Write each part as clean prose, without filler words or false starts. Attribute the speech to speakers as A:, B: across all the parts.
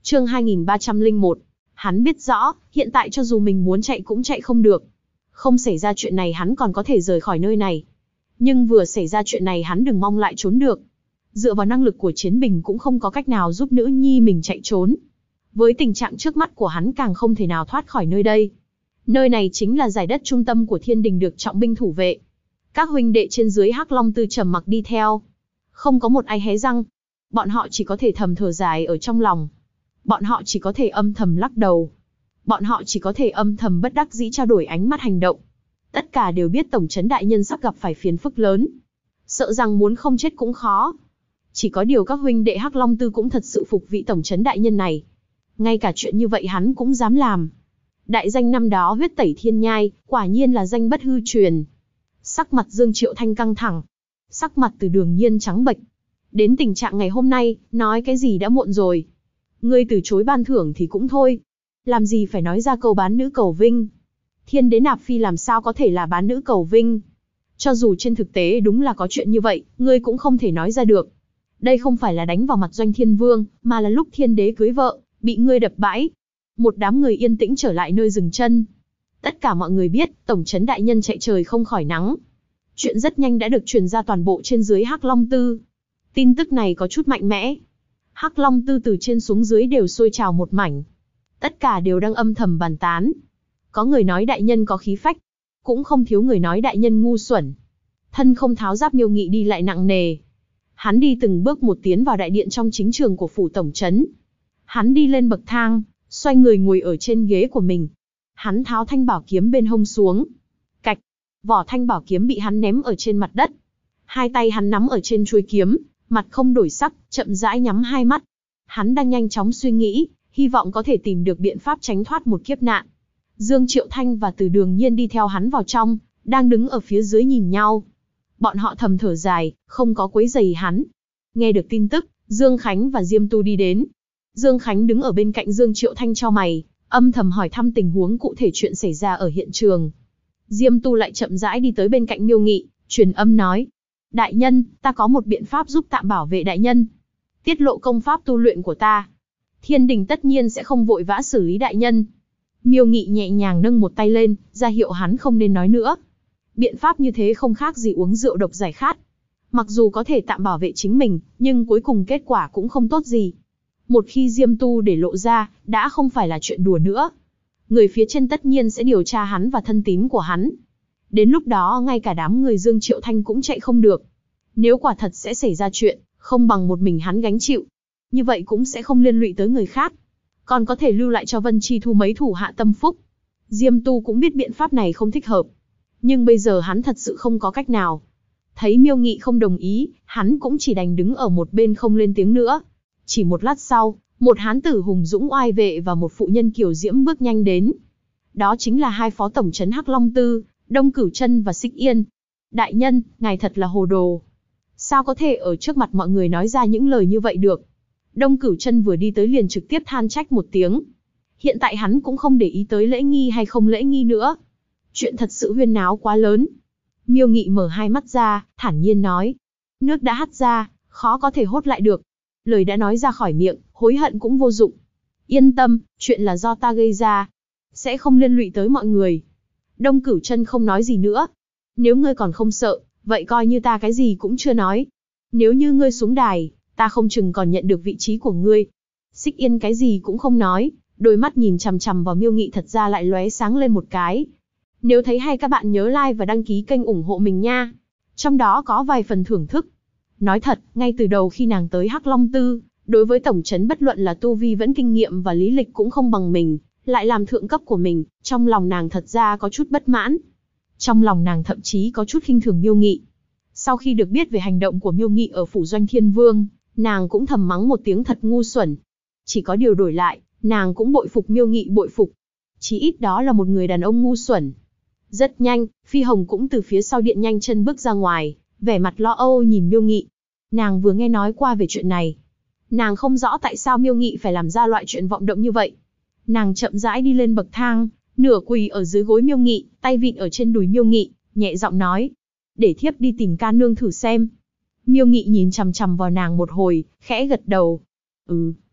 A: Chương 2301. Hắn biết rõ, hiện tại cho dù mình muốn chạy cũng chạy không được. Không xảy ra chuyện này hắn còn có thể rời khỏi nơi này. Nhưng vừa xảy ra chuyện này hắn đừng mong lại trốn được. Dựa vào năng lực của Chiến Bình cũng không có cách nào giúp nữ nhi mình chạy trốn. Với tình trạng trước mắt của hắn càng không thể nào thoát khỏi nơi đây. Nơi này chính là giải đất trung tâm của Thiên Đình được trọng binh thủ vệ. Các huynh đệ trên dưới Hắc Long Tư trầm mặc đi theo. Không có một ai hé răng. Bọn họ chỉ có thể thầm thở dài ở trong lòng. Bọn họ chỉ có thể âm thầm lắc đầu. Bọn họ chỉ có thể âm thầm bất đắc dĩ trao đổi ánh mắt hành động. Tất cả đều biết tổng trấn đại nhân sắp gặp phải phiền phức lớn. Sợ rằng muốn không chết cũng khó. Chỉ có điều các huynh đệ Hắc Long Tư cũng thật sự phục vị tổng trấn đại nhân này. Ngay cả chuyện như vậy hắn cũng dám làm. Đại danh năm đó huyết tẩy thiên nhai, quả nhiên là danh bất hư truyền. Sắc mặt Dương Triệu Thanh căng thẳng. Sắc mặt Từ Đường Nhiên trắng bệch. Đến tình trạng ngày hôm nay, nói cái gì đã muộn rồi. Ngươi từ chối ban thưởng thì cũng thôi. Làm gì phải nói ra câu bán nữ cầu vinh. Thiên đế nạp phi làm sao có thể là bán nữ cầu vinh. Cho dù trên thực tế đúng là có chuyện như vậy, ngươi cũng không thể nói ra được. Đây không phải là đánh vào mặt Doanh Thiên Vương, mà là lúc thiên đế cưới vợ, bị ngươi đập bãi. Một đám người yên tĩnh trở lại nơi dừng chân. Tất cả mọi người biết, tổng trấn đại nhân chạy trời không khỏi nắng. Chuyện rất nhanh đã được truyền ra toàn bộ trên dưới Hắc Long Tư. Tin tức này có chút mạnh mẽ. Hắc Long Tư từ trên xuống dưới đều sôi trào một mảnh. Tất cả đều đang âm thầm bàn tán. Có người nói đại nhân có khí phách. Cũng không thiếu người nói đại nhân ngu xuẩn. Thân không tháo giáp Miêu Nghị đi lại nặng nề. Hắn đi từng bước một tiến vào đại điện trong chính trường của phủ tổng trấn. Hắn đi lên bậc thang, xoay người ngồi ở trên ghế của mình. Hắn tháo thanh bảo kiếm bên hông xuống. Cạch, vỏ thanh bảo kiếm bị hắn ném ở trên mặt đất. Hai tay hắn nắm ở trên chuôi kiếm, mặt không đổi sắc, chậm rãi nhắm hai mắt. Hắn đang nhanh chóng suy nghĩ, hy vọng có thể tìm được biện pháp tránh thoát một kiếp nạn. Dương Triệu Thanh và Từ Đường Nhiên đi theo hắn vào trong, đang đứng ở phía dưới nhìn nhau. Bọn họ thầm thở dài, không có quấy rầy hắn. Nghe được tin tức, Dương Khánh và Diêm Tu đi đến. Dương Khánh đứng ở bên cạnh Dương Triệu Thanh chau mày, âm thầm hỏi thăm tình huống cụ thể chuyện xảy ra ở hiện trường. Diêm Tu lại chậm rãi đi tới bên cạnh Miêu Nghị, truyền âm nói. Đại nhân, ta có một biện pháp giúp tạm bảo vệ đại nhân. Tiết lộ công pháp tu luyện của ta. Thiên Đình tất nhiên sẽ không vội vã xử lý đại nhân. Miêu Nghị nhẹ nhàng nâng một tay lên, ra hiệu hắn không nên nói nữa. Biện pháp như thế không khác gì uống rượu độc giải khát. Mặc dù có thể tạm bảo vệ chính mình, nhưng cuối cùng kết quả cũng không tốt gì. Một khi Diêm Tu để lộ ra, đã không phải là chuyện đùa nữa. Người phía trên tất nhiên sẽ điều tra hắn và thân tín của hắn. Đến lúc đó ngay cả đám người Dương Triệu Thanh cũng chạy không được. Nếu quả thật sẽ xảy ra chuyện, không bằng một mình hắn gánh chịu. Như vậy cũng sẽ không liên lụy tới người khác. Còn có thể lưu lại cho Vân Chi Thu mấy thủ hạ tâm phúc. Diêm Tu cũng biết biện pháp này không thích hợp. Nhưng bây giờ hắn thật sự không có cách nào. Thấy Miêu Nghị không đồng ý, hắn cũng chỉ đành đứng ở một bên không lên tiếng nữa. Chỉ một lát sau, một hán tử hùng dũng oai vệ và một phụ nhân kiều diễm bước nhanh đến. Đó chính là hai phó tổng trấn Hắc Long Tư, Đông Cửu Chân và Xích Yên. Đại nhân, ngài thật là hồ đồ. Sao có thể ở trước mặt mọi người nói ra những lời như vậy được? Đông Cửu Chân vừa đi tới liền trực tiếp than trách một tiếng. Hiện tại hắn cũng không để ý tới lễ nghi hay không lễ nghi nữa. Chuyện thật sự huyên náo quá lớn. Miêu Nghị mở hai mắt ra, thản nhiên nói. Nước đã hắt ra, khó có thể hốt lại được. Lời đã nói ra khỏi miệng, hối hận cũng vô dụng. Yên tâm, chuyện là do ta gây ra. Sẽ không liên lụy tới mọi người. Đông Cửu Chân không nói gì nữa. Nếu ngươi còn không sợ, vậy coi như ta cái gì cũng chưa nói. Nếu như ngươi xuống đài, ta không chừng còn nhận được vị trí của ngươi. Xích Yên cái gì cũng không nói, đôi mắt nhìn chằm chằm vào Miêu Nghị thật ra lại lóe sáng lên một cái. Nếu thấy hay các bạn nhớ like và đăng ký kênh ủng hộ mình nha. Trong đó có vài phần thưởng thức. Nói thật, ngay từ đầu khi nàng tới Hắc Long Tư, đối với tổng trấn bất luận là tu vi vẫn kinh nghiệm và lý lịch cũng không bằng mình, lại làm thượng cấp của mình, trong lòng nàng thật ra có chút bất mãn. Trong lòng nàng thậm chí có chút khinh thường Miêu Nghị. Sau khi được biết về hành động của Miêu Nghị ở phủ Doanh Thiên Vương, nàng cũng thầm mắng một tiếng thật ngu xuẩn. Chỉ có điều đổi lại, nàng cũng bội phục Miêu Nghị bội phục. Chí ít đó là một người đàn ông ngu xuẩn. Rất nhanh, Phi Hồng cũng từ phía sau điện nhanh chân bước ra ngoài, vẻ mặt lo âu nhìn Miêu Nghị. Nàng vừa nghe nói qua về chuyện này. Nàng không rõ tại sao Miêu Nghị phải làm ra loại chuyện vọng động như vậy. Nàng chậm rãi đi lên bậc thang, nửa quỳ ở dưới gối Miêu Nghị, tay vịn ở trên đùi Miêu Nghị, nhẹ giọng nói. Để thiếp đi tìm ca nương thử xem. Miêu Nghị nhìn chằm chằm vào nàng một hồi, khẽ gật đầu. Ừ.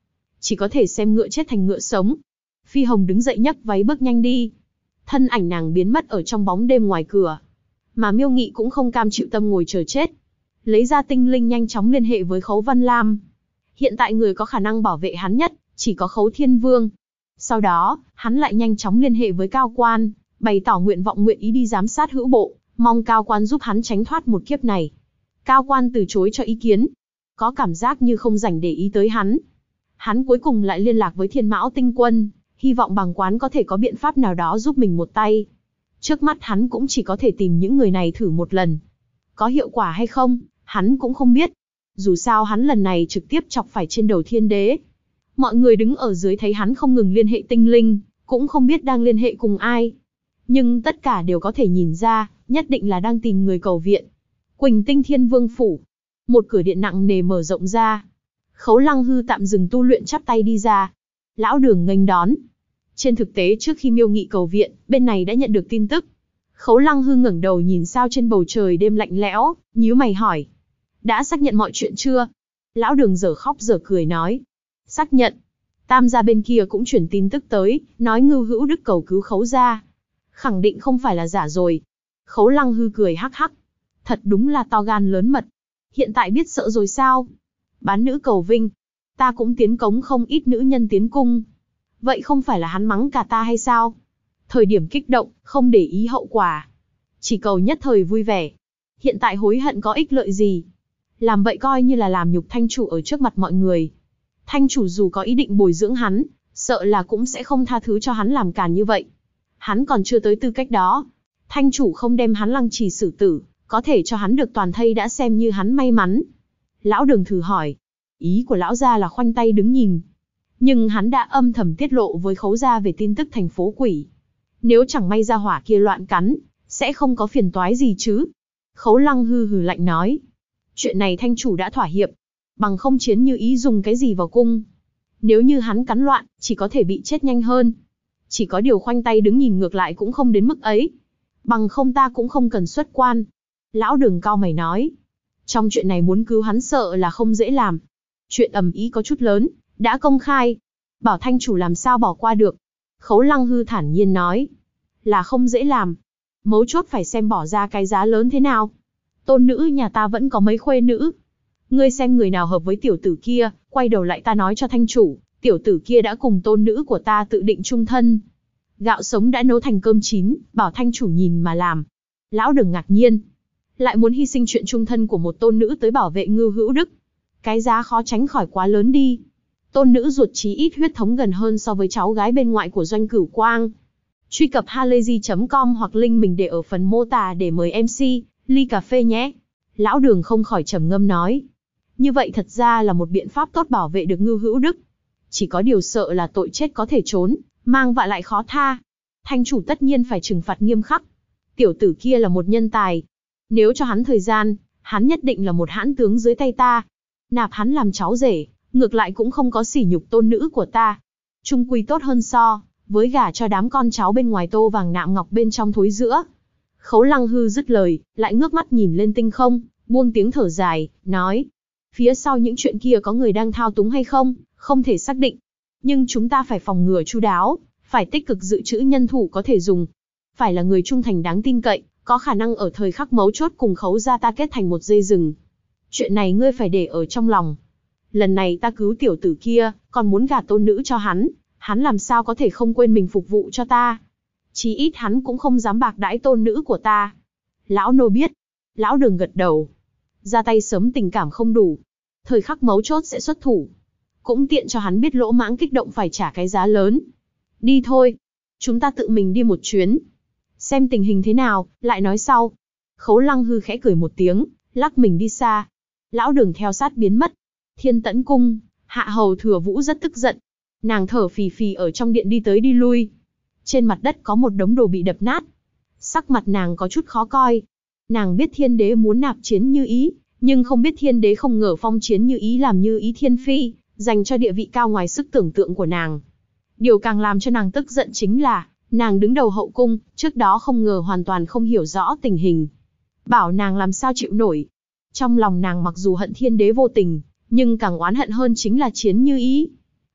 A: chỉ có thể xem ngựa chết thành ngựa sống. Phi Hồng đứng dậy nhấc váy bước nhanh đi. Thân ảnh nàng biến mất ở trong bóng đêm ngoài cửa. Mà Miêu Nghị cũng không cam chịu tâm ngồi chờ chết. Lấy ra tinh linh nhanh chóng liên hệ với Khấu Văn Lam. Hiện tại người có khả năng bảo vệ hắn nhất, chỉ có Khấu Thiên Vương. Sau đó, hắn lại nhanh chóng liên hệ với Cao Quan, bày tỏ nguyện ý đi giám sát hữu bộ, mong Cao Quan giúp hắn tránh thoát một kiếp này. Cao Quan từ chối cho ý kiến. Có cảm giác như không rảnh để ý tới hắn. Hắn cuối cùng lại liên lạc với Thiên Mão Tinh Quân, hy vọng Bàng Quán có thể có biện pháp nào đó giúp mình một tay. Trước mắt hắn cũng chỉ có thể tìm những người này thử một lần. Có hiệu quả hay không, hắn cũng không biết. Dù sao hắn lần này trực tiếp chọc phải trên đầu Thiên Đế. Mọi người đứng ở dưới thấy hắn không ngừng liên hệ tinh linh, cũng không biết đang liên hệ cùng ai. Nhưng tất cả đều có thể nhìn ra, nhất định là đang tìm người cầu viện. Quỳnh Tinh Thiên Vương Phủ. Một cửa điện nặng nề mở rộng ra. Khấu Lăng Hư tạm dừng tu luyện chắp tay đi ra. Lão Đường nghênh đón. Trên thực tế trước khi Miêu Nghị cầu viện, bên này đã nhận được tin tức. Khấu Lăng Hư ngẩng đầu nhìn sao trên bầu trời đêm lạnh lẽo, nhíu mày hỏi. Đã xác nhận mọi chuyện chưa? Lão Đường dở khóc dở cười nói. Xác nhận. Tam gia bên kia cũng chuyển tin tức tới, nói Ngưu Hữu Đức cầu cứu Khấu gia. Khẳng định không phải là giả rồi. Khấu Lăng Hư cười hắc hắc. Thật đúng là to gan lớn mật. Hiện tại biết sợ rồi sao? Bán nữ cầu vinh. Ta cũng tiến cống không ít nữ nhân tiến cung. Vậy không phải là hắn mắng cả ta hay sao? Thời điểm kích động, không để ý hậu quả. Chỉ cầu nhất thời vui vẻ. Hiện tại hối hận có ích lợi gì? Làm vậy coi như là làm nhục thanh chủ ở trước mặt mọi người. Thanh chủ dù có ý định bồi dưỡng hắn, sợ là cũng sẽ không tha thứ cho hắn làm càn như vậy. Hắn còn chưa tới tư cách đó. Thanh chủ không đem hắn lăng trì xử tử, có thể cho hắn được toàn thây đã xem như hắn may mắn. Lão Đường thử hỏi. Ý của lão gia là khoanh tay đứng nhìn. Nhưng hắn đã âm thầm tiết lộ với Khấu gia về tin tức thành phố quỷ. Nếu chẳng may ra hỏa kia loạn cắn, sẽ không có phiền toái gì chứ. Khấu Lăng hừ hừ lạnh nói. Chuyện này thanh chủ đã thỏa hiệp. Bằng không chiến như ý dùng cái gì vào cung. Nếu như hắn cắn loạn, chỉ có thể bị chết nhanh hơn. Chỉ có điều khoanh tay đứng nhìn ngược lại cũng không đến mức ấy. Bằng không ta cũng không cần xuất quan. Lão Đường cau mày nói. Trong chuyện này muốn cứu hắn sợ là không dễ làm. Chuyện ầm ĩ có chút lớn, đã công khai. Bảo thanh chủ làm sao bỏ qua được. Khấu Lăng hư thản nhiên nói. Là không dễ làm. Mấu chốt phải xem bỏ ra cái giá lớn thế nào. Tôn nữ nhà ta vẫn có mấy khuê nữ. Ngươi xem người nào hợp với tiểu tử kia, quay đầu lại ta nói cho thanh chủ, tiểu tử kia đã cùng tôn nữ của ta tự định chung thân. Gạo sống đã nấu thành cơm chín, bảo thanh chủ nhìn mà làm. Lão Đường ngạc nhiên. Lại muốn hy sinh chuyện chung thân của một tôn nữ tới bảo vệ Ngưu Hữu Đức. Cái giá khó tránh khỏi quá lớn đi. Tôn nữ ruột chí ít huyết thống gần hơn so với cháu gái bên ngoại của Doanh Cửu Quang. Truy cập halayzi.com hoặc link mình để ở phần mô tả để mời MC, ly cà phê nhé. Lão Đường không khỏi trầm ngâm nói. Như vậy thật ra là một biện pháp tốt bảo vệ được Ngưu Hữu Đức. Chỉ có điều sợ là tội chết có thể trốn, mang vạ lại khó tha. Thanh chủ tất nhiên phải trừng phạt nghiêm khắc. Tiểu tử kia là một nhân tài. Nếu cho hắn thời gian, hắn nhất định là một hãn tướng dưới tay ta. Nạp hắn làm cháu rể, ngược lại cũng không có sỉ nhục tôn nữ của ta. Trung quy tốt hơn so với gả cho đám con cháu bên ngoài tô vàng nạm ngọc bên trong thối giữa. Khấu Lăng hư dứt lời, lại ngước mắt nhìn lên tinh không, buông tiếng thở dài, nói. Phía sau những chuyện kia có người đang thao túng hay không, không thể xác định. Nhưng chúng ta phải phòng ngừa chu đáo, phải tích cực dự trữ nhân thủ có thể dùng. Phải là người trung thành đáng tin cậy, có khả năng ở thời khắc mấu chốt cùng Khấu gia ta kết thành một dây rừng. Chuyện này ngươi phải để ở trong lòng. Lần này ta cứu tiểu tử kia, còn muốn gả tôn nữ cho hắn làm sao có thể không quên mình phục vụ cho ta. Chí ít hắn cũng không dám bạc đãi tôn nữ của ta. Lão nô biết. Lão Đường gật đầu. Ra tay sớm tình cảm không đủ. Thời khắc mấu chốt sẽ xuất thủ. Cũng tiện cho hắn biết lỗ mãng kích động phải trả cái giá lớn. Đi thôi. Chúng ta tự mình đi một chuyến. Xem tình hình thế nào, lại nói sau. Khấu Lăng hư khẽ cười một tiếng, lắc mình đi xa. Lão Đường theo sát biến mất. Thiên Tẫn cung, Hạ hầu Thừa Vũ rất tức giận. Nàng thở phì phì ở trong điện đi tới đi lui. Trên mặt đất có một đống đồ bị đập nát. Sắc mặt nàng có chút khó coi. Nàng biết Thiên Đế muốn nạp Chiến Như Ý, nhưng không biết Thiên Đế không ngờ phong Chiến Như Ý làm Như Ý Thiên Phi, dành cho địa vị cao ngoài sức tưởng tượng của nàng. Điều càng làm cho nàng tức giận chính là, nàng đứng đầu hậu cung, trước đó không ngờ hoàn toàn không hiểu rõ tình hình. Bảo nàng làm sao chịu nổi. Trong lòng nàng mặc dù hận Thiên Đế vô tình, nhưng càng oán hận hơn chính là Chiến Như Ý.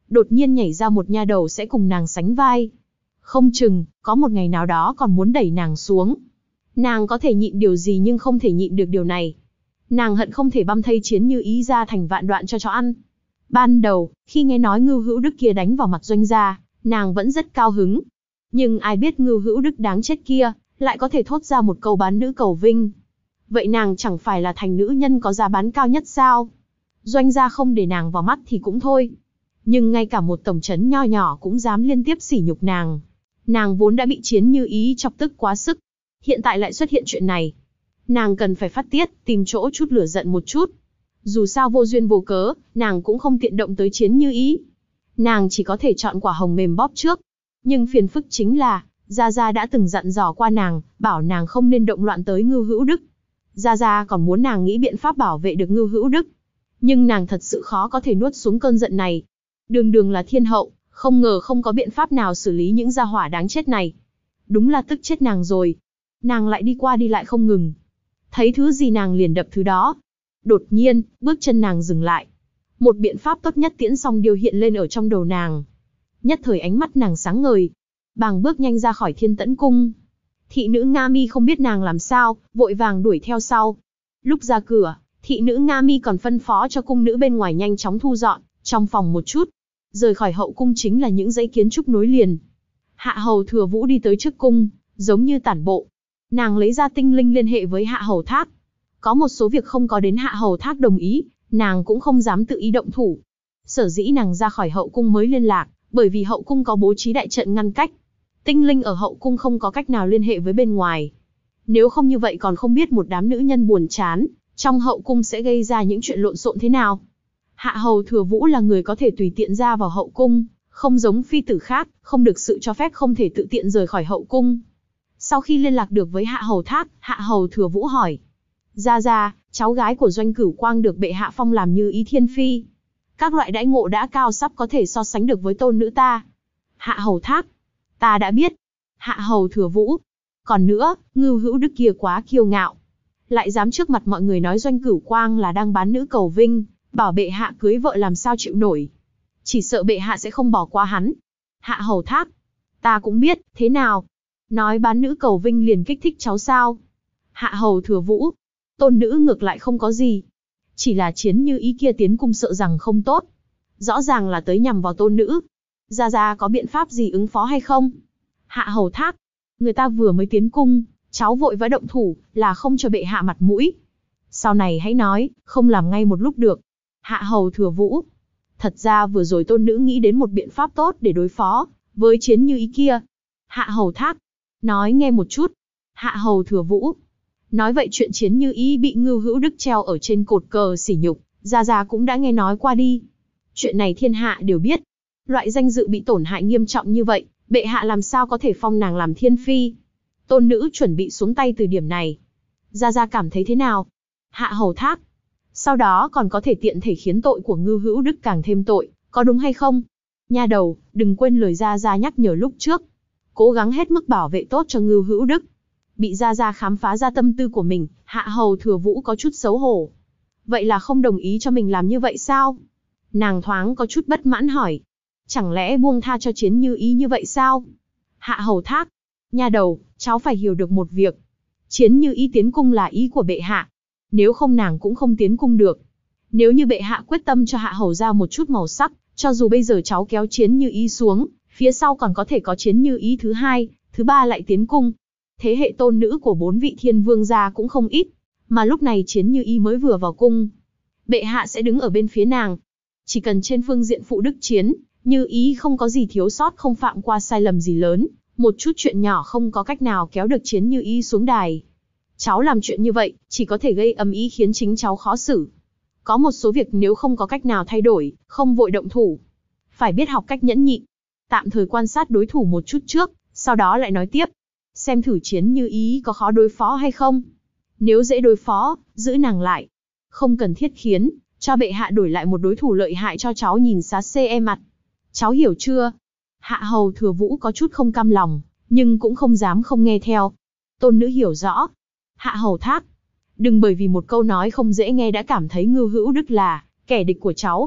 A: đột nhiên nhảy ra một nha đầu sẽ cùng nàng sánh vai. Không chừng, có một ngày nào đó còn muốn đẩy nàng xuống. Nàng có thể nhịn điều gì nhưng không thể nhịn được điều này. Nàng hận không thể băm thây Chiến Như Ý ra thành vạn đoạn cho chó ăn. Ban đầu, khi nghe nói Ngưu Hữu Đức kia đánh vào mặt Doanh gia, nàng vẫn rất cao hứng. Nhưng ai biết Ngưu Hữu Đức đáng chết kia, lại có thể thốt ra một câu bán nữ cầu vinh. Vậy nàng chẳng phải là thành nữ nhân có giá bán cao nhất sao? Doanh gia không để nàng vào mắt thì cũng thôi. Nhưng ngay cả một tổng trấn nho nhỏ cũng dám liên tiếp sỉ nhục nàng. Nàng vốn đã bị Chiến Như Ý chọc tức quá sức. Hiện tại lại xuất hiện chuyện này. Nàng cần phải phát tiết, tìm chỗ chút lửa giận một chút. Dù sao vô duyên vô cớ, nàng cũng không tiện động tới Chiến Như Ý. Nàng chỉ có thể chọn quả hồng mềm bóp trước. Nhưng phiền phức chính là, Gia Gia đã từng dặn dò qua nàng, bảo nàng không nên động loạn tới Ngưu Hữu Đức. Gia Gia còn muốn nàng nghĩ biện pháp bảo vệ được Ngưu Hữu Đức. Nhưng nàng thật sự khó có thể nuốt xuống cơn giận này. Đường đường là thiên hậu, không ngờ không có biện pháp nào xử lý những gia hỏa đáng chết này. Đúng là tức chết nàng rồi. Nàng lại đi qua đi lại không ngừng. Thấy thứ gì nàng liền đập thứ đó. Đột nhiên, bước chân nàng dừng lại. Một biện pháp tốt nhất Tiễn Song Điêu hiện lên ở trong đầu nàng. Nhất thời ánh mắt nàng sáng ngời. Bàng bước nhanh ra khỏi Thiên Tẫn Cung. Thị nữ Nga Mi không biết nàng làm sao, vội vàng đuổi theo sau. Lúc ra cửa, thị nữ Nga Mi còn phân phó cho cung nữ bên ngoài nhanh chóng thu dọn trong phòng một chút. Rời khỏi hậu cung chính là những dãy kiến trúc nối liền. Hạ hầu Thừa Vũ đi tới trước cung, giống như tản bộ. Nàng lấy ra tinh linh liên hệ với Hạ hầu Thác. Có một số việc không có đến Hạ hầu Thác đồng ý, nàng cũng không dám tự ý động thủ. Sở dĩ nàng ra khỏi hậu cung mới liên lạc, bởi vì hậu cung có bố trí đại trận ngăn cách. Tinh linh ở hậu cung không có cách nào liên hệ với bên ngoài. Nếu không như vậy còn không biết một đám nữ nhân buồn chán, trong hậu cung sẽ gây ra những chuyện lộn xộn thế nào. Hạ hầu Thừa Vũ là người có thể tùy tiện ra vào hậu cung, không giống phi tử khác, không được sự cho phép không thể tự tiện rời khỏi hậu cung. Sau khi liên lạc được với Hạ hầu Thác, Hạ hầu Thừa Vũ hỏi. Gia Gia, cháu gái của Doanh Cửu Quang được bệ hạ phong làm Như Ý Thiên Phi. Các loại đãi ngộ đã cao sắp có thể so sánh được với tôn nữ ta. Hạ hầu Thác. Ta đã biết. Hạ hầu Thừa Vũ. Còn nữa, Ngưu Hữu Đức kia quá kiêu ngạo. Lại dám trước mặt mọi người nói Doanh Cửu Quang là đang bán nữ cầu vinh, bảo bệ hạ cưới vợ làm sao chịu nổi. Chỉ sợ bệ hạ sẽ không bỏ qua hắn. Hạ hầu Thác. Ta cũng biết, thế nào? Nói bán nữ cầu vinh liền kích thích cháu sao? Hạ hầu Thừa Vũ. Tôn nữ ngược lại không có gì. Chỉ là Chiến Như Ý kia tiến cung sợ rằng không tốt. Rõ ràng là tới nhằm vào tôn nữ. Gia Gia có biện pháp gì ứng phó hay không? Hạ hầu Thác. Người ta vừa mới tiến cung, cháu vội vã động thủ, là không cho bệ hạ mặt mũi. Sau này hãy nói, không làm ngay một lúc được. Hạ hầu Thừa Vũ. Thật ra vừa rồi tôn nữ nghĩ đến một biện pháp tốt để đối phó với Chiến Như Ý kia. Hạ hầu Thác. Nói nghe một chút. Hạ hầu Thừa Vũ. Nói vậy chuyện Chiến Như Ý bị Ngưu Hữu Đức treo ở trên cột cờ sỉ nhục, Gia Gia cũng đã nghe nói qua đi. Chuyện này thiên hạ đều biết. Loại danh dự bị tổn hại nghiêm trọng như vậy, bệ hạ làm sao có thể phong nàng làm thiên phi? Tôn nữ chuẩn bị xuống tay từ điểm này. Gia Gia cảm thấy thế nào? Hạ hầu Thác. Sau đó còn có thể tiện thể khiến tội của Ngưu Hữu Đức càng thêm tội, có đúng hay không? Nha đầu, đừng quên lời Gia Gia nhắc nhở lúc trước. Cố gắng hết mức bảo vệ tốt cho Ngưu Hữu Đức. Bị Gia Gia khám phá ra tâm tư của mình, Hạ hầu Thừa Vũ có chút xấu hổ. Vậy là không đồng ý cho mình làm như vậy sao? Nàng thoáng có chút bất mãn hỏi. Chẳng lẽ buông tha cho Chiến Như Ý như vậy sao? Hạ hầu Thác. Nha đầu, cháu phải hiểu được một việc. Chiến Như Ý tiến cung là ý của bệ hạ. Nếu không nàng cũng không tiến cung được. Nếu như bệ hạ quyết tâm cho hạ hầu ra một chút màu sắc, cho dù bây giờ cháu kéo Chiến Như Ý xuống, phía sau còn có thể có Chiến Như Ý thứ hai, thứ ba lại tiến cung. Thế hệ tôn nữ của 4 vị thiên vương gia cũng không ít, mà lúc này Chiến Như Ý mới vừa vào cung. Bệ hạ sẽ đứng ở bên phía nàng. Chỉ cần trên phương diện phụ đức Chiến Như Ý không có gì thiếu sót, không phạm qua sai lầm gì lớn, một chút chuyện nhỏ không có cách nào kéo được Chiến Như Ý xuống đài. Cháu làm chuyện như vậy, chỉ có thể gây ầm ĩ khiến chính cháu khó xử. Có một số việc nếu không có cách nào thay đổi, không vội động thủ. Phải biết học cách nhẫn nhịn. Tạm thời quan sát đối thủ một chút trước, sau đó lại nói tiếp. Xem thử Chiến Như Ý có khó đối phó hay không. Nếu dễ đối phó, giữ nàng lại. Không cần thiết khiến cho bệ hạ đổi lại một đối thủ lợi hại cho cháu nhìn xá xê e mặt. Cháu hiểu chưa? Hạ hầu Thừa Vũ có chút không cam lòng, nhưng cũng không dám không nghe theo. Tôn nữ hiểu rõ. Hạ hầu Thác. Đừng bởi vì một câu nói không dễ nghe đã cảm thấy Ngưu Hữu Đức là kẻ địch của cháu.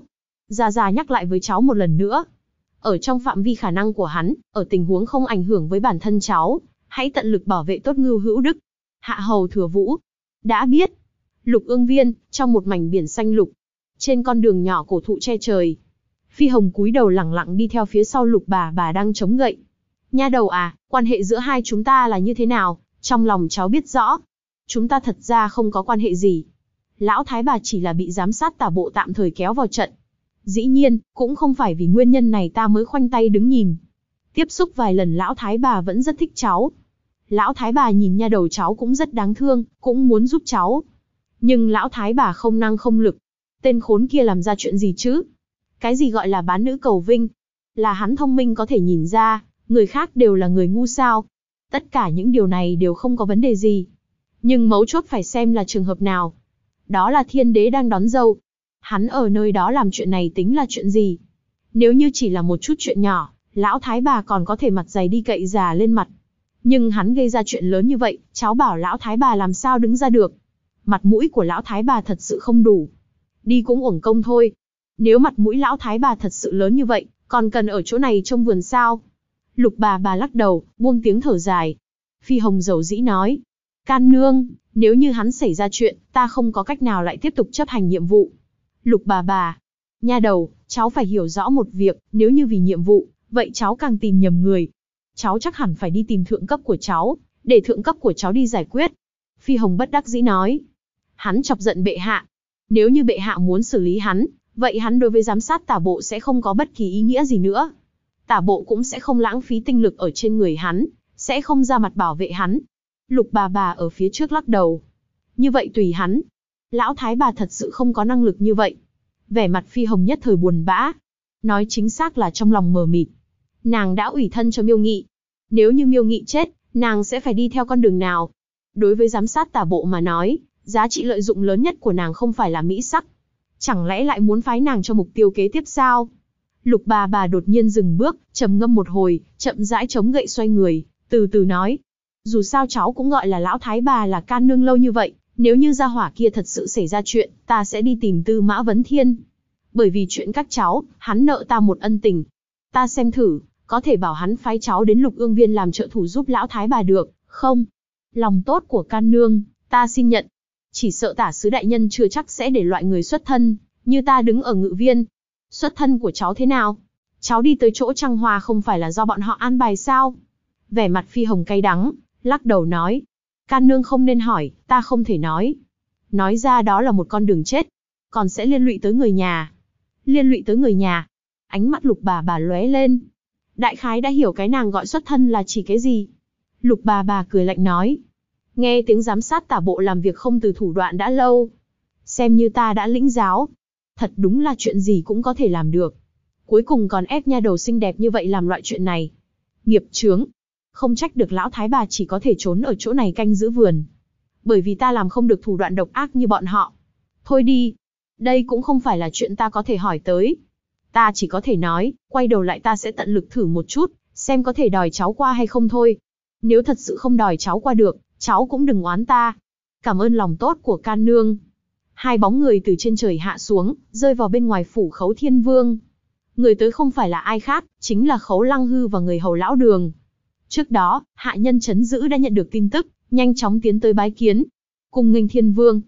A: Gia Gia nhắc lại với cháu một lần nữa. Ở trong phạm vi khả năng của hắn, ở tình huống không ảnh hưởng với bản thân cháu, hãy tận lực bảo vệ tốt Ngưu Hữu Đức. Hạ hầu Thừa Vũ. Đã biết. Lục Ương Viên, trong một mảnh biển xanh lục. Trên con đường nhỏ cổ thụ che trời. Phi Hồng cúi đầu lẳng lặng đi theo phía sau Lục bà đang chống gậy. Nha đầu à, quan hệ giữa hai chúng ta là như thế nào? Trong lòng cháu biết rõ. Chúng ta thật ra không có quan hệ gì. Lão thái bà chỉ là bị giám sát tả bộ tạm thời kéo vào trận. Dĩ nhiên, cũng không phải vì nguyên nhân này ta mới khoanh tay đứng nhìn. Tiếp xúc vài lần lão thái bà vẫn rất thích cháu. Lão thái bà nhìn nha đầu cháu cũng rất đáng thương, cũng muốn giúp cháu. Nhưng lão thái bà không năng không lực. Tên khốn kia làm ra chuyện gì chứ? Cái gì gọi là bán nữ cầu vinh? Là hắn thông minh có thể nhìn ra, người khác đều là người ngu sao? Tất cả những điều này đều không có vấn đề gì. Nhưng mấu chốt phải xem là trường hợp nào. Đó là thiên đế đang đón dâu. Hắn ở nơi đó làm chuyện này tính là chuyện gì? Nếu như chỉ là một chút chuyện nhỏ, lão thái bà còn có thể mặt dày đi cậy già lên mặt. Nhưng hắn gây ra chuyện lớn như vậy, cháu bảo lão thái bà làm sao đứng ra được. Mặt mũi của lão thái bà thật sự không đủ. Đi cũng uổng công thôi. Nếu mặt mũi lão thái bà thật sự lớn như vậy, còn cần ở chỗ này trông vườn sao? Lục bà lắc đầu, buông tiếng thở dài. Phi Hồng dầu dĩ nói. Can nương, nếu như hắn xảy ra chuyện, ta không có cách nào lại tiếp tục chấp hành nhiệm vụ. Lục bà. Nha đầu, cháu phải hiểu rõ một việc, nếu như vì nhiệm vụ, vậy cháu càng tìm nhầm người. Cháu chắc hẳn phải đi tìm thượng cấp của cháu, để thượng cấp của cháu đi giải quyết. Phi Hồng bất đắc dĩ nói. Hắn chọc giận bệ hạ. Nếu như bệ hạ muốn xử lý hắn, vậy hắn đối với giám sát tả bộ sẽ không có bất kỳ ý nghĩa gì nữa. Tả bộ cũng sẽ không lãng phí tinh lực ở trên người hắn, sẽ không ra mặt bảo vệ hắn. Lục bà ở phía trước lắc đầu. Như vậy tùy hắn. Lão thái bà thật sự không có năng lực như vậy. Vẻ mặt Phi Hồng nhất thời buồn bã. Nói chính xác là trong lòng mờ mịt. Nàng đã ủy thân cho Miêu Nghị. Nếu như Miêu Nghị chết, nàng sẽ phải đi theo con đường nào? Đối với giám sát tả bộ mà nói, giá trị lợi dụng lớn nhất của nàng không phải là mỹ sắc. Chẳng lẽ lại muốn phái nàng cho mục tiêu kế tiếp sao? Lục bà đột nhiên dừng bước, trầm ngâm một hồi, chậm rãi chống gậy xoay người, từ từ nói. Dù sao cháu cũng gọi là lão thái bà là can nương lâu như vậy, nếu như gia hỏa kia thật sự xảy ra chuyện, ta sẽ đi tìm Tư Mã Vấn Thiên. Bởi vì chuyện các cháu, hắn nợ ta một ân tình. Ta xem thử, có thể bảo hắn phái cháu đến Lục Ương Viên làm trợ thủ giúp lão thái bà được, không? Lòng tốt của can nương, ta xin nhận. Chỉ sợ tả sứ đại nhân chưa chắc sẽ để loại người xuất thân, như ta đứng ở Ngự Viên. Xuất thân của cháu thế nào? Cháu đi tới chỗ Trăng Hoa không phải là do bọn họ an bài sao? Vẻ mặt Phi Hồng cay đắng, lắc đầu nói. Can nương không nên hỏi, ta không thể nói. Nói ra đó là một con đường chết, còn sẽ liên lụy tới người nhà. Liên lụy tới người nhà. Ánh mắt Lục bà lóe lên. Đại khái đã hiểu cái nàng gọi xuất thân là chỉ cái gì. Lục bà cười lạnh nói. Nghe tiếng giám sát tả bộ làm việc không từ thủ đoạn đã lâu. Xem như ta đã lĩnh giáo. Thật đúng là chuyện gì cũng có thể làm được. Cuối cùng còn ép nha đầu xinh đẹp như vậy làm loại chuyện này. Nghiệp chướng. Không trách được lão thái bà chỉ có thể trốn ở chỗ này canh giữ vườn. Bởi vì ta làm không được thủ đoạn độc ác như bọn họ. Thôi đi. Đây cũng không phải là chuyện ta có thể hỏi tới. Ta chỉ có thể nói, quay đầu lại ta sẽ tận lực thử một chút, xem có thể đòi cháu qua hay không thôi. Nếu thật sự không đòi cháu qua được, cháu cũng đừng oán ta. Cảm ơn lòng tốt của can nương. Hai bóng người từ trên trời hạ xuống, rơi vào bên ngoài phủ Khấu Thiên Vương. Người tới không phải là ai khác, chính là Khấu Lăng Hư và người hầu lão Đường. Trước đó, hạ nhân trấn giữ đã nhận được tin tức, nhanh chóng tiến tới bái kiến. Cùng nghênh Thiên Vương.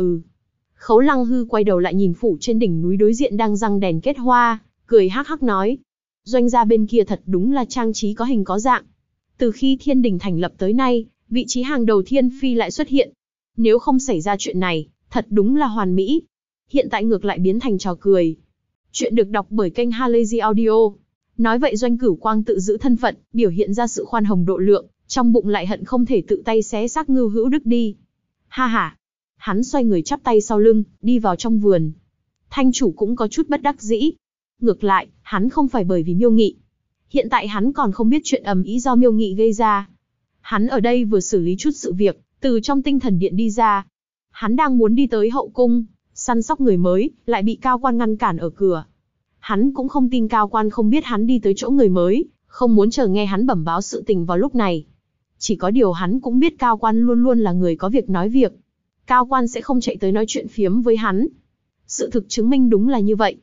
A: Khấu Lăng Hư quay đầu lại nhìn phủ trên đỉnh núi đối diện đang răng đèn kết hoa, cười hắc hắc nói. Doanh gia bên kia thật đúng là trang trí có hình có dạng. Từ khi thiên đình thành lập tới nay, vị trí hàng đầu thiên phi lại xuất hiện. Nếu không xảy ra chuyện này, thật đúng là hoàn mỹ. Hiện tại ngược lại biến thành trò cười. Chuyện được đọc bởi kênh Halazy Audio. Nói vậy Doanh Cửu Quang tự giữ thân phận, biểu hiện ra sự khoan hồng độ lượng, trong bụng lại hận không thể tự tay xé xác Ngưu Hữu Đức đi. Ha ha. Hắn xoay người chắp tay sau lưng, đi vào trong vườn. Thanh chủ cũng có chút bất đắc dĩ. Ngược lại, hắn không phải bởi vì Miêu Nghị. Hiện tại hắn còn không biết chuyện ầm ĩ do Miêu Nghị gây ra. Hắn ở đây vừa xử lý chút sự việc, từ trong tinh thần điện đi ra. Hắn đang muốn đi tới hậu cung, săn sóc người mới, lại bị cao quan ngăn cản ở cửa. Hắn cũng không tin cao quan không biết hắn đi tới chỗ người mới, không muốn chờ nghe hắn bẩm báo sự tình vào lúc này. Chỉ có điều hắn cũng biết cao quan luôn luôn là người có việc nói việc. Cao quan sẽ không chạy tới nói chuyện phiếm với hắn. Sự thực chứng minh đúng là như vậy.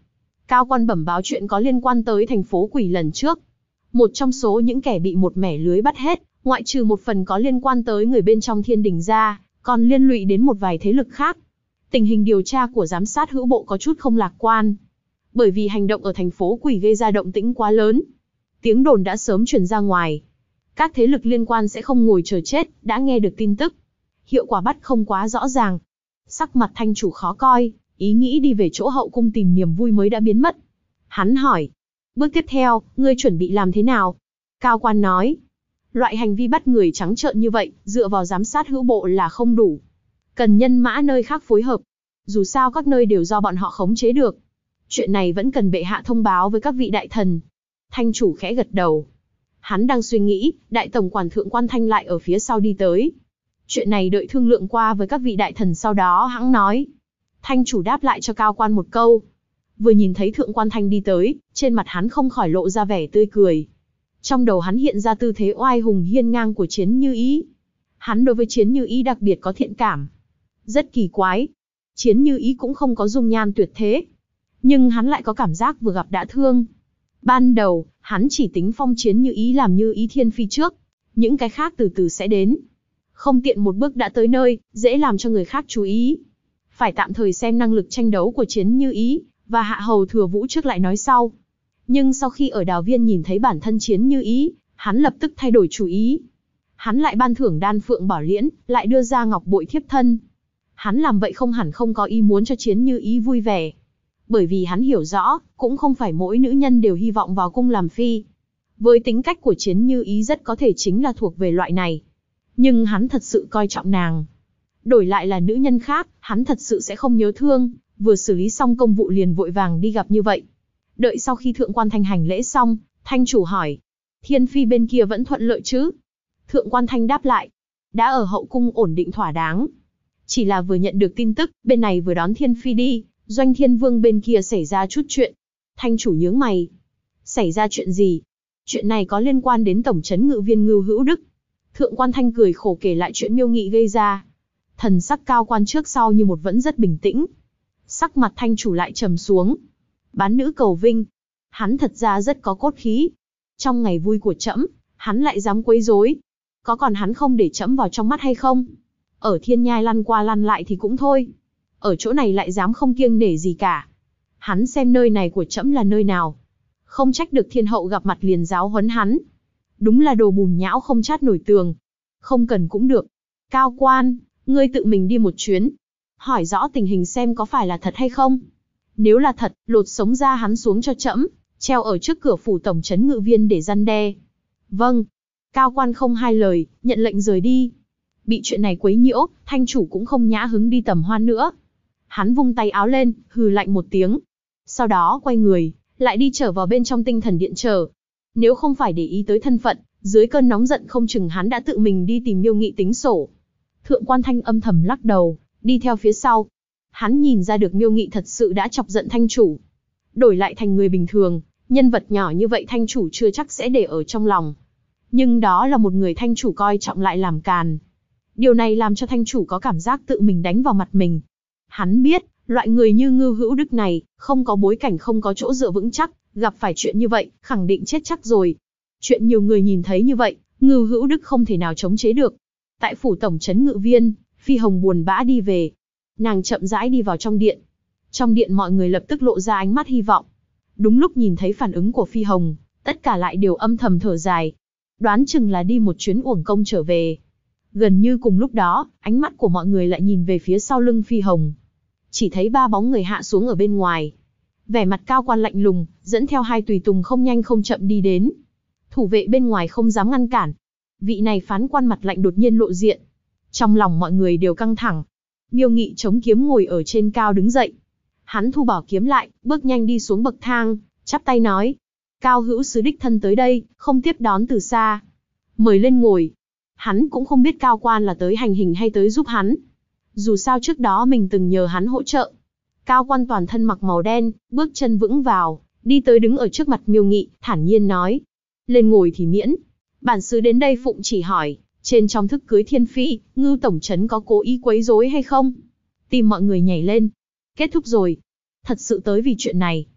A: Cao quan bẩm báo chuyện có liên quan tới thành phố quỷ lần trước. Một trong số những kẻ bị một mẻ lưới bắt hết, ngoại trừ một phần có liên quan tới người bên trong thiên đình ra, còn liên lụy đến một vài thế lực khác. Tình hình điều tra của giám sát hữu bộ có chút không lạc quan. Bởi vì hành động ở thành phố quỷ gây ra động tĩnh quá lớn. Tiếng đồn đã sớm truyền ra ngoài. Các thế lực liên quan sẽ không ngồi chờ chết, đã nghe được tin tức. Hiệu quả bắt không quá rõ ràng. Sắc mặt thanh chủ khó coi, ý nghĩ đi về chỗ hậu cung tìm niềm vui mới đã biến mất. Hắn hỏi, bước tiếp theo, ngươi chuẩn bị làm thế nào? Cao quan nói, loại hành vi bắt người trắng trợn như vậy, dựa vào giám sát hữu bộ là không đủ. Cần nhân mã nơi khác phối hợp. Dù sao các nơi đều do bọn họ khống chế được. Chuyện này vẫn cần bệ hạ thông báo với các vị đại thần. Thanh chủ khẽ gật đầu. Hắn đang suy nghĩ, đại tổng quản thượng quan Thanh lại ở phía sau đi tới. Chuyện này đợi thương lượng qua với các vị đại thần sau đó hẵng nói. Thanh chủ đáp lại cho cao quan một câu. Vừa nhìn thấy thượng quan Thanh đi tới, trên mặt hắn không khỏi lộ ra vẻ tươi cười. Trong đầu hắn hiện ra tư thế oai hùng hiên ngang của Chiến Như Ý. Hắn đối với Chiến Như Ý đặc biệt có thiện cảm. Rất kỳ quái. Chiến Như Ý cũng không có dung nhan tuyệt thế. Nhưng hắn lại có cảm giác vừa gặp đã thương. Ban đầu, hắn chỉ tính phong Chiến Như Ý làm Như Ý Thiên Phi trước. Những cái khác từ từ sẽ đến. Không tiện một bước đã tới nơi, dễ làm cho người khác chú ý. Phải tạm thời xem năng lực tranh đấu của Chiến Như Ý, và hạ hầu Thừa Vũ trước lại nói sau. Nhưng sau khi ở Đào Viên nhìn thấy bản thân Chiến Như Ý, hắn lập tức thay đổi chủ ý. Hắn lại ban thưởng đan phượng bảo liễn, lại đưa ra ngọc bội thiếp thân. Hắn làm vậy không hẳn không có ý muốn cho Chiến Như Ý vui vẻ. Bởi vì hắn hiểu rõ, cũng không phải mỗi nữ nhân đều hy vọng vào cung làm phi. Với tính cách của Chiến Như Ý rất có thể chính là thuộc về loại này. Nhưng hắn thật sự coi trọng nàng. Đổi lại là nữ nhân khác, hắn thật sự sẽ không nhớ thương, vừa xử lý xong công vụ liền vội vàng đi gặp như vậy. Đợi sau khi thượng quan Thanh hành lễ xong, Thanh chủ hỏi, Thiên Phi bên kia vẫn thuận lợi chứ? Thượng quan Thanh đáp lại, đã ở hậu cung ổn định thỏa đáng. Chỉ là vừa nhận được tin tức, bên này vừa đón Thiên Phi đi, Doanh Thiên Vương bên kia xảy ra chút chuyện. Thanh chủ nhướng mày. Xảy ra chuyện gì? Chuyện này có liên quan đến tổng trấn ngự viên Ngưu Hữu Đức. Thượng quan Thanh cười khổ kể lại chuyện Miêu Nghị gây ra. Thần sắc cao quan trước sau như một vẫn rất bình tĩnh. Sắc mặt thanh chủ lại trầm xuống. Bán nữ cầu vinh. Hắn thật ra rất có cốt khí. Trong ngày vui của trẫm, hắn lại dám quấy rối. Có còn hắn không để trẫm vào trong mắt hay không? Ở thiên nhai lăn qua lăn lại thì cũng thôi. Ở chỗ này lại dám không kiêng nể gì cả. Hắn xem nơi này của trẫm là nơi nào. Không trách được thiên hậu gặp mặt liền giáo huấn hắn. Đúng là đồ bùn nhão không chát nổi tường. Không cần cũng được. Cao quan, ngươi tự mình đi một chuyến. Hỏi rõ tình hình xem có phải là thật hay không. Nếu là thật, lột sống ra hắn xuống cho trẫm, treo ở trước cửa phủ tổng trấn ngự viên để răn đe. Vâng. Cao quan không hai lời, nhận lệnh rời đi. Bị chuyện này quấy nhiễu, thanh chủ cũng không nhã hứng đi tầm hoan nữa. Hắn vung tay áo lên, hừ lạnh một tiếng. Sau đó quay người, lại đi trở vào bên trong tinh thần điện chờ. Nếu không phải để ý tới thân phận, dưới cơn nóng giận không chừng hắn đã tự mình đi tìm Miêu Nghị tính sổ. Thượng quan Thanh âm thầm lắc đầu, đi theo phía sau. Hắn nhìn ra được Miêu Nghị thật sự đã chọc giận thanh chủ. Đổi lại thành người bình thường, nhân vật nhỏ như vậy thanh chủ chưa chắc sẽ để ở trong lòng. Nhưng đó là một người thanh chủ coi trọng lại làm càn. Điều này làm cho thanh chủ có cảm giác tự mình đánh vào mặt mình. Hắn biết, loại người như Ngưu Hữu Đức này, không có bối cảnh không có chỗ dựa vững chắc, gặp phải chuyện như vậy, khẳng định chết chắc rồi. Chuyện nhiều người nhìn thấy như vậy, Ngưu Hữu Đức không thể nào chống chế được. Tại phủ tổng trấn ngự viên, Phi Hồng buồn bã đi về. Nàng chậm rãi đi vào trong điện. Trong điện mọi người lập tức lộ ra ánh mắt hy vọng. Đúng lúc nhìn thấy phản ứng của Phi Hồng, tất cả lại đều âm thầm thở dài. Đoán chừng là đi một chuyến uổng công trở về. Gần như cùng lúc đó, ánh mắt của mọi người lại nhìn về phía sau lưng Phi Hồng. Chỉ thấy ba bóng người hạ xuống ở bên ngoài. Vẻ mặt cao quan lạnh lùng, dẫn theo hai tùy tùng không nhanh không chậm đi đến. Thủ vệ bên ngoài không dám ngăn cản. Vị này phán quan mặt lạnh đột nhiên lộ diện. Trong lòng mọi người đều căng thẳng. Miêu Nghị chống kiếm ngồi ở trên cao đứng dậy. Hắn thu bảo kiếm lại, bước nhanh đi xuống bậc thang, chắp tay nói. Cao hữu sứ đích thân tới đây, không tiếp đón từ xa. Mời lên ngồi. Hắn cũng không biết cao quan là tới hành hình hay tới giúp hắn. Dù sao trước đó mình từng nhờ hắn hỗ trợ. Cao quan toàn thân mặc màu đen, bước chân vững vào, đi tới đứng ở trước mặt Miêu Nghị, thản nhiên nói. Lên ngồi thì miễn. Bản sứ đến đây phụng chỉ hỏi, trên trong thức cưới thiên phi, Ngưu tổng trấn có cố ý quấy rối hay không? Tim mọi người nhảy lên. Kết thúc rồi. Thật sự tới vì chuyện này.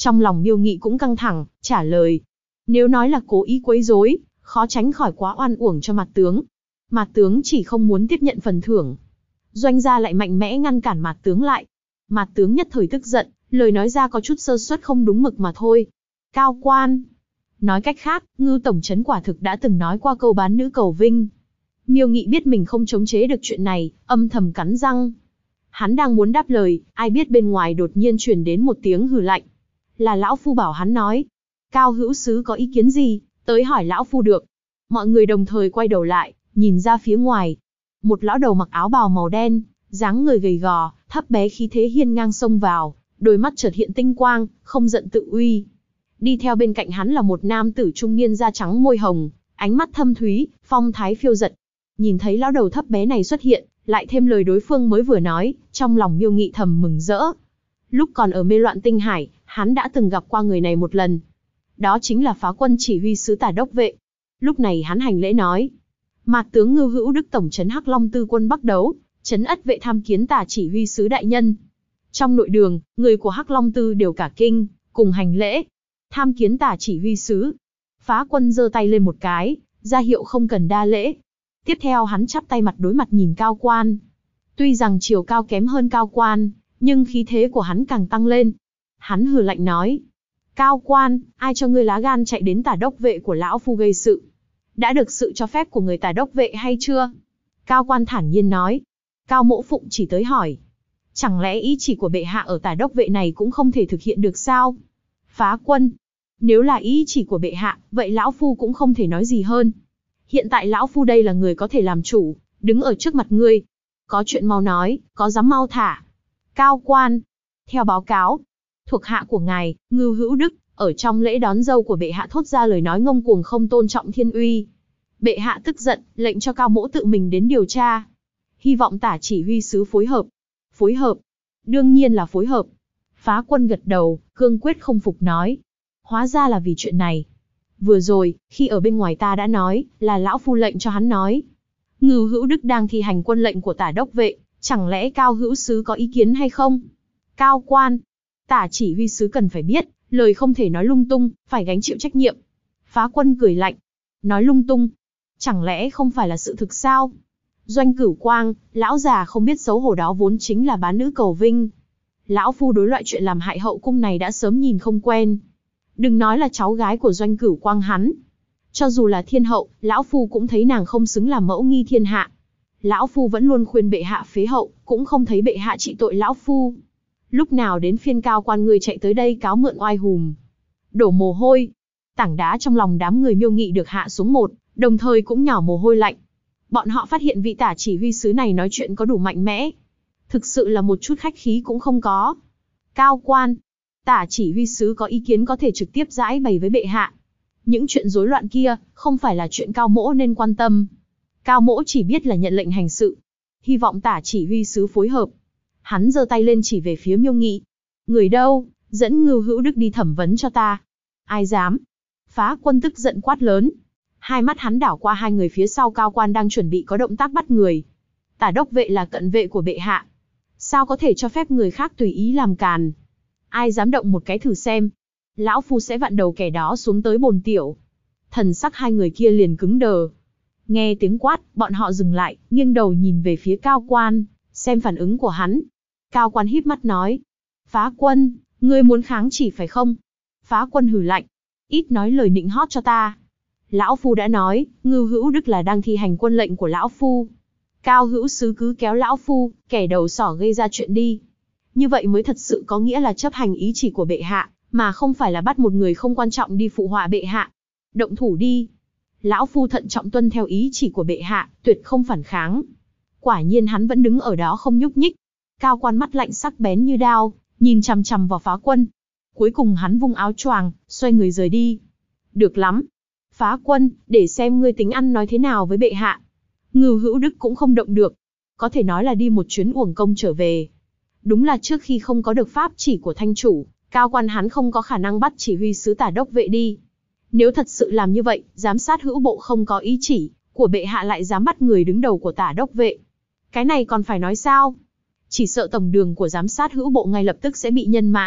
A: Trong lòng Miêu Nghị cũng căng thẳng, trả lời. Nếu nói là cố ý quấy rối, khó tránh khỏi quá oan uổng cho Mạt tướng. Mạt tướng chỉ không muốn tiếp nhận phần thưởng. Doanh gia lại mạnh mẽ ngăn cản Mạt tướng lại. Mạt tướng nhất thời tức giận, lời nói ra có chút sơ suất không đúng mực mà thôi. Cao quan. Nói cách khác, Ngưu tổng trấn quả thực đã từng nói qua câu bán nữ cầu vinh. Miêu Nghị biết mình không chống chế được chuyện này, âm thầm cắn răng. Hắn đang muốn đáp lời, ai biết bên ngoài đột nhiên truyền đến một tiếng hừ lạnh. Là lão phu bảo hắn nói. Cao hữu sứ có ý kiến gì, tới hỏi lão phu được. Mọi người đồng thời quay đầu lại, nhìn ra phía ngoài. Một lão đầu mặc áo bào màu đen, dáng người gầy gò, thấp bé khí thế hiên ngang xông vào, đôi mắt chợt hiện tinh quang, không giận tự uy. Đi theo bên cạnh hắn là một nam tử trung niên da trắng môi hồng, ánh mắt thâm thúy, phong thái phiêu dật. Nhìn thấy lão đầu thấp bé này xuất hiện, lại thêm lời đối phương mới vừa nói, trong lòng Miêu Nghị thầm mừng rỡ. Lúc còn ở Mê Loạn Tinh Hải, hắn đã từng gặp qua người này một lần. Đó chính là Phá Quân chỉ huy sứ Tả Đốc Vệ. Lúc này hắn hành lễ nói: Mạt tướng Ngưu Hữu Đức tổng trấn Hắc Long Tư quân Bắc Đấu, trấn Ất Vệ tham kiến Tả chỉ huy sứ đại nhân. Trong nội đường, người của Hắc Long Tư đều cả kinh, cùng hành lễ. Tham kiến Tả chỉ huy sứ. Phá Quân giơ tay lên một cái, ra hiệu không cần đa lễ. Tiếp theo hắn chắp tay mặt đối mặt nhìn Cao Quan. Tuy rằng chiều cao kém hơn Cao Quan, nhưng khí thế của hắn càng tăng lên. Hắn hừ lạnh nói: Cao Quan, ai cho ngươi lá gan chạy đến Tả Đốc Vệ của lão phu gây sự? Đã được sự cho phép của người Tả Đốc Vệ hay chưa? Cao Quan thản nhiên nói: Cao mỗ phụng chỉ tới hỏi. Chẳng lẽ ý chỉ của bệ hạ ở Tả Đốc Vệ này cũng không thể thực hiện được sao? Phá Quân: Nếu là ý chỉ của bệ hạ, vậy lão phu cũng không thể nói gì hơn. Hiện tại lão phu đây là người có thể làm chủ, đứng ở trước mặt ngươi. Có chuyện mau nói, có dám mau thả. Cao Quan: Theo báo cáo, thuộc hạ của ngài, Ngưu Hữu Đức, ở trong lễ đón dâu của bệ hạ thốt ra lời nói ngông cuồng không tôn trọng thiên uy. Bệ hạ tức giận, lệnh cho Cao mỗ tự mình đến điều tra. Hy vọng Tả chỉ huy sứ phối hợp. Phối hợp? Đương nhiên là phối hợp. Phá Quân gật đầu, cương quyết không phục nói. Hóa ra là vì chuyện này. Vừa rồi, khi ở bên ngoài ta đã nói, là lão phu lệnh cho hắn nói. Ngưu Hữu Đức đang thi hành quân lệnh của Tả Đốc Vệ, chẳng lẽ Cao hữu sứ có ý kiến hay không? Cao Quan: Tả chỉ huy sứ cần phải biết, lời không thể nói lung tung, phải gánh chịu trách nhiệm. Phá Quân cười lạnh: Nói lung tung? Chẳng lẽ không phải là sự thực sao? Doanh Cửu Quang, lão già không biết xấu hổ đó vốn chính là bán nữ cầu vinh. Lão phu đối loại chuyện làm hại hậu cung này đã sớm nhìn không quen. Đừng nói là cháu gái của Doanh Cửu Quang hắn. Cho dù là thiên hậu, lão phu cũng thấy nàng không xứng làm mẫu nghi thiên hạ. Lão phu vẫn luôn khuyên bệ hạ phế hậu, cũng không thấy bệ hạ trị tội lão phu. Lúc nào đến phiên Cao Quan người chạy tới đây cáo mượn oai hùm. Đổ mồ hôi. Tảng đá trong lòng đám người Miêu Nghị được hạ xuống một, đồng thời cũng nhỏ mồ hôi lạnh. Bọn họ phát hiện vị Tả chỉ huy sứ này nói chuyện có đủ mạnh mẽ. Thực sự là một chút khách khí cũng không có. Cao Quan: Tả chỉ huy sứ có ý kiến có thể trực tiếp giải bày với bệ hạ. Những chuyện rối loạn kia, không phải là chuyện Cao mỗ nên quan tâm. Cao mỗ chỉ biết là nhận lệnh hành sự. Hy vọng Tả chỉ huy sứ phối hợp. Hắn giơ tay lên chỉ về phía Miêu Nghị. Người đâu, dẫn Ngưu Hữu Đức đi thẩm vấn cho ta. Ai dám? Phá Quân tức giận quát lớn. Hai mắt hắn đảo qua hai người phía sau Cao Quan đang chuẩn bị có động tác bắt người. Tả Đốc Vệ là cận vệ của bệ hạ. Sao có thể cho phép người khác tùy ý làm càn? Ai dám động một cái thử xem. Lão phu sẽ vặn đầu kẻ đó xuống tới bồn tiểu. Thần sắc hai người kia liền cứng đờ. Nghe tiếng quát, bọn họ dừng lại, nghiêng đầu nhìn về phía Cao Quan, xem phản ứng của hắn. Cao Quan híp mắt nói: Phá Quân, ngươi muốn kháng chỉ phải không? Phá Quân hừ lạnh: Ít nói lời nịnh hót cho ta. Lão phu đã nói, Ngưu Hữu Đức là đang thi hành quân lệnh của lão phu. Cao hữu sứ cứ kéo lão phu, kẻ đầu sỏ gây ra chuyện đi. Như vậy mới thật sự có nghĩa là chấp hành ý chỉ của bệ hạ, mà không phải là bắt một người không quan trọng đi phụ họa bệ hạ. Động thủ đi. Lão phu thận trọng tuân theo ý chỉ của bệ hạ, tuyệt không phản kháng. Quả nhiên hắn vẫn đứng ở đó không nhúc nhích. Cao Quan mắt lạnh sắc bén như đao, nhìn chằm chằm vào Phá Quân. Cuối cùng hắn vung áo choàng, xoay người rời đi. Được lắm. Phá Quân, để xem ngươi tính ăn nói thế nào với bệ hạ. Ngưu Hữu Đức cũng không động được. Có thể nói là đi một chuyến uổng công trở về. Đúng là trước khi không có được pháp chỉ của thanh chủ, Cao Quan hắn không có khả năng bắt chỉ huy sứ Tả Đốc Vệ đi. Nếu thật sự làm như vậy, giám sát hữu bộ không có ý chỉ của bệ hạ lại dám bắt người đứng đầu của Tả Đốc Vệ. Cái này còn phải nói sao? Chỉ sợ tổng đường của giám sát hữu bộ ngay lập tức sẽ bị nhân mã,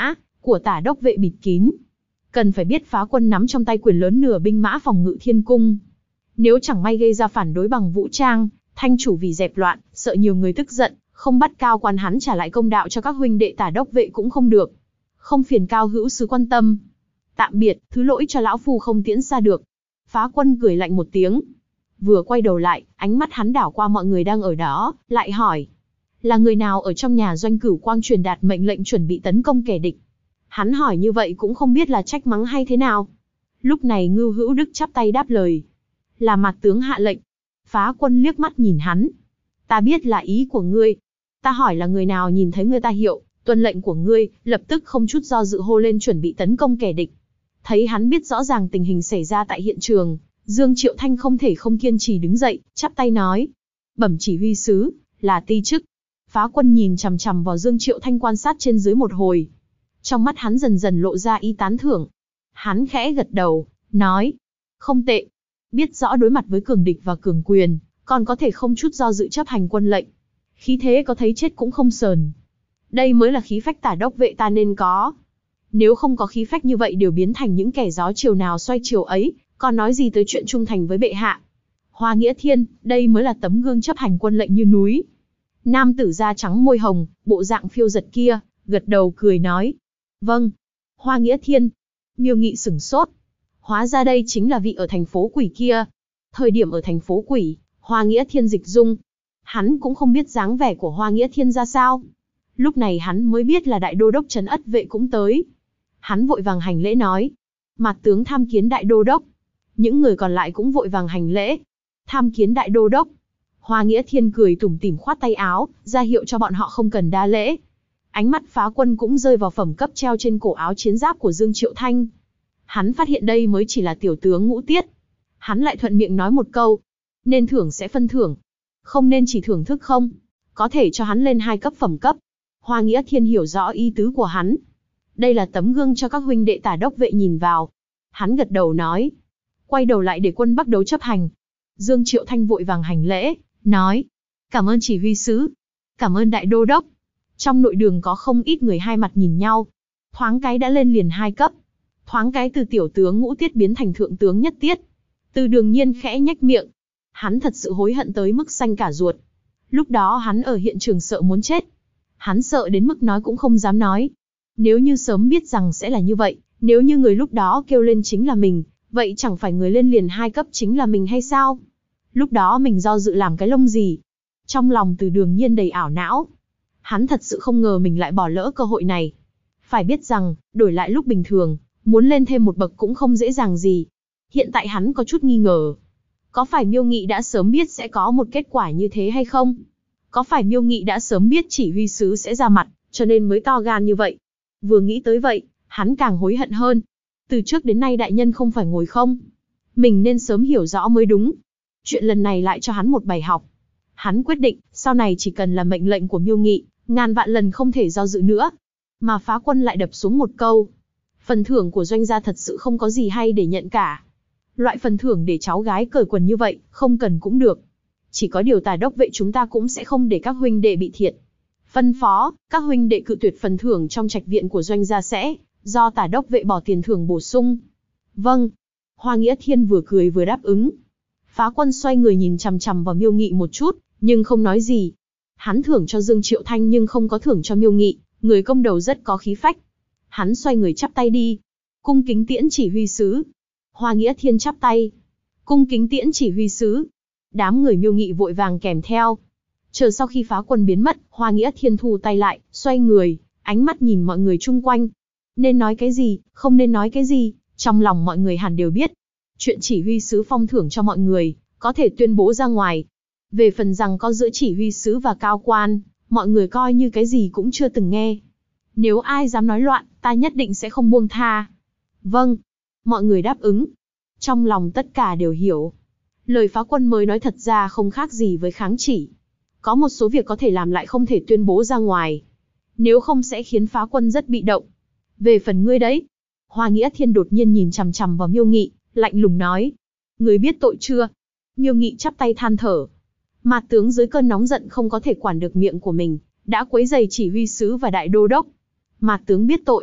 A: của Tả đốc vệ bịt kín. Cần phải biết phá quân nắm trong tay quyền lớn nửa binh mã phòng ngự thiên cung. Nếu chẳng may gây ra phản đối bằng vũ trang, Thanh chủ vì dẹp loạn, sợ nhiều người tức giận, không bắt cao quan hắn trả lại công đạo cho các huynh đệ Tả đốc vệ cũng không được. Không phiền cao hữu sứ quan tâm. Tạm biệt, thứ lỗi cho lão phu không tiễn xa được. Phá quân cười lạnh một tiếng. Vừa quay đầu lại, ánh mắt hắn đảo qua mọi người đang ở đó, lại hỏi. Là người nào ở trong nhà Doanh Cửu Quang truyền đạt mệnh lệnh chuẩn bị tấn công kẻ địch? Hắn hỏi như vậy cũng không biết là trách mắng hay thế nào. Lúc này Ngưu Hữu Đức chắp tay đáp lời. Là Mạt tướng hạ lệnh. Phá quân liếc mắt nhìn hắn. Ta biết là ý của ngươi. Ta hỏi là người nào nhìn thấy ngươi ta hiệu, tuân lệnh của ngươi, lập tức không chút do dự hô lên chuẩn bị tấn công kẻ địch. Thấy hắn biết rõ ràng tình hình xảy ra tại hiện trường, Dương Triệu Thanh không thể không kiên trì đứng dậy, chắp tay nói. Bẩm chỉ huy sứ, là ti chức. Phá quân nhìn chằm chằm vào Dương Triệu Thanh quan sát trên dưới một hồi. Trong mắt hắn dần dần lộ ra ý tán thưởng. Hắn khẽ gật đầu, nói. Không tệ. Biết rõ đối mặt với cường địch và cường quyền, còn có thể không chút do dự chấp hành quân lệnh. Khí thế có thấy chết cũng không sờn. Đây mới là khí phách Tả đốc vệ ta nên có. Nếu không có khí phách như vậy đều biến thành những kẻ gió chiều nào xoay chiều ấy, còn nói gì tới chuyện trung thành với bệ hạ. Hoa Nghĩa Thiên, đây mới là tấm gương chấp hành quân lệnh như núi. Nam tử da trắng môi hồng, bộ dạng phiêu giật kia, gật đầu cười nói. Vâng. Hoa Nghĩa Thiên. Miêu Nghị sửng sốt. Hóa ra đây chính là vị ở thành phố Quỷ kia. Thời điểm ở thành phố Quỷ, Hoa Nghĩa Thiên dịch dung. Hắn cũng không biết dáng vẻ của Hoa Nghĩa Thiên ra sao. Lúc này hắn mới biết là đại đô đốc trấn Ất vệ cũng tới. Hắn vội vàng hành lễ nói. Mạt tướng tham kiến đại đô đốc. Những người còn lại cũng vội vàng hành lễ. Tham kiến đại đô đốc. Hoa Nghĩa Thiên cười tủm tỉm khoát tay áo, ra hiệu cho bọn họ không cần đa lễ. Ánh mắt phá quân cũng rơi vào phẩm cấp treo trên cổ áo chiến giáp của Dương Triệu Thanh. Hắn phát hiện đây mới chỉ là tiểu tướng ngũ tiết. Hắn lại thuận miệng nói một câu. Nên thưởng sẽ phân thưởng. Không nên chỉ thưởng thức không. Có thể cho hắn lên 2 cấp phẩm cấp. Hoa Nghĩa Thiên hiểu rõ ý tứ của hắn. Đây là tấm gương cho các huynh đệ Tả đốc vệ nhìn vào. Hắn gật đầu nói. Quay đầu lại để quân Bắc Đấu chấp hành. Dương Triệu Thanh vội vàng hành lễ, nói. Cảm ơn chỉ huy sứ. Cảm ơn đại đô đốc. Trong nội đường có không ít người hai mặt nhìn nhau. Thoáng cái đã lên liền 2 cấp. Thoáng cái từ tiểu tướng ngũ tiết biến thành thượng tướng nhất tiết. Từ Đường Nhiên khẽ nhếch miệng. Hắn thật sự hối hận tới mức xanh cả ruột. Lúc đó hắn ở hiện trường sợ muốn chết. Hắn sợ đến mức nói cũng không dám nói. Nếu như sớm biết rằng sẽ là như vậy, nếu như người lúc đó kêu lên chính là mình, vậy chẳng phải người lên liền 2 cấp chính là mình hay sao? Lúc đó mình do dự làm cái lông gì? Trong lòng Từ Đường Nhiên đầy ảo não. Hắn thật sự không ngờ mình lại bỏ lỡ cơ hội này. Phải biết rằng, đổi lại lúc bình thường, muốn lên thêm một bậc cũng không dễ dàng gì. Hiện tại hắn có chút nghi ngờ. Có phải Miêu Nghị đã sớm biết sẽ có một kết quả như thế hay không? Có phải Miêu Nghị đã sớm biết chỉ huy sứ sẽ ra mặt, cho nên mới to gan như vậy? Vừa nghĩ tới vậy, hắn càng hối hận hơn. Từ trước đến nay đại nhân không phải ngồi không. Mình nên sớm hiểu rõ mới đúng. Chuyện lần này lại cho hắn một bài học. Hắn quyết định, sau này chỉ cần là mệnh lệnh của Miêu Nghị, ngàn vạn lần không thể do dự nữa. Mà phá quân lại đập xuống một câu. Phần thưởng của Doanh gia thật sự không có gì hay để nhận cả. Loại phần thưởng để cháu gái cởi quần như vậy, không cần cũng được. Chỉ có điều Tả đốc vệ chúng ta cũng sẽ không để các huynh đệ bị thiệt. Phân phó, các huynh đệ cự tuyệt phần thưởng trong trạch viện của Doanh gia sẽ do Tả đốc vệ bỏ tiền thưởng bổ sung. Vâng. Hoa Nghĩa Thiên vừa cười vừa đáp ứng. Phá quân xoay người nhìn chằm chằm vào Miêu Nghị một chút, nhưng không nói gì. Hắn thưởng cho Dương Triệu Thanh nhưng không có thưởng cho Miêu Nghị, người công đầu rất có khí phách. Hắn xoay người chắp tay đi. Cung kính tiễn chỉ huy sứ. Hoa Nghĩa Thiên chắp tay. Cung kính tiễn chỉ huy sứ. Đám người Miêu Nghị vội vàng kèm theo. Chờ sau khi phá quân biến mất, Hoa Nghĩa Thiên thu tay lại, xoay người, ánh mắt nhìn mọi người chung quanh. Nên nói cái gì, không nên nói cái gì, trong lòng mọi người hẳn đều biết. Chuyện chỉ huy sứ phong thưởng cho mọi người, có thể tuyên bố ra ngoài. Về phần rằng có giữa chỉ huy sứ và cao quan, mọi người coi như cái gì cũng chưa từng nghe. Nếu ai dám nói loạn, ta nhất định sẽ không buông tha. Vâng. Mọi người đáp ứng. Trong lòng tất cả đều hiểu. Lời phá quân mới nói thật ra không khác gì với kháng chỉ. Có một số việc có thể làm lại không thể tuyên bố ra ngoài. Nếu không sẽ khiến phá quân rất bị động. Về phần ngươi đấy. Hoa Nghĩa Thiên đột nhiên nhìn chằm chằm vào Miêu Nghị, lạnh lùng nói. Ngươi biết tội chưa? Miêu Nghị chắp tay than thở. Mạt tướng dưới cơn nóng giận không có thể quản được miệng của mình, đã quấy rầy chỉ huy sứ và đại đô đốc. Mạt tướng biết tội.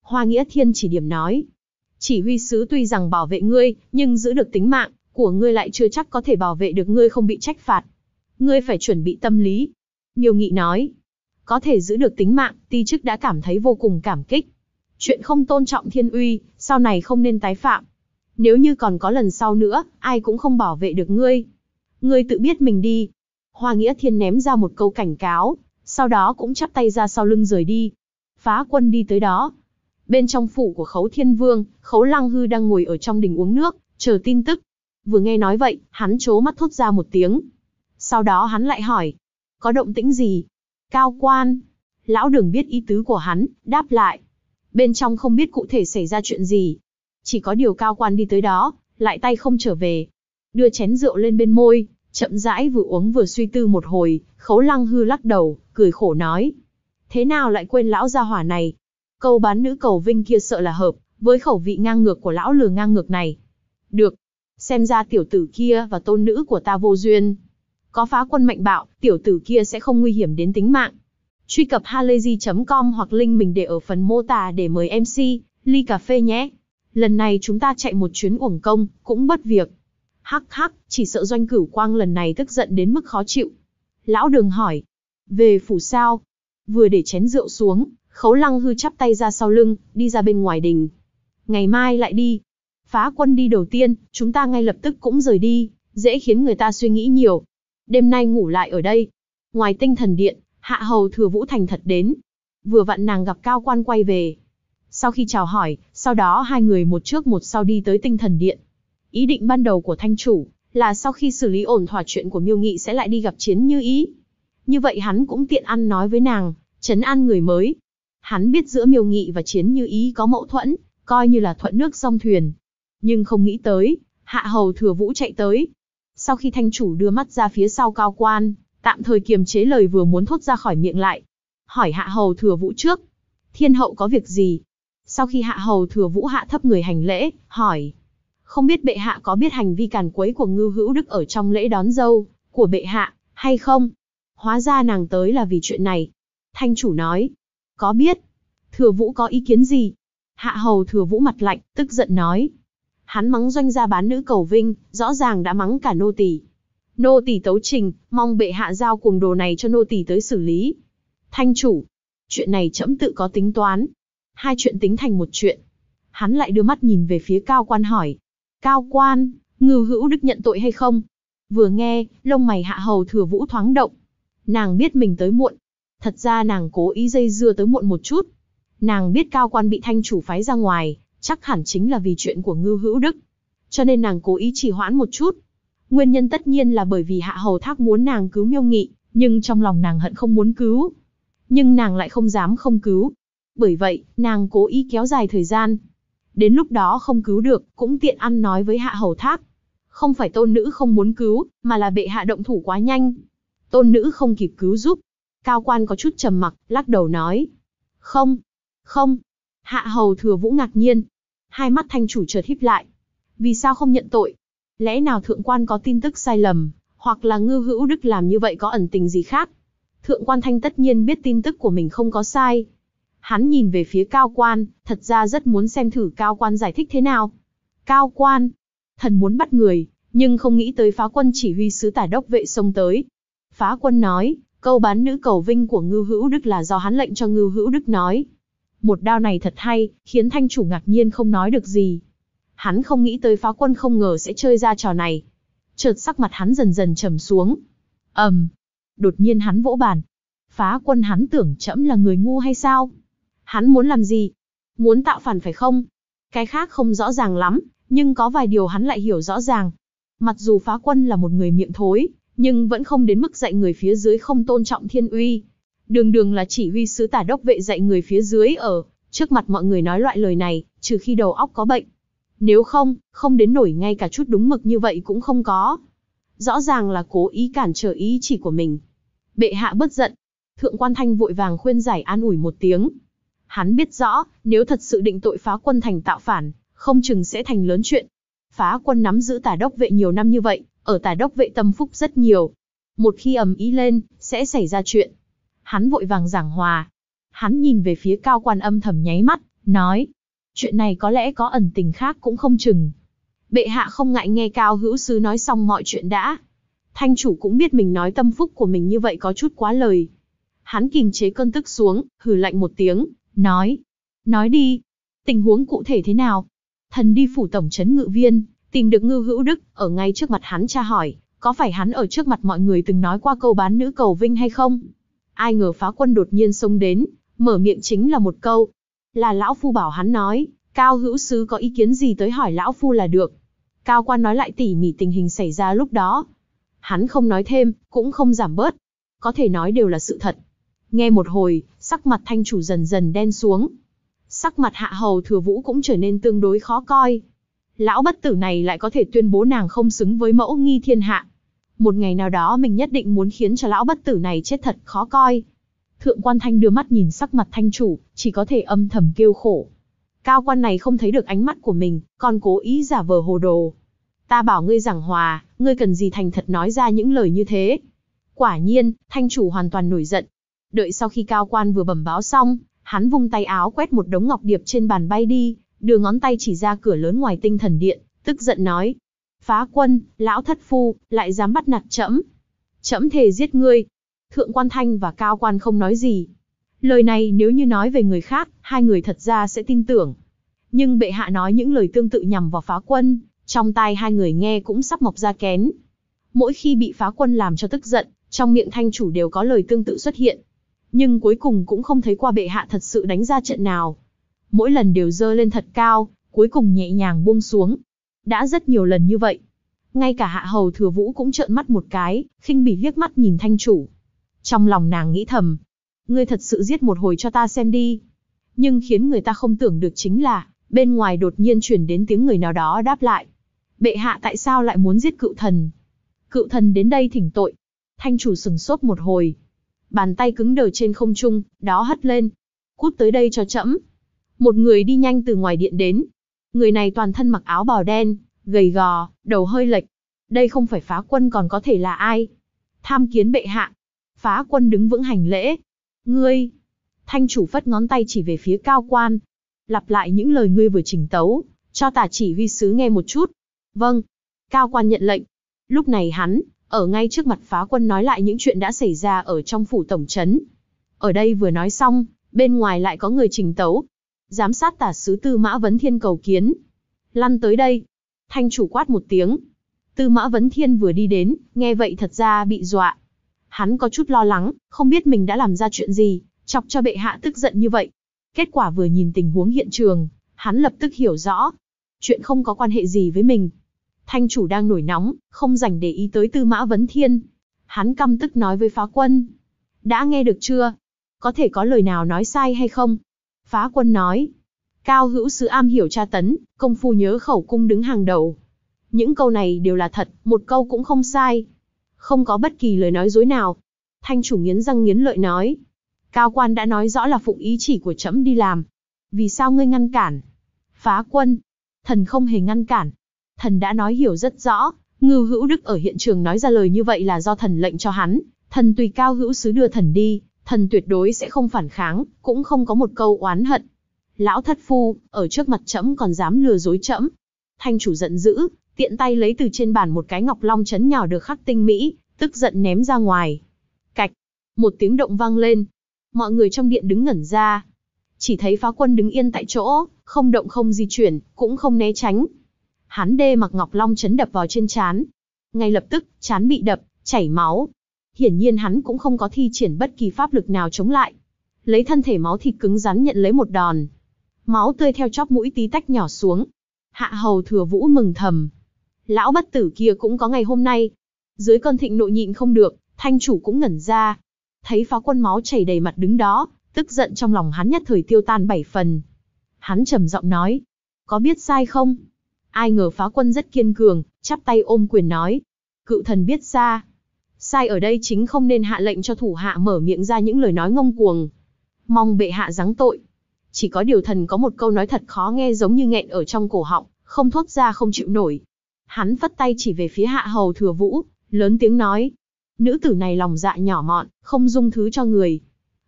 A: Hoa Nghĩa Thiên chỉ điểm nói. Chỉ huy sứ tuy rằng bảo vệ ngươi, nhưng giữ được tính mạng của ngươi lại chưa chắc có thể bảo vệ được ngươi không bị trách phạt. Ngươi phải chuẩn bị tâm lý. Miêu Nghị nói. Có thể giữ được tính mạng, ti chức đã cảm thấy vô cùng cảm kích. Chuyện không tôn trọng thiên uy, sau này không nên tái phạm. Nếu như còn có lần sau nữa, ai cũng không bảo vệ được ngươi. Ngươi tự biết mình đi. Hoa Nghĩa Thiên ném ra một câu cảnh cáo, sau đó cũng chắp tay ra sau lưng rời đi. Phá Quân đi tới đó. Bên trong phủ của Khấu Thiên Vương, Khấu Lăng Hư đang ngồi ở trong đình uống nước, chờ tin tức. Vừa nghe nói vậy, hắn trố mắt thốt ra một tiếng. Sau đó hắn lại hỏi, có động tĩnh gì? Cao quan. Lão Đường biết ý tứ của hắn, đáp lại. Bên trong không biết cụ thể xảy ra chuyện gì. Chỉ có điều cao quan đi tới đó, lại tay không trở về. Đưa chén rượu lên bên môi, chậm rãi vừa uống vừa suy tư một hồi, Khấu Lăng Hư lắc đầu, cười khổ nói. Thế nào lại quên lão gia hỏa này? Câu bán nữ cầu vinh kia sợ là hợp với khẩu vị ngang ngược của lão lừa ngang ngược này. Được. Xem ra tiểu tử kia và tôn nữ của ta vô duyên. Có Phá Quân mạnh bạo, tiểu tử kia sẽ không nguy hiểm đến tính mạng. Truy cập halayzi.com hoặc link mình để ở phần mô tả để mời MC, ly cà phê nhé. Lần này chúng ta chạy một chuyến uổng công, cũng bất việc. Hắc hắc, chỉ sợ Doanh Cửu Quang lần này tức giận đến mức khó chịu. Lão Đường hỏi. Về phủ sao? Vừa để chén rượu xuống, Khấu Lăng Hư chắp tay ra sau lưng, đi ra bên ngoài đình. Ngày mai lại đi. Phá Quân đi đầu tiên, chúng ta ngay lập tức cũng rời đi, dễ khiến người ta suy nghĩ nhiều. Đêm nay ngủ lại ở đây. Ngoài Tinh Thần Điện, Hạ Hầu Thừa Vũ thành thật đến. Vừa vặn nàng gặp Cao Quan quay về. Sau khi chào hỏi, sau đó hai người một trước một sau đi tới Tinh Thần Điện. Ý định ban đầu của thanh chủ là sau khi xử lý ổn thỏa chuyện của Miêu Nghị sẽ lại đi gặp Chiến Như Ý. Như vậy hắn cũng tiện ăn nói với nàng, trấn an người mới. Hắn biết giữa Miêu Nghị và Chiến Như Ý có mâu thuẫn, coi như là thuận nước song thuyền. Nhưng không nghĩ tới, Hạ Hầu Thừa Vũ chạy tới. Sau khi thanh chủ đưa mắt ra phía sau Cao Quan, tạm thời kiềm chế lời vừa muốn thốt ra khỏi miệng lại. Hỏi Hạ Hầu Thừa Vũ trước. Thiên hậu có việc gì? Sau khi Hạ Hầu Thừa Vũ hạ thấp người hành lễ, hỏi. Không biết bệ hạ có biết hành vi càn quấy của Ngưu Hữu Đức ở trong lễ đón dâu của bệ hạ, hay không? Hóa ra nàng tới là vì chuyện này. Thanh chủ nói. Có biết. Thừa Vũ có ý kiến gì? Hạ Hầu Thừa Vũ mặt lạnh, tức giận nói. Hắn mắng Doanh gia bán nữ cầu vinh, rõ ràng đã mắng cả nô tỳ. Nô tỳ tấu trình, mong bệ hạ giao cuồng đồ này cho nô tỳ tới xử lý. Thanh chủ. Chuyện này trẫm tự có tính toán. Hai chuyện tính thành một chuyện. Hắn lại đưa mắt nhìn về phía Cao Quan hỏi. Cao Quan, Ngưu Hữu Đức nhận tội hay không? Vừa nghe, lông mày Hạ Hầu Thừa Vũ thoáng động. Nàng biết mình tới muộn. Thật ra nàng cố ý dây dưa tới muộn một chút. Nàng biết Cao Quan bị thanh chủ phái ra ngoài, chắc hẳn chính là vì chuyện của Ngưu Hữu Đức. Cho nên nàng cố ý trì hoãn một chút. Nguyên nhân tất nhiên là bởi vì Hạ Hầu Thác muốn nàng cứu Miêu Nghị, nhưng trong lòng nàng hận không muốn cứu. Nhưng nàng lại không dám không cứu. Bởi vậy, nàng cố ý kéo dài thời gian. Đến lúc đó không cứu được, cũng tiện ăn nói với Hạ Hầu Thác. Không phải tôn nữ không muốn cứu, mà là bệ hạ động thủ quá nhanh. Tôn nữ không kịp cứu giúp. Cao Quan có chút trầm mặc, lắc đầu nói. Không, không. Hạ Hầu Thừa Vũ ngạc nhiên. Hai mắt thanh chủ chợt híp lại. Vì sao không nhận tội? Lẽ nào thượng quan có tin tức sai lầm, hoặc là Ngưu Hữu Đức làm như vậy có ẩn tình gì khác? Thượng quan Thanh tất nhiên biết tin tức của mình không có sai. Hắn nhìn về phía Cao Quan, thật ra rất muốn xem thử Cao Quan giải thích thế nào. Cao Quan, thần muốn bắt người, nhưng không nghĩ tới Phá Quân chỉ huy sứ tả đốc vệ xông tới. Phá Quân nói, câu bán nữ cầu vinh của Ngưu Hữu Đức là do hắn lệnh cho Ngưu Hữu Đức nói. Một đao này thật hay, khiến thanh chủ ngạc nhiên không nói được gì. Hắn không nghĩ tới Phá Quân không ngờ sẽ chơi ra trò này. Chợt sắc mặt hắn dần dần trầm xuống. Đột nhiên hắn vỗ bàn. Phá Quân, hắn tưởng trẫm là người ngu hay sao? Hắn muốn làm gì? Muốn tạo phản phải không? Cái khác không rõ ràng lắm, nhưng có vài điều hắn lại hiểu rõ ràng. Mặc dù Phá Quân là một người miệng thối, nhưng vẫn không đến mức dạy người phía dưới không tôn trọng thiên uy. Đường đường là chỉ huy sứ tả đốc vệ dạy người phía dưới ở trước mặt mọi người nói loại lời này, trừ khi đầu óc có bệnh. Nếu không đến nổi ngay cả chút đúng mực như vậy cũng không có. Rõ ràng là cố ý cản trở ý chỉ của mình. Bệ hạ bất giận. Thượng quan Thanh vội vàng khuyên giải an ủi một tiếng. Hắn biết rõ, nếu thật sự định tội Phá Quân thành tạo phản, không chừng sẽ thành lớn chuyện. Phá Quân nắm giữ tả đốc vệ nhiều năm như vậy, ở tả đốc vệ tâm phúc rất nhiều. Một khi ầm ĩ lên, sẽ xảy ra chuyện. Hắn vội vàng giảng hòa. Hắn nhìn về phía Cao Quan âm thầm nháy mắt, nói, chuyện này có lẽ có ẩn tình khác cũng không chừng. Bệ hạ không ngại nghe Cao hữu sứ nói xong mọi chuyện đã. Thanh chủ cũng biết mình nói tâm phúc của mình như vậy có chút quá lời. Hắn kìm chế cơn tức xuống, hừ lạnh một tiếng, nói đi, tình huống cụ thể thế nào? Thần đi phủ tổng trấn Ngự Viên, tìm được Ngưu Hữu Đức, ở ngay trước mặt hắn tra hỏi, có phải hắn ở trước mặt mọi người từng nói qua câu bán nữ cầu vinh hay không? Ai ngờ Phá Quân đột nhiên xông đến, mở miệng chính là một câu. Là lão phu bảo hắn nói, Cao hữu sứ có ý kiến gì tới hỏi lão phu là được. Cao quan nói lại tỉ mỉ tình hình xảy ra lúc đó. Hắn không nói thêm, cũng không giảm bớt. Có thể nói đều là sự thật. Nghe một hồi, sắc mặt thanh chủ dần dần đen xuống. Sắc mặt Hạ Hầu Thừa Vũ cũng trở nên tương đối khó coi. Lão bất tử này lại có thể tuyên bố nàng không xứng với mẫu nghi thiên hạ. Một ngày nào đó mình nhất định muốn khiến cho lão bất tử này chết thật khó coi. Thượng quan Thanh đưa mắt nhìn sắc mặt thanh chủ, chỉ có thể âm thầm kêu khổ. Cao quan này không thấy được ánh mắt của mình, còn cố ý giả vờ hồ đồ. Ta bảo ngươi giảng hòa, ngươi cần gì thành thật nói ra những lời như thế. Quả nhiên, thanh chủ hoàn toàn nổi giận. Đợi sau khi cao quan vừa bẩm báo xong, hắn vung tay áo quét một đống ngọc điệp trên bàn bay đi, đưa ngón tay chỉ ra cửa lớn ngoài Tinh Thần Điện, tức giận nói. Phá Quân, lão thất phu, lại dám bắt nạt trẫm. Trẫm thề giết ngươi. Thượng quan Thanh và Cao quan không nói gì. Lời này nếu như nói về người khác, hai người thật ra sẽ tin tưởng. Nhưng bệ hạ nói những lời tương tự nhằm vào Phá Quân, trong tai hai người nghe cũng sắp mọc ra kén. Mỗi khi bị Phá Quân làm cho tức giận, trong miệng thanh chủ đều có lời tương tự xuất hiện. Nhưng cuối cùng cũng không thấy qua bệ hạ thật sự đánh ra trận nào. Mỗi lần đều dơ lên thật cao, cuối cùng nhẹ nhàng buông xuống. Đã rất nhiều lần như vậy. Ngay cả Hạ Hầu Thừa Vũ cũng trợn mắt một cái, khinh bỉ liếc mắt nhìn thanh chủ. Trong lòng nàng nghĩ thầm, ngươi thật sự giết một hồi cho ta xem đi. Nhưng khiến người ta không tưởng được chính là, bên ngoài đột nhiên truyền đến tiếng người nào đó đáp lại. Bệ hạ tại sao lại muốn giết cựu thần? Cựu thần đến đây thỉnh tội. Thanh chủ sừng sốt một hồi. Bàn tay cứng đờ trên không trung, đó hất lên. Cút tới đây cho trẫm. Một người đi nhanh từ ngoài điện đến. Người này toàn thân mặc áo bào đen, gầy gò, đầu hơi lệch. Đây không phải Phá Quân còn có thể là ai? Tham kiến bệ hạ. Phá Quân đứng vững hành lễ. Ngươi. Thanh chủ phất ngón tay chỉ về phía Cao quan. Lặp lại những lời ngươi vừa chỉnh tấu, cho tả chỉ huy sứ nghe một chút. Vâng. Cao quan nhận lệnh. Lúc này hắn, ở ngay trước mặt Phá Quân nói lại những chuyện đã xảy ra ở trong phủ tổng trấn. Ở đây vừa nói xong, bên ngoài lại có người trình tấu. Giám sát tả sứ Tư Mã Vấn Thiên cầu kiến. Lăn tới đây. Thanh chủ quát một tiếng. Tư Mã Vấn Thiên vừa đi đến, nghe vậy thật ra bị dọa. Hắn có chút lo lắng, không biết mình đã làm ra chuyện gì, chọc cho bệ hạ tức giận như vậy. Kết quả vừa nhìn tình huống hiện trường, hắn lập tức hiểu rõ. Chuyện không có quan hệ gì với mình. Thanh chủ đang nổi nóng, không rảnh để ý tới Tư Mã Vấn Thiên. Hắn căm tức nói với Phá Quân. Đã nghe được chưa? Có thể có lời nào nói sai hay không? Phá Quân nói. Cao hữu sứ am hiểu tra tấn, công phu nhớ khẩu cung đứng hàng đầu. Những câu này đều là thật, một câu cũng không sai. Không có bất kỳ lời nói dối nào. Thanh chủ nghiến răng nghiến lợi nói. Cao quan đã nói rõ là phụng ý chỉ của trẫm đi làm. Vì sao ngươi ngăn cản? Phá Quân. Thần không hề ngăn cản. Thần đã nói hiểu rất rõ, Ngưu Hữu Đức ở hiện trường nói ra lời như vậy là do thần lệnh cho hắn. Thần tùy Cao hữu sứ đưa thần đi, thần tuyệt đối sẽ không phản kháng, cũng không có một câu oán hận. Lão thất phu, ở trước mặt trẫm còn dám lừa dối trẫm. Thanh chủ giận dữ, tiện tay lấy từ trên bàn một cái ngọc long chấn nhỏ được khắc tinh mỹ, tức giận ném ra ngoài. Cạch, một tiếng động vang lên. Mọi người trong điện đứng ngẩn ra. Chỉ thấy Phá Quân đứng yên tại chỗ, không động không di chuyển, cũng không né tránh. Hắn đê mặc ngọc long chấn đập vào trên trán. Ngay lập tức, trán bị đập, chảy máu. Hiển nhiên hắn cũng không có thi triển bất kỳ pháp lực nào chống lại. Lấy thân thể máu thịt cứng rắn nhận lấy một đòn. Máu tươi theo chóp mũi tí tách nhỏ xuống. Hạ Hầu Thừa Vũ mừng thầm. Lão bất tử kia cũng có ngày hôm nay. Dưới cơn thịnh nộ nhịn không được, thanh chủ cũng ngẩn ra. Thấy Phá Quân máu chảy đầy mặt đứng đó, tức giận trong lòng hắn nhất thời tiêu tan 7 phần. Hắn trầm giọng nói. Có biết sai không? Ai ngờ Phá Quân rất kiên cường, chắp tay ôm quyền nói. Cựu thần biết ra. Sai ở đây chính không nên hạ lệnh cho thủ hạ mở miệng ra những lời nói ngông cuồng. Mong bệ hạ giáng tội. Chỉ có điều thần có một câu nói thật khó nghe giống như nghẹn ở trong cổ họng, không thốt ra không chịu nổi. Hắn phất tay chỉ về phía Hạ Hầu Thừa Vũ, lớn tiếng nói. Nữ tử này lòng dạ nhỏ mọn, không dung thứ cho người.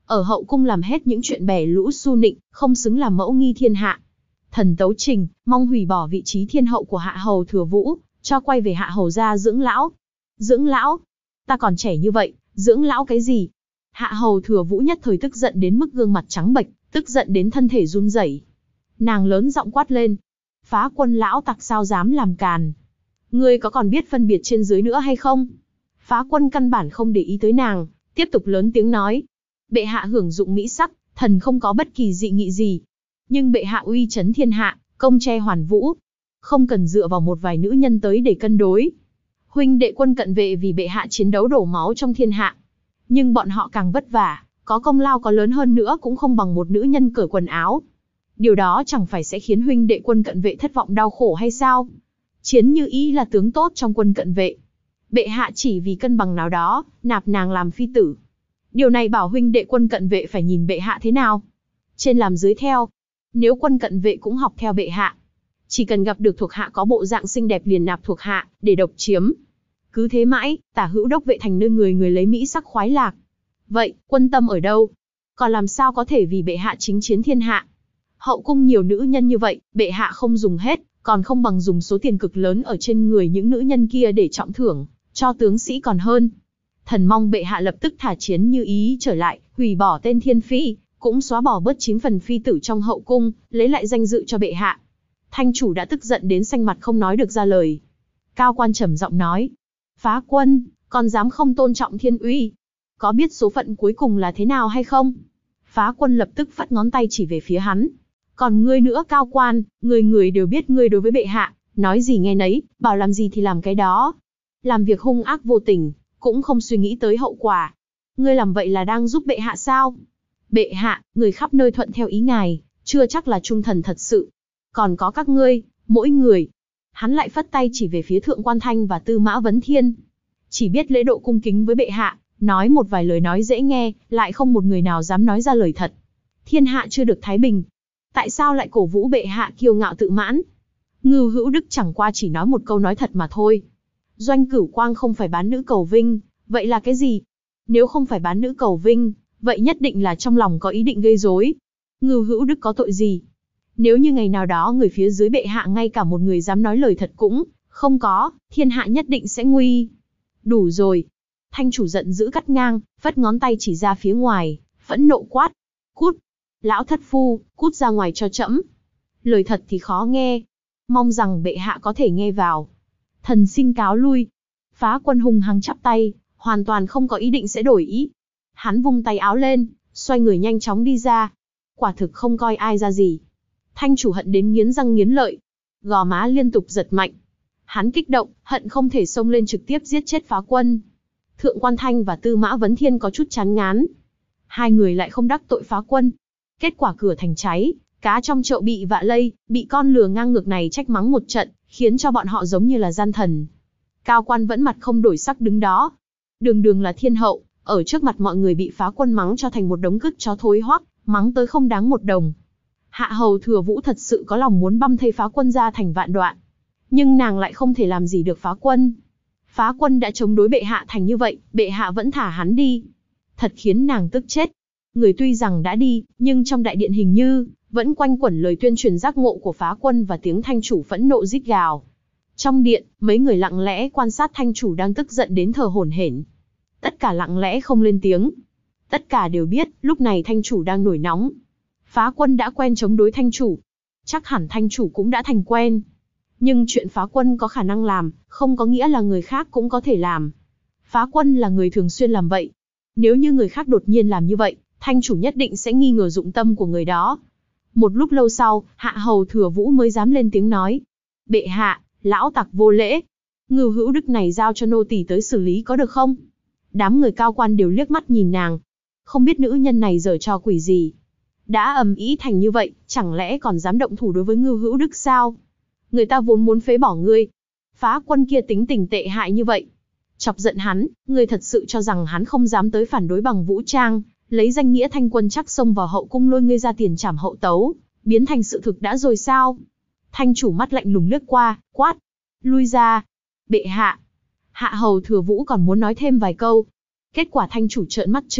A: ở hậu cung làm hết những chuyện bẻ lũ su nịnh, không xứng làm mẫu nghi thiên hạ. Thần tấu trình, mong hủy bỏ vị trí thiên hậu của Hạ hầu Thừa Vũ, cho quay về Hạ hầu gia dưỡng lão. Dưỡng lão? Ta còn trẻ như vậy, dưỡng lão cái gì? Hạ hầu Thừa Vũ nhất thời tức giận đến mức gương mặt trắng bệch, tức giận đến thân thể run rẩy. Nàng lớn giọng quát lên. Phá quân lão tặc sao dám làm càn? Ngươi có còn biết phân biệt trên dưới nữa hay không? Phá quân căn bản không để ý tới nàng, tiếp tục lớn tiếng nói. Bệ hạ hưởng dụng mỹ sắc, thần không có bất kỳ dị nghị gì. Nhưng bệ hạ uy chấn thiên hạ, công che hoàn vũ. Không cần dựa vào một vài nữ nhân tới để cân đối. Huynh đệ quân cận vệ vì bệ hạ chiến đấu đổ máu trong thiên hạ. Nhưng bọn họ càng vất vả, có công lao có lớn hơn nữa cũng không bằng một nữ nhân cởi quần áo. Điều đó chẳng phải sẽ khiến huynh đệ quân cận vệ thất vọng đau khổ hay sao? Chiến Như Ý là tướng tốt trong quân cận vệ. Bệ hạ chỉ vì cân bằng nào đó, nạp nàng làm phi tử. Điều này bảo huynh đệ quân cận vệ phải nhìn bệ hạ thế nào? Trên làm dưới theo. Nếu quân cận vệ cũng học theo bệ hạ, chỉ cần gặp được thuộc hạ có bộ dạng xinh đẹp liền nạp thuộc hạ, để độc chiếm. Cứ thế mãi, Tả Hữu Đốc vệ thành nơi người người lấy mỹ sắc khoái lạc. Vậy, quân tâm ở đâu? Còn làm sao có thể vì bệ hạ chính chiến thiên hạ? Hậu cung nhiều nữ nhân như vậy, bệ hạ không dùng hết, còn không bằng dùng số tiền cực lớn ở trên người những nữ nhân kia để trọng thưởng, cho tướng sĩ còn hơn. Thần mong bệ hạ lập tức thả Chiến Như Ý trở lại, hủy bỏ tên thiên phi, cũng xóa bỏ bớt 9 phần phi tử trong hậu cung, lấy lại danh dự cho bệ hạ. Thanh chủ đã tức giận đến xanh mặt không nói được ra lời. Cao quan trầm giọng nói. Phá quân, còn dám không tôn trọng thiên uy? Có biết số phận cuối cùng là thế nào hay không? Phá quân lập tức phất ngón tay chỉ về phía hắn. Còn ngươi nữa Cao quan, người người đều biết ngươi đối với bệ hạ, nói gì nghe nấy, bảo làm gì thì làm cái đó. Làm việc hung ác vô tình, cũng không suy nghĩ tới hậu quả. Ngươi làm vậy là đang giúp bệ hạ sao? Bệ hạ, người khắp nơi thuận theo ý ngài, chưa chắc là trung thần thật sự. Còn có các ngươi, mỗi người. Hắn lại phất tay chỉ về phía Thượng Quan Thanh và Tư Mã Vấn Thiên. Chỉ biết lễ độ cung kính với bệ hạ, nói một vài lời nói dễ nghe, lại không một người nào dám nói ra lời thật. Thiên hạ chưa được thái bình. Tại sao lại cổ vũ bệ hạ kiêu ngạo tự mãn? Ngưu Hữu Đức chẳng qua chỉ nói một câu nói thật mà thôi. Doanh Cửu Quang không phải bán nữ cầu vinh, vậy là cái gì? Nếu không phải bán nữ cầu vinh, vậy nhất định là trong lòng có ý định gây rối. Ngưu Hữu Đức có tội gì? Nếu như ngày nào đó người phía dưới bệ hạ ngay cả một người dám nói lời thật cũng không có, thiên hạ nhất định sẽ nguy. Đủ rồi. Thanh chủ giận dữ cắt ngang, phất ngón tay chỉ ra phía ngoài, phẫn nộ quát. Cút. Lão thất phu, cút ra ngoài cho trẫm. Lời thật thì khó nghe. Mong rằng bệ hạ có thể nghe vào. Thần xin cáo lui. Phá quân hung hăng chắp tay, hoàn toàn không có ý định sẽ đổi ý. Hắn vung tay áo lên, xoay người nhanh chóng đi ra. Quả thực không coi ai ra gì. Thanh chủ hận đến nghiến răng nghiến lợi. Gò má liên tục giật mạnh. Hắn kích động, hận không thể xông lên trực tiếp giết chết Phá quân. Thượng Quan Thanh và Tư Mã Vấn Thiên có chút chán ngán. Hai người lại không đắc tội Phá quân. Kết quả cửa thành cháy, cá trong chậu bị vạ lây, bị con lừa ngang ngược này trách mắng một trận, khiến cho bọn họ giống như là gian thần. Cao quan vẫn mặt không đổi sắc đứng đó. Đường đường là thiên hậu, ở trước mặt mọi người bị Phá quân mắng cho thành một đống cứt chó thối hoắc, mắng tới không đáng một đồng. Hạ hầu Thừa Vũ thật sự có lòng muốn băm thây Phá quân ra thành vạn đoạn. Nhưng nàng lại không thể làm gì được Phá quân. Phá quân đã chống đối bệ hạ thành như vậy, bệ hạ vẫn thả hắn đi. Thật khiến nàng tức chết. Người tuy rằng đã đi, nhưng trong đại điện hình như vẫn quanh quẩn lời tuyên truyền giác ngộ của Phá quân và tiếng thanh chủ phẫn nộ rít gào. Trong điện, mấy người lặng lẽ quan sát thanh chủ đang tức giận đến thở hổn hển. Tất cả lặng lẽ không lên tiếng. Tất cả đều biết, lúc này thanh chủ đang nổi nóng. Phá quân đã quen chống đối thanh chủ. Chắc hẳn thanh chủ cũng đã thành quen. Nhưng chuyện Phá quân có khả năng làm, không có nghĩa là người khác cũng có thể làm. Phá quân là người thường xuyên làm vậy. Nếu như người khác đột nhiên làm như vậy, thanh chủ nhất định sẽ nghi ngờ dụng tâm của người đó. Một lúc lâu sau, Hạ hầu Thừa Vũ mới dám lên tiếng nói. Bệ hạ, lão tặc vô lễ. Ngưu Hữu Đức này giao cho nô tỳ tới xử lý có được không? Đám người cao quan đều liếc mắt nhìn nàng. Không biết nữ nhân này giở trò quỷ gì. Đã ầm ĩ thành như vậy, chẳng lẽ còn dám động thủ đối với Ngưu Hữu Đức sao? Người ta vốn muốn phế bỏ ngươi. Phá quân kia tính tình tệ hại như vậy. Chọc giận hắn, ngươi thật sự cho rằng hắn không dám tới phản đối bằng vũ trang, lấy danh nghĩa thanh quân chắc xông vào hậu cung lôi ngươi ra tiền trảm hậu tấu, biến thành sự thực đã rồi sao? Thanh chủ mắt lạnh lùng lướt qua, quát. Lui ra. Bệ hạ. Hạ hầu Thừa Vũ còn muốn nói thêm vài câu. Kết quả thanh chủ trợn mắt trừng,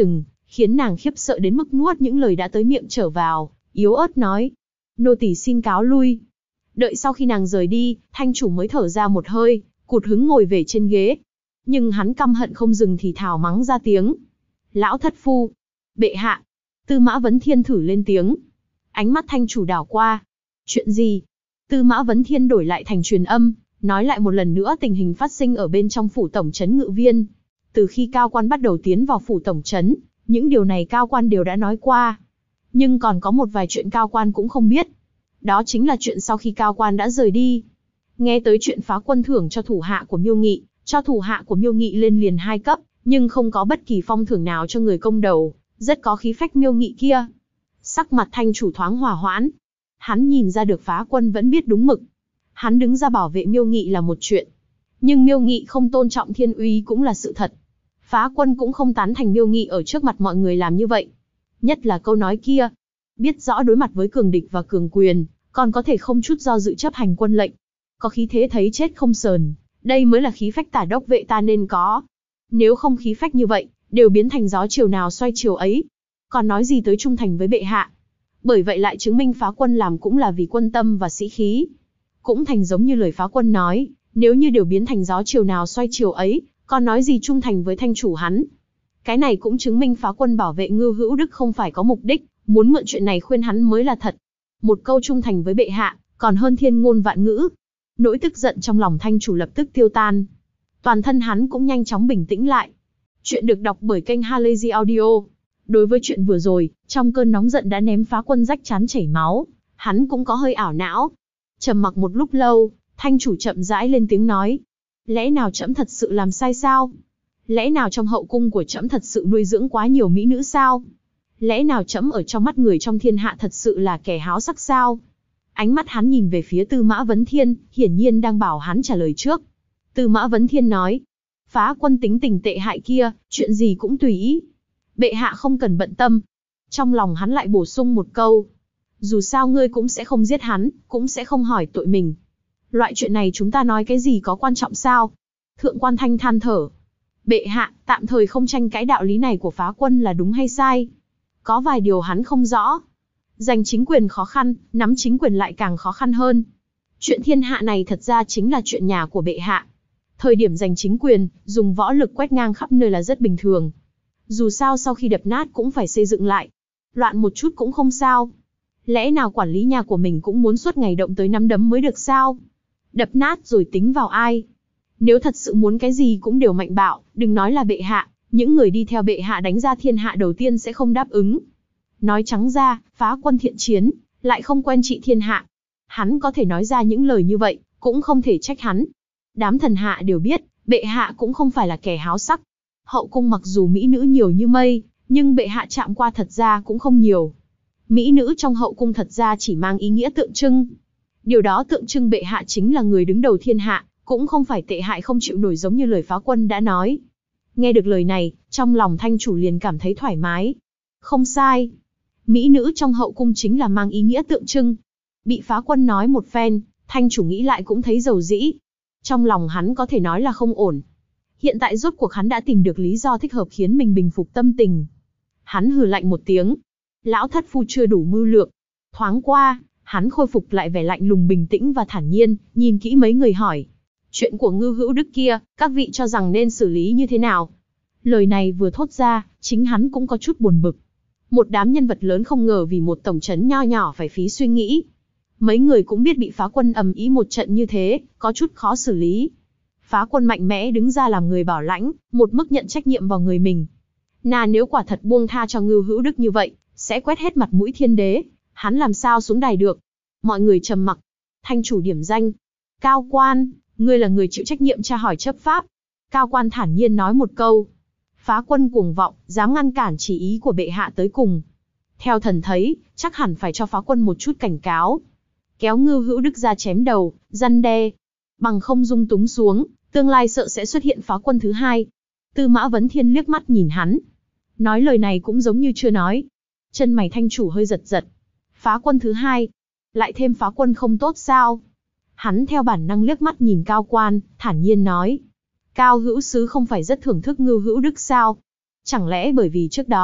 A: khiến nàng khiếp sợ đến mức nuốt những lời đã tới miệng trở vào, yếu ớt nói. Nô tỳ xin cáo lui. Đợi sau khi nàng rời đi, Thanh chủ mới thở ra một hơi, cụt hứng ngồi về trên ghế. Nhưng hắn căm hận không dừng thì thào mắng ra tiếng. Lão thất phu. Bệ hạ. Tư Mã Vấn Thiên thử lên tiếng. Ánh mắt Thanh chủ đảo qua. Chuyện gì? Tư Mã Vấn Thiên đổi lại thành truyền âm, nói lại một lần nữa tình hình phát sinh ở bên trong phủ tổng trấn Ngự Viên. Từ khi cao quan bắt đầu tiến vào phủ tổng trấn, những điều này cao quan đều đã nói qua. Nhưng còn có một vài chuyện cao quan cũng không biết. Đó chính là chuyện sau khi cao quan đã rời đi. Nghe tới chuyện phá quân thưởng cho thủ hạ của Miêu Nghị, cho thủ hạ của Miêu Nghị lên liền 2 cấp, nhưng không có bất kỳ phong thưởng nào cho người công đầu, rất có khí phách Miêu Nghị kia. Sắc mặt Thanh chủ thoáng hòa hoãn. Hắn nhìn ra được phá quân vẫn biết đúng mực. Hắn đứng ra bảo vệ Miêu Nghị là một chuyện. Nhưng Miêu Nghị không tôn trọng thiên uy cũng là sự thật. Phá quân cũng không tán thành Miêu Nghị ở trước mặt mọi người làm như vậy. Nhất là câu nói kia. Biết rõ đối mặt với cường địch và cường quyền, còn có thể không chút do dự chấp hành quân lệnh. Có khí thế thấy chết không sờn. Đây mới là khí phách tả đốc vệ ta nên có. Nếu không khí phách như vậy, đều biến thành gió chiều nào xoay chiều ấy. Còn nói gì tới trung thành với bệ hạ. Bởi vậy lại chứng minh phá quân làm cũng là vì quân tâm và sĩ khí. Cũng thành giống như lời phá quân nói, nếu như đều biến thành gió chiều nào xoay chiều ấy, còn nói gì trung thành với Thanh chủ hắn. Cái này cũng chứng minh phá quân bảo vệ Ngưu Hữu Đức không phải có mục đích, muốn mượn chuyện này khuyên hắn mới là thật. Một câu trung thành với bệ hạ, còn hơn thiên ngôn vạn ngữ. Nỗi tức giận trong lòng Thanh chủ lập tức tiêu tan. Toàn thân hắn cũng nhanh chóng bình tĩnh lại. Chuyện được đọc bởi kênh Halazy Audio. Đối với chuyện vừa rồi, trong cơn nóng giận đã ném phá quân rách trán chảy máu, hắn cũng có hơi ảo não. Trầm mặc một lúc lâu, Thanh chủ chậm rãi lên tiếng nói. Lẽ nào trẫm thật sự làm sai sao? Lẽ nào trong hậu cung của trẫm thật sự nuôi dưỡng quá nhiều mỹ nữ sao? Lẽ nào trẫm ở trong mắt người trong thiên hạ thật sự là kẻ háo sắc sao? Ánh mắt hắn nhìn về phía Tư Mã Vấn Thiên, hiển nhiên đang bảo hắn trả lời trước. Tư Mã Vấn Thiên nói. Phá quân tính tình tệ hại kia, chuyện gì cũng tùy ý. Bệ hạ không cần bận tâm. Trong lòng hắn lại bổ sung một câu. Dù sao ngươi cũng sẽ không giết hắn, cũng sẽ không hỏi tội mình. Loại chuyện này chúng ta nói cái gì có quan trọng sao? Thượng quan Thanh than thở. Bệ hạ, tạm thời không tranh cãi đạo lý này của phá quân là đúng hay sai. Có vài điều hắn không rõ. Giành chính quyền khó khăn, nắm chính quyền lại càng khó khăn hơn. Chuyện thiên hạ này thật ra chính là chuyện nhà của bệ hạ. Thời điểm giành chính quyền, dùng võ lực quét ngang khắp nơi là rất bình thường. Dù sao sau khi đập nát cũng phải xây dựng lại. Loạn một chút cũng không sao. Lẽ nào quản lý nhà của mình cũng muốn suốt ngày động tới nắm đấm mới được sao? Đập nát rồi tính vào ai? Nếu thật sự muốn cái gì cũng đều mạnh bạo, đừng nói là bệ hạ, những người đi theo bệ hạ đánh ra thiên hạ đầu tiên sẽ không đáp ứng. Nói trắng ra, phá quân thiện chiến, lại không quen trị thiên hạ. Hắn có thể nói ra những lời như vậy, cũng không thể trách hắn. Đám thần hạ đều biết, bệ hạ cũng không phải là kẻ háo sắc. Hậu cung mặc dù mỹ nữ nhiều như mây, nhưng bệ hạ chạm qua thật ra cũng không nhiều. Mỹ nữ trong hậu cung thật ra chỉ mang ý nghĩa tượng trưng. Điều đó tượng trưng bệ hạ chính là người đứng đầu thiên hạ, cũng không phải tệ hại không chịu nổi giống như lời phá quân đã nói. Nghe được lời này, trong lòng Thanh chủ liền cảm thấy thoải mái. Không sai. Mỹ nữ trong hậu cung chính là mang ý nghĩa tượng trưng. Bị phá quân nói một phen, Thanh chủ nghĩ lại cũng thấy dầu dĩ. Trong lòng hắn có thể nói là không ổn. Hiện tại rốt cuộc hắn đã tìm được lý do thích hợp khiến mình bình phục tâm tình. Hắn hừ lạnh một tiếng. Lão thất phu chưa đủ mưu lược. Thoáng qua, hắn khôi phục lại vẻ lạnh lùng bình tĩnh và thản nhiên, nhìn kỹ mấy người hỏi. Chuyện của Ngưu Hữu Đức kia, các vị cho rằng nên xử lý như thế nào? Lời này vừa thốt ra, chính hắn cũng có chút buồn bực. Một đám nhân vật lớn không ngờ vì một tổng trấn nho nhỏ phải phí suy nghĩ. Mấy người cũng biết bị phá quân ầm ĩ một trận như thế, có chút khó xử lý. Phá quân mạnh mẽ đứng ra làm người bảo lãnh, một mức nhận trách nhiệm vào người mình. Nếu quả thật buông tha cho Ngưu Hữu Đức như vậy, sẽ quét hết mặt mũi thiên đế, hắn làm sao xuống đài được. Mọi người trầm mặc. Thanh chủ điểm danh. Cao quan, ngươi là người chịu trách nhiệm tra hỏi chấp pháp. Cao quan thản nhiên nói một câu. Phá quân cuồng vọng, dám ngăn cản chỉ ý của bệ hạ tới cùng. Theo thần thấy, chắc hẳn phải cho phá quân một chút cảnh cáo. Kéo Ngưu Hữu Đức ra chém đầu, răn đe. Bằng không dung túng xuống, tương lai sợ sẽ xuất hiện phá quân thứ hai. Tư Mã Vấn Thiên liếc mắt nhìn hắn. Nói lời này cũng giống như chưa nói. Chân mày Thanh chủ hơi giật giật. Phá quân thứ hai. Lại thêm phá quân không tốt sao? Hắn theo bản năng liếc mắt nhìn Cao quan, thản nhiên nói. Cao hữu sứ không phải rất thưởng thức Ngưu Hữu Đức sao? Chẳng lẽ bởi vì trước đó,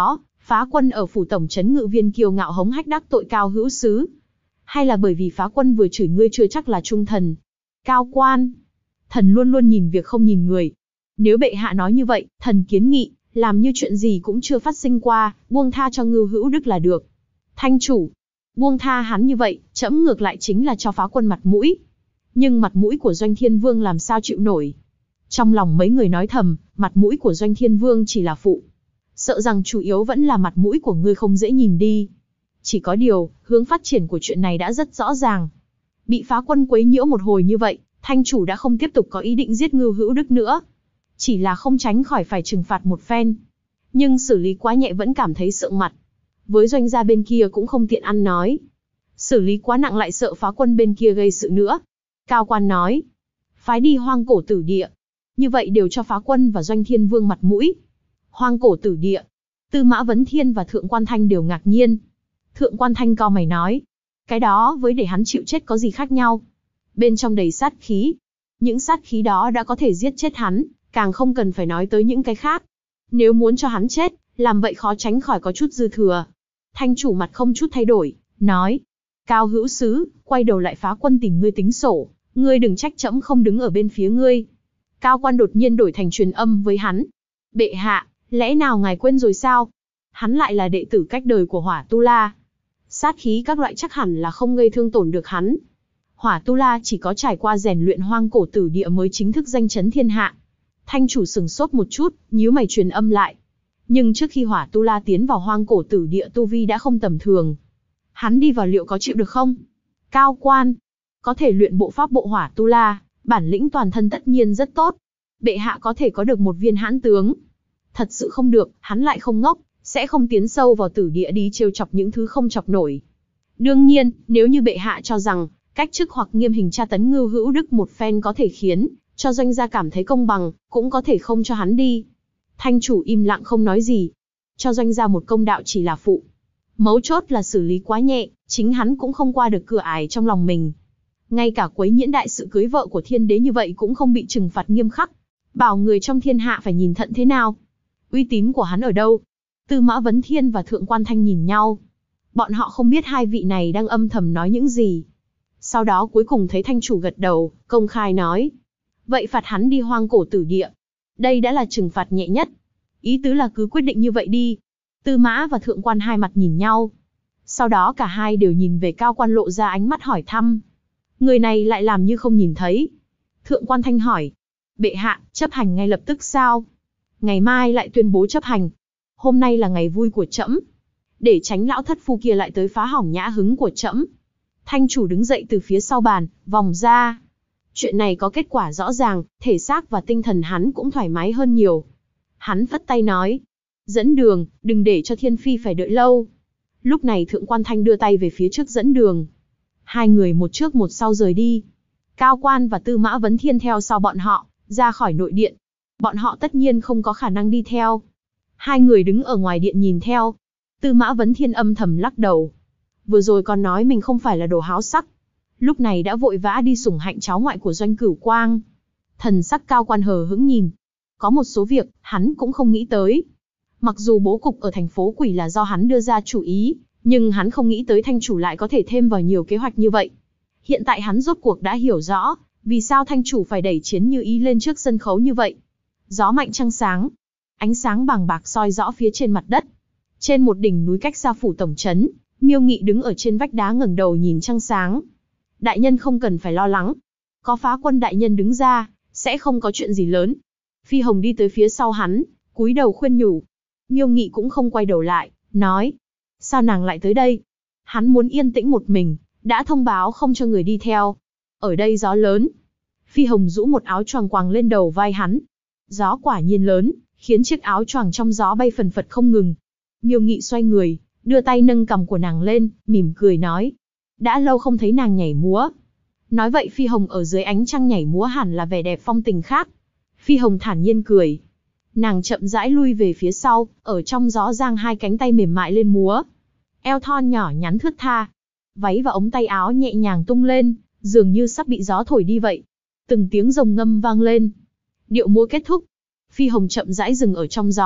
A: Phá quân ở phủ tổng trấn Ngự Viên kiêu ngạo hống hách đắc tội Cao Hữu Sứ? Hay là bởi vì phá quân vừa chửi ngươi chưa chắc là trung thần? Cao quan, thần luôn luôn nhìn việc không nhìn người. Nếu bệ hạ nói như vậy, thần kiến nghị, làm như chuyện gì cũng chưa phát sinh qua, buông tha cho Ngưu Hữu Đức là được. Thanh chủ, buông tha hắn như vậy, trẫm ngược lại chính là cho phá quân mặt mũi. Nhưng mặt mũi của Doanh Thiên Vương làm sao chịu nổi? Trong lòng mấy người nói thầm, mặt mũi của Doanh Thiên Vương chỉ là phụ. Sợ rằng chủ yếu vẫn là mặt mũi của ngươi không dễ nhìn đi. Chỉ có điều, hướng phát triển của chuyện này đã rất rõ ràng. Bị phá quân quấy nhiễu một hồi như vậy, thanh chủ đã không tiếp tục có ý định giết Ngưu Hữu Đức nữa. Chỉ là không tránh khỏi phải trừng phạt một phen. Nhưng xử lý quá nhẹ vẫn cảm thấy sượng mặt. Với Doanh gia bên kia cũng không tiện ăn nói. Xử lý quá nặng lại sợ phá quân bên kia gây sự nữa. Cao quan nói, phái đi Hoang Cổ Tử Địa. Như vậy đều cho phá quân và Doanh Thiên Vương mặt mũi. Hoang Cổ Tử Địa. Tư Mã Vấn Thiên và Thượng Quan Thanh đều ngạc nhiên. Thượng Quan Thanh cau mày nói, cái đó với để hắn chịu chết có gì khác nhau? Bên trong đầy sát khí. Những sát khí đó đã có thể giết chết hắn, càng không cần phải nói tới những cái khác. Nếu muốn cho hắn chết, làm vậy khó tránh khỏi có chút dư thừa. Thanh chủ mặt không chút thay đổi, nói, Cao Hữu Sứ, quay đầu lại phá quân tìm ngươi tính sổ, ngươi đừng trách trẫm không đứng ở bên phía ngươi. Cao quan đột nhiên đổi thành truyền âm với hắn. Bệ hạ, lẽ nào ngài quên rồi sao? Hắn lại là đệ tử cách đời của Hỏa Tu La. Sát khí các loại chắc hẳn là không gây thương tổn được hắn. Hỏa Tu La chỉ có trải qua rèn luyện Hoang Cổ Tử Địa mới chính thức danh chấn thiên hạ. Thanh chủ sừng sốt một chút, nhíu mày truyền âm lại. Nhưng trước khi Hỏa Tu La tiến vào Hoang Cổ Tử Địa tu vi đã không tầm thường. Hắn đi vào liệu có chịu được không? Cao quan, có thể luyện bộ pháp bộ Hỏa Tu La, bản lĩnh toàn thân tất nhiên rất tốt. Bệ hạ có thể có được một viên hãn tướng. Thật sự không được, hắn lại không ngốc, sẽ không tiến sâu vào tử địa đi trêu chọc những thứ không chọc nổi. Đương nhiên, nếu như bệ hạ cho rằng, cách chức hoặc nghiêm hình tra tấn Ngưu Hữu Đức một phen có thể khiến cho Doanh gia cảm thấy công bằng, cũng có thể không cho hắn đi. Thanh chủ im lặng không nói gì. Cho Doanh gia một công đạo chỉ là phụ. Mấu chốt là xử lý quá nhẹ, chính hắn cũng không qua được cửa ải trong lòng mình. Ngay cả quấy nhiễu đại sự cưới vợ của thiên đế như vậy cũng không bị trừng phạt nghiêm khắc. Bảo người trong thiên hạ phải nhìn thận thế nào? Uy tín của hắn ở đâu? Tư Mã Vấn Thiên và Thượng Quan Thanh nhìn nhau. Bọn họ không biết hai vị này đang âm thầm nói những gì. Sau đó cuối cùng thấy thanh chủ gật đầu, công khai nói. Vậy phạt hắn đi Hoang Cổ Tử Địa. Đây đã là trừng phạt nhẹ nhất. Ý tứ là cứ quyết định như vậy đi. Tư Mã và Thượng Quan hai mặt nhìn nhau. Sau đó cả hai đều nhìn về Cao quan lộ ra ánh mắt hỏi thăm. Người này lại làm như không nhìn thấy. Thượng Quan Thanh hỏi. Bệ hạ, chấp hành ngay lập tức sao? Ngày mai lại tuyên bố chấp hành. Hôm nay là ngày vui của trẫm, để tránh lão thất phu kia lại tới phá hỏng nhã hứng của trẫm. Thanh chủ đứng dậy từ phía sau bàn, vòng ra. Chuyện này có kết quả rõ ràng, thể xác và tinh thần hắn cũng thoải mái hơn nhiều. Hắn phất tay nói, dẫn đường, đừng để cho Thiên Phi phải đợi lâu. Lúc này Thượng Quan Thanh đưa tay về phía trước dẫn đường. Hai người một trước một sau rời đi. Cao quan và Tư Mã Vấn Thiên theo sau bọn họ, ra khỏi nội điện. Bọn họ tất nhiên không có khả năng đi theo. Hai người đứng ở ngoài điện nhìn theo. Tư Mã Vấn Thiên âm thầm lắc đầu. Vừa rồi còn nói mình không phải là đồ háo sắc. Lúc này đã vội vã đi sủng hạnh cháu ngoại của Doanh Cửu Quang. Thần sắc Cao quan hờ hững nhìn. Có một số việc, hắn cũng không nghĩ tới. Mặc dù bố cục ở thành phố Quỷ là do hắn đưa ra chủ ý, nhưng hắn không nghĩ tới thanh chủ lại có thể thêm vào nhiều kế hoạch như vậy. Hiện tại hắn rốt cuộc đã hiểu rõ, vì sao thanh chủ phải đẩy Chiến Như Ý lên trước sân khấu như vậy. Gió mạnh trăng sáng. Ánh sáng bàng bạc soi rõ phía trên mặt đất. Trên một đỉnh núi cách xa phủ tổng trấn, Miêu Nghị đứng ở trên vách đá ngẩng đầu nhìn trăng sáng. Đại nhân không cần phải lo lắng. Có phá quân đại nhân đứng ra, sẽ không có chuyện gì lớn. Phi Hồng đi tới phía sau hắn, cúi đầu khuyên nhủ. Miêu Nghị cũng không quay đầu lại, nói. Sao nàng lại tới đây? Hắn muốn yên tĩnh một mình, đã thông báo không cho người đi theo. Ở đây gió lớn. Phi Hồng rũ một áo choàng quàng lên đầu vai hắn. Gió quả nhiên lớn, khiến chiếc áo choàng trong gió bay phần phật không ngừng. Miêu Nghị xoay người, đưa tay nâng cằm của nàng lên, mỉm cười nói. Đã lâu không thấy nàng nhảy múa. Nói vậy Phi Hồng ở dưới ánh trăng nhảy múa hẳn là vẻ đẹp phong tình khác. Phi Hồng thản nhiên cười. Nàng chậm rãi lui về phía sau, ở trong gió giang hai cánh tay mềm mại lên múa. Eo thon nhỏ nhắn thướt tha. Váy và ống tay áo nhẹ nhàng tung lên, dường như sắp bị gió thổi đi vậy. Từng tiếng rồng ngâm vang lên. Điệu múa kết thúc. Phi Hồng chậm rãi dừng ở trong gió,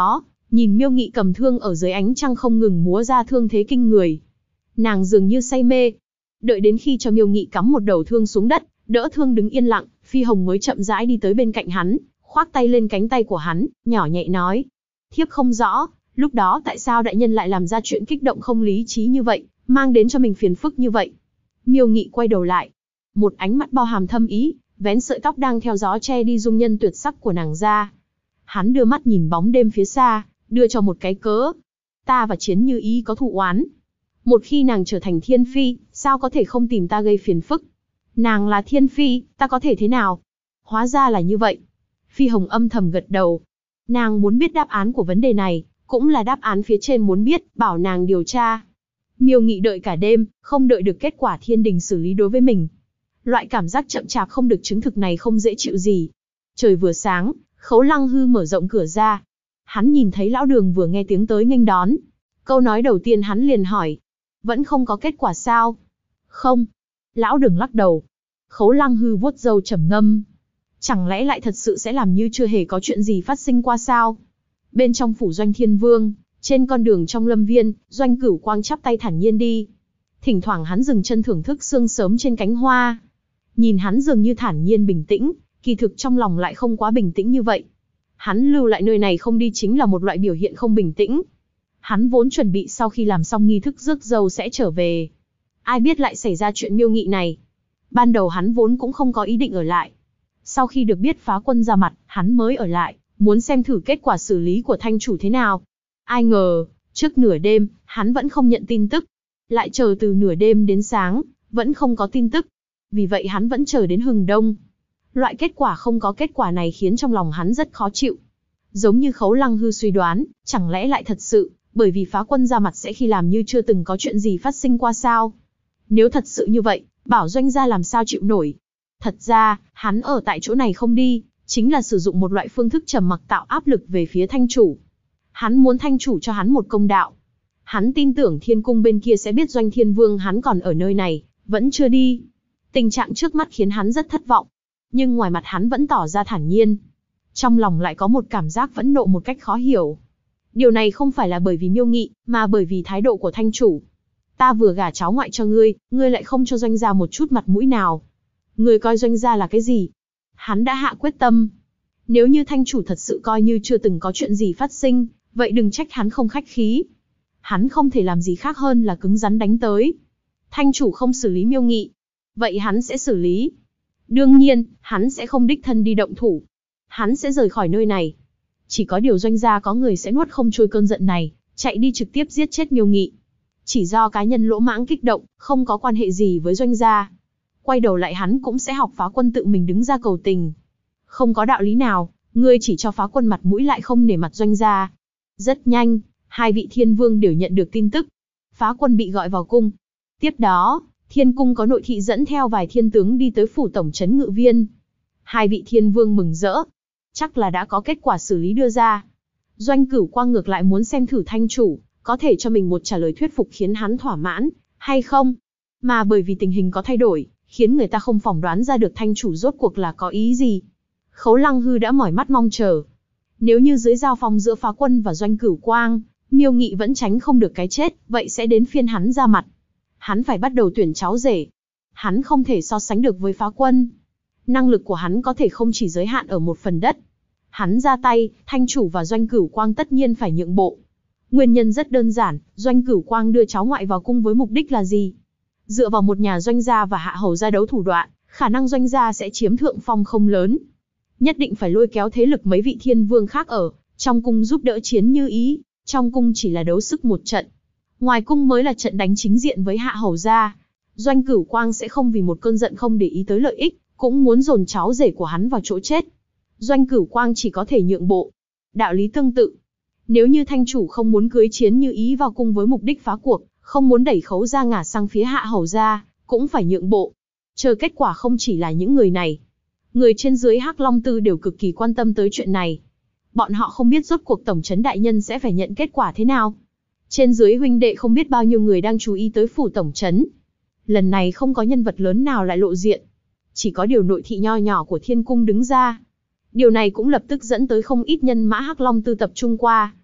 A: Nhìn Miêu Nghị cầm thương ở dưới ánh trăng không ngừng múa ra thương thế kinh người. Nàng dường như say mê. Đợi đến khi cho Miêu Nghị cắm một đầu thương xuống đất, đỡ thương đứng yên lặng, Phi Hồng mới chậm rãi đi tới bên cạnh hắn, khoác tay lên cánh tay của hắn, nhỏ nhẹ nói. Thiếp không rõ, lúc đó tại sao đại nhân lại làm ra chuyện kích động không lý trí như vậy, mang đến cho mình phiền phức như vậy. Miêu Nghị quay đầu lại. Một ánh mắt bao hàm thâm ý, vén sợi tóc đang theo gió che đi dung nhân tuyệt sắc của nàng ra. Hắn đưa mắt nhìn bóng đêm phía xa, đưa cho một cái cớ. Ta và Chiến Như Ý có thù oán. Một khi nàng trở thành thiên phi, sao có thể không tìm ta gây phiền phức? Nàng là thiên phi, ta có thể thế nào? Hóa ra là như vậy. Phi Hồng âm thầm gật đầu. Nàng muốn biết đáp án của vấn đề này, cũng là đáp án phía trên muốn biết, bảo nàng điều tra. Miêu Nghị đợi cả đêm, không đợi được kết quả thiên đình xử lý đối với mình. Loại cảm giác chậm chạp không được chứng thực này không dễ chịu gì. Trời vừa sáng, Khấu Lăng Hư mở rộng cửa ra. Hắn nhìn thấy lão Đường vừa nghe tiếng tới nghênh đón. Câu nói đầu tiên hắn liền hỏi. Vẫn không có kết quả sao? Không. Lão Đường lắc đầu. Khấu Lăng Hư vuốt râu trầm ngâm. Chẳng lẽ lại thật sự sẽ làm như chưa hề có chuyện gì phát sinh qua sao? Bên trong phủ Doanh Thiên Vương, trên con đường trong lâm viên, Doanh Cửu Quang chắp tay thản nhiên đi. Thỉnh thoảng hắn dừng chân thưởng thức sương sớm trên cánh hoa. Nhìn hắn dường như thản nhiên bình tĩnh, kỳ thực trong lòng lại không quá bình tĩnh như vậy. Hắn lưu lại nơi này không đi chính là một loại biểu hiện không bình tĩnh. Hắn vốn chuẩn bị sau khi làm xong nghi thức rước dâu sẽ trở về. Ai biết lại xảy ra chuyện Miêu Nghị này. Ban đầu hắn vốn cũng không có ý định ở lại. Sau khi được biết Phá Quân ra mặt, hắn mới ở lại, muốn xem thử kết quả xử lý của thanh chủ thế nào. Ai ngờ, trước nửa đêm, hắn vẫn không nhận tin tức. Lại chờ từ nửa đêm đến sáng, vẫn không có tin tức. Vì vậy hắn vẫn chờ đến hừng đông. Loại kết quả không có kết quả này khiến trong lòng hắn rất khó chịu. Giống như Khấu Lăng Hư suy đoán, chẳng lẽ lại thật sự, bởi vì Phá Quân ra mặt sẽ khi làm như chưa từng có chuyện gì phát sinh qua sao? Nếu thật sự như vậy, bảo Doanh gia làm sao chịu nổi? Thật ra, hắn ở tại chỗ này không đi, chính là sử dụng một loại phương thức trầm mặc tạo áp lực về phía thanh chủ. Hắn muốn thanh chủ cho hắn một công đạo. Hắn tin tưởng thiên cung bên kia sẽ biết Doanh Thiên Vương hắn còn ở nơi này, vẫn chưa đi. Tình trạng trước mắt khiến hắn rất thất vọng. Nhưng ngoài mặt hắn vẫn tỏ ra thản nhiên. Trong lòng lại có một cảm giác phẫn nộ một cách khó hiểu. Điều này không phải là bởi vì Miêu Nghị, mà bởi vì thái độ của thanh chủ. Ta vừa gả cháu ngoại cho ngươi, ngươi lại không cho Doanh gia một chút mặt mũi nào. Ngươi coi Doanh gia là cái gì? Hắn đã hạ quyết tâm. Nếu như thanh chủ thật sự coi như chưa từng có chuyện gì phát sinh, vậy đừng trách hắn không khách khí. Hắn không thể làm gì khác hơn là cứng rắn đánh tới. Thanh chủ không xử lý Miêu Nghị, vậy hắn sẽ xử lý. Đương nhiên, hắn sẽ không đích thân đi động thủ. Hắn sẽ rời khỏi nơi này. Chỉ có điều Doanh gia có người sẽ nuốt không trôi cơn giận này, chạy đi trực tiếp giết chết Miêu Nghị. Chỉ do cá nhân lỗ mãng kích động, không có quan hệ gì với Doanh gia. Quay đầu lại hắn cũng sẽ học Phá Quân tự mình đứng ra cầu tình. Không có đạo lý nào, ngươi chỉ cho Phá Quân mặt mũi lại không nể mặt Doanh gia. Rất nhanh, hai vị thiên vương đều nhận được tin tức. Phá Quân bị gọi vào cung. Tiếp đó, thiên cung có nội thị dẫn theo vài thiên tướng đi tới phủ tổng trấn Ngự Viên. Hai vị thiên vương mừng rỡ. Chắc là đã có kết quả xử lý đưa ra. Doanh Cửu Quang ngược lại muốn xem thử thanh chủ, có thể cho mình một trả lời thuyết phục khiến hắn thỏa mãn, hay không. Mà bởi vì tình hình có thay đổi, khiến người ta không phỏng đoán ra được thanh chủ rốt cuộc là có ý gì. Khấu Lăng Hư đã mỏi mắt mong chờ. Nếu như dưới giao phong giữa Phá Quân và Doanh Cửu Quang, Miêu Nghị vẫn tránh không được cái chết, vậy sẽ đến phiên hắn ra mặt. Hắn phải bắt đầu tuyển cháu rể. Hắn không thể so sánh được với Phá Quân. Năng lực của hắn có thể không chỉ giới hạn ở một phần đất. Hắn ra tay, thanh chủ và Doanh Cửu Quang tất nhiên phải nhượng bộ. Nguyên nhân rất đơn giản, Doanh Cửu Quang đưa cháu ngoại vào cung với mục đích là gì? Dựa vào một nhà Doanh gia và hạ hầu gia đấu thủ đoạn, khả năng Doanh gia sẽ chiếm thượng phong không lớn. Nhất định phải lôi kéo thế lực mấy vị thiên vương khác ở trong cung giúp đỡ Chiến Như Ý. Trong cung chỉ là đấu sức một trận, ngoài cung mới là trận đánh chính diện với hạ hầu gia. Doanh Cửu Quang sẽ không vì một cơn giận không để ý tới lợi ích, cũng muốn dồn cháu rể của hắn vào chỗ chết. Doanh Cửu Quang chỉ có thể nhượng bộ. Đạo lý tương tự, nếu như thanh chủ không muốn cưới Chiến Như Ý vào cung với mục đích phá cuộc, không muốn đẩy Khấu gia ngả sang phía hạ hầu gia, cũng phải nhượng bộ. Chờ kết quả không chỉ là những người này. Người trên dưới Hắc Long Tư đều cực kỳ quan tâm tới chuyện này. Bọn họ không biết rốt cuộc tổng trấn đại nhân sẽ phải nhận kết quả thế nào. Trên dưới huynh đệ không biết bao nhiêu người đang chú ý tới phủ tổng trấn. Lần này không có nhân vật lớn nào lại lộ diện. Chỉ có điều nội thị nho nhỏ của thiên cung đứng ra. Điều này cũng lập tức dẫn tới không ít nhân mã Hắc Long Tư tập trung qua.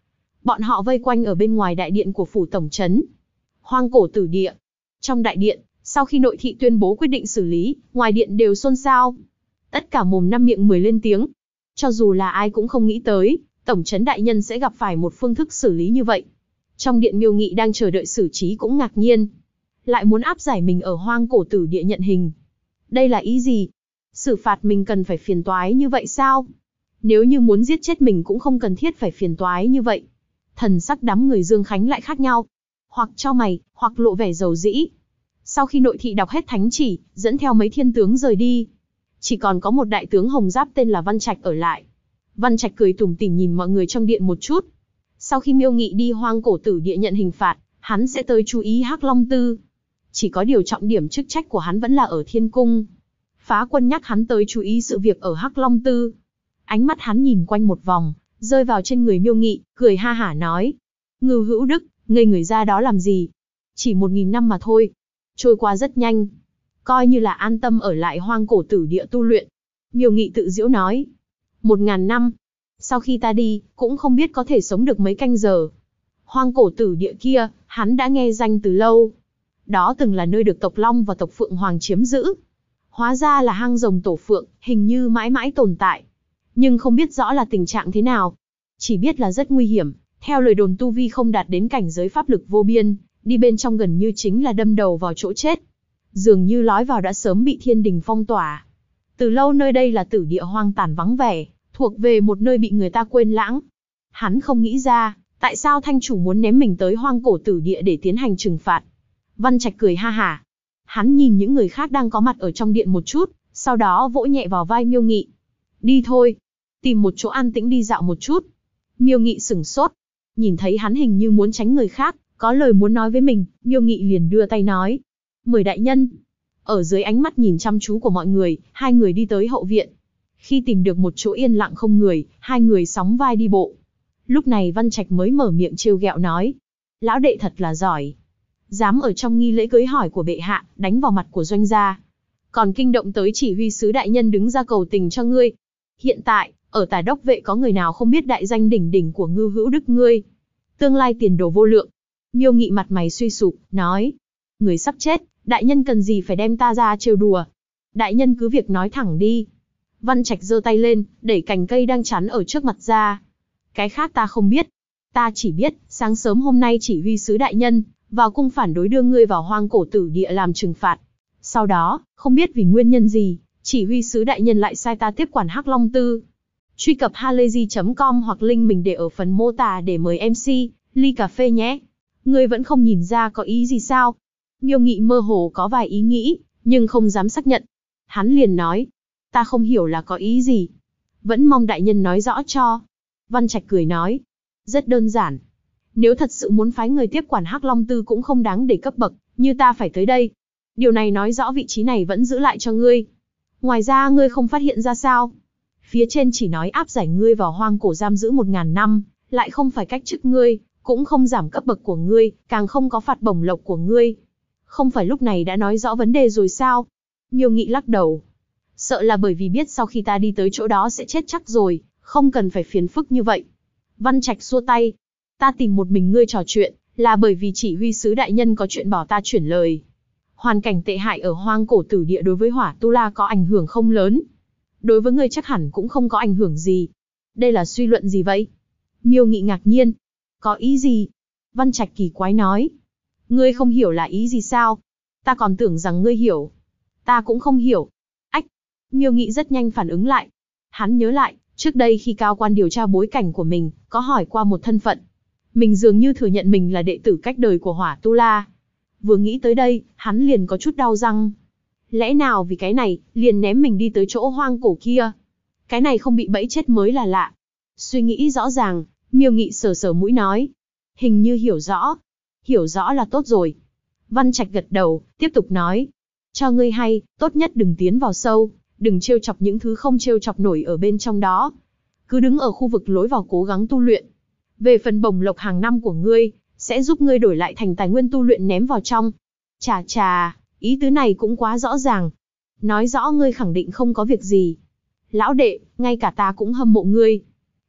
A: Bọn họ vây quanh ở bên ngoài đại điện của phủ tổng trấn. Hoang cổ tử địa. Trong đại điện, sau khi nội thị tuyên bố quyết định xử lý, ngoài điện đều xôn xao. Tất cả mồm năm miệng mười lên tiếng. Cho dù là ai cũng không nghĩ tới, tổng trấn đại nhân sẽ gặp phải một phương thức xử lý như vậy. Trong điện Miêu Nghị đang chờ đợi xử trí cũng ngạc nhiên. Lại muốn áp giải mình ở hoang cổ tử địa nhận hình. Đây là ý gì? Xử phạt mình cần phải phiền toái như vậy sao? Nếu như muốn giết chết mình cũng không cần thiết phải phiền toái như vậy. Thần sắc đám người Dương Khánh lại khác nhau. Hoặc chau mày, hoặc lộ vẻ dầu dĩ. Sau khi nội thị đọc hết thánh chỉ, dẫn theo mấy thiên tướng rời đi. Chỉ còn có một đại tướng hồng giáp tên là Văn Trạch ở lại. Văn Trạch cười tủm tỉm nhìn mọi người trong điện một chút. Sau khi Miêu Nghị đi hoang cổ tử địa nhận hình phạt, hắn sẽ tới chú ý Hắc Long Tư. Chỉ có điều trọng điểm chức trách của hắn vẫn là ở Thiên Cung. Phá Quân nhắc hắn tới chú ý sự việc ở Hắc Long Tư. Ánh mắt hắn nhìn quanh một vòng, rơi vào trên người Miêu Nghị, cười ha hả nói. Ngưu Hữu Đức, ngây người ra đó làm gì? Chỉ 1000 năm mà thôi. Trôi qua rất nhanh. Coi như là an tâm ở lại hoang cổ tử địa tu luyện. Miêu Nghị tự giễu nói. 1000 năm. Sau khi ta đi, cũng không biết có thể sống được mấy canh giờ. Hoang cổ tử địa kia, hắn đã nghe danh từ lâu. Đó từng là nơi được tộc Long và tộc Phượng Hoàng chiếm giữ. Hóa ra là hang rồng tổ Phượng, hình như mãi mãi tồn tại. Nhưng không biết rõ là tình trạng thế nào. Chỉ biết là rất nguy hiểm. Theo lời đồn tu vi không đạt đến cảnh giới pháp lực vô biên, đi bên trong gần như chính là đâm đầu vào chỗ chết. Dường như lối vào đã sớm bị thiên đình phong tỏa. Từ lâu nơi đây là tử địa hoang tàn vắng vẻ, thuộc về một nơi bị người ta quên lãng. Hắn không nghĩ ra, tại sao thanh chủ muốn ném mình tới hoang cổ tử địa để tiến hành trừng phạt. Văn Trạch cười ha hả. Hắn nhìn những người khác đang có mặt ở trong điện một chút, sau đó vỗ nhẹ vào vai Miêu Nghị. Đi thôi, tìm một chỗ an tĩnh đi dạo một chút. Miêu Nghị sửng sốt, nhìn thấy hắn hình như muốn tránh người khác, có lời muốn nói với mình, Miêu Nghị liền đưa tay nói. Mời đại nhân. Ở dưới ánh mắt nhìn chăm chú của mọi người, hai người đi tới hậu viện. Khi tìm được một chỗ yên lặng không người, hai người sóng vai đi bộ. Lúc này Văn Trạch mới mở miệng trêu ghẹo nói. Lão đệ thật là giỏi. Dám ở trong nghi lễ cưới hỏi của bệ hạ, đánh vào mặt của doanh gia. Còn kinh động tới chỉ huy sứ đại nhân đứng ra cầu tình cho ngươi. Hiện tại, ở Tả Đốc vệ có người nào không biết đại danh đỉnh đỉnh của Ngưu Hữu Đức ngươi. Tương lai tiền đồ vô lượng. Miêu Nghị mặt mày suy sụp, nói. Người sắp chết, đại nhân cần gì phải đem ta ra trêu đùa. Đại nhân cứ việc nói thẳng đi. Văn Trạch giơ tay lên, đẩy cành cây đang chắn ở trước mặt ra. Cái khác ta không biết. Ta chỉ biết, sáng sớm hôm nay chỉ huy sứ đại nhân, vào cung phản đối đưa ngươi vào hoang cổ tử địa làm trừng phạt. Sau đó, không biết vì nguyên nhân gì, chỉ huy sứ đại nhân lại sai ta tiếp quản Hắc Long Tư. Truy cập halayzi.com hoặc link mình để ở phần mô tả để mời MC, ly cà phê nhé. Ngươi vẫn không nhìn ra có ý gì sao? Miêu Nghị mơ hồ có vài ý nghĩ, nhưng không dám xác nhận. Hắn liền nói, ta không hiểu là có ý gì. Vẫn mong đại nhân nói rõ cho. Văn Trạch cười nói, rất đơn giản. Nếu thật sự muốn phái người tiếp quản Hắc Long Tư cũng không đáng để cấp bậc, như ta phải tới đây. Điều này nói rõ vị trí này vẫn giữ lại cho ngươi. Ngoài ra ngươi không phát hiện ra sao? Phía trên chỉ nói áp giải ngươi vào hoang cổ giam giữ 1000 năm, lại không phải cách chức ngươi, cũng không giảm cấp bậc của ngươi, càng không có phạt bổng lộc của ngươi. Không phải lúc này đã nói rõ vấn đề rồi sao? Miêu Nghị lắc đầu. Sợ là bởi vì biết sau khi ta đi tới chỗ đó sẽ chết chắc rồi, không cần phải phiền phức như vậy. Văn Trạch xua tay. Ta tìm một mình ngươi trò chuyện, là bởi vì chỉ huy sứ đại nhân có chuyện bảo ta chuyển lời. Hoàn cảnh tệ hại ở hoang cổ tử địa đối với Hỏa Tu La có ảnh hưởng không lớn. Đối với ngươi chắc hẳn cũng không có ảnh hưởng gì. Đây là suy luận gì vậy? Miêu Nghị ngạc nhiên. Có ý gì? Văn Trạch kỳ quái nói. Ngươi không hiểu là ý gì sao? Ta còn tưởng rằng ngươi hiểu. Ta cũng không hiểu. Ách! Miêu Nghị rất nhanh phản ứng lại. Hắn nhớ lại, trước đây khi cao quan điều tra bối cảnh của mình, có hỏi qua một thân phận. Mình dường như thừa nhận mình là đệ tử cách đời của Hỏa Tu La. Vừa nghĩ tới đây, hắn liền có chút đau răng. Lẽ nào vì cái này, liền ném mình đi tới chỗ hoang cổ kia? Cái này không bị bẫy chết mới là lạ. Suy nghĩ rõ ràng, Miêu Nghị sờ sờ mũi nói. Hình như hiểu rõ. Hiểu rõ là tốt rồi. Văn Trạch gật đầu, tiếp tục nói. Cho ngươi hay, tốt nhất đừng tiến vào sâu, đừng trêu chọc những thứ không trêu chọc nổi ở bên trong đó. Cứ đứng ở khu vực lối vào cố gắng tu luyện. Về phần bổng lộc hàng năm của ngươi, sẽ giúp ngươi đổi lại thành tài nguyên tu luyện ném vào trong. Chà chà, ý tứ này cũng quá rõ ràng. Nói rõ ngươi khẳng định không có việc gì. Lão đệ, ngay cả ta cũng hâm mộ ngươi.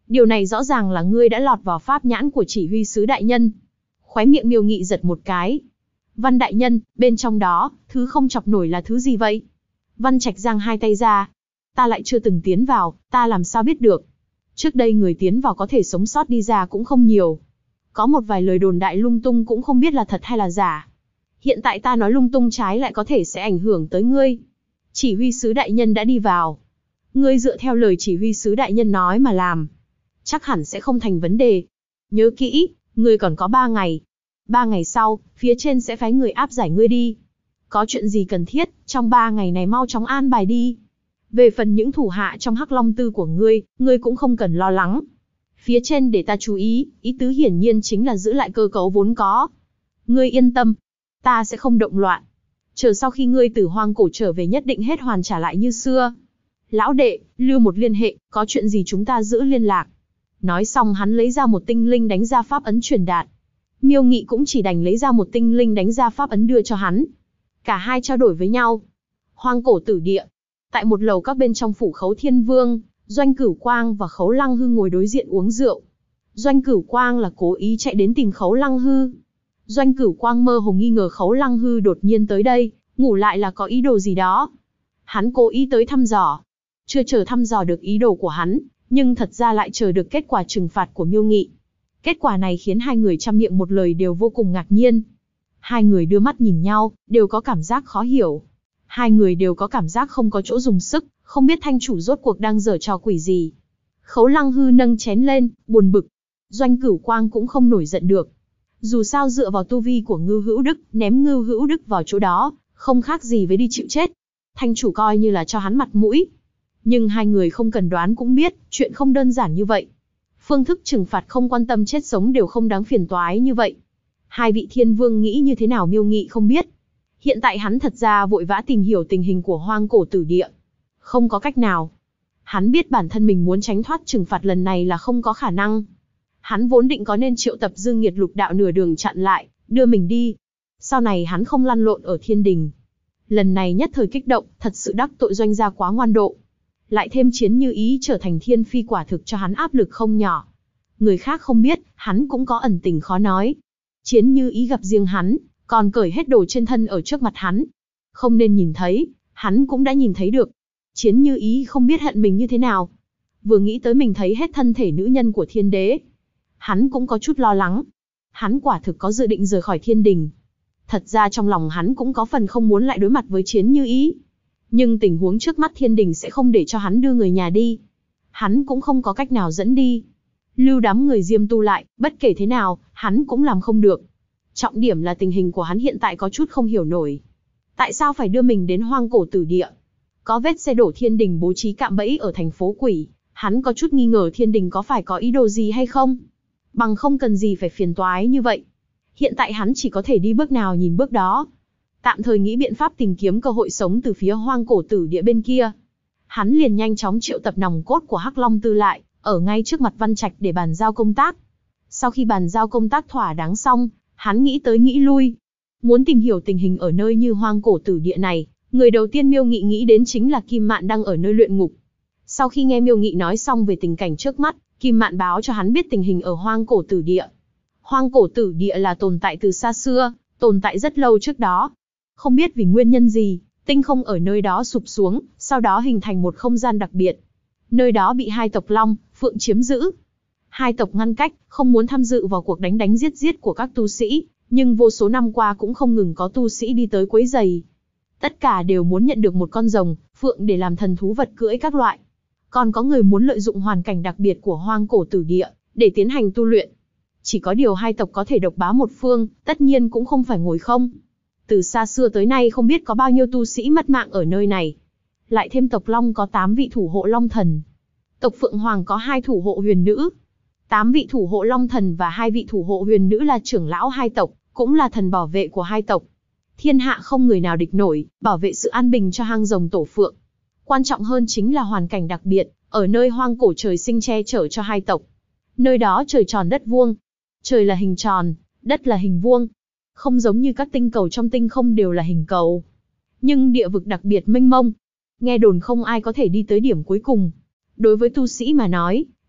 A: Điều này rõ ràng là ngươi đã lọt vào pháp nhãn của chỉ huy sứ đại nhân. Khóe miệng Miêu Nghị giật một cái. Văn đại nhân, bên trong đó, thứ không chọc nổi là thứ gì vậy? Văn Trạch giang hai tay ra. Ta lại chưa từng tiến vào, ta làm sao biết được? Trước đây người tiến vào có thể sống sót đi ra cũng không nhiều. Có một vài lời đồn đại lung tung cũng không biết là thật hay là giả. Hiện tại ta nói lung tung trái lại có thể sẽ ảnh hưởng tới ngươi. Chỉ huy sứ đại nhân đã đi vào. Ngươi dựa theo lời chỉ huy sứ đại nhân nói mà làm. Chắc hẳn sẽ không thành vấn đề. Nhớ kỹ, ngươi còn có 3 ngày. 3 ngày sau, phía trên sẽ phái người áp giải ngươi đi. Có chuyện gì cần thiết, trong 3 ngày này mau chóng an bài đi. Về phần những thủ hạ trong Hắc Long Tư của ngươi cũng không cần lo lắng. Phía trên để ta chú ý, ý tứ hiển nhiên chính là giữ lại cơ cấu vốn có. Ngươi yên tâm, ta sẽ không động loạn. Chờ sau khi ngươi từ hoang cổ trở về nhất định hết hoàn trả lại như xưa. Lão đệ, lưu một liên hệ, có chuyện gì chúng ta giữ liên lạc. Nói xong hắn lấy ra một tinh linh đánh ra pháp ấn truyền đạt. Miêu Nghị cũng chỉ đành lấy ra một tinh linh đánh ra pháp ấn đưa cho hắn. Cả hai trao đổi với nhau. Hoang cổ tử địa. Tại một lầu các bên trong phủ Khấu Thiên Vương, Doanh Cửu Quang và Khấu Lăng Hư ngồi đối diện uống rượu. Doanh Cửu Quang là cố ý chạy đến tìm Khấu Lăng Hư. Doanh Cửu Quang mơ hồ nghi ngờ Khấu Lăng Hư đột nhiên tới đây, ngủ lại là có ý đồ gì đó. Hắn cố ý tới thăm dò. Chưa chờ thăm dò được ý đồ của hắn, nhưng thật ra lại chờ được kết quả trừng phạt của Miêu Nghị. Kết quả này khiến hai người trăm miệng một lời đều vô cùng ngạc nhiên. Hai người đưa mắt nhìn nhau, đều có cảm giác khó hiểu. Hai người đều có cảm giác không có chỗ dùng sức, không biết thanh chủ rốt cuộc đang giở trò quỷ gì. Khấu Lăng Hư nâng chén lên, buồn bực. Doanh Cửu Quang cũng không nổi giận được. Dù sao dựa vào tu vi của Ngưu Hữu Đức, ném Ngưu Hữu Đức vào chỗ đó, không khác gì với đi chịu chết. Thanh chủ coi như là cho hắn mặt mũi. Nhưng hai người không cần đoán cũng biết, chuyện không đơn giản như vậy. Phương thức trừng phạt không quan tâm chết sống đều không đáng phiền toái như vậy. Hai vị thiên vương nghĩ như thế nào Miêu Nghị không biết. Hiện tại hắn thật ra vội vã tìm hiểu tình hình của hoang cổ tử địa. Không có cách nào. Hắn biết bản thân mình muốn tránh thoát trừng phạt lần này là không có khả năng. Hắn vốn định có nên triệu tập Dương Nghiệt Lục Đạo nửa đường chặn lại, đưa mình đi. Sau này hắn không lăn lộn ở thiên đình. Lần này nhất thời kích động, thật sự đắc tội Doanh gia quá ngoan độ. Lại thêm Chiến Như Ý trở thành thiên phi quả thực cho hắn áp lực không nhỏ. Người khác không biết, hắn cũng có ẩn tình khó nói. Chiến Như Ý gặp riêng hắn, còn cởi hết đồ trên thân ở trước mặt hắn. Không nên nhìn thấy, hắn cũng đã nhìn thấy được. Chiến Như Ý không biết hận mình như thế nào. Vừa nghĩ tới mình thấy hết thân thể nữ nhân của thiên đế, hắn cũng có chút lo lắng. Hắn quả thực có dự định rời khỏi thiên đình. Thật ra trong lòng hắn cũng có phần không muốn lại đối mặt với Chiến Như Ý. Nhưng tình huống trước mắt thiên đình sẽ không để cho hắn đưa người nhà đi. Hắn cũng không có cách nào dẫn đi. Lưu đám người Diêm Tu lại, bất kể thế nào, hắn cũng làm không được. Trọng điểm là tình hình của hắn hiện tại có chút không hiểu nổi. Tại sao phải đưa mình đến hoang cổ tử địa? Có vết xe đổ thiên đình bố trí cạm bẫy ở thành phố quỷ, hắn có chút nghi ngờ thiên đình có phải có ý đồ gì hay không? Bằng không cần gì phải phiền toái như vậy. Hiện tại hắn chỉ có thể đi bước nào nhìn bước đó. Tạm thời nghĩ biện pháp tìm kiếm cơ hội sống từ phía hoang cổ tử địa bên kia. Hắn liền nhanh chóng triệu tập nòng cốt của Hắc Long Tư lại, ở ngay trước mặt Văn Trạch để bàn giao công tác. Sau khi bàn giao công tác thỏa đáng xong, hắn nghĩ tới nghĩ lui. Muốn tìm hiểu tình hình ở nơi như hoang cổ tử địa này, người đầu tiên Miêu Nghị nghĩ đến chính là Kim Mạn đang ở nơi luyện ngục. Sau khi nghe Miêu Nghị nói xong về tình cảnh trước mắt, Kim Mạn báo cho hắn biết tình hình ở hoang cổ tử địa. Hoang cổ tử địa là tồn tại từ xa xưa, tồn tại rất lâu trước đó. Không biết vì nguyên nhân gì, tinh không ở nơi đó sụp xuống, sau đó hình thành một không gian đặc biệt. Nơi đó bị hai tộc Long, Phượng chiếm giữ. Hai tộc ngăn cách, không muốn tham dự vào cuộc đánh giết của các tu sĩ, nhưng vô số năm qua cũng không ngừng có tu sĩ đi tới quấy rầy. Tất cả đều muốn nhận được một con rồng, phượng để làm thần thú vật cưỡi các loại. Còn có người muốn lợi dụng hoàn cảnh đặc biệt của hoang cổ tử địa, để tiến hành tu luyện. Chỉ có điều hai tộc có thể độc bá một phương, tất nhiên cũng không phải ngồi không. Từ xa xưa tới nay không biết có bao nhiêu tu sĩ mất mạng ở nơi này. Lại thêm tộc Long có 8 vị thủ hộ Long Thần. Tộc Phượng Hoàng có 2 thủ hộ huyền nữ. 8 vị thủ hộ Long Thần và 2 vị thủ hộ huyền nữ là trưởng lão hai tộc, cũng là thần bảo vệ của hai tộc. Thiên hạ không người nào địch nổi, bảo vệ sự an bình cho hang rồng tổ phượng. Quan trọng hơn chính là hoàn cảnh đặc biệt, ở nơi hoang cổ trời sinh che chở cho hai tộc. Nơi đó trời tròn đất vuông. Trời là hình tròn, đất là hình vuông. Không giống như các tinh cầu trong tinh không đều là hình cầu. Nhưng địa vực đặc biệt mênh mông. Nghe đồn không ai có thể đi tới điểm cuối cùng. Đối với tu sĩ mà nói,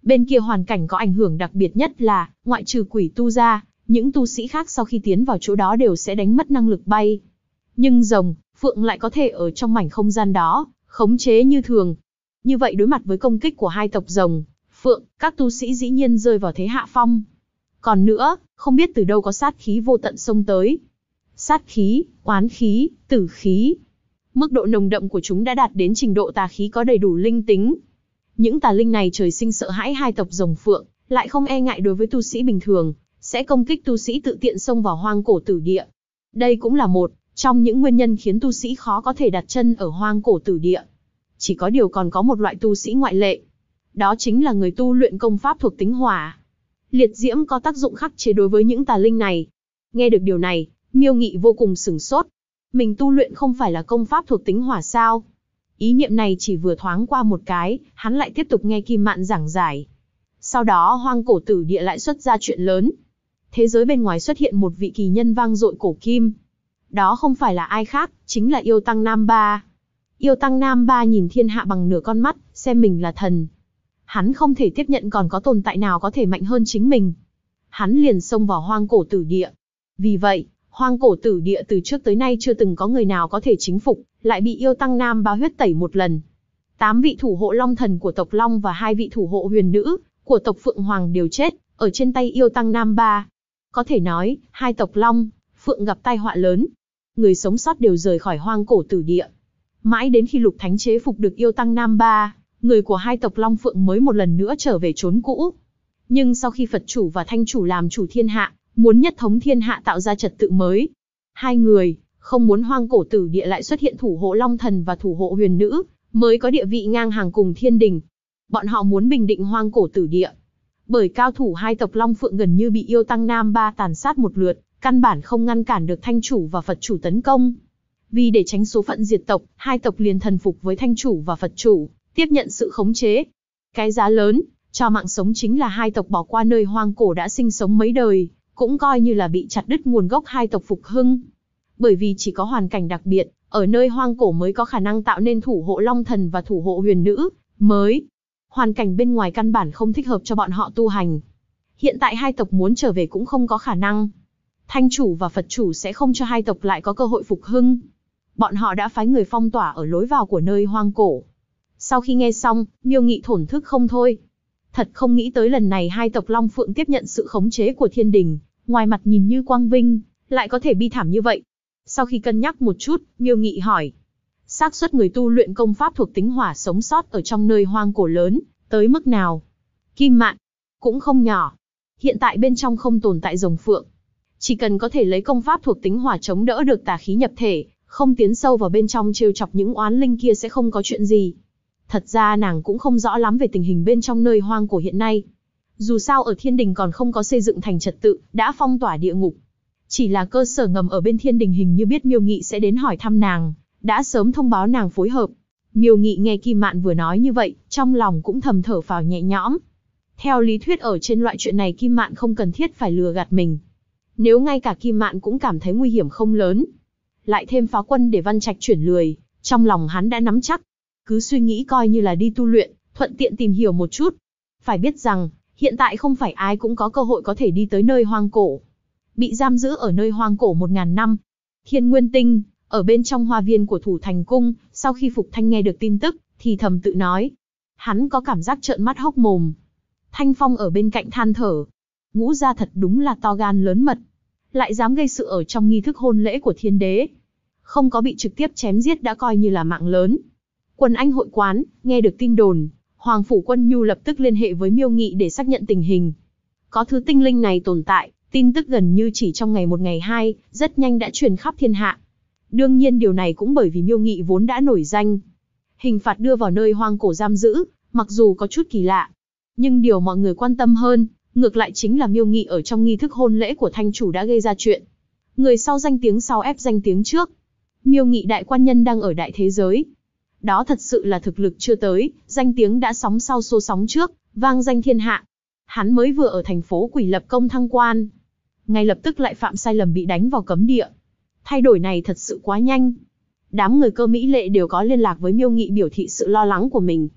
A: Bên kia hoàn cảnh có ảnh hưởng đặc biệt nhất là, ngoại trừ quỷ tu ra, những tu sĩ khác sau khi tiến vào chỗ đó đều sẽ đánh mất năng lực bay. Nhưng rồng, phượng lại có thể ở trong mảnh không gian đó, khống chế như thường. Như vậy đối mặt với công kích của hai tộc rồng, phượng, các tu sĩ dĩ nhiên rơi vào thế hạ phong. Còn nữa, không biết từ đâu có sát khí vô tận xông tới. Sát khí, oán khí, tử khí. Mức độ nồng đậm của chúng đã đạt đến trình độ tà khí có đầy đủ linh tính. Những tà linh này trời sinh sợ hãi hai tộc rồng phượng, lại không e ngại đối với tu sĩ bình thường, sẽ công kích tu sĩ tự tiện xông vào hoang cổ tử địa. Đây cũng là một trong những nguyên nhân khiến tu sĩ khó có thể đặt chân ở hoang cổ tử địa. Chỉ có điều còn có một loại tu sĩ ngoại lệ. Đó chính là người tu luyện công pháp thuộc tính hỏa. Liệt diễm có tác dụng khắc chế đối với những tà linh này. Nghe được điều này, Miêu Nghị vô cùng sửng sốt. Mình tu luyện không phải là công pháp thuộc tính hỏa sao? Ý niệm này chỉ vừa thoáng qua một cái, hắn lại tiếp tục nghe Kim Mạn giảng giải. Sau đó hoang cổ tử địa lại xuất ra chuyện lớn. Thế giới bên ngoài xuất hiện một vị kỳ nhân vang dội cổ kim. Đó không phải là ai khác, chính là Yêu Tăng Nam Ba. Yêu Tăng Nam Ba nhìn thiên hạ bằng nửa con mắt, xem mình là thần. Hắn không thể tiếp nhận còn có tồn tại nào có thể mạnh hơn chính mình. Hắn liền xông vào hoang cổ tử địa. Vì vậy, hoang cổ tử địa từ trước tới nay chưa từng có người nào có thể chính phục, lại bị Yêu Tăng Nam Ba huyết tẩy một lần. 8 vị thủ hộ long thần của tộc Long và 2 vị thủ hộ huyền nữ của tộc Phượng Hoàng đều chết ở trên tay Yêu Tăng Nam Ba. Có thể nói, hai tộc Long, Phượng gặp tai họa lớn. Người sống sót đều rời khỏi hoang cổ tử địa. Mãi đến khi Lục Thánh chế phục được Yêu Tăng Nam Ba, người của hai tộc Long Phượng mới một lần nữa trở về chốn cũ. Nhưng sau khi Phật chủ và Thanh chủ làm chủ thiên hạ, muốn nhất thống thiên hạ tạo ra trật tự mới. Hai người, không muốn hoang cổ tử địa lại xuất hiện thủ hộ Long Thần và thủ hộ huyền nữ, mới có địa vị ngang hàng cùng thiên đình. Bọn họ muốn bình định hoang cổ tử địa. Bởi cao thủ hai tộc Long Phượng gần như bị Yêu Tăng Nam Ba tàn sát một lượt, căn bản không ngăn cản được Thanh chủ và Phật chủ tấn công. Vì để tránh số phận diệt tộc, hai tộc liền thần phục với Thanh chủ và Phật chủ, tiếp nhận sự khống chế. Cái giá lớn cho mạng sống chính là hai tộc bỏ qua nơi hoang cổ đã sinh sống mấy đời, cũng coi như là bị chặt đứt nguồn gốc hai tộc phục hưng. Bởi vì chỉ có hoàn cảnh đặc biệt, ở nơi hoang cổ mới có khả năng tạo nên thủ hộ Long Thần và thủ hộ huyền nữ mới. Hoàn cảnh bên ngoài căn bản không thích hợp cho bọn họ tu hành. Hiện tại hai tộc muốn trở về cũng không có khả năng. Thanh chủ và Phật chủ sẽ không cho hai tộc lại có cơ hội phục hưng. Bọn họ đã phái người phong tỏa ở lối vào của nơi hoang cổ. Sau khi nghe xong, Miêu Nghị thổn thức không thôi. Thật không nghĩ tới lần này hai tộc Long Phượng tiếp nhận sự khống chế của thiên đình, ngoài mặt nhìn như quang vinh, lại có thể bi thảm như vậy. Sau khi cân nhắc một chút, Miêu Nghị hỏi. Xác suất người tu luyện công pháp thuộc tính hỏa sống sót ở trong nơi hoang cổ lớn, tới mức nào? Kim Mạn, cũng không nhỏ. Hiện tại bên trong không tồn tại rồng phượng. Chỉ cần có thể lấy công pháp thuộc tính hỏa chống đỡ được tà khí nhập thể, không tiến sâu vào bên trong trêu chọc những oán linh kia sẽ không có chuyện gì. Thật ra nàng cũng không rõ lắm về tình hình bên trong nơi hoang cổ hiện nay. Dù sao ở thiên đình còn không có xây dựng thành trật tự, đã phong tỏa địa ngục. Chỉ là cơ sở ngầm ở bên thiên đình hình như biết Miêu Nghị sẽ đến hỏi thăm nàng, đã sớm thông báo nàng phối hợp. Miêu Nghị nghe Kim Mạn vừa nói như vậy, trong lòng cũng thầm thở phào nhẹ nhõm. Theo lý thuyết ở trên loại chuyện này Kim Mạn không cần thiết phải lừa gạt mình. Nếu ngay cả Kim Mạn cũng cảm thấy nguy hiểm không lớn, lại thêm phá quân để Văn Trạch chuyển lười, trong lòng hắn đã nắm chắc. Cứ suy nghĩ coi như là đi tu luyện, thuận tiện tìm hiểu một chút. Phải biết rằng, hiện tại không phải ai cũng có cơ hội có thể đi tới nơi hoang cổ. Bị giam giữ ở nơi hoang cổ 1000 năm. Thiên Nguyên Tinh, ở bên trong hoa viên của Thủ Thành Cung, sau khi Phục Thanh nghe được tin tức, thì thầm tự nói. Hắn có cảm giác trợn mắt hốc mồm. Thanh Phong ở bên cạnh than thở. Ngũ gia thật đúng là to gan lớn mật. Lại dám gây sự ở trong nghi thức hôn lễ của thiên đế. Không có bị trực tiếp chém giết đã coi như là mạng lớn. Quần Anh hội quán, nghe được tin đồn, Hoàng Phủ Quân Nhu lập tức liên hệ với Miêu Nghị để xác nhận tình hình. Có thứ tinh linh này tồn tại, tin tức gần như chỉ trong ngày một ngày hai, rất nhanh đã truyền khắp thiên hạ. Đương nhiên điều này cũng bởi vì Miêu Nghị vốn đã nổi danh. Hình phạt đưa vào nơi hoang cổ giam giữ, mặc dù có chút kỳ lạ. Nhưng điều mọi người quan tâm hơn, ngược lại chính là Miêu Nghị ở trong nghi thức hôn lễ của Thanh chủ đã gây ra chuyện. Người sau danh tiếng sau ép danh tiếng trước. Miêu Nghị đại quan nhân đang ở đại thế giới. Đó thật sự là thực lực chưa tới, danh tiếng đã sóng sau xô sóng trước, vang danh thiên hạ. Hắn mới vừa ở thành phố Quỷ Lập công thăng quan, ngay lập tức lại phạm sai lầm bị đánh vào cấm địa. Thay đổi này thật sự quá nhanh. Đám người Cơ Mỹ Lệ đều có liên lạc với Miêu Nghị biểu thị sự lo lắng của mình.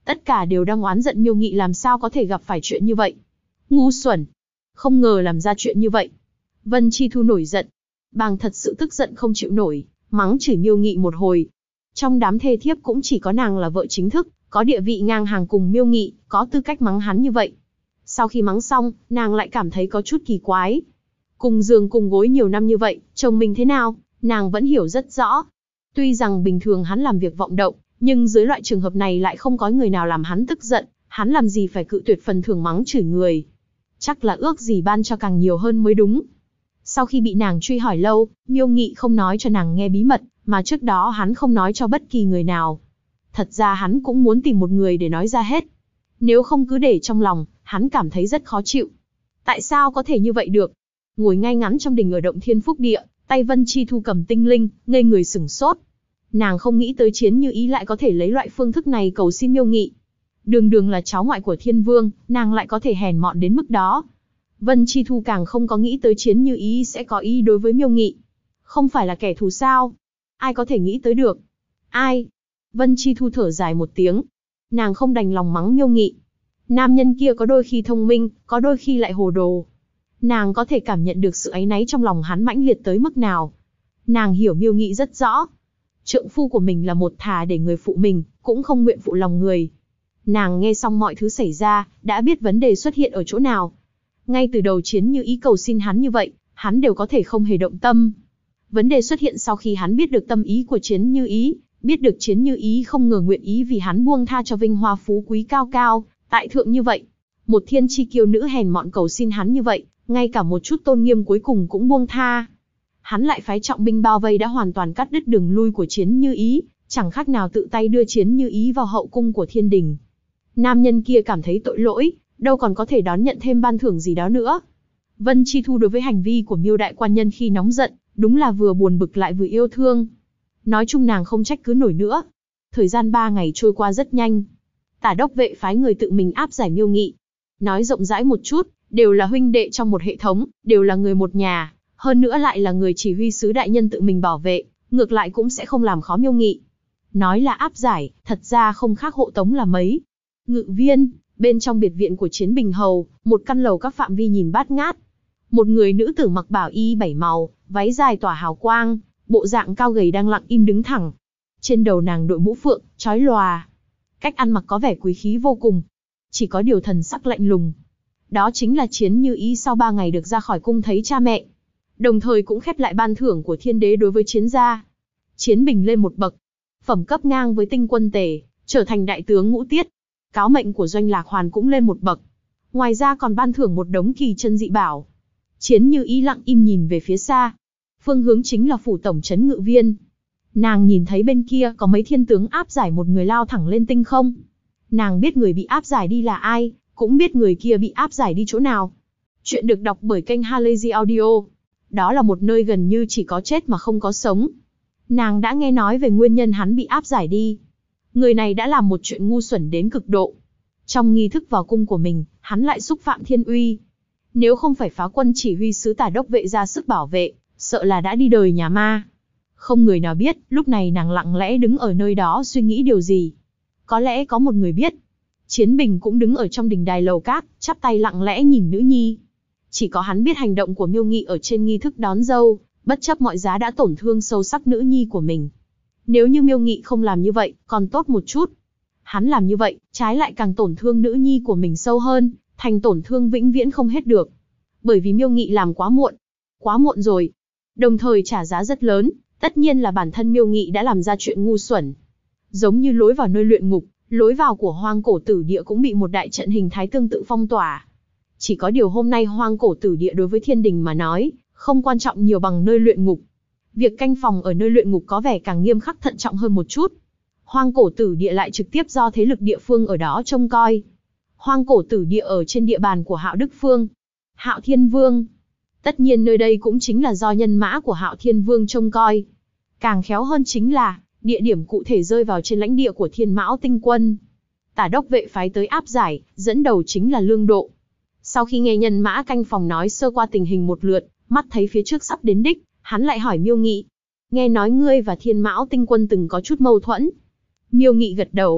A: Tất cả đều đang oán giận Miêu Nghị làm sao có thể gặp phải chuyện như vậy. Ngu xuẩn, không ngờ làm ra chuyện như vậy. Vân Chi Thu nổi giận, bàng thật sự tức giận không chịu nổi, mắng chửi Miêu Nghị một hồi. Trong đám thê thiếp cũng chỉ có nàng là vợ chính thức, có địa vị ngang hàng cùng Miêu Nghị, có tư cách mắng hắn như vậy. Sau khi mắng xong, nàng lại cảm thấy có chút kỳ quái. Cùng giường cùng gối nhiều năm như vậy, chồng mình thế nào, nàng vẫn hiểu rất rõ. Tuy rằng bình thường hắn làm việc vọng động, nhưng dưới loại trường hợp này lại không có người nào làm hắn tức giận, hắn làm gì phải cự tuyệt phần thưởng mắng chửi người. Chắc là ước gì ban cho càng nhiều hơn mới đúng. Sau khi bị nàng truy hỏi lâu, Miêu Nghị không nói cho nàng nghe bí mật, mà trước đó hắn không nói cho bất kỳ người nào. Thật ra hắn cũng muốn tìm một người để nói ra hết. Nếu không cứ để trong lòng, hắn cảm thấy rất khó chịu. Tại sao có thể như vậy được? Ngồi ngay ngắn trong đình ở Động Thiên Phúc Địa, tay Vân Chi Thu cầm tinh linh, ngây người sửng sốt. Nàng không nghĩ tới Chiến Như Ý lại có thể lấy loại phương thức này cầu xin Miêu Nghị. Đường đường là cháu ngoại của Thiên Vương, nàng lại có thể hèn mọn đến mức đó. Vân Chi Thu càng không có nghĩ tới Chiến Như Ý sẽ có ý đối với Miêu Nghị. Không phải là kẻ thù sao? Ai có thể nghĩ tới được? Ai? Vân Chi Thu thở dài một tiếng. Nàng không đành lòng mắng Miêu Nghị. Nam nhân kia có đôi khi thông minh, có đôi khi lại hồ đồ. Nàng có thể cảm nhận được sự áy náy trong lòng hắn mãnh liệt tới mức nào. Nàng hiểu Miêu Nghị rất rõ. Trượng phu của mình là một thà để người phụ mình, cũng không nguyện phụ lòng người. Nàng nghe xong mọi thứ xảy ra, đã biết vấn đề xuất hiện ở chỗ nào. Ngay từ đầu Chiến Như Ý cầu xin hắn như vậy, hắn đều có thể không hề động tâm. Vấn đề xuất hiện sau khi hắn biết được tâm ý của Chiến Như Ý, biết được Chiến Như Ý không ngờ nguyện ý vì hắn buông tha cho vinh hoa phú quý cao cao, tại thượng như vậy. Một thiên chi kiêu nữ hèn mọn cầu xin hắn như vậy, ngay cả một chút tôn nghiêm cuối cùng cũng buông tha. Hắn lại phái trọng binh bao vây đã hoàn toàn cắt đứt đường lui của Chiến Như Ý, chẳng khác nào tự tay đưa Chiến Như Ý vào hậu cung của thiên đình. Nam nhân kia cảm thấy tội lỗi, đâu còn có thể đón nhận thêm ban thưởng gì đó nữa. Vân Chi Thu đối với hành vi của Miêu đại quan nhân khi nóng giận, đúng là vừa buồn bực lại vừa yêu thương. Nói chung nàng không trách cứ nổi nữa. Thời gian 3 ngày trôi qua rất nhanh. Tả đốc vệ phái người tự mình áp giải Miêu Nghị. Nói rộng rãi một chút, đều là huynh đệ trong một hệ thống, đều là người một nhà, hơn nữa lại là người chỉ huy sứ đại nhân tự mình bảo vệ, ngược lại cũng sẽ không làm khó Miêu Nghị. Nói là áp giải, thật ra không khác hộ tống là mấy. Ngự viên, bên trong biệt viện của Chiến Bình Hầu, một căn lầu các phạm vi nhìn bát ngát. Một người nữ tử mặc bảo y 7 màu, váy dài tỏa hào quang, bộ dạng cao gầy đang lặng im đứng thẳng. Trên đầu nàng đội mũ phượng, chói lòa. Cách ăn mặc có vẻ quý khí vô cùng. Chỉ có điều thần sắc lạnh lùng. Đó chính là Chiến Như Ý sau 3 ngày được ra khỏi cung thấy cha mẹ. Đồng thời cũng khép lại ban thưởng của thiên đế đối với Chiến gia. Chiến Bình lên một bậc. Phẩm cấp ngang với Tinh Quân Tề, trở thành đại tướng ngũ tiết. Cáo mệnh của Doanh Lạc Hoàn cũng lên một bậc. Ngoài ra còn ban thưởng một đống kỳ chân dị bảo. Chiến Như Ý lặng im nhìn về phía xa. Phương hướng chính là phủ tổng trấn Ngự Viên. Nàng nhìn thấy bên kia có mấy thiên tướng áp giải một người lao thẳng lên tinh không. Nàng biết người bị áp giải đi là ai, cũng biết người kia bị áp giải đi chỗ nào. Chuyện được đọc bởi kênh Halazy Audio. Đó là một nơi gần như chỉ có chết mà không có sống. Nàng đã nghe nói về nguyên nhân hắn bị áp giải đi. Người này đã làm một chuyện ngu xuẩn đến cực độ. Trong nghi thức vào cung của mình, hắn lại xúc phạm thiên uy. Nếu không phải phá quân chỉ huy sứ tả đốc vệ ra sức bảo vệ, sợ là đã đi đời nhà ma. Không người nào biết, lúc này nàng lặng lẽ đứng ở nơi đó suy nghĩ điều gì. Có lẽ có một người biết. Chiến Bình cũng đứng ở trong đình đài lầu cát, chắp tay lặng lẽ nhìn nữ nhi. Chỉ có hắn biết hành động của Miêu Nghị ở trên nghi thức đón dâu, bất chấp mọi giá đã tổn thương sâu sắc nữ nhi của mình. Nếu như Miêu Nghị không làm như vậy, còn tốt một chút. Hắn làm như vậy, trái lại càng tổn thương nữ nhi của mình sâu hơn, thành tổn thương vĩnh viễn không hết được. Bởi vì Miêu Nghị làm quá muộn rồi. Đồng thời trả giá rất lớn, tất nhiên là bản thân Miêu Nghị đã làm ra chuyện ngu xuẩn. Giống như lối vào nơi luyện ngục, lối vào của Hoang Cổ Tử Địa cũng bị một đại trận hình thái tương tự phong tỏa. Chỉ có điều hôm nay Hoang Cổ Tử Địa đối với thiên đình mà nói, không quan trọng nhiều bằng nơi luyện ngục. Việc canh phòng ở nơi luyện ngục có vẻ càng nghiêm khắc thận trọng hơn một chút. Hoang Cổ Tử Địa lại trực tiếp do thế lực địa phương ở đó trông coi. Hoang Cổ Tử Địa ở trên địa bàn của Hạo Đức Phương, Hạo Thiên Vương. Tất nhiên nơi đây cũng chính là do nhân mã của Hạo Thiên Vương trông coi. Càng khéo hơn chính là, địa điểm cụ thể rơi vào trên lãnh địa của Thiên Mão Tinh Quân. Tả đốc vệ phái tới áp giải, dẫn đầu chính là Lương Độ. Sau khi nghe nhân mã canh phòng nói sơ qua tình hình một lượt, mắt thấy phía trước sắp đến đích, hắn lại hỏi Miêu Nghị. Nghe nói ngươi và Thiên Mão Tinh Quân từng có chút mâu thuẫn. Miêu Nghị gật đầu.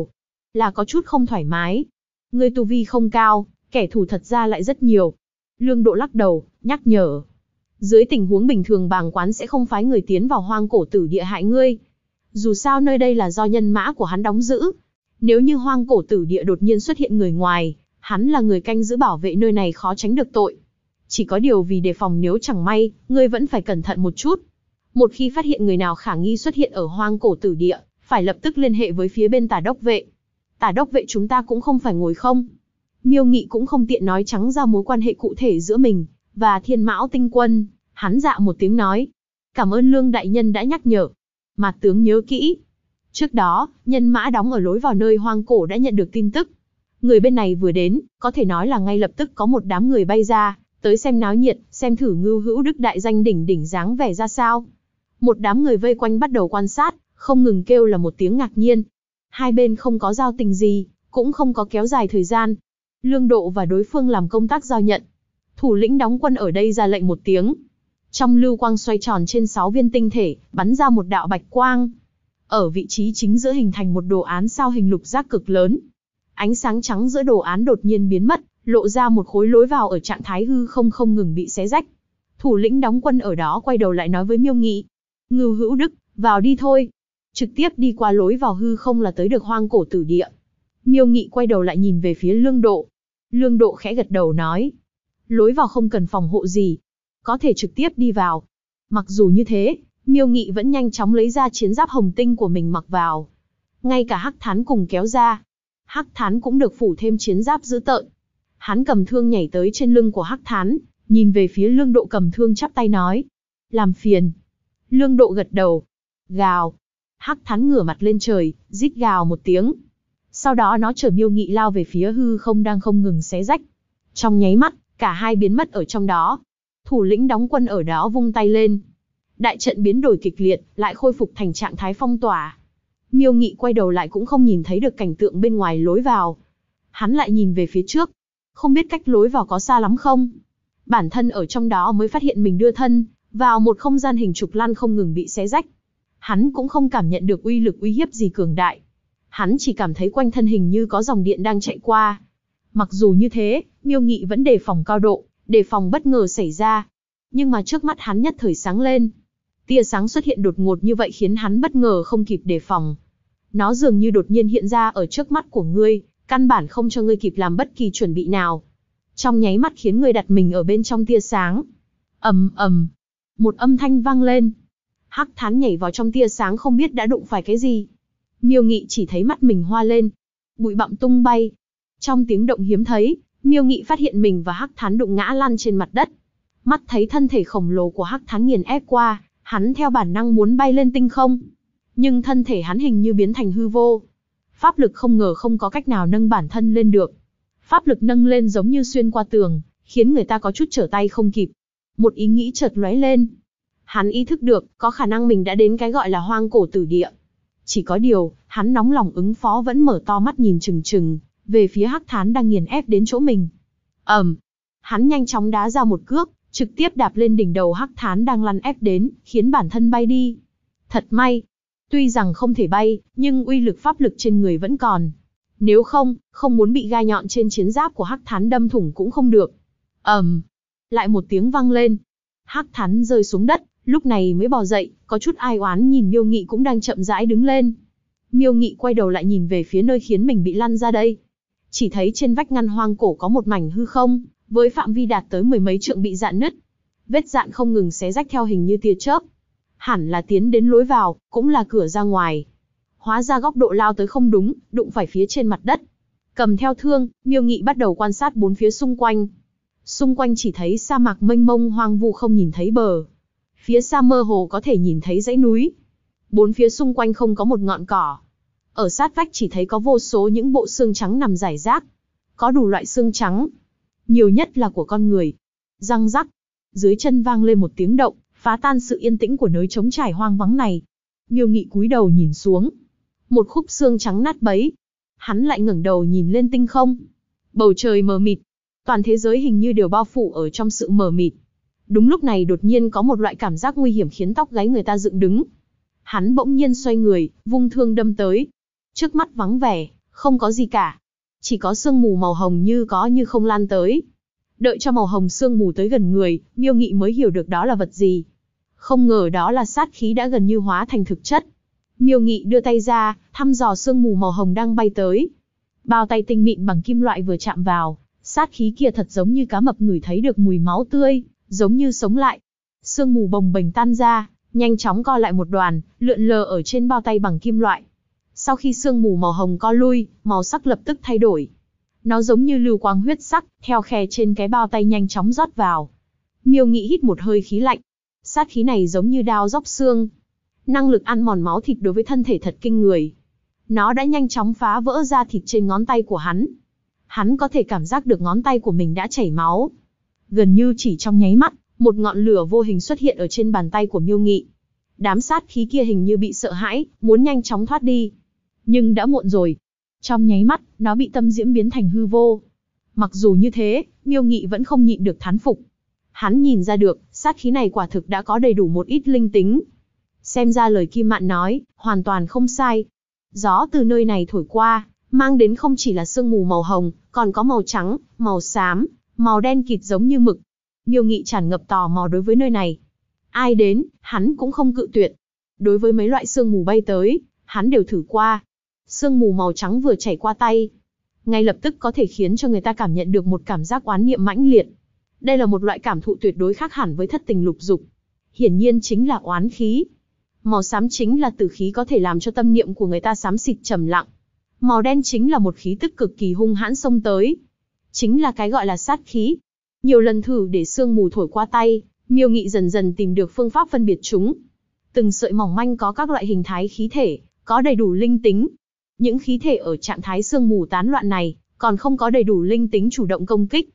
A: là có chút không thoải mái. Ngươi tu vi không cao, kẻ thù thật ra lại rất nhiều. Lương Độ lắc đầu, nhắc nhở. Dưới tình huống bình thường bàng quán sẽ không phái người tiến vào hoang cổ tử địa hại ngươi. Dù sao nơi đây là do nhân mã của hắn đóng giữ. Nếu như hoang cổ tử địa đột nhiên xuất hiện người ngoài, hắn là người canh giữ bảo vệ nơi này khó tránh được tội. Chỉ có điều vì đề phòng nếu chẳng may, ngươi vẫn phải cẩn thận một chút. Một khi phát hiện người nào khả nghi xuất hiện ở hoang cổ tử địa, phải lập tức liên hệ với phía bên Tả đốc vệ. Tả đốc vệ chúng ta cũng không phải ngồi không. Miêu Nghị cũng không tiện nói trắng ra mối quan hệ cụ thể giữa mình và Thiên Mão Tinh Quân, hắn dạ một tiếng nói. Cảm ơn Lương đại nhân đã nhắc nhở. Mạt tướng nhớ kỹ. Trước đó, nhân mã đóng ở lối vào nơi hoang cổ đã nhận được tin tức. Người bên này vừa đến, có thể nói là ngay lập tức có một đám người bay ra, tới xem náo nhiệt, xem thử Ngưu Hữu Đức đại danh đỉnh đỉnh dáng vẻ ra sao. Một đám người vây quanh bắt đầu quan sát, không ngừng kêu là một tiếng ngạc nhiên. Hai bên không có giao tình gì, cũng không có kéo dài thời gian. Lương Độ và đối phương làm công tác giao nhận. Thủ lĩnh đóng quân ở đây ra lệnh một tiếng. Trong lưu quang xoay tròn trên 6 viên tinh thể, bắn ra một đạo bạch quang. Ở vị trí chính giữa hình thành một đồ án sao hình lục giác cực lớn. Ánh sáng trắng giữa đồ án đột nhiên biến mất, lộ ra một khối lối vào ở trạng thái hư không không ngừng bị xé rách. Thủ lĩnh đóng quân ở đó quay đầu lại nói với Miêu Nghị. Ngưu Hữu Đức, vào đi thôi. Trực tiếp đi qua lối vào hư không là tới được hoang cổ tử địa. Miêu Nghị quay đầu lại nhìn về phía Lương Độ. Lương Độ khẽ gật đầu nói. Lối vào không cần phòng hộ gì. Có thể trực tiếp đi vào. Mặc dù như thế, Miêu Nghị vẫn nhanh chóng lấy ra chiến giáp hồng tinh của mình mặc vào. Ngay cả Hắc Thán cùng kéo ra. Hắc Thán cũng được phủ thêm chiến giáp dữ tợn. Hắn cầm thương nhảy tới trên lưng của Hắc Thán, nhìn về phía Lương Độ cầm thương chắp tay nói. Làm phiền. Lương Độ gật đầu. Gào. Hắc Thán ngửa mặt lên trời, rít gào một tiếng. Sau đó nó chở Miêu Nghị lao về phía hư không đang không ngừng xé rách. Trong nháy mắt, cả hai biến mất ở trong đó. Thủ lĩnh đóng quân ở đó vung tay lên. Đại trận biến đổi kịch liệt, lại khôi phục thành trạng thái phong tỏa. Miêu Nghị quay đầu lại cũng không nhìn thấy được cảnh tượng bên ngoài lối vào. Hắn lại nhìn về phía trước. Không biết cách lối vào có xa lắm không? Bản thân ở trong đó mới phát hiện mình đưa thân vào một không gian hình trục lăn không ngừng bị xé rách. Hắn cũng không cảm nhận được uy lực uy hiếp gì cường đại. Hắn chỉ cảm thấy quanh thân hình như có dòng điện đang chạy qua. Mặc dù như thế, Miêu Nghị vẫn đề phòng cao độ, đề phòng bất ngờ xảy ra. Nhưng mà trước mắt hắn nhất thời sáng lên. Tia sáng xuất hiện đột ngột như vậy khiến hắn bất ngờ không kịp đề phòng. Nó dường như đột nhiên hiện ra ở trước mắt của ngươi, căn bản không cho ngươi kịp làm bất kỳ chuẩn bị nào. Trong nháy mắt khiến ngươi đặt mình ở bên trong tia sáng. Ầm ầm, một âm thanh vang lên. Hắc Thán nhảy vào trong tia sáng không biết đã đụng phải cái gì. Miêu Nghị chỉ thấy mắt mình hoa lên, bụi bặm tung bay. Trong tiếng động hiếm thấy, Miêu Nghị phát hiện mình và Hắc Thán đụng ngã lăn trên mặt đất. Mắt thấy thân thể khổng lồ của Hắc Thán nghiền ép qua, hắn theo bản năng muốn bay lên tinh không. Nhưng thân thể hắn hình như biến thành hư vô. Pháp lực không ngờ không có cách nào nâng bản thân lên được. Pháp lực nâng lên giống như xuyên qua tường, khiến người ta có chút trở tay không kịp. Một ý nghĩ chợt lóe lên. Hắn ý thức được, có khả năng mình đã đến cái gọi là hoang cổ tử địa. Chỉ có điều, hắn nóng lòng ứng phó vẫn mở to mắt nhìn chừng chừng, về phía Hắc Thán đang nghiền ép đến chỗ mình. Hắn nhanh chóng đá ra một cước, trực tiếp đạp lên đỉnh đầu Hắc Thán đang lăn ép đến, khiến bản thân bay đi. Thật may, tuy rằng không thể bay, nhưng uy lực pháp lực trên người vẫn còn. Nếu không, không muốn bị gai nhọn trên chiến giáp của Hắc Thán đâm thủng cũng không được. Lại một tiếng vang lên. Hắc Thán rơi xuống đất, lúc này mới bò dậy, có chút ai oán nhìn Miêu Nghị cũng đang chậm rãi đứng lên. Miêu Nghị quay đầu lại nhìn về phía nơi khiến mình bị lăn ra đây. Chỉ thấy trên vách ngăn hoang cổ có một mảnh hư không, với phạm vi đạt tới 10 mấy trượng bị rạn nứt. Vết rạn không ngừng xé rách theo hình như tia chớp. Hẳn là tiến đến lối vào, cũng là cửa ra ngoài. Hóa ra góc độ lao tới không đúng, đụng phải phía trên mặt đất. Cầm theo thương, Miêu Nghị bắt đầu quan sát bốn phía xung quanh. Xung quanh chỉ thấy sa mạc mênh mông hoang vu không nhìn thấy bờ. Phía xa mơ hồ có thể nhìn thấy dãy núi. Bốn phía xung quanh không có một ngọn cỏ. Ở sát vách chỉ thấy có vô số những bộ xương trắng nằm rải rác. Có đủ loại xương trắng. Nhiều nhất là của con người. Răng rắc. Dưới chân vang lên một tiếng động, phá tan sự yên tĩnh của nơi trống trải hoang vắng này. Miêu Nghị cúi đầu nhìn xuống. Một khúc xương trắng nát bấy. Hắn lại ngẩng đầu nhìn lên tinh không. Bầu trời mờ mịt. Toàn thế giới hình như đều bao phủ ở trong sự mờ mịt. Đúng lúc này đột nhiên có một loại cảm giác nguy hiểm khiến tóc gáy người ta dựng đứng. Hắn bỗng nhiên xoay người, vung thương đâm tới. Trước mắt vắng vẻ, Không có gì cả. Chỉ có sương mù màu hồng như có như không lan tới. Đợi cho màu hồng sương mù tới gần người, Miêu Nghị mới hiểu được đó là vật gì. Không ngờ đó là sát khí đã gần như hóa thành thực chất. Miêu Nghị đưa tay ra, thăm dò sương mù màu hồng đang bay tới. Bao tay tinh mịn bằng kim loại vừa chạm vào, sát khí kia thật giống như cá mập ngửi thấy được mùi máu tươi, giống như sống lại. Sương mù bồng bềnh tan ra, nhanh chóng co lại một đoàn, lượn lờ ở trên bao tay bằng kim loại. Sau khi sương mù màu hồng co lui, màu sắc lập tức thay đổi. Nó giống như lưu quang huyết sắc, theo khe trên cái bao tay nhanh chóng rót vào. Miêu Nghị hít một hơi khí lạnh. Sát khí này giống như đao róc xương. Năng lực ăn mòn máu thịt đối với thân thể thật kinh người. Nó đã nhanh chóng phá vỡ da thịt trên ngón tay của hắn. Hắn có thể cảm giác được ngón tay của mình đã chảy máu. Gần như chỉ trong nháy mắt, một ngọn lửa vô hình xuất hiện ở trên bàn tay của Miêu Nghị. Đám sát khí kia hình như bị sợ hãi, muốn nhanh chóng thoát đi. Nhưng đã muộn rồi. Trong nháy mắt, nó bị tâm diễm biến thành hư vô. Mặc dù như thế, Miêu Nghị vẫn không nhịn được thán phục. Hắn nhìn ra được, sát khí này quả thực đã có đầy đủ một ít linh tính. Xem ra lời Kim Mạn nói, hoàn toàn không sai. Gió từ nơi này thổi qua, mang đến không chỉ là sương mù màu hồng, còn có màu trắng, màu xám, màu đen kịt giống như mực. Miêu Nghị tràn ngập tò mò đối với nơi này. Ai đến, hắn cũng không cự tuyệt. Đối với mấy loại sương mù bay tới, hắn đều thử qua. Sương mù màu trắng vừa chảy qua tay, ngay lập tức có thể khiến cho người ta cảm nhận được một cảm giác oán niệm mãnh liệt. Đây là một loại cảm thụ tuyệt đối khác hẳn với thất tình lục dục. Hiển nhiên chính là oán khí. Màu xám chính là tử khí có thể làm cho tâm niệm của người ta xám xịt trầm lặng. Màu đen chính là một khí tức cực kỳ hung hãn xông tới. Chính là cái gọi là sát khí. Nhiều lần thử để sương mù thổi qua tay, Miêu Nghị dần dần tìm được phương pháp phân biệt chúng. Từng sợi mỏng manh có các loại hình thái khí thể, có đầy đủ linh tính. Những khí thể ở trạng thái sương mù tán loạn này, còn không có đầy đủ linh tính chủ động công kích.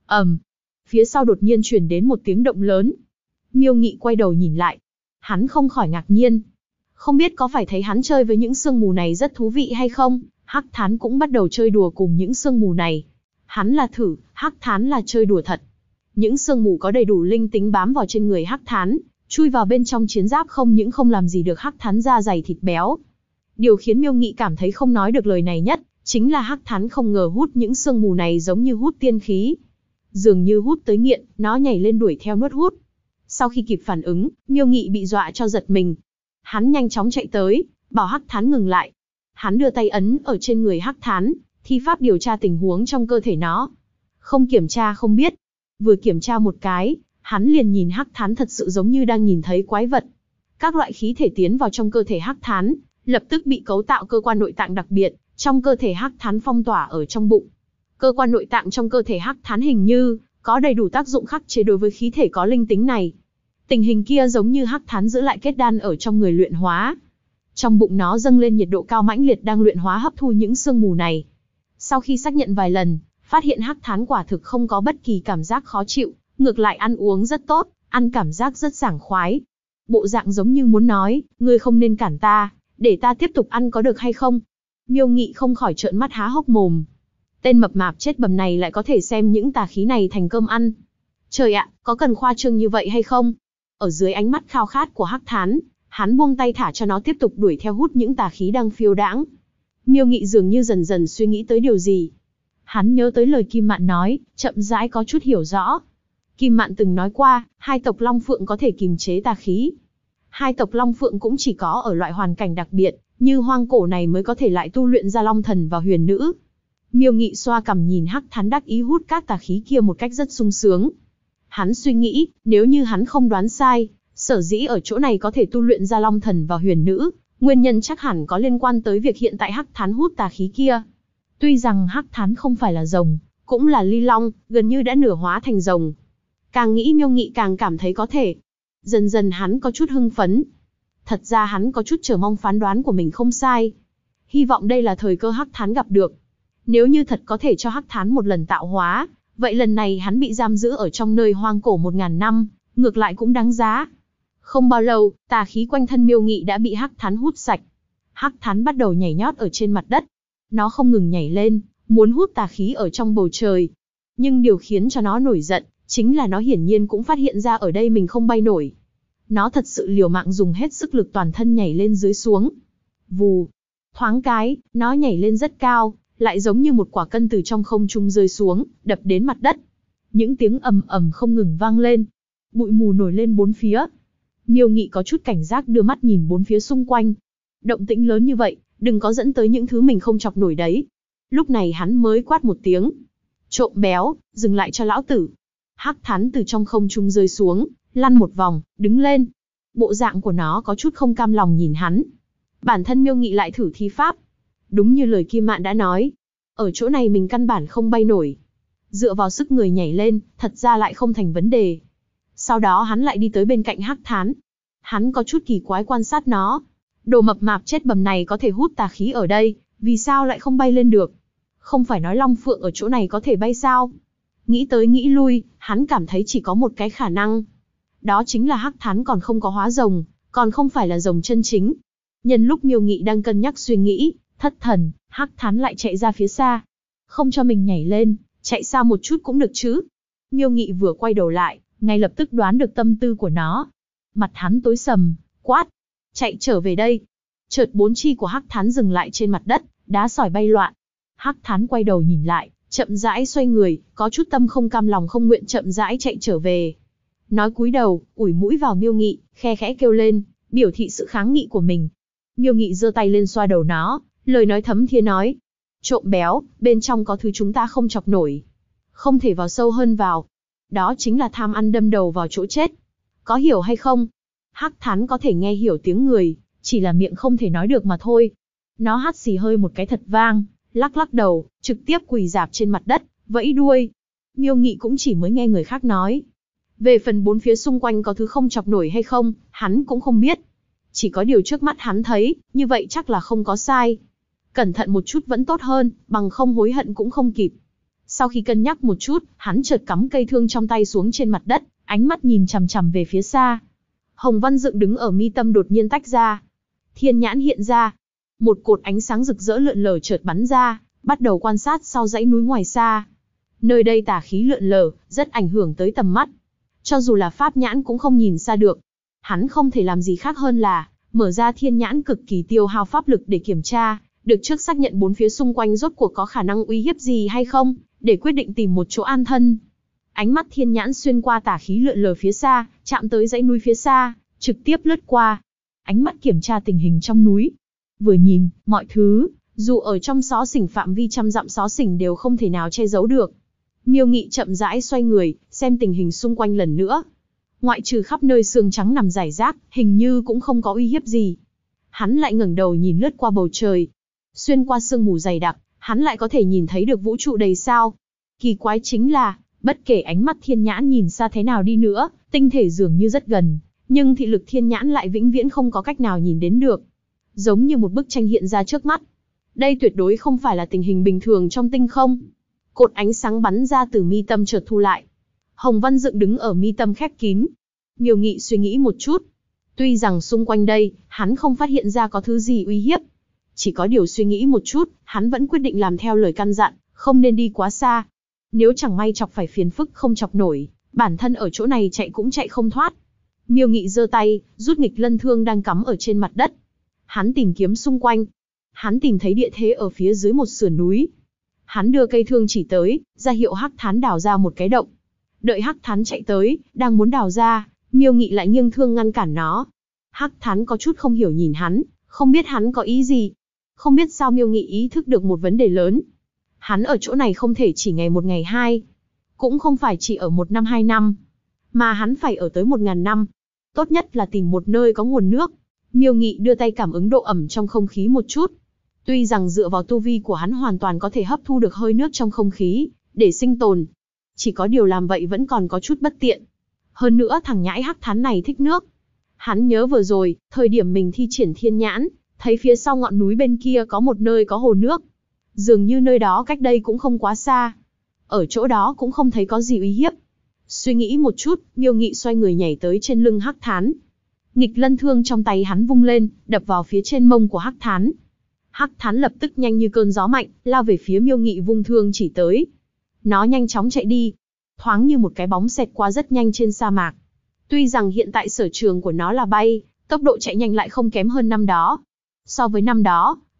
A: Phía sau đột nhiên truyền đến một tiếng động lớn. Miêu Nghị quay đầu nhìn lại. Hắn không khỏi ngạc nhiên. Không biết có phải thấy hắn chơi với những sương mù này rất thú vị hay không, Hắc Thán cũng bắt đầu chơi đùa cùng những sương mù này. Hắn là thử, Hắc Thán là chơi đùa thật. Những sương mù có đầy đủ linh tính bám vào trên người Hắc Thán, chui vào bên trong chiến giáp không những không làm gì được Hắc Thán da dày thịt béo. Điều khiến Miêu Nghị cảm thấy không nói được lời này nhất, chính là Hắc Thán không ngờ hút những sương mù này giống như hút tiên khí. Dường như hút tới nghiện, nó nhảy lên đuổi theo nuốt hút. Sau khi kịp phản ứng, Miêu Nghị bị dọa cho giật mình. Hắn nhanh chóng chạy tới, bảo Hắc Thán ngừng lại. Hắn đưa tay ấn ở trên người Hắc Thán, thi pháp điều tra tình huống trong cơ thể nó. Không kiểm tra không biết. Vừa kiểm tra một cái, hắn liền nhìn Hắc Thán thật sự giống như đang nhìn thấy quái vật. Các loại khí thể tiến vào trong cơ thể Hắc Thán, lập tức bị cấu tạo cơ quan nội tạng đặc biệt, trong cơ thể Hắc Thán phong tỏa ở trong bụng. Cơ quan nội tạng trong cơ thể Hắc Thán hình như có đầy đủ tác dụng khắc chế đối với khí thể có linh tính này. Tình hình kia giống như Hắc Thán giữ lại kết đan ở trong người luyện hóa. Trong bụng nó dâng lên nhiệt độ cao mãnh liệt đang luyện hóa hấp thu những sương mù này. Sau khi xác nhận vài lần, phát hiện Hắc Thán quả thực không có bất kỳ cảm giác khó chịu, ngược lại ăn uống rất tốt, ăn cảm giác rất sảng khoái. Bộ dạng giống như muốn nói, ngươi không nên cản ta, để ta tiếp tục ăn có được hay không? Miêu Nghị không khỏi trợn mắt há hốc mồm. Tên mập mạp chết bầm này lại có thể xem những tà khí này thành cơm ăn. Trời ạ, có cần khoa trương như vậy hay không? Ở dưới ánh mắt khao khát của Hắc Thán, hắn buông tay thả cho nó tiếp tục đuổi theo hút những tà khí đang phiêu đãng. Miêu Nghị dường như dần dần suy nghĩ tới điều gì. Hắn nhớ tới lời Kim Mạn nói, chậm rãi có chút hiểu rõ. Kim Mạn từng nói qua, hai tộc Long Phượng có thể kiềm chế tà khí. Hai tộc Long Phượng cũng chỉ có ở loại hoàn cảnh đặc biệt, như hoang cổ này mới có thể lại tu luyện ra Long Thần và Huyền Nữ. Miêu Nghị xoa cằm nhìn Hắc Thán đắc ý hút các tà khí kia một cách rất sung sướng. Hắn suy nghĩ, nếu như hắn không đoán sai, sở dĩ ở chỗ này có thể tu luyện ra Long Thần và Huyền Nữ, nguyên nhân chắc hẳn có liên quan tới việc hiện tại Hắc Thán hút tà khí kia. Tuy rằng Hắc Thán không phải là rồng, cũng là ly long, gần như đã nửa hóa thành rồng. Càng nghĩ Miêu Nghị càng cảm thấy có thể. Dần dần hắn có chút hưng phấn. Thật ra hắn có chút chờ mong phán đoán của mình không sai. Hy vọng đây là thời cơ Hắc Thán gặp được. Nếu như thật có thể cho Hắc Thán một lần tạo hóa, vậy lần này hắn bị giam giữ ở trong nơi hoang cổ 1000 năm, ngược lại cũng đáng giá. Không bao lâu, tà khí quanh thân Miêu Nghị đã bị Hắc Thán hút sạch. Hắc Thán bắt đầu nhảy nhót ở trên mặt đất. Nó không ngừng nhảy lên, muốn hút tà khí ở trong bầu trời. Nhưng điều khiến cho nó nổi giận, chính là nó hiển nhiên cũng phát hiện ra ở đây mình không bay nổi. Nó thật sự liều mạng dùng hết sức lực toàn thân nhảy lên dưới xuống. Vù. Thoáng cái, nó nhảy lên rất cao, lại giống như một quả cân từ trong không trung rơi xuống, đập đến mặt đất. Những tiếng ầm ầm không ngừng vang lên. Bụi mù nổi lên bốn phía. Miêu Nghị có chút cảnh giác đưa mắt nhìn bốn phía xung quanh. Động tĩnh lớn như vậy, đừng có dẫn tới những thứ mình không chọc nổi đấy. Lúc này hắn mới quát một tiếng. Trộm béo, dừng lại cho lão tử. Hắc Thán từ trong không trung rơi xuống, lăn một vòng, đứng lên. Bộ dạng của nó có chút không cam lòng nhìn hắn. Bản thân Miêu Nghị lại thử thi pháp. Đúng như lời Kim Mạn đã nói. Ở chỗ này mình căn bản không bay nổi. Dựa vào sức người nhảy lên, thật ra lại không thành vấn đề. Sau đó hắn lại đi tới bên cạnh Hắc Thán. Hắn có chút kỳ quái quan sát nó. Đồ mập mạp chết bầm này có thể hút tà khí ở đây, vì sao lại không bay lên được? Không phải nói Long Phượng ở chỗ này có thể bay sao? Nghĩ tới nghĩ lui, hắn cảm thấy chỉ có một cái khả năng. Đó chính là Hắc Thán còn không có hóa rồng, còn không phải là rồng chân chính. Nhân lúc Miêu Nghị đang cân nhắc suy nghĩ, thất thần, Hắc Thán lại chạy ra phía xa. Không cho mình nhảy lên, chạy xa một chút cũng được chứ. Miêu Nghị vừa quay đầu lại, ngay lập tức đoán được tâm tư của nó. Mặt hắn tối sầm, quát. Chạy trở về đây. Chợt bốn chi của Hắc Thán dừng lại trên mặt đất, đá sỏi bay loạn. Hắc Thán quay đầu nhìn lại, chậm rãi xoay người, có chút tâm không cam lòng không nguyện chậm rãi chạy trở về. Nói cúi đầu, ủi mũi vào Miêu Nghị, khe khẽ kêu lên, biểu thị sự kháng nghị của mình. Miêu Nghị giơ tay lên xoa đầu nó, lời nói thấm thía nói. Trộm béo, bên trong có thứ chúng ta không chọc nổi. Không thể vào sâu hơn vào. Đó chính là tham ăn đâm đầu vào chỗ chết. Có hiểu hay không? Hắc Thán có thể nghe hiểu tiếng người, chỉ là miệng không thể nói được mà thôi. Nó hắt xì hơi một cái thật vang, lắc lắc đầu, trực tiếp quỳ rạp trên mặt đất, vẫy đuôi. Miêu Nghị cũng chỉ mới nghe người khác nói. Về phần bốn phía xung quanh có thứ không chọc nổi hay không, hắn cũng không biết. Chỉ có điều trước mắt hắn thấy, như vậy chắc là không có sai. Cẩn thận một chút vẫn tốt hơn, bằng không hối hận cũng không kịp. Sau khi cân nhắc một chút, hắn chợt cắm cây thương trong tay xuống trên mặt đất, ánh mắt nhìn chằm chằm về phía xa. Hồng Văn Dựng đứng ở mi tâm đột nhiên tách ra. Thiên nhãn hiện ra. Một cột ánh sáng rực rỡ lượn lờ chợt bắn ra, bắt đầu quan sát sau dãy núi ngoài xa. Nơi đây tà khí lượn lờ, rất ảnh hưởng tới tầm mắt. Cho dù là pháp nhãn cũng không nhìn xa được. Hắn không thể làm gì khác hơn là mở ra thiên nhãn cực kỳ tiêu hao pháp lực để kiểm tra, được trước xác nhận bốn phía xung quanh rốt cuộc có khả năng uy hiếp gì hay không, để quyết định tìm một chỗ an thân. Ánh mắt thiên nhãn xuyên qua tà khí lượn lờ phía xa, chạm tới dãy núi phía xa, trực tiếp lướt qua. Ánh mắt kiểm tra tình hình trong núi. Vừa nhìn, mọi thứ, dù ở trong xó xỉnh phạm vi trăm dặm xó xỉnh đều không thể nào che giấu được. Miêu Nghị chậm rãi xoay người, xem tình hình xung quanh lần nữa. Ngoại trừ khắp nơi xương trắng nằm rải rác, hình như cũng không có uy hiếp gì. Hắn lại ngẩng đầu nhìn lướt qua bầu trời. Xuyên qua sương mù dày đặc, hắn lại có thể nhìn thấy được vũ trụ đầy sao. Kỳ quái chính là, bất kể ánh mắt thiên nhãn nhìn xa thế nào đi nữa, tinh thể dường như rất gần, nhưng thị lực thiên nhãn lại vĩnh viễn không có cách nào nhìn đến được. Giống như một bức tranh hiện ra trước mắt. Đây tuyệt đối không phải là tình hình bình thường trong tinh không. Cột ánh sáng bắn ra từ mi tâm chợt thu lại. Hồng Văn Dựng đứng ở mi tâm khép kín. Miêu Nghị suy nghĩ một chút. Tuy rằng xung quanh đây, hắn không phát hiện ra có thứ gì uy hiếp. Chỉ có điều suy nghĩ một chút, hắn vẫn quyết định làm theo lời căn dặn, không nên đi quá xa. Nếu chẳng may chọc phải phiền phức không chọc nổi, bản thân ở chỗ này chạy cũng chạy không thoát. Miêu Nghị giơ tay, rút nghịch lân thương đang cắm ở trên mặt đất. Hắn tìm kiếm xung quanh. Hắn tìm thấy địa thế ở phía dưới một sườn núi. Hắn đưa cây thương chỉ tới, ra hiệu Hắc Thán đào ra một cái động. Đợi Hắc Thán chạy tới, đang muốn đào ra, Miêu Nghị lại nghiêng thương ngăn cản nó. Hắc Thán có chút không hiểu nhìn hắn, không biết hắn có ý gì. Không biết sao Miêu Nghị ý thức được một vấn đề lớn. Hắn ở chỗ này không thể chỉ ngày một ngày hai. Cũng không phải chỉ ở 1 năm 2 năm. Mà hắn phải ở tới 1000 năm. Tốt nhất là tìm một nơi có nguồn nước. Miêu Nghị đưa tay cảm ứng độ ẩm trong không khí một chút. Tuy rằng dựa vào tu vi của hắn hoàn toàn có thể hấp thu được hơi nước trong không khí, để sinh tồn. Chỉ có điều làm vậy vẫn còn có chút bất tiện. Hơn nữa thằng nhãi Hắc Thán này thích nước. Hắn nhớ vừa rồi, thời điểm mình thi triển thiên nhãn, thấy phía sau ngọn núi bên kia có một nơi có hồ nước. Dường như nơi đó cách đây cũng không quá xa. Ở chỗ đó cũng không thấy có gì uy hiếp. Suy nghĩ một chút, Miêu Nghị xoay người nhảy tới trên lưng Hắc Thán. Nghịch lân thương trong tay hắn vung lên, đập vào phía trên mông của Hắc Thán. Hắc Thán lập tức nhanh như cơn gió mạnh, lao về phía Miêu Nghị vung thương chỉ tới. Nó nhanh chóng chạy đi, thoáng như một cái bóng xẹt qua rất nhanh trên sa mạc. Tuy rằng hiện tại sở trường của nó là bay, tốc độ chạy nhanh lại không kém hơn năm đó. So với năm đó,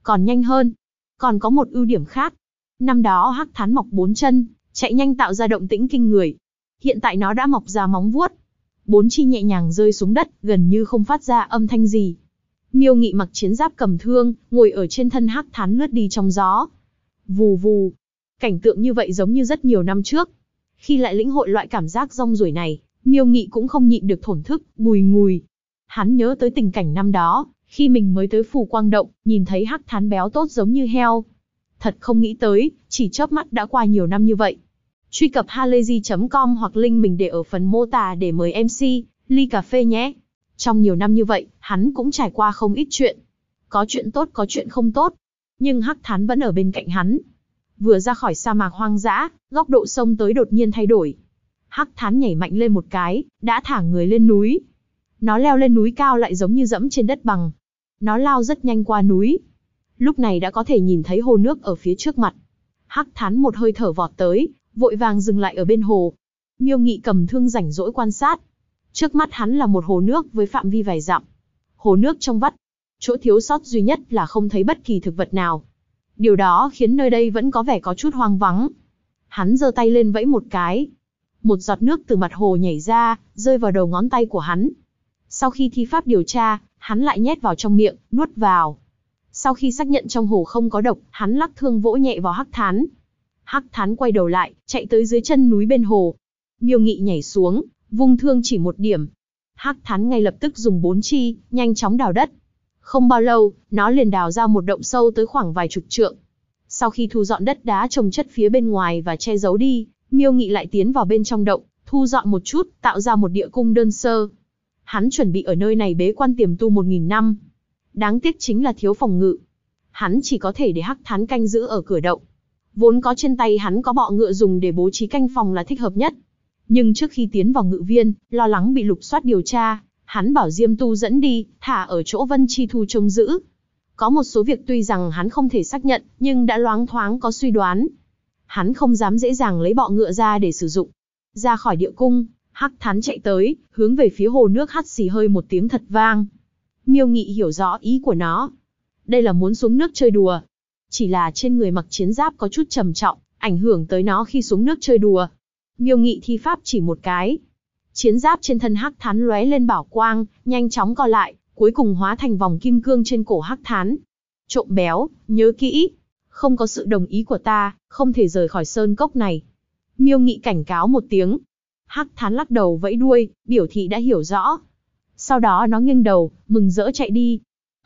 A: Còn nhanh hơn. Còn có một ưu điểm khác. Năm đó hắc thán mọc 4 chân, chạy nhanh tạo ra động tĩnh kinh người. Hiện tại nó đã mọc ra móng vuốt. 4 chi nhẹ nhàng rơi xuống đất, gần như không phát ra âm thanh gì. Miêu Nghị mặc chiến giáp cầm thương, ngồi ở trên thân hắc thán lướt đi trong gió. Vù vù. Cảnh tượng như vậy giống như rất nhiều năm trước. Khi lại lĩnh hội loại cảm giác rong ruổi này, Miêu Nghị cũng không nhịn được thổn thức, bùi ngùi. Hắn nhớ tới tình cảnh năm đó, khi mình mới tới Phù Quang Động, nhìn thấy hắc thán béo tốt giống như heo. Thật không nghĩ tới, chỉ chớp mắt đã qua nhiều năm như vậy. Truy cập halayzi.com hoặc link mình để ở phần mô tả để mời MC, ly cà phê nhé. Trong nhiều năm như vậy, hắn cũng trải qua không ít chuyện. Có chuyện tốt có chuyện không tốt. Nhưng hắc thán vẫn ở bên cạnh hắn. Vừa ra khỏi sa mạc hoang dã, góc độ sông tới đột nhiên thay đổi. Hắc thán nhảy mạnh lên một cái, đã thả người lên núi. Nó leo lên núi cao lại giống như dẫm trên đất bằng. Nó lao rất nhanh qua núi. Lúc này đã có thể nhìn thấy hồ nước ở phía trước mặt. Hắc thán một hơi thở vọt tới, vội vàng dừng lại ở bên hồ. Miêu Nghị cầm thương rảnh rỗi quan sát. Trước mắt hắn là một hồ nước với phạm vi vài dặm. Hồ nước trong vắt. Chỗ thiếu sót duy nhất là không thấy bất kỳ thực vật nào. Điều đó khiến nơi đây vẫn có vẻ có chút hoang vắng. Hắn giơ tay lên vẫy một cái. Một giọt nước từ mặt hồ nhảy ra, rơi vào đầu ngón tay của hắn. Sau khi thi pháp điều tra, hắn lại nhét vào trong miệng, nuốt vào. Sau khi xác nhận trong hồ không có độc, hắn lắc thương vỗ nhẹ vào hắc thán. Hắc thán quay đầu lại, chạy tới dưới chân núi bên hồ. Miêu Nghị nhảy xuống, vung thương chỉ một điểm. Hắc thán ngay lập tức dùng 4 chi, nhanh chóng đào đất. Không bao lâu, nó liền đào ra một động sâu tới khoảng vài chục trượng. Sau khi thu dọn đất đá chồng chất phía bên ngoài và che giấu đi, Miêu Nghị lại tiến vào bên trong động, thu dọn một chút, tạo ra một địa cung đơn sơ. Hắn chuẩn bị ở nơi này bế quan tiềm tu 1000 năm. Đáng tiếc chính là thiếu phòng ngự. Hắn chỉ có thể để hắc thán canh giữ ở cửa động. Vốn có trên tay hắn có bọ ngựa dùng để bố trí canh phòng là thích hợp nhất. Nhưng trước khi tiến vào ngự viên, lo lắng bị lục soát điều tra, hắn bảo Diêm Tu dẫn đi, thả ở chỗ Vân Chi Thu trông giữ. Có một số việc tuy rằng hắn không thể xác nhận, nhưng đã loáng thoáng có suy đoán. Hắn không dám dễ dàng lấy bọ ngựa ra để sử dụng. Ra khỏi địa cung, hắc thán chạy tới, hướng về phía hồ nước hắt xì hơi một tiếng thật vang. Miêu Nghị hiểu rõ ý của nó. Đây là muốn xuống nước chơi đùa. Chỉ là trên người mặc chiến giáp có chút trầm trọng, ảnh hưởng tới nó khi xuống nước chơi đùa. Miêu Nghị thi pháp chỉ một cái. Chiến giáp trên thân hắc thán lóe lên bảo quang, nhanh chóng co lại, cuối cùng hóa thành vòng kim cương trên cổ hắc thán. Trộm béo, nhớ kỹ. Không có sự đồng ý của ta, không thể rời khỏi sơn cốc này. Miêu Nghị cảnh cáo một tiếng. Hắc thán lắc đầu vẫy đuôi, biểu thị đã hiểu rõ. Sau đó nó nghiêng đầu, mừng rỡ chạy đi.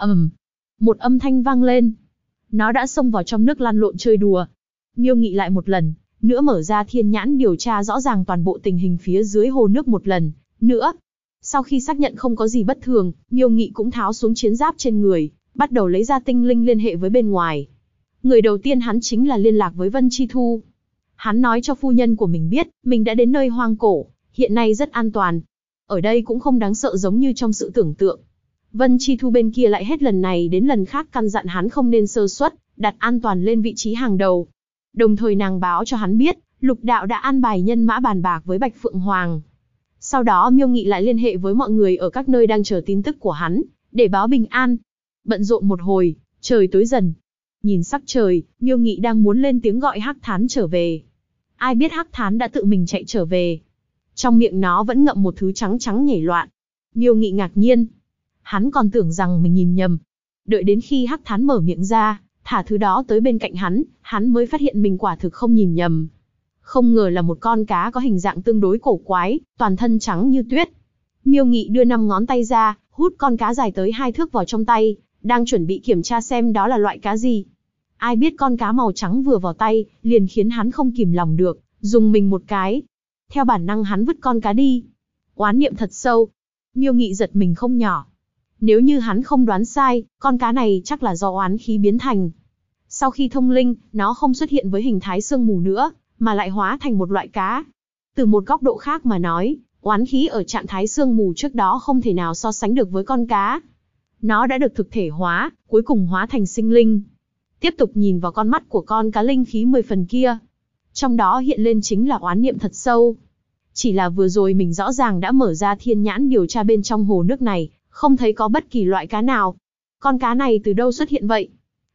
A: Một âm thanh vang lên. Nó đã xông vào trong nước lăn lộn chơi đùa. Miêu Nghị lại một lần nữa mở ra thiên nhãn điều tra rõ ràng toàn bộ tình hình phía dưới hồ nước một lần nữa. Sau khi xác nhận không có gì bất thường, Miêu Nghị cũng tháo xuống chiến giáp trên người, bắt đầu lấy ra tinh linh liên hệ với bên ngoài. Người đầu tiên hắn chính là liên lạc với Vân Chi Thu. Hắn nói cho phu nhân của mình biết, mình đã đến nơi hoang cổ, hiện nay rất an toàn. Ở đây cũng không đáng sợ giống như trong sự tưởng tượng. Vân Chi Thu bên kia lại hết lần này đến lần khác căn dặn hắn không nên sơ suất, đặt an toàn lên vị trí hàng đầu. Đồng thời nàng báo cho hắn biết, Lục Đạo đã an bài nhân mã bàn bạc với Bạch Phượng Hoàng. Sau đó Miêu Nghị lại liên hệ với mọi người ở các nơi đang chờ tin tức của hắn, để báo bình an. Bận rộn một hồi, trời tối dần. Nhìn sắc trời, Miêu Nghị đang muốn lên tiếng gọi hắc thán trở về. Ai biết hắc thán đã tự mình chạy trở về. Trong miệng nó vẫn ngậm một thứ trắng trắng nhảy loạn. Miêu Nghị ngạc nhiên. Hắn còn tưởng rằng mình nhìn nhầm. Đợi đến khi hắc thán mở miệng ra, thả thứ đó tới bên cạnh hắn mới phát hiện mình quả thực không nhìn nhầm. Không ngờ là một con cá có hình dạng tương đối cổ quái, toàn thân trắng như tuyết. Miêu Nghị đưa 5 ngón tay ra, hút con cá dài tới 2 thước vào trong tay, đang chuẩn bị kiểm tra xem đó là loại cá gì. Ai biết con cá màu trắng vừa vào tay, liền khiến hắn không kìm lòng được, dùng mình một cái. Theo bản năng hắn vứt con cá đi. Oán niệm thật sâu. Miêu Nghị giật mình không nhỏ. Nếu như hắn không đoán sai, con cá này chắc là do oán khí biến thành. Sau khi thông linh, nó không xuất hiện với hình thái sương mù nữa, mà lại hóa thành một loại cá. Từ một góc độ khác mà nói, oán khí ở trạng thái sương mù trước đó không thể nào so sánh được với con cá. Nó đã được thực thể hóa, cuối cùng hóa thành sinh linh. Tiếp tục nhìn vào con mắt của con cá linh khí 10 phần kia. Trong đó hiện lên chính là oán niệm thật sâu. Chỉ là vừa rồi mình rõ ràng đã mở ra thiên nhãn điều tra bên trong hồ nước này, không thấy có bất kỳ loại cá nào. Con cá này từ đâu xuất hiện vậy?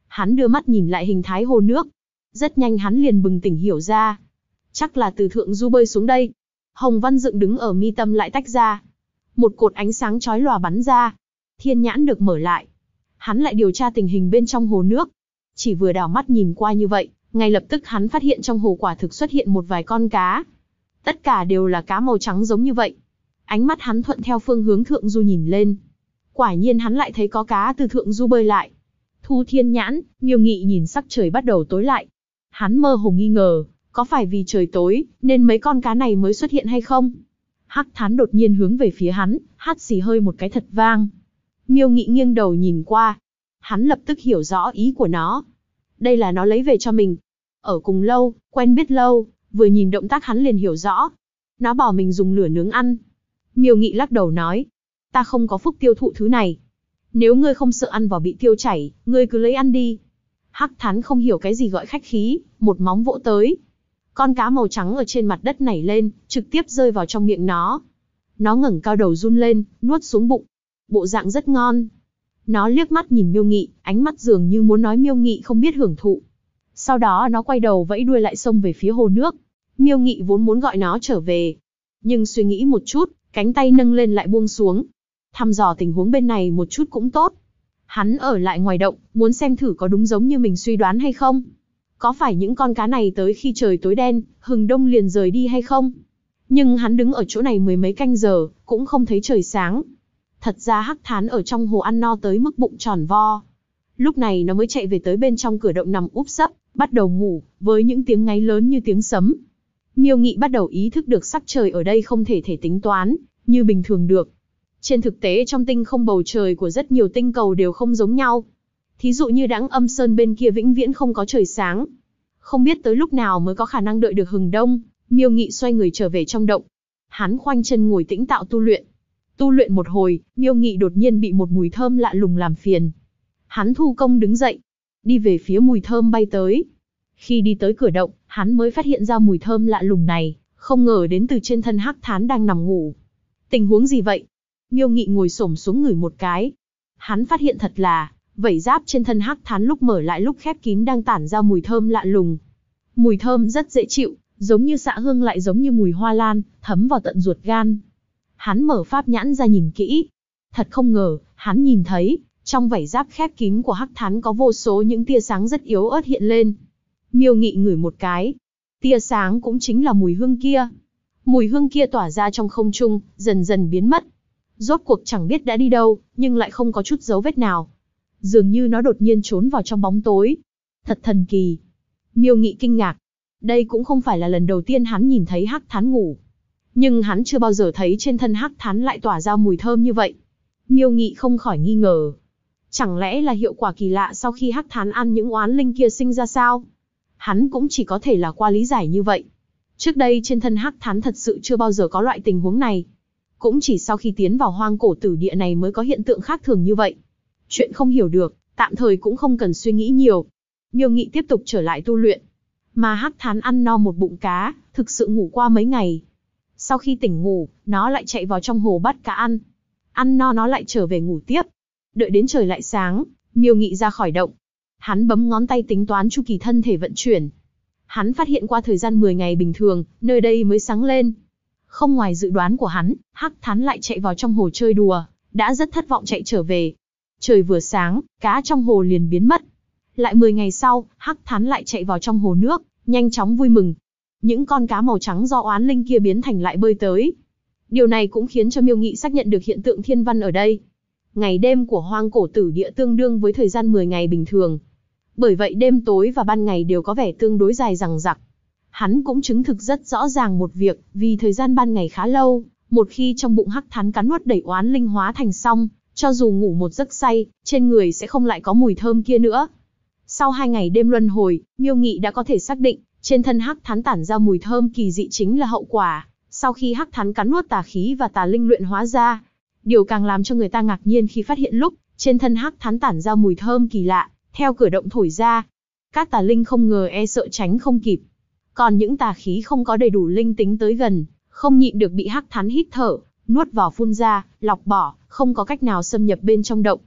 A: Hắn đưa mắt nhìn lại hình thái hồ nước. Rất nhanh hắn liền bừng tỉnh hiểu ra. Chắc là từ thượng du bơi xuống đây. Hồng văn dựng đứng ở mi tâm lại tách ra. Một cột ánh sáng chói lòa bắn ra. Thiên nhãn được mở lại. Hắn lại điều tra tình hình bên trong hồ nước. Chỉ vừa đảo mắt nhìn qua như vậy, ngay lập tức hắn phát hiện trong hồ quả thực xuất hiện một vài con cá. Tất cả đều là cá màu trắng giống như vậy. Ánh mắt hắn thuận theo phương hướng thượng du nhìn lên. Quả nhiên hắn lại thấy có cá từ thượng du bơi lại. Thu thiên nhãn, Miêu Nghị nhìn sắc trời bắt đầu tối lại. Hắn mơ hồ nghi ngờ, có phải vì trời tối, nên mấy con cá này mới xuất hiện hay không? Hắc Thán đột nhiên hướng về phía hắn, hắt xì hơi một cái thật vang. Miêu Nghị nghiêng đầu nhìn qua. Hắn lập tức hiểu rõ ý của nó. Đây là nó lấy về cho mình. Ở cùng lâu, quen biết lâu, vừa nhìn động tác hắn liền hiểu rõ. Nó bảo mình dùng lửa nướng ăn. Miêu Nghị lắc đầu nói. Ta không có phúc tiêu thụ thứ này. Nếu ngươi không sợ ăn vào bị tiêu chảy, ngươi cứ lấy ăn đi. Hắc Thán không hiểu cái gì gọi khách khí, một móng vỗ tới. Con cá màu trắng ở trên mặt đất nảy lên, trực tiếp rơi vào trong miệng nó. Nó ngẩng cao đầu run lên, nuốt xuống bụng. Bộ dạng rất ngon. Nó liếc mắt nhìn Miêu Nghị, ánh mắt dường như muốn nói Miêu Nghị không biết hưởng thụ. Sau đó nó quay đầu vẫy đuôi lại xông về phía hồ nước. Miêu Nghị vốn muốn gọi nó trở về. Nhưng suy nghĩ một chút, cánh tay nâng lên lại buông xuống. Thăm dò tình huống bên này một chút cũng tốt. Hắn ở lại ngoài động, muốn xem thử có đúng giống như mình suy đoán hay không. Có phải những con cá này tới khi trời tối đen, hừng đông liền rời đi hay không? Nhưng hắn đứng ở chỗ này mười mấy canh giờ, cũng không thấy trời sáng. Thật ra Hắc Thán ở trong hồ ăn no tới mức bụng tròn vo. Lúc này nó mới chạy về tới bên trong cửa động nằm úp sấp, bắt đầu ngủ, với những tiếng ngáy lớn như tiếng sấm. Miêu Nghị bắt đầu ý thức được sắc trời ở đây không thể tính toán, như bình thường được. Trên thực tế trong tinh không bầu trời của rất nhiều tinh cầu đều không giống nhau. Thí dụ như Đãng Âm Sơn bên kia vĩnh viễn không có trời sáng. Không biết tới lúc nào mới có khả năng đợi được hừng đông, Miêu Nghị xoay người trở về trong động. Hắn khoanh chân ngồi tĩnh tạo tu luyện. Tu luyện một hồi, Miêu Nghị đột nhiên bị một mùi thơm lạ lùng làm phiền. Hắn thu công đứng dậy, đi về phía mùi thơm bay tới. Khi đi tới cửa động, hắn mới phát hiện ra mùi thơm lạ lùng này, không ngờ đến từ trên thân Hắc Thán đang nằm ngủ. Tình huống gì vậy? Miêu Nghị ngồi xổm xuống ngửi một cái. Hắn phát hiện thật là, vảy giáp trên thân Hắc Thán lúc mở lại lúc khép kín đang tản ra mùi thơm lạ lùng. Mùi thơm rất dễ chịu, giống như xạ hương lại giống như mùi hoa lan, thấm vào tận ruột gan. Hắn mở pháp nhãn ra nhìn kỹ. Thật không ngờ, hắn nhìn thấy, trong vảy giáp khép kín của Hắc Thán có vô số những tia sáng rất yếu ớt hiện lên. Miêu Nghị ngửi một cái. Tia sáng cũng chính là mùi hương kia. Mùi hương kia tỏa ra trong không trung, dần dần biến mất. Rốt cuộc chẳng biết đã đi đâu, nhưng lại không có chút dấu vết nào. Dường như nó đột nhiên trốn vào trong bóng tối. Thật thần kỳ. Miêu Nghị kinh ngạc. Đây cũng không phải là lần đầu tiên hắn nhìn thấy Hắc Thán ngủ. Nhưng hắn chưa bao giờ thấy trên thân Hắc Thán lại tỏa ra mùi thơm như vậy. Miêu Nghị không khỏi nghi ngờ. Chẳng lẽ là hiệu quả kỳ lạ sau khi Hắc Thán ăn những oán linh kia sinh ra sao? Hắn cũng chỉ có thể là qua lý giải như vậy. Trước đây trên thân Hắc Thán thật sự chưa bao giờ có loại tình huống này. Cũng chỉ sau khi tiến vào hoang cổ tử địa này mới có hiện tượng khác thường như vậy. Chuyện không hiểu được, tạm thời cũng không cần suy nghĩ nhiều. Miêu Nghị tiếp tục trở lại tu luyện. Mà Hắc Thán ăn no một bụng cá, thực sự ngủ qua mấy ngày. Sau khi tỉnh ngủ, nó lại chạy vào trong hồ bắt cá ăn. Ăn no nó lại trở về ngủ tiếp. Đợi đến trời lại sáng, Miêu Nghị ra khỏi động. Hắn bấm ngón tay tính toán chu kỳ thân thể vận chuyển. Hắn phát hiện qua thời gian 10 ngày bình thường, nơi đây mới sáng lên. Không ngoài dự đoán của hắn, Hắc Thán lại chạy vào trong hồ chơi đùa, đã rất thất vọng chạy trở về. Trời vừa sáng, cá trong hồ liền biến mất. Lại 10 ngày sau, Hắc Thán lại chạy vào trong hồ nước, nhanh chóng vui mừng. Những con cá màu trắng do oán linh kia biến thành lại bơi tới. Điều này cũng khiến cho Miêu Nghị xác nhận được hiện tượng thiên văn ở đây. Ngày đêm của hoang cổ tử địa tương đương với thời gian 10 ngày bình thường. Bởi vậy đêm tối và ban ngày đều có vẻ tương đối dài dằng dặc. Hắn cũng chứng thực rất rõ ràng một việc, vì thời gian ban ngày khá lâu, một khi trong bụng Hắc Thán cắn nuốt đẩy oán linh hóa thành xong, cho dù ngủ một giấc say, trên người sẽ không lại có mùi thơm kia nữa. Sau 2 ngày đêm luân hồi, Miêu Nghị đã có thể xác định, trên thân Hắc Thán tản ra mùi thơm kỳ dị chính là hậu quả sau khi Hắc Thán cắn nuốt tà khí và tà linh luyện hóa ra. Điều càng làm cho người ta ngạc nhiên khi phát hiện lúc trên thân Hắc Thán tản ra mùi thơm kỳ lạ, theo cửa động thổi ra. Các tà linh không ngờ e sợ tránh không kịp. Còn những tà khí không có đầy đủ linh tính tới gần, không nhịn được bị Hắc Thán hít thở, nuốt vào phun ra, lọc bỏ, không có cách nào xâm nhập bên trong động.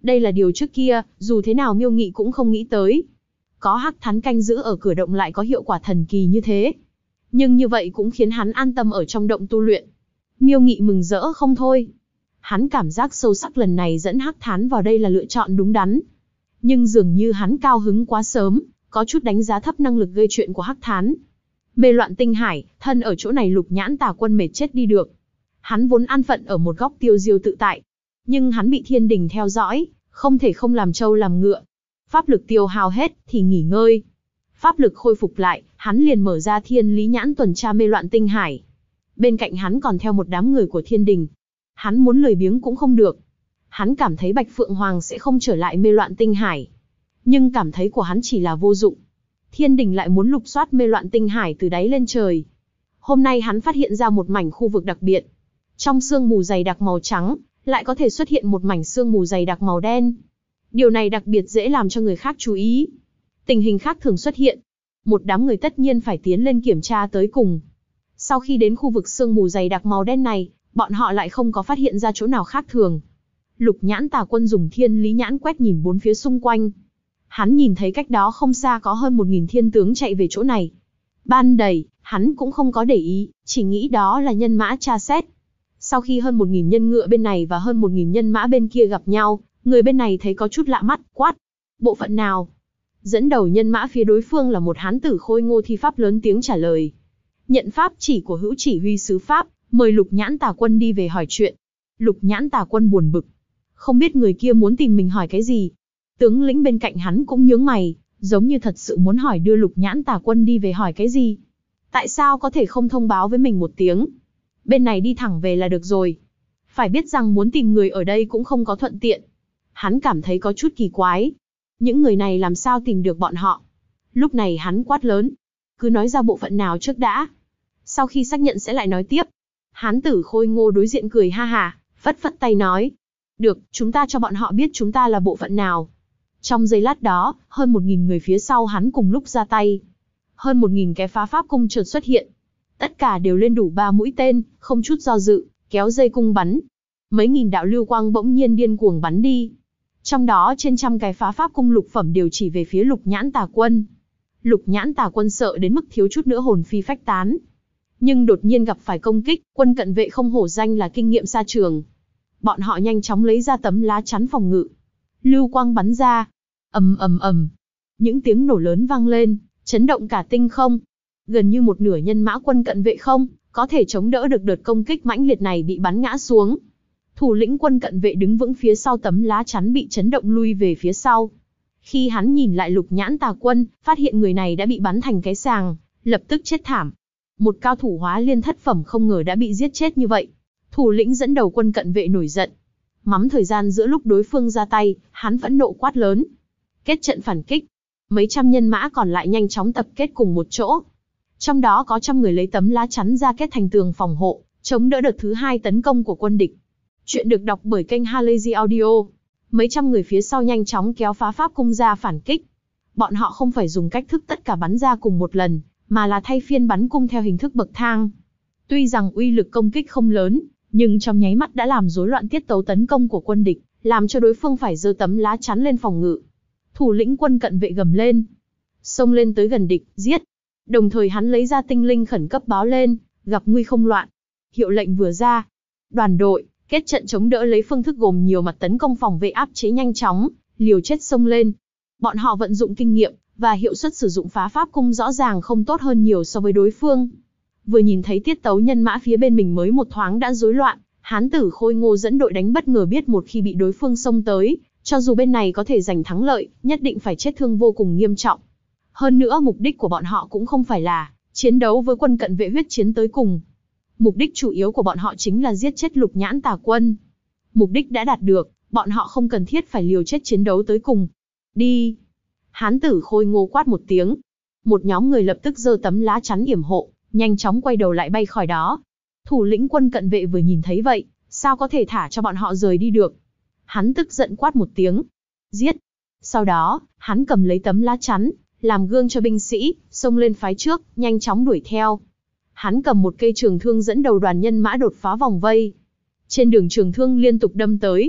A: Đây là điều trước kia, dù thế nào Miêu Nghị cũng không nghĩ tới. Có Hắc Thán canh giữ ở cửa động lại có hiệu quả thần kỳ như thế. Nhưng như vậy cũng khiến hắn an tâm ở trong động tu luyện. Miêu Nghị mừng rỡ không thôi. Hắn cảm giác sâu sắc lần này dẫn Hắc Thán vào đây là lựa chọn đúng đắn. Nhưng dường như hắn cao hứng quá sớm, có chút đánh giá thấp năng lực gây chuyện của Hắc Thán. Mê loạn tinh hải, thân ở chỗ này Lục Nhãn Tà Quân mệt chết đi được. Hắn vốn an phận ở một góc tiêu diêu tự tại. Nhưng hắn bị thiên đình theo dõi, không thể không làm trâu làm ngựa. Pháp lực tiêu hao hết, thì nghỉ ngơi. Pháp lực khôi phục lại, hắn liền mở ra thiên lý nhãn tuần tra mê loạn tinh hải. Bên cạnh hắn còn theo một đám người của thiên đình. Hắn muốn lười biếng cũng không được. Hắn cảm thấy Bạch Phượng Hoàng sẽ không trở lại mê loạn tinh hải. Nhưng cảm thấy của hắn chỉ là vô dụng. Thiên đình lại muốn lục soát mê loạn tinh hải từ đáy lên trời. Hôm nay hắn phát hiện ra một mảnh khu vực đặc biệt. Trong sương mù dày đặc màu trắng, lại có thể xuất hiện một mảnh sương mù dày đặc màu đen. Điều này đặc biệt dễ làm cho người khác chú ý. Tình hình khác thường xuất hiện. Một đám người tất nhiên phải tiến lên kiểm tra tới cùng. Sau khi đến khu vực sương mù dày đặc màu đen này, bọn họ lại không có phát hiện ra chỗ nào khác thường. Lục Nhãn Tà Quân dùng thiên lý nhãn quét nhìn bốn phía xung quanh. Hắn nhìn thấy cách đó không xa có hơn 1000 thiên tướng chạy về chỗ này. Ban đầy, hắn cũng không có để ý, chỉ nghĩ đó là nhân mã tra xét. Sau khi hơn 1000 nhân ngựa bên này và hơn 1000 nhân mã bên kia gặp nhau, người bên này thấy có chút lạ mắt, quát. Bộ phận nào? Dẫn đầu nhân mã phía đối phương là một hán tử khôi ngô thi pháp lớn tiếng trả lời. Nhận pháp chỉ của hữu chỉ huy sứ Pháp, mời Lục Nhãn Tà Quân đi về hỏi chuyện. Lục Nhãn Tà Quân buồn bực. Không biết người kia muốn tìm mình hỏi cái gì. Tướng lĩnh bên cạnh hắn cũng nhướng mày, giống như thật sự muốn hỏi đưa Lục Nhãn Tà Quân đi về hỏi cái gì. Tại sao có thể không thông báo với mình một tiếng? Bên này đi thẳng về là được rồi. Phải biết rằng muốn tìm người ở đây cũng không có thuận tiện. Hắn cảm thấy có chút kỳ quái. Những người này làm sao tìm được bọn họ? Lúc này hắn quát lớn. Cứ nói ra bộ phận nào trước đã. Sau khi xác nhận sẽ lại nói tiếp. Hán tử khôi ngô đối diện cười ha hà, phất phất tay nói. Được, chúng ta cho bọn họ biết chúng ta là bộ phận nào. Trong giây lát đó, hơn 1000 người phía sau hắn cùng lúc ra tay. Hơn 1000 cái phá pháp cung chợt xuất hiện. Tất cả đều lên đủ 3 mũi tên, không chút do dự, kéo dây cung bắn. Mấy nghìn đạo lưu quang bỗng nhiên điên cuồng bắn đi. Trong đó trên trăm cái phá pháp cung lục phẩm đều chỉ về phía Lục Nhãn Tà Quân. Lục Nhãn Tà Quân sợ đến mức thiếu chút nữa hồn phi phách tán. Nhưng đột nhiên gặp phải công kích, quân cận vệ không hổ danh là kinh nghiệm xa trường. Bọn họ nhanh chóng lấy ra tấm lá chắn phòng ngự. Lưu quang bắn ra. Ầm ầm ầm. Những tiếng nổ lớn vang lên, chấn động cả tinh không. Gần như một nửa nhân mã quân cận vệ không có thể chống đỡ được đợt công kích mãnh liệt này bị bắn ngã xuống. Thủ lĩnh quân cận vệ đứng vững phía sau tấm lá chắn bị chấn động lui về phía sau. Khi hắn nhìn lại Lục Nhãn Tà Quân, phát hiện người này đã bị bắn thành cái sàng, lập tức chết thảm. Một cao thủ hóa liên thất phẩm không ngờ đã bị giết chết như vậy. Thủ lĩnh dẫn đầu quân cận vệ nổi giận. Mắm thời gian giữa lúc đối phương ra tay, hắn phẫn nộ quát lớn. Kết trận phản kích. Mấy trăm nhân mã còn lại nhanh chóng tập kết cùng một chỗ. Trong đó có trăm người lấy tấm lá chắn ra kết thành tường phòng hộ, chống đỡ đợt thứ 2 tấn công của quân địch. Chuyện được đọc bởi kênh Halazy Audio. Mấy trăm người phía sau nhanh chóng kéo phá pháp cung ra phản kích. Bọn họ không phải dùng cách thức tất cả bắn ra cùng một lần, mà là thay phiên bắn cung theo hình thức bậc thang. Tuy rằng uy lực công kích không lớn, nhưng trong nháy mắt đã làm rối loạn tiết tấu tấn công của quân địch, làm cho đối phương phải giơ tấm lá chắn lên phòng ngự. Thủ lĩnh quân cận vệ gầm lên, xông lên tới gần địch, giết. Đồng thời hắn lấy ra tinh linh khẩn cấp báo lên, gặp nguy không loạn. Hiệu lệnh vừa ra, đoàn đội kết trận chống đỡ lấy phương thức gồm nhiều mặt tấn công phòng vệ áp chế nhanh chóng, liều chết xông lên. Bọn họ vận dụng kinh nghiệm và hiệu suất sử dụng phá pháp cung rõ ràng không tốt hơn nhiều so với đối phương. Vừa nhìn thấy tiết tấu nhân mã phía bên mình mới một thoáng đã rối loạn, hán tử khôi ngô dẫn đội đánh bất ngờ biết một khi bị đối phương xông tới, cho dù bên này có thể giành thắng lợi, nhất định phải chết thương vô cùng nghiêm trọng. Hơn nữa mục đích của bọn họ cũng không phải là chiến đấu với quân cận vệ huyết chiến tới cùng. Mục đích chủ yếu của bọn họ chính là giết chết Lục Nhãn Tà Quân. Mục đích đã đạt được, bọn họ không cần thiết phải liều chết chiến đấu tới cùng. Đi! Hán tử khôi ngô quát một tiếng. Một nhóm người lập tức giơ tấm lá chắn yểm hộ, nhanh chóng quay đầu lại bay khỏi đó. Thủ lĩnh quân cận vệ vừa nhìn thấy vậy, sao có thể thả cho bọn họ rời đi được. Hắn tức giận quát một tiếng. Giết! Sau đó, hắn cầm lấy tấm lá chắn, làm gương cho binh sĩ, xông lên phái trước, nhanh chóng đuổi theo. Hắn cầm một cây trường thương dẫn đầu đoàn nhân mã đột phá vòng vây. Trên đường trường thương liên tục đâm tới.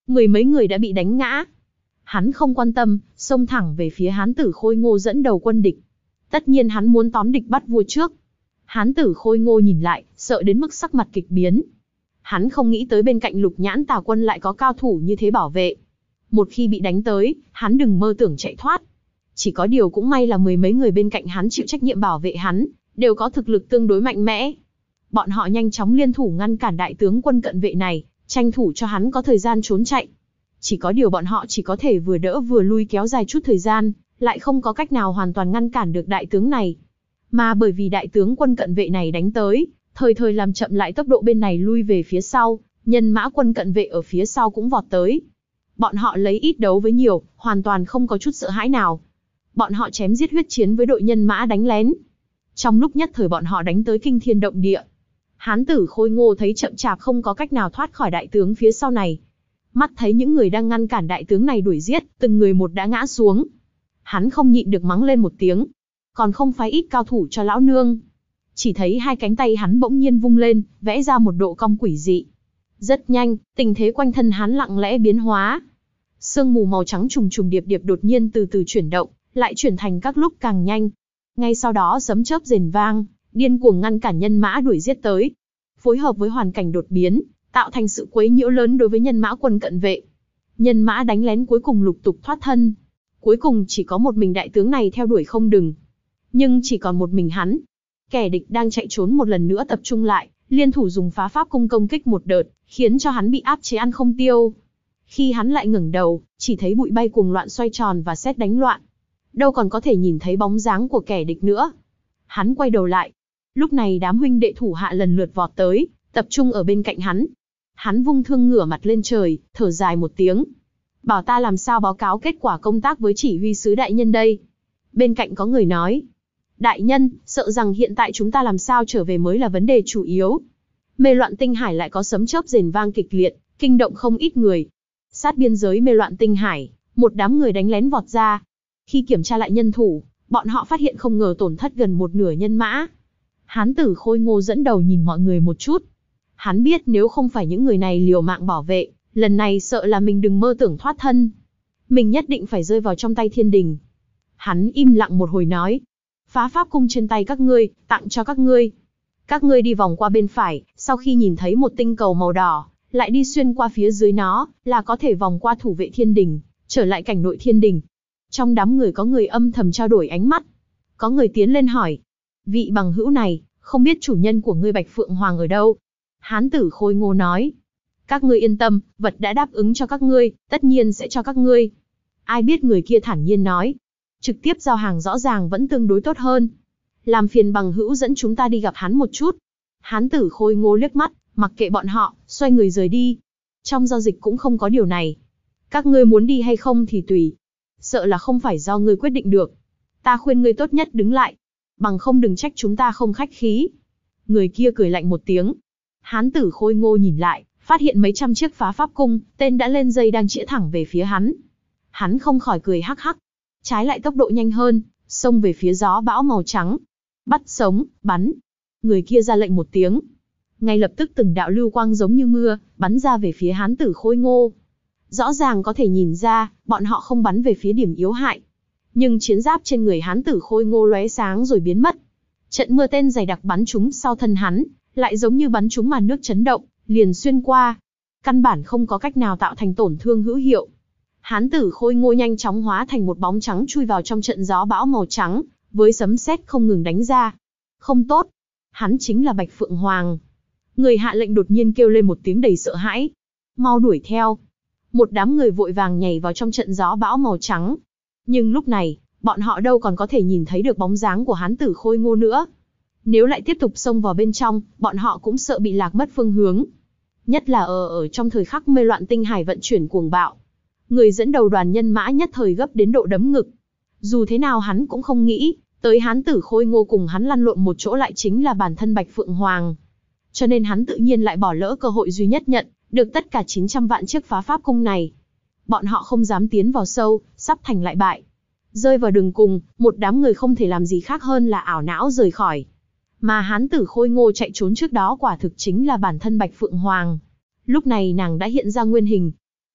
A: Mười mấy người đã bị đánh ngã. Hắn không quan tâm, xông thẳng về phía Hán Tử Khôi Ngô dẫn đầu quân địch. Tất nhiên hắn muốn tóm địch bắt vua trước. Hán Tử Khôi Ngô nhìn lại, sợ đến mức sắc mặt kịch biến. Hắn không nghĩ tới bên cạnh Lục Nhãn Tà quân lại có cao thủ như thế bảo vệ. Một khi bị đánh tới, hắn đừng mơ tưởng chạy thoát. Chỉ có điều cũng may là mười mấy người bên cạnh hắn chịu trách nhiệm bảo vệ hắn, đều có thực lực tương đối mạnh mẽ. Bọn họ nhanh chóng liên thủ ngăn cản đại tướng quân cận vệ này, tranh thủ cho hắn có thời gian trốn chạy. Chỉ có điều bọn họ chỉ có thể vừa đỡ vừa lui kéo dài chút thời gian, lại không có cách nào hoàn toàn ngăn cản được đại tướng này. Mà bởi vì đại tướng quân cận vệ này đánh tới, thời thời làm chậm lại tốc độ bên này lui về phía sau, nhân mã quân cận vệ ở phía sau cũng vọt tới. Bọn họ lấy ít đấu với nhiều, hoàn toàn không có chút sợ hãi nào. Bọn họ chém giết huyết chiến với đội nhân mã đánh lén. Trong lúc nhất thời bọn họ đánh tới kinh thiên động địa. Hán Tử Khôi Ngô thấy chậm chạp không có cách nào thoát khỏi đại tướng phía sau này. Mắt thấy những người đang ngăn cản đại tướng này đuổi giết, từng người một đã ngã xuống. Hắn không nhịn được mắng lên một tiếng. Còn không phái ít cao thủ cho lão nương. Chỉ thấy hai cánh tay hắn bỗng nhiên vung lên, vẽ ra một độ cong quỷ dị. Rất nhanh, tình thế quanh thân hắn lặng lẽ biến hóa. Sương mù màu trắng trùng trùng điệp điệp đột nhiên từ từ chuyển động, lại chuyển thành các lúc càng nhanh. Ngay sau đó sấm chớp rền vang, điên cuồng ngăn cản nhân mã đuổi giết tới. Phối hợp với hoàn cảnh đột biến, tạo thành sự quấy nhiễu lớn đối với nhân mã quân cận vệ. Nhân mã đánh lén cuối cùng lục tục thoát thân. Cuối cùng chỉ có một mình đại tướng này theo đuổi không đừng. Nhưng chỉ còn một mình hắn. Kẻ địch đang chạy trốn một lần nữa tập trung lại, liên thủ dùng phá pháp cung công kích một đợt, khiến cho hắn bị áp chế ăn không tiêu. Khi hắn lại ngẩng đầu, chỉ thấy bụi bay cuồng loạn xoay tròn và sét đánh loạn. Đâu còn có thể nhìn thấy bóng dáng của kẻ địch nữa. Hắn quay đầu lại. Lúc này đám huynh đệ thủ hạ lần lượt vọt tới, tập trung ở bên cạnh hắn. Hắn vung thương ngửa mặt lên trời, thở dài một tiếng. Bảo ta làm sao báo cáo kết quả công tác với chỉ huy sứ đại nhân đây? Bên cạnh có người nói. Đại nhân, sợ rằng hiện tại chúng ta làm sao trở về mới là vấn đề chủ yếu. Mê Loạn Tinh Hải lại có sấm chớp rền vang kịch liệt, kinh động không ít người. Sát biên giới Mê Loạn Tinh Hải, một đám người đánh lén vọt ra. Khi kiểm tra lại nhân thủ, bọn họ phát hiện không ngờ tổn thất gần một nửa nhân mã. Hán Tử Khôi Ngô dẫn đầu nhìn mọi người một chút. Hắn biết nếu không phải những người này liều mạng bảo vệ, lần này sợ là mình đừng mơ tưởng thoát thân. Mình nhất định phải rơi vào trong tay thiên đình. Hắn im lặng một hồi nói. Phá pháp cung trên tay các ngươi, tặng cho các ngươi. Các ngươi đi vòng qua bên phải, sau khi nhìn thấy một tinh cầu màu đỏ, lại đi xuyên qua phía dưới nó, là có thể vòng qua thủ vệ thiên đình, trở lại cảnh nội thiên đình. Trong đám người có người âm thầm trao đổi ánh mắt. Có người tiến lên hỏi. Vị bằng hữu này, không biết chủ nhân của ngươi Bạch Phượng Hoàng ở đâu? Hán Tử Khôi Ngô nói. Các ngươi yên tâm, vật đã đáp ứng cho các ngươi, tất nhiên sẽ cho các ngươi. Ai biết người kia thản nhiên nói. Trực tiếp giao hàng rõ ràng vẫn tương đối tốt hơn. Làm phiền bằng hữu dẫn chúng ta đi gặp hắn một chút. Hán Tử Khôi Ngô liếc mắt, mặc kệ bọn họ, xoay người rời đi. Trong giao dịch cũng không có điều này. Các ngươi muốn đi hay không thì tùy. Sợ là không phải do ngươi quyết định được. Ta khuyên ngươi tốt nhất đứng lại. Bằng không đừng trách chúng ta không khách khí. Người kia cười lạnh một tiếng. Hán Tử Khôi Ngô nhìn lại, phát hiện mấy trăm chiếc phá pháp cung, tên đã lên dây đang chĩa thẳng về phía hắn. Hắn không khỏi cười hắc hắc. Trái lại tốc độ nhanh hơn, xông về phía gió bão màu trắng. Bắt sống, bắn. Người kia ra lệnh một tiếng. Ngay lập tức từng đạo lưu quang giống như mưa, bắn ra về phía Hán Tử Khôi Ngô. Rõ ràng có thể nhìn ra, bọn họ không bắn về phía điểm yếu hại. Nhưng chiến giáp trên người Hán Tử Khôi Ngô lóe sáng rồi biến mất. Trận mưa tên dày đặc bắn trúng sau thân hắn, lại giống như bắn trúng màn nước chấn động, liền xuyên qua. Căn bản không có cách nào tạo thành tổn thương hữu hiệu. Hán Tử Khôi Ngô nhanh chóng hóa thành một bóng trắng chui vào trong trận gió bão màu trắng, với sấm sét không ngừng đánh ra. Không tốt, hắn chính là Bạch Phượng Hoàng. Người hạ lệnh đột nhiên kêu lên một tiếng đầy sợ hãi. Mau đuổi theo. Một đám người vội vàng nhảy vào trong trận gió bão màu trắng. Nhưng lúc này, bọn họ đâu còn có thể nhìn thấy được bóng dáng của Hán Tử Khôi Ngô nữa. Nếu lại tiếp tục xông vào bên trong, bọn họ cũng sợ bị lạc mất phương hướng. Nhất là ở trong thời khắc Mê Loạn Tinh Hải vận chuyển cuồng bạo. Người dẫn đầu đoàn nhân mã nhất thời gấp đến độ đấm ngực. Dù thế nào hắn cũng không nghĩ, tới Hán Tử Khôi Ngô cùng hắn lăn lộn một chỗ lại chính là bản thân Bạch Phượng Hoàng. Cho nên hắn tự nhiên lại bỏ lỡ cơ hội duy nhất nhận được tất cả 900 vạn chiếc phá pháp cung này. Bọn họ không dám tiến vào sâu, sắp thành lại bại. Rơi vào đường cùng, một đám người không thể làm gì khác hơn là ảo não rời khỏi. Mà Hán Tử Khôi Ngô chạy trốn trước đó quả thực chính là bản thân Bạch Phượng Hoàng. Lúc này nàng đã hiện ra nguyên hình.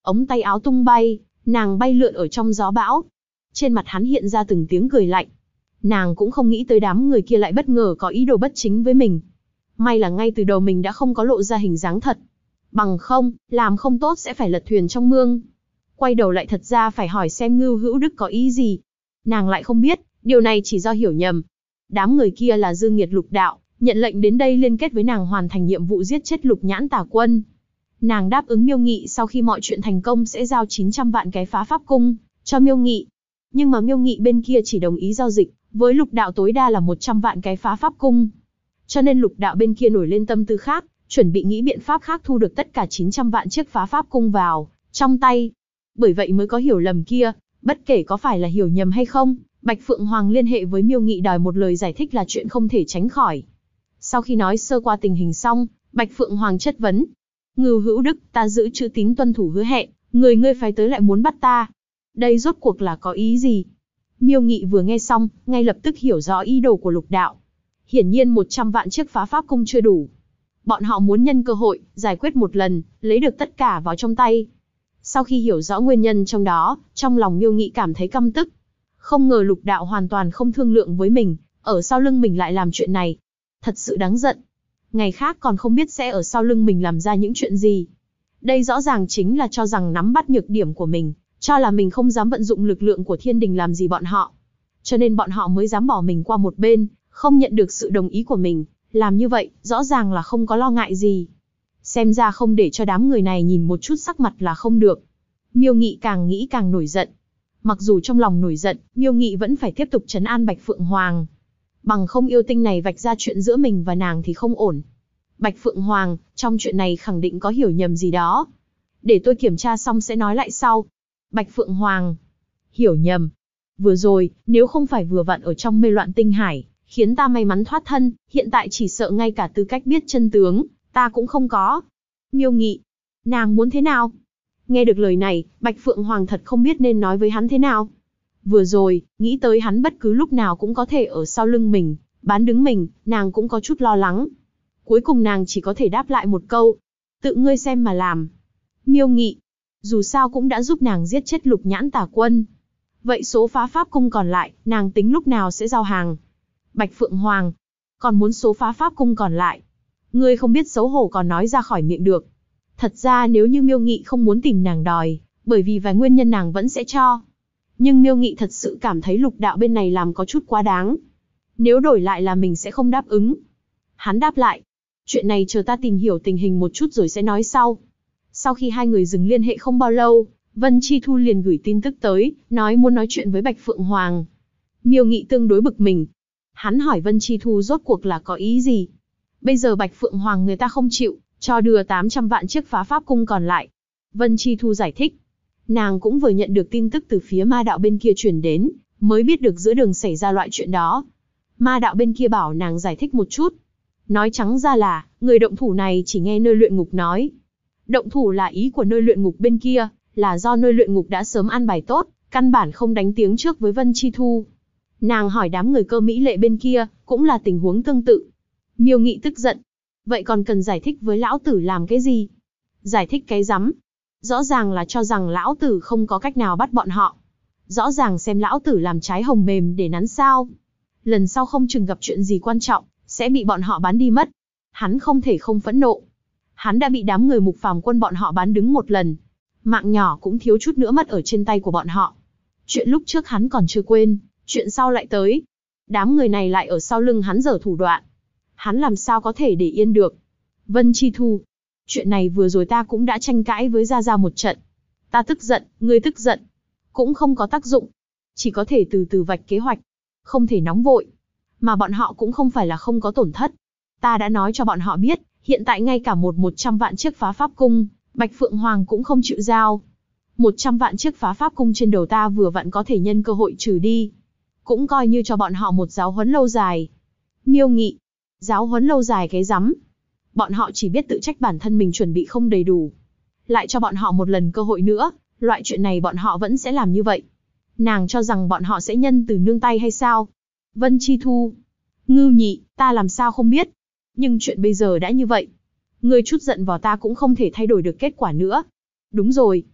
A: Ống tay áo tung bay, nàng bay lượn ở trong gió bão. Trên mặt hắn hiện ra từng tiếng cười lạnh. Nàng cũng không nghĩ tới đám người kia lại bất ngờ có ý đồ bất chính với mình. May là ngay từ đầu mình đã không có lộ ra hình dáng thật. Bằng không, làm không tốt sẽ phải lật thuyền trong mương. Quay đầu lại thật ra phải hỏi xem Ngưu Hữu Đức có ý gì. Nàng lại không biết, điều này chỉ do hiểu nhầm. Đám người kia là Dương Nghiệt Lục Đạo, nhận lệnh đến đây liên kết với nàng hoàn thành nhiệm vụ giết chết Lục Nhãn Tà Quân. Nàng đáp ứng Miêu Nghị sau khi mọi chuyện thành công sẽ giao 900 vạn cái phá pháp cung cho Miêu Nghị. Nhưng mà Miêu Nghị bên kia chỉ đồng ý giao dịch với Lục Đạo tối đa là 100 vạn cái phá pháp cung. Cho nên Lục Đạo bên kia nổi lên tâm tư khác, chuẩn bị nghĩ biện pháp khác thu được tất cả 900 vạn chiếc phá pháp cung vào trong tay. Bởi vậy mới có hiểu lầm kia, bất kể có phải là hiểu nhầm hay không, Bạch Phượng Hoàng liên hệ với Miêu Nghị đòi một lời giải thích là chuyện không thể tránh khỏi. Sau khi nói sơ qua tình hình xong, Bạch Phượng Hoàng chất vấn. Ngưu Hữu Đức, ta giữ chữ tín tuân thủ hứa hẹn, ngươi phái tới lại muốn bắt ta. Đây rốt cuộc là có ý gì? Miêu Nghị vừa nghe xong, ngay lập tức hiểu rõ ý đồ của Lục Đạo. Hiển nhiên 100 vạn chiếc phá pháp cung chưa đủ. Bọn họ muốn nhân cơ hội, giải quyết một lần, lấy được tất cả vào trong tay. Sau khi hiểu rõ nguyên nhân trong đó, trong lòng Miêu Nghị cảm thấy căm tức. Không ngờ Lục Đạo hoàn toàn không thương lượng với mình, ở sau lưng mình lại làm chuyện này. Thật sự đáng giận. Ngày khác còn không biết sẽ ở sau lưng mình làm ra những chuyện gì. Đây rõ ràng chính là cho rằng nắm bắt nhược điểm của mình, cho là mình không dám vận dụng lực lượng của thiên đình làm gì bọn họ. Cho nên bọn họ mới dám bỏ mình qua một bên, không nhận được sự đồng ý của mình. Làm như vậy, rõ ràng là không có lo ngại gì. Xem ra không để cho đám người này nhìn một chút sắc mặt là không được. Miêu Nghị càng nghĩ càng nổi giận. Mặc dù trong lòng nổi giận, Miêu Nghị vẫn phải tiếp tục trấn an Bạch Phượng Hoàng. Bằng không yêu tinh này vạch ra chuyện giữa mình và nàng thì không ổn. Bạch Phượng Hoàng, trong chuyện này khẳng định có hiểu nhầm gì đó. Để tôi kiểm tra xong sẽ nói lại sau. Bạch Phượng Hoàng. Hiểu nhầm. Vừa rồi, nếu không phải vừa vặn ở trong mê loạn tinh hải, khiến ta may mắn thoát thân, hiện tại chỉ sợ ngay cả tư cách biết chân tướng, ta cũng không có. Miêu Nghị. Nàng muốn thế nào? Nghe được lời này, Bạch Phượng Hoàng thật không biết nên nói với hắn thế nào. Vừa rồi, nghĩ tới hắn bất cứ lúc nào cũng có thể ở sau lưng mình, bán đứng mình, nàng cũng có chút lo lắng. Cuối cùng nàng chỉ có thể đáp lại một câu. Tự ngươi xem mà làm. Miêu Nghị. Dù sao cũng đã giúp nàng giết chết Lục Nhãn Tà Quân. Vậy số phá pháp cung còn lại, nàng tính lúc nào sẽ giao hàng? Bạch Phượng Hoàng. Còn muốn số phá pháp cung còn lại? Ngươi không biết xấu hổ còn nói ra khỏi miệng được. Thật ra nếu như Miêu Nghị không muốn tìm nàng đòi, bởi vì vài nguyên nhân nàng vẫn sẽ cho. Nhưng Miêu Nghị thật sự cảm thấy Lục Đạo bên này làm có chút quá đáng. Nếu đổi lại là mình sẽ không đáp ứng. Hắn đáp lại. Chuyện này chờ ta tìm hiểu tình hình một chút rồi sẽ nói sau. Sau khi hai người dừng liên hệ không bao lâu, Vân Chi Thu liền gửi tin tức tới, nói muốn nói chuyện với Bạch Phượng Hoàng. Miêu Nghị tương đối bực mình. Hắn hỏi Vân Chi Thu rốt cuộc là có ý gì? Bây giờ Bạch Phượng Hoàng người ta không chịu, cho đưa 800 vạn chiếc phá pháp cung còn lại. Vân Chi Thu giải thích. Nàng cũng vừa nhận được tin tức từ phía ma đạo bên kia truyền đến, mới biết được giữa đường xảy ra loại chuyện đó. Ma đạo bên kia bảo nàng giải thích một chút. Nói trắng ra là, người động thủ này chỉ nghe nơi luyện ngục nói. Động thủ là ý của nơi luyện ngục bên kia, là do nơi luyện ngục đã sớm an bài tốt, căn bản không đánh tiếng trước với Vân Chi Thu. Nàng hỏi đám người Cơ Mỹ Lệ bên kia, cũng là tình huống tương tự. Miêu Nghị tức giận. Vậy còn cần giải thích với lão tử làm cái gì? Giải thích cái rắm. Rõ ràng là cho rằng lão tử không có cách nào bắt bọn họ. Rõ ràng xem lão tử làm trái hồng mềm để nắn sao. Lần sau không chừng gặp chuyện gì quan trọng, sẽ bị bọn họ bán đi mất. Hắn không thể không phẫn nộ. Hắn đã bị đám người Mục Phàm Quân bọn họ bán đứng một lần. Mạng nhỏ cũng thiếu chút nữa mất ở trên tay của bọn họ. Chuyện lúc trước hắn còn chưa quên, chuyện sau lại tới. Đám người này lại ở sau lưng hắn giở thủ đoạn. Hắn làm sao có thể để yên được. Vân Chi Thu. Chuyện này vừa rồi ta cũng đã tranh cãi với Gia Gia một trận. Ta tức giận, ngươi tức giận. Cũng không có tác dụng. Chỉ có thể từ từ vạch kế hoạch. Không thể nóng vội. Mà bọn họ cũng không phải là không có tổn thất. Ta đã nói cho bọn họ biết, hiện tại ngay cả 100 vạn chiếc phá pháp cung, Bạch Phượng Hoàng cũng không chịu giao. 100 vạn chiếc phá pháp cung trên đầu ta vừa vặn có thể nhân cơ hội trừ đi. Cũng coi như cho bọn họ một giáo huấn lâu dài. Miêu Nghị. Giáo huấn lâu dài cái rắm. Bọn họ chỉ biết tự trách bản thân mình chuẩn bị không đầy đủ. Lại cho bọn họ một lần cơ hội nữa, loại chuyện này bọn họ vẫn sẽ làm như vậy. Nàng cho rằng bọn họ sẽ nhân từ nương tay hay sao? Vân Chi Thu. Ngưu Nhị, ta làm sao không biết. Nhưng chuyện bây giờ đã như vậy. Ngươi chút giận vào ta cũng không thể thay đổi được kết quả nữa. Đúng rồi.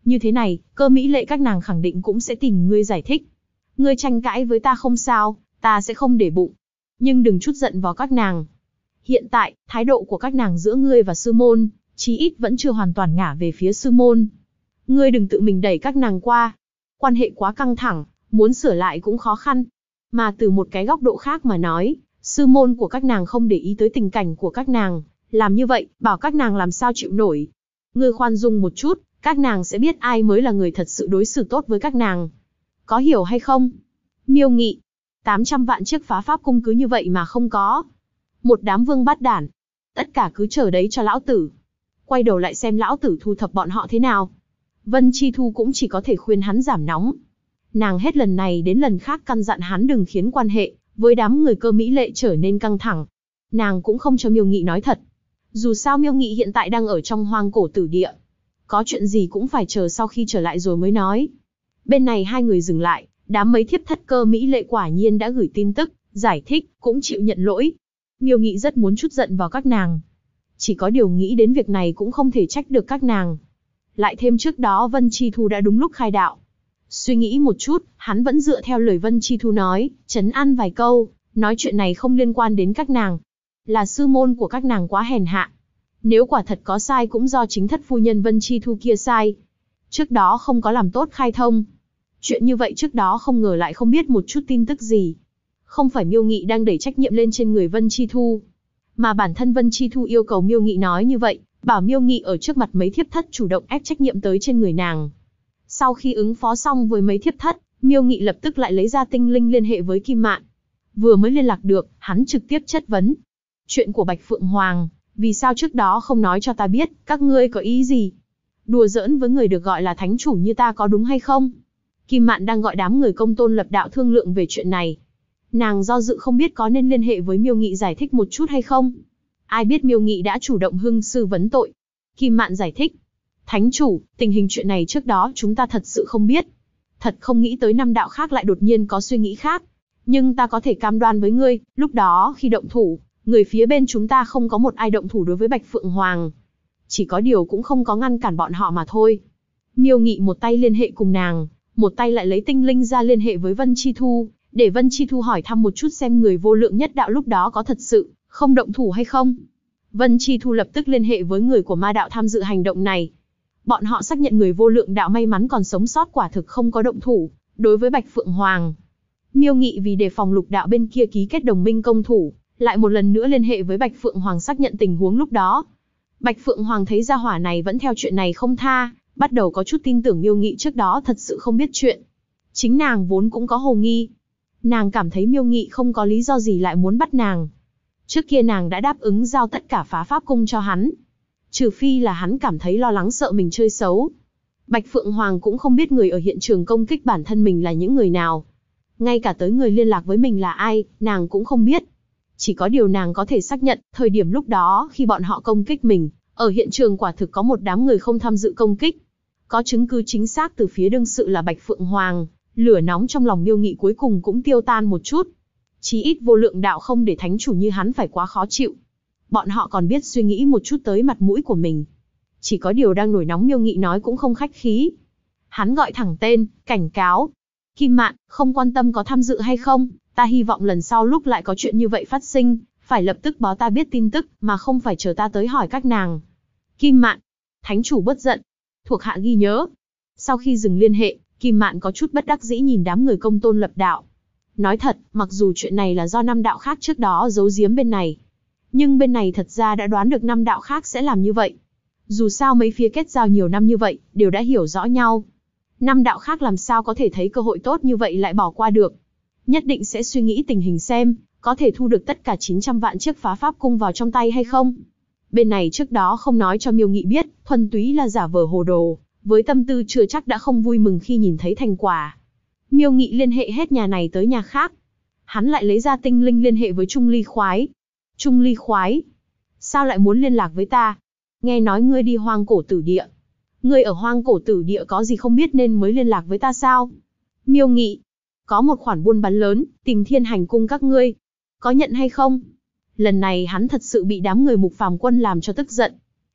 A: Như thế này, Cơ Mỹ Lệ các nàng khẳng định cũng sẽ tìm ngươi giải thích. Ngươi tranh cãi với ta không sao, ta sẽ không để bụng. Nhưng đừng chút giận vào các nàng. Hiện tại, thái độ của các nàng giữa ngươi và sư môn, chí ít vẫn chưa hoàn toàn ngả về phía sư môn. Ngươi đừng tự mình đẩy các nàng qua. Quan hệ quá căng thẳng, muốn sửa lại cũng khó khăn. Mà từ một cái góc độ khác mà nói, sư môn của các nàng không để ý tới tình cảnh của các nàng. Làm như vậy, bảo các nàng làm sao chịu nổi. Ngươi khoan dung một chút, các nàng sẽ biết ai mới là người thật sự đối xử tốt với các nàng. Có hiểu hay không? Miêu Nghị, 800 vạn chiếc phá pháp cung cứ như vậy mà không có. Một đám vương bát đản. Tất cả cứ chờ đấy cho lão tử. Quay đầu lại xem lão tử thu thập bọn họ thế nào. Vân Chi Thu cũng chỉ có thể khuyên hắn giảm nóng. Nàng hết lần này đến lần khác căn dặn hắn đừng khiến quan hệ với đám người Cơ Mỹ Lệ trở nên căng thẳng. Nàng cũng không cho Miêu Nghị nói thật. Dù sao Miêu Nghị hiện tại đang ở trong hoang cổ tử địa. Có chuyện gì cũng phải chờ sau khi trở lại rồi mới nói. Bên này hai người dừng lại, đám mấy thiếp thất Cơ Mỹ Lệ quả nhiên đã gửi tin tức, giải thích, cũng chịu nhận lỗi. Miêu Nghị rất muốn trút giận vào các nàng. Chỉ có điều nghĩ đến việc này cũng không thể trách được các nàng. Lại thêm trước đó Vân Chi Thu đã đúng lúc khai đạo. Suy nghĩ một chút, hắn vẫn dựa theo lời Vân Chi Thu nói, trấn an vài câu, nói chuyện này không liên quan đến các nàng. Là sư môn của các nàng quá hèn hạ. Nếu quả thật có sai cũng do chính thất phu nhân Vân Chi Thu kia sai. Trước đó không có làm tốt khai thông. Chuyện như vậy trước đó không ngờ lại không biết một chút tin tức gì. Không phải Miêu Nghị đang đẩy trách nhiệm lên trên người Vân Chi Thu. Mà bản thân Vân Chi Thu yêu cầu Miêu Nghị nói như vậy, bảo Miêu Nghị ở trước mặt mấy thiếp thất chủ động ép trách nhiệm tới trên người nàng. Sau khi ứng phó xong với mấy thiếp thất, Miêu Nghị lập tức lại lấy ra tinh linh liên hệ với Kim Mạn. Vừa mới liên lạc được, hắn trực tiếp chất vấn. Chuyện của Bạch Phượng Hoàng, vì sao trước đó không nói cho ta biết, các ngươi có ý gì? Đùa giỡn với người được gọi là thánh chủ như ta có đúng hay không? Kim Mạn đang gọi đám người Công Tôn Lập Đạo thương lượng về chuyện này. Nàng do dự không biết có nên liên hệ với Miêu Nghị giải thích một chút hay không. Ai biết Miêu Nghị đã chủ động hưng sư vấn tội. Kim Mạn giải thích. Thánh chủ, tình hình chuyện này trước đó chúng ta thật sự không biết. Thật không nghĩ tới năm đạo khác lại đột nhiên có suy nghĩ khác. Nhưng ta có thể cam đoan với ngươi, lúc đó khi động thủ, người phía bên chúng ta không có một ai động thủ đối với Bạch Phượng Hoàng. Chỉ có điều cũng không có ngăn cản bọn họ mà thôi. Miêu Nghị một tay liên hệ cùng nàng, một tay lại lấy tinh linh ra liên hệ với Vân Chi Thu, để Vân Chi Thu hỏi thăm một chút xem người vô lượng nhất đạo lúc đó có thật sự không động thủ hay không. Vân Chi Thu lập tức liên hệ với người của ma đạo tham dự hành động này. Bọn họ xác nhận người vô lượng đạo may mắn còn sống sót quả thực không có động thủ đối với Bạch Phượng Hoàng. Miêu Nghị vì đề phòng lục đạo bên kia ký kết đồng minh công thủ, lại một lần nữa liên hệ với Bạch Phượng Hoàng xác nhận tình huống lúc đó. Bạch Phượng Hoàng thấy gia hỏa này vẫn theo chuyện này không tha, bắt đầu có chút tin tưởng Miêu Nghị trước đó thật sự không biết chuyện. Chính nàng vốn cũng có hồ nghi. Nàng cảm thấy Miêu Nghị không có lý do gì lại muốn bắt nàng. Trước kia nàng đã đáp ứng giao tất cả phá pháp cung cho hắn. Trừ phi là hắn cảm thấy lo lắng sợ mình chơi xấu. Bạch Phượng Hoàng cũng không biết người ở hiện trường công kích bản thân mình là những người nào. Ngay cả tới người liên lạc với mình là ai, nàng cũng không biết. Chỉ có điều nàng có thể xác nhận, thời điểm lúc đó khi bọn họ công kích mình, ở hiện trường quả thực có một đám người không tham dự công kích. Có chứng cứ chính xác từ phía đương sự là Bạch Phượng Hoàng, lửa nóng trong lòng Miêu Nghị cuối cùng cũng tiêu tan một chút. Chí ít vô lượng đạo không để thánh chủ như hắn phải quá khó chịu. Bọn họ còn biết suy nghĩ một chút tới mặt mũi của mình. Chỉ có điều đang nổi nóng Miêu Nghị nói cũng không khách khí. Hắn gọi thẳng tên, cảnh cáo. Kim Mạn, không quan tâm có tham dự hay không, ta hy vọng lần sau lúc lại có chuyện như vậy phát sinh, phải lập tức báo ta biết tin tức, mà không phải chờ ta tới hỏi các nàng. Kim Mạn, thánh chủ bớt giận. Thuộc hạ ghi nhớ. Sau khi dừng liên hệ, Kim Mạn có chút bất đắc dĩ nhìn đám người Công Tôn Lập Đạo. Nói thật, mặc dù chuyện này là do năm đạo khác trước đó giấu giếm bên này, nhưng bên này thật ra đã đoán được năm đạo khác sẽ làm như vậy. Dù sao mấy phía kết giao nhiều năm như vậy, đều đã hiểu rõ nhau. Năm đạo khác làm sao có thể thấy cơ hội tốt như vậy lại bỏ qua được. Nhất định sẽ suy nghĩ tình hình xem, có thể thu được tất cả 900 vạn chiếc phá pháp cung vào trong tay hay không. Bên này trước đó không nói cho Miêu Nghị biết, thuần túy là giả vờ hồ đồ, với tâm tư chưa chắc đã không vui mừng khi nhìn thấy thành quả. Miêu Nghị liên hệ hết nhà này tới nhà khác. Hắn lại lấy ra tinh linh liên hệ với Trung Ly Khoái. Trung Ly Khoái, sao lại muốn liên lạc với ta? Nghe nói ngươi đi hoang cổ tử địa. Ngươi ở hoang cổ tử địa có gì không biết nên mới liên lạc với ta sao? Miêu Nghị, có một khoản buôn bán lớn, tìm Thiên Hành cung các ngươi. Có nhận hay không? Lần này hắn thật sự bị đám người Mục Phàm Quân làm cho tức giận.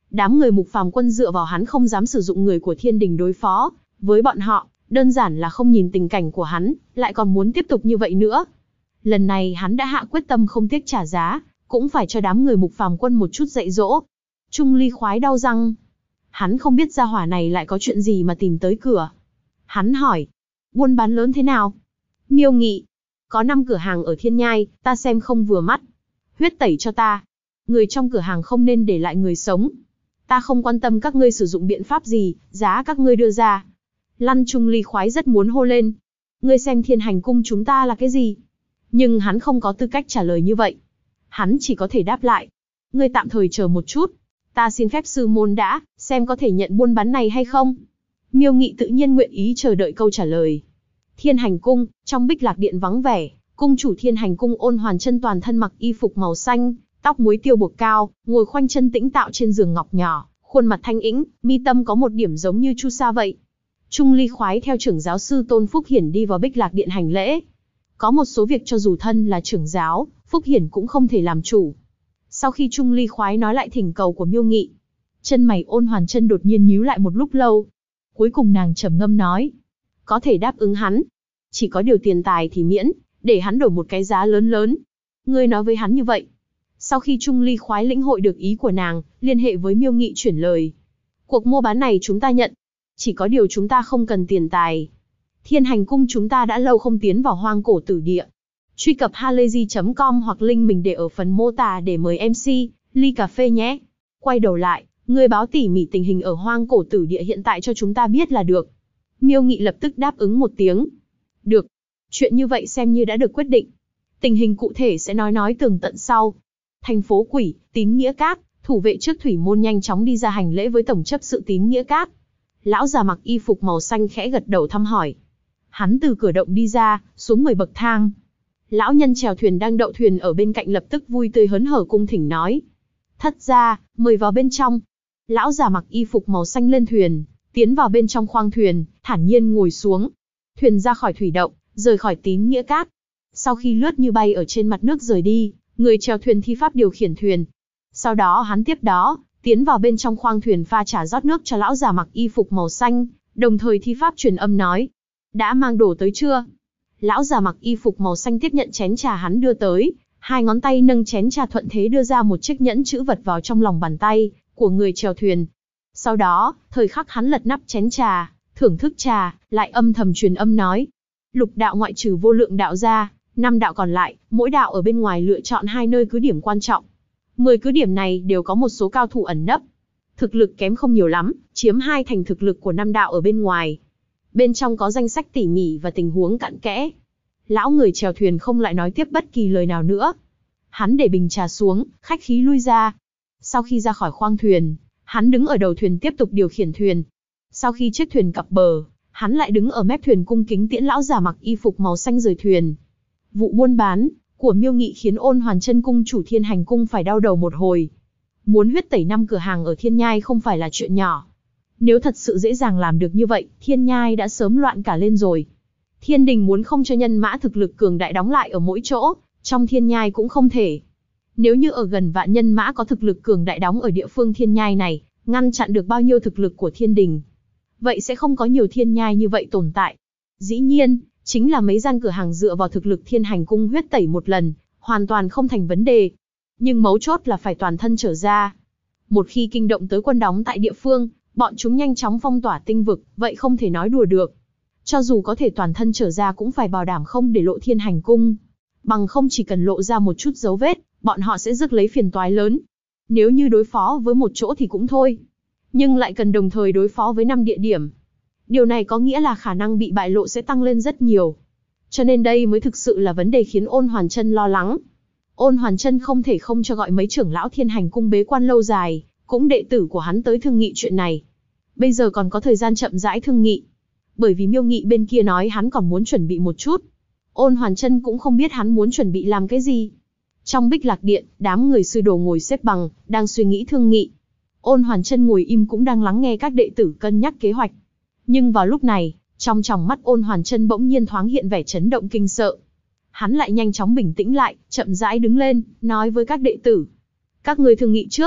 A: Đám người Mục Phàm Quân dựa vào hắn không dám sử dụng người của Thiên Đình đối phó với bọn họ, đơn giản là không nhìn tình cảnh của hắn, lại còn muốn tiếp tục như vậy nữa. Lần này hắn đã hạ quyết tâm không tiếc trả giá, cũng phải cho đám người Mục Phàm Quân một chút dạy dỗ. Trung Ly khoái đau răng. Hắn không biết gia hỏa này lại có chuyện gì mà tìm tới cửa. Hắn hỏi, buôn bán lớn thế nào? Miêu Nghị, có 5 cửa hàng ở Thiên Nhai, ta xem không vừa mắt. Huyết tẩy cho ta. Người trong cửa hàng không nên để lại người sống. Ta không quan tâm các ngươi sử dụng biện pháp gì, giá các ngươi đưa ra. Lăn Trung Ly khoái rất muốn hô lên. Ngươi xem Thiên Hành Cung chúng ta là cái gì? Nhưng hắn không có tư cách trả lời như vậy. Hắn chỉ có thể đáp lại. Ngươi tạm thời chờ một chút. Ta xin phép sư môn đã, xem có thể nhận buôn bán này hay không. Miêu Nghị tự nhiên nguyện ý chờ đợi câu trả lời. Thiên Hành Cung, trong Bích Lạc Điện vắng vẻ, cung chủ Thiên Hành Cung Ôn Hoàn Chân toàn thân mặc y phục màu xanh, tóc muối tiêu buộc cao, ngồi khoanh chân tĩnh tạo trên giường ngọc nhỏ, khuôn mặt thanh ĩnh, mi tâm có một điểm giống như chu sa vậy. Trung Ly khoái theo trưởng giáo sư Tôn Phúc Hiển đi vào Bích Lạc Điện hành lễ. Có một số việc cho dù thân là trưởng giáo, Phúc Hiển cũng không thể làm chủ. Sau khi Trung Ly khoái nói lại thỉnh cầu của Miêu Nghị, chân mày Ôn Hoàn Chân đột nhiên nhíu lại một lúc lâu. Cuối cùng nàng trầm ngâm nói, có thể đáp ứng hắn. Chỉ có điều tiền tài thì miễn, để hắn đổi một cái giá lớn lớn. Ngươi nói với hắn như vậy. Sau khi Trung Ly khoái lĩnh hội được ý của nàng, liên hệ với Miêu Nghị chuyển lời. Cuộc mua bán này chúng ta nhận. Chỉ có điều chúng ta không cần tiền tài. Thiên Hành Cung chúng ta đã lâu không tiến vào hoang cổ tử địa. Truy cập halayzi.com hoặc link mình để ở phần mô tả để mời MC, ly cà phê nhé. Quay đầu lại, ngươi báo tỉ mỉ tình hình ở hoang cổ tử địa hiện tại cho chúng ta biết là được. Miêu Nghị lập tức đáp ứng một tiếng. Được. Chuyện như vậy xem như đã được quyết định. Tình hình cụ thể sẽ nói tường tận sau. Thành phố Quỷ, Tín Nghĩa Các, thủ vệ trước thủy môn nhanh chóng đi ra hành lễ với tổng chấp sự Tín Nghĩa Các. Lão già mặc y phục màu xanh khẽ gật đầu thăm hỏi. Hắn từ cửa động đi ra, xuống 10 bậc thang. Lão nhân chèo thuyền đang đậu thuyền ở bên cạnh lập tức vui tươi hớn hở cung thỉnh nói. Thất gia, mời vào bên trong. Lão già mặc y phục màu xanh lên thuyền, tiến vào bên trong khoang thuyền, thản nhiên ngồi xuống. Thuyền ra khỏi thủy động, rời khỏi Tín Nghĩa Các. Sau khi lướt như bay ở trên mặt nước rời đi, người chèo thuyền thi pháp điều khiển thuyền. Sau đó hắn tiếp đó, tiến vào bên trong khoang thuyền pha trà rót nước cho lão già mặc y phục màu xanh, đồng thời thi pháp truyền âm nói. Đã mang đồ tới chưa? Lão già mặc y phục màu xanh tiếp nhận chén trà hắn đưa tới, 2 ngón tay nâng chén trà thuận thế đưa ra một chiếc nhẫn chữ vật vào trong lòng bàn tay của người chèo thuyền. Sau đó, thời khắc hắn lật nắp chén trà, thưởng thức trà, lại âm thầm truyền âm nói. Lục đạo ngoại trừ Vô Lượng đạo ra, 5 đạo còn lại, mỗi đạo ở bên ngoài lựa chọn 2 nơi cứ điểm quan trọng. 10 cứ điểm này đều có một số cao thủ ẩn nấp. Thực lực kém không nhiều lắm, chiếm 2 thành thực lực của 5 đạo ở bên ngoài. Bên trong có danh sách tỉ mỉ và tình huống cặn kẽ. Lão người chèo thuyền không lại nói tiếp bất kỳ lời nào nữa. Hắn để bình trà xuống, khách khí lui ra. Sau khi ra khỏi khoang thuyền, hắn đứng ở đầu thuyền tiếp tục điều khiển thuyền. Sau khi chiếc thuyền cập bờ, hắn lại đứng ở mép thuyền cung kính tiễn lão già mặc y phục màu xanh rời thuyền. Vụ buôn bán của Miêu Nghị khiến Ôn Hoàn Chân cung chủ Thiên Hành Cung phải đau đầu một hồi. Muốn huyết tẩy 5 cửa hàng ở Thiên Nhai không phải là chuyện nhỏ. Nếu thật sự dễ dàng làm được như vậy, Thiên Nhai đã sớm loạn cả lên rồi. Thiên Đình muốn không cho nhân mã thực lực cường đại đóng lại ở mỗi chỗ, trong Thiên Nhai cũng không thể. Nếu như ở gần vạn nhân mã có thực lực cường đại đóng ở địa phương Thiên Nhai này, ngăn chặn được bao nhiêu thực lực của Thiên Đình, vậy sẽ không có nhiều Thiên Nhai như vậy tồn tại. Dĩ nhiên, chính là mấy gian cửa hàng dựa vào thực lực Thiên Hành Cung huyết tẩy một lần, hoàn toàn không thành vấn đề. Nhưng mấu chốt là phải toàn thân trở ra. Một khi kinh động tới quân đóng tại địa phương, bọn chúng nhanh chóng phong tỏa tinh vực, vậy không thể nói đùa được. Cho dù có thể toàn thân trở ra cũng phải bảo đảm không để lộ Thiên Hành Cung. Bằng không chỉ cần lộ ra một chút dấu vết, bọn họ sẽ rước lấy phiền toái lớn. Nếu như đối phó với một chỗ thì cũng thôi. Nhưng lại cần đồng thời đối phó với 5 địa điểm. Điều này có nghĩa là khả năng bị bại lộ sẽ tăng lên rất nhiều. Cho nên đây mới thực sự là vấn đề khiến Ôn Hoàn Chân lo lắng. Ôn Hoàn Chân không thể không cho gọi mấy trưởng lão Thiên Hành Cung bế quan lâu dài, cũng đệ tử của hắn tới thương nghị chuyện này. Bây giờ còn có thời gian chậm rãi thương nghị. Bởi vì Miêu Nghị bên kia nói hắn còn muốn chuẩn bị một chút. Ôn Hoàn Chân cũng không biết hắn muốn chuẩn bị làm cái gì. Trong Bích Lạc Điện, đám người sư đồ ngồi xếp bằng, đang suy nghĩ thương nghị. Ôn Hoàn Chân ngồi im cũng đang lắng nghe các đệ tử cân nhắc kế hoạch. Nhưng vào lúc này, trong tròng mắt Ôn Hoàn Chân bỗng nhiên thoáng hiện vẻ chấn động kinh sợ. Hắn lại nhanh chóng bình tĩnh lại, chậm rãi đứng lên, nói với các đệ tử. Các ngươi thương nghị trước.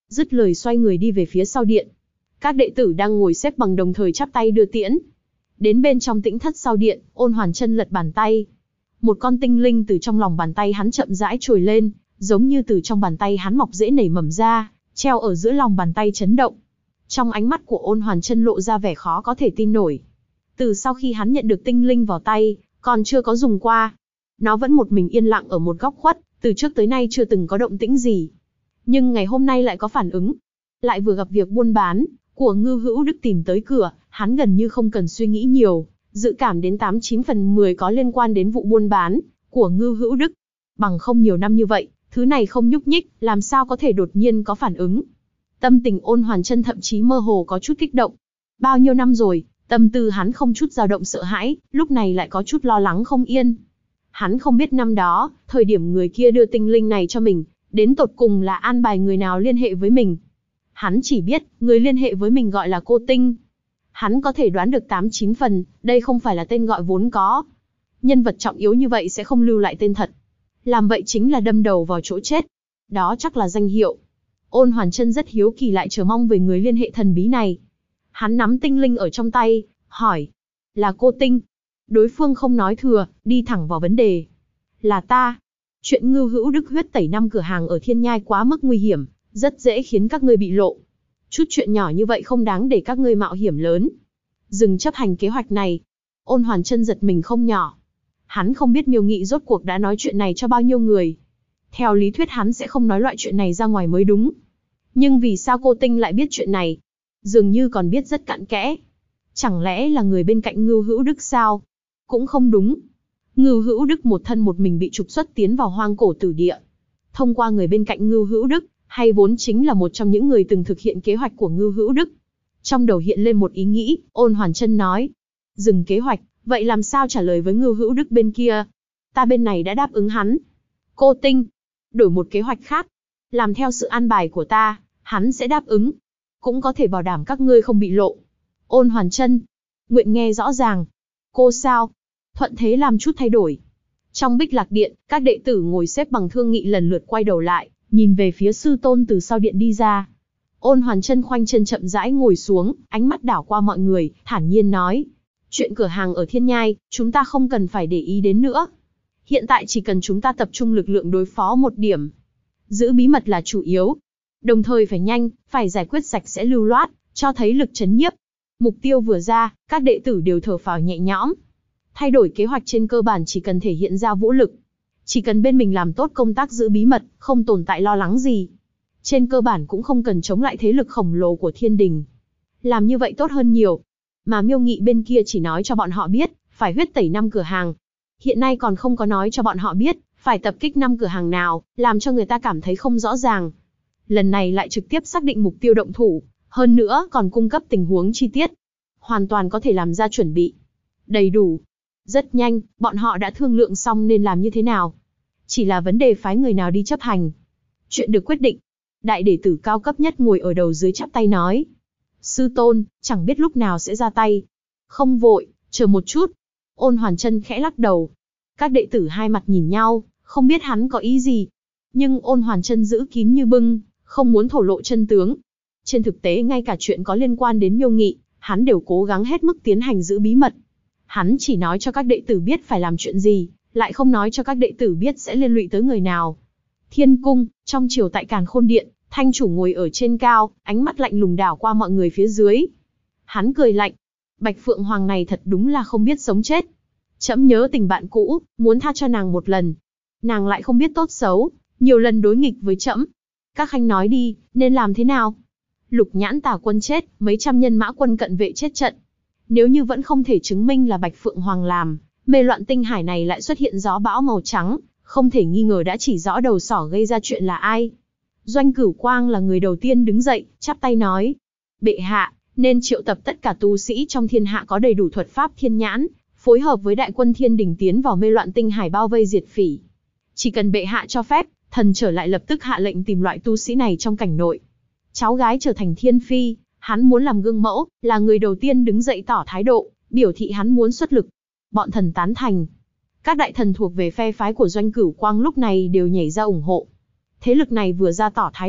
A: Dứt lời xoay người đi về phía sau điện. Các đệ tử đang ngồi xếp bằng đồng thời chắp tay đưa tiễn. Đến bên trong tĩnh thất sau điện, Ôn Hoàn Chân lật bàn tay. Một con tinh linh từ trong lòng bàn tay hắn chậm rãi trồi lên, giống như từ trong bàn tay hắn mọc rễ nảy mầm ra, treo ở giữa lòng bàn tay chấn động. Trong ánh mắt của Ôn Hoàn Chân lộ ra vẻ khó có thể tin nổi. Từ sau khi hắn nhận được tinh linh vào tay, còn chưa có dùng qua. Nó vẫn một mình yên lặng ở một góc khuất, từ trước tới nay chưa từng có động tĩnh gì. Nhưng ngày hôm nay lại có phản ứng. Lại vừa gặp việc buôn bán của Ngưu Hữu Đức tìm tới cửa, hắn gần như không cần suy nghĩ nhiều, dự cảm đến 89 phần 10 có liên quan đến vụ buôn bán của Ngưu Hữu Đức. Bằng không nhiều năm như vậy, thứ này không nhúc nhích, làm sao có thể đột nhiên có phản ứng. Tâm tình Ôn Hoàn Chân thậm chí mơ hồ có chút kích động. Bao nhiêu năm rồi, tâm tư hắn không chút dao động sợ hãi, lúc này lại có chút lo lắng không yên. Hắn không biết năm đó, thời điểm người kia đưa tinh linh này cho mình, đến tột cùng là an bài người nào liên hệ với mình. Hắn chỉ biết, người liên hệ với mình gọi là cô Tinh. Hắn có thể đoán được 89 phần, đây không phải là tên gọi vốn có. Nhân vật trọng yếu như vậy sẽ không lưu lại tên thật. Làm vậy chính là đâm đầu vào chỗ chết. Đó chắc là danh hiệu. Ôn Hoàn Chân rất hiếu kỳ lại chờ mong về người liên hệ thần bí này. Hắn nắm tinh linh ở trong tay, hỏi. Là cô Tinh. Đối phương không nói thừa, đi thẳng vào vấn đề. Là ta. Chuyện Ngưu Hữu Đức huyết tẩy 5 cửa hàng ở Thiên Nhai quá mức nguy hiểm, rất dễ khiến các ngươi bị lộ. Chút chuyện nhỏ như vậy không đáng để các ngươi mạo hiểm lớn. Dừng chấp hành kế hoạch này. Ôn Hoàn Chân giật mình không nhỏ. Hắn không biết Miêu Nghị rốt cuộc đã nói chuyện này cho bao nhiêu người. Theo lý thuyết hắn sẽ không nói loại chuyện này ra ngoài mới đúng. Nhưng vì sao cô Tinh lại biết chuyện này? Dường như còn biết rất cặn kẽ. Chẳng lẽ là người bên cạnh Ngưu Hữu Đức sao? Cũng không đúng. Ngưu Hữu Đức một thân một mình bị trục xuất tiến vào hoang cổ tử địa. Thông qua người bên cạnh Ngưu Hữu Đức, hay vốn chính là một trong những người từng thực hiện kế hoạch của Ngưu Hữu Đức. Trong đầu hiện lên một ý nghĩ, Ôn Hoàn Chân nói. Dừng kế hoạch, vậy làm sao trả lời với Ngưu Hữu Đức bên kia? Ta bên này đã đáp ứng hắn. Cô Tinh, đổi một kế hoạch khác. Làm theo sự an bài của ta, hắn sẽ đáp ứng. Cũng có thể bảo đảm các ngươi không bị lộ. Ôn Hoàn Chân, nguyện nghe rõ ràng. Cô sao? Thuận thế làm chút thay đổi. Trong Bích Lạc Điện, các đệ tử ngồi xếp bằng thương nghị lần lượt quay đầu lại, nhìn về phía sư tôn từ sau điện đi ra. Ôn Hoàn Chân khoanh chân chậm rãi ngồi xuống, ánh mắt đảo qua mọi người, thản nhiên nói. Chuyện cửa hàng ở Thiên Nhai, chúng ta không cần phải để ý đến nữa. Hiện tại chỉ cần chúng ta tập trung lực lượng đối phó một điểm. Giữ bí mật là chủ yếu. Đồng thời phải nhanh, phải giải quyết sạch sẽ lưu loát, cho thấy lực chấn nhiếp. Mục tiêu vừa ra, các đệ tử đều thở phào nhẹ nhõm. Thay đổi kế hoạch trên cơ bản chỉ cần thể hiện ra vũ lực. Chỉ cần bên mình làm tốt công tác giữ bí mật, không tồn tại lo lắng gì. Trên cơ bản cũng không cần chống lại thế lực khổng lồ của thiên đình. Làm như vậy tốt hơn nhiều. Mà Miêu Nghị bên kia chỉ nói cho bọn họ biết, phải huyết tẩy 5 cửa hàng. Hiện nay còn không có nói cho bọn họ biết, phải tập kích 5 cửa hàng nào, làm cho người ta cảm thấy không rõ ràng. Lần này lại trực tiếp xác định mục tiêu động thủ, hơn nữa còn cung cấp tình huống chi tiết. Hoàn toàn có thể làm ra chuẩn bị. Đầy đủ. Rất nhanh, bọn họ đã thương lượng xong nên làm như thế nào. Chỉ là vấn đề phái người nào đi chấp hành. Chuyện được quyết định. Đại đệ tử cao cấp nhất ngồi ở đầu dưới chắp tay nói. Sư tôn, chẳng biết lúc nào sẽ ra tay. Không vội, chờ một chút. Ôn Hoàn Chân khẽ lắc đầu. Các đệ tử hai mặt nhìn nhau, không biết hắn có ý gì. Nhưng Ôn Hoàn Chân giữ kín như bưng, không muốn thổ lộ chân tướng. Trên thực tế ngay cả chuyện có liên quan đến Miêu Nghị, hắn đều cố gắng hết mức tiến hành giữ bí mật. Hắn chỉ nói cho các đệ tử biết phải làm chuyện gì, lại không nói cho các đệ tử biết sẽ liên lụy tới người nào. Thiên cung, trong triều tại Càn Khôn Điện, Thanh chủ ngồi ở trên cao, ánh mắt lạnh lùng đảo qua mọi người phía dưới. Hắn cười lạnh. Bạch Phượng Hoàng này thật đúng là không biết sống chết. Trẫm nhớ tình bạn cũ, muốn tha cho nàng một lần. Nàng lại không biết tốt xấu, nhiều lần đối nghịch với trẫm. Các khanh nói đi, nên làm thế nào? Lục Nhãn Tà quân chết, mấy trăm nhân mã quân cận vệ chết trận. Nếu như vẫn không thể chứng minh là Bạch Phượng Hoàng làm, mê loạn tinh hải này lại xuất hiện gió bão màu trắng, không thể nghi ngờ đã chỉ rõ đầu sỏ gây ra chuyện là ai. Doanh Cửu Quang là người đầu tiên đứng dậy, chắp tay nói. Bệ hạ, nên triệu tập tất cả tu sĩ trong thiên hạ có đầy đủ thuật pháp thiên nhãn, phối hợp với đại quân thiên đình tiến vào mê loạn tinh hải bao vây diệt phỉ. Chỉ cần bệ hạ cho phép, thần trở lại lập tức hạ lệnh tìm loại tu sĩ này trong cảnh nội. Cháu gái trở thành thiên phi, hắn muốn làm gương mẫu, là người đầu tiên đứng dậy tỏ thái độ, biểu thị hắn muốn xuất lực. Bọn thần tán thành. Các đại thần thuộc về phe phái của Doanh Cửu Quang lúc này đều nhảy ra ủng hộ. Thế lực này vừa ra tỏ thái độ,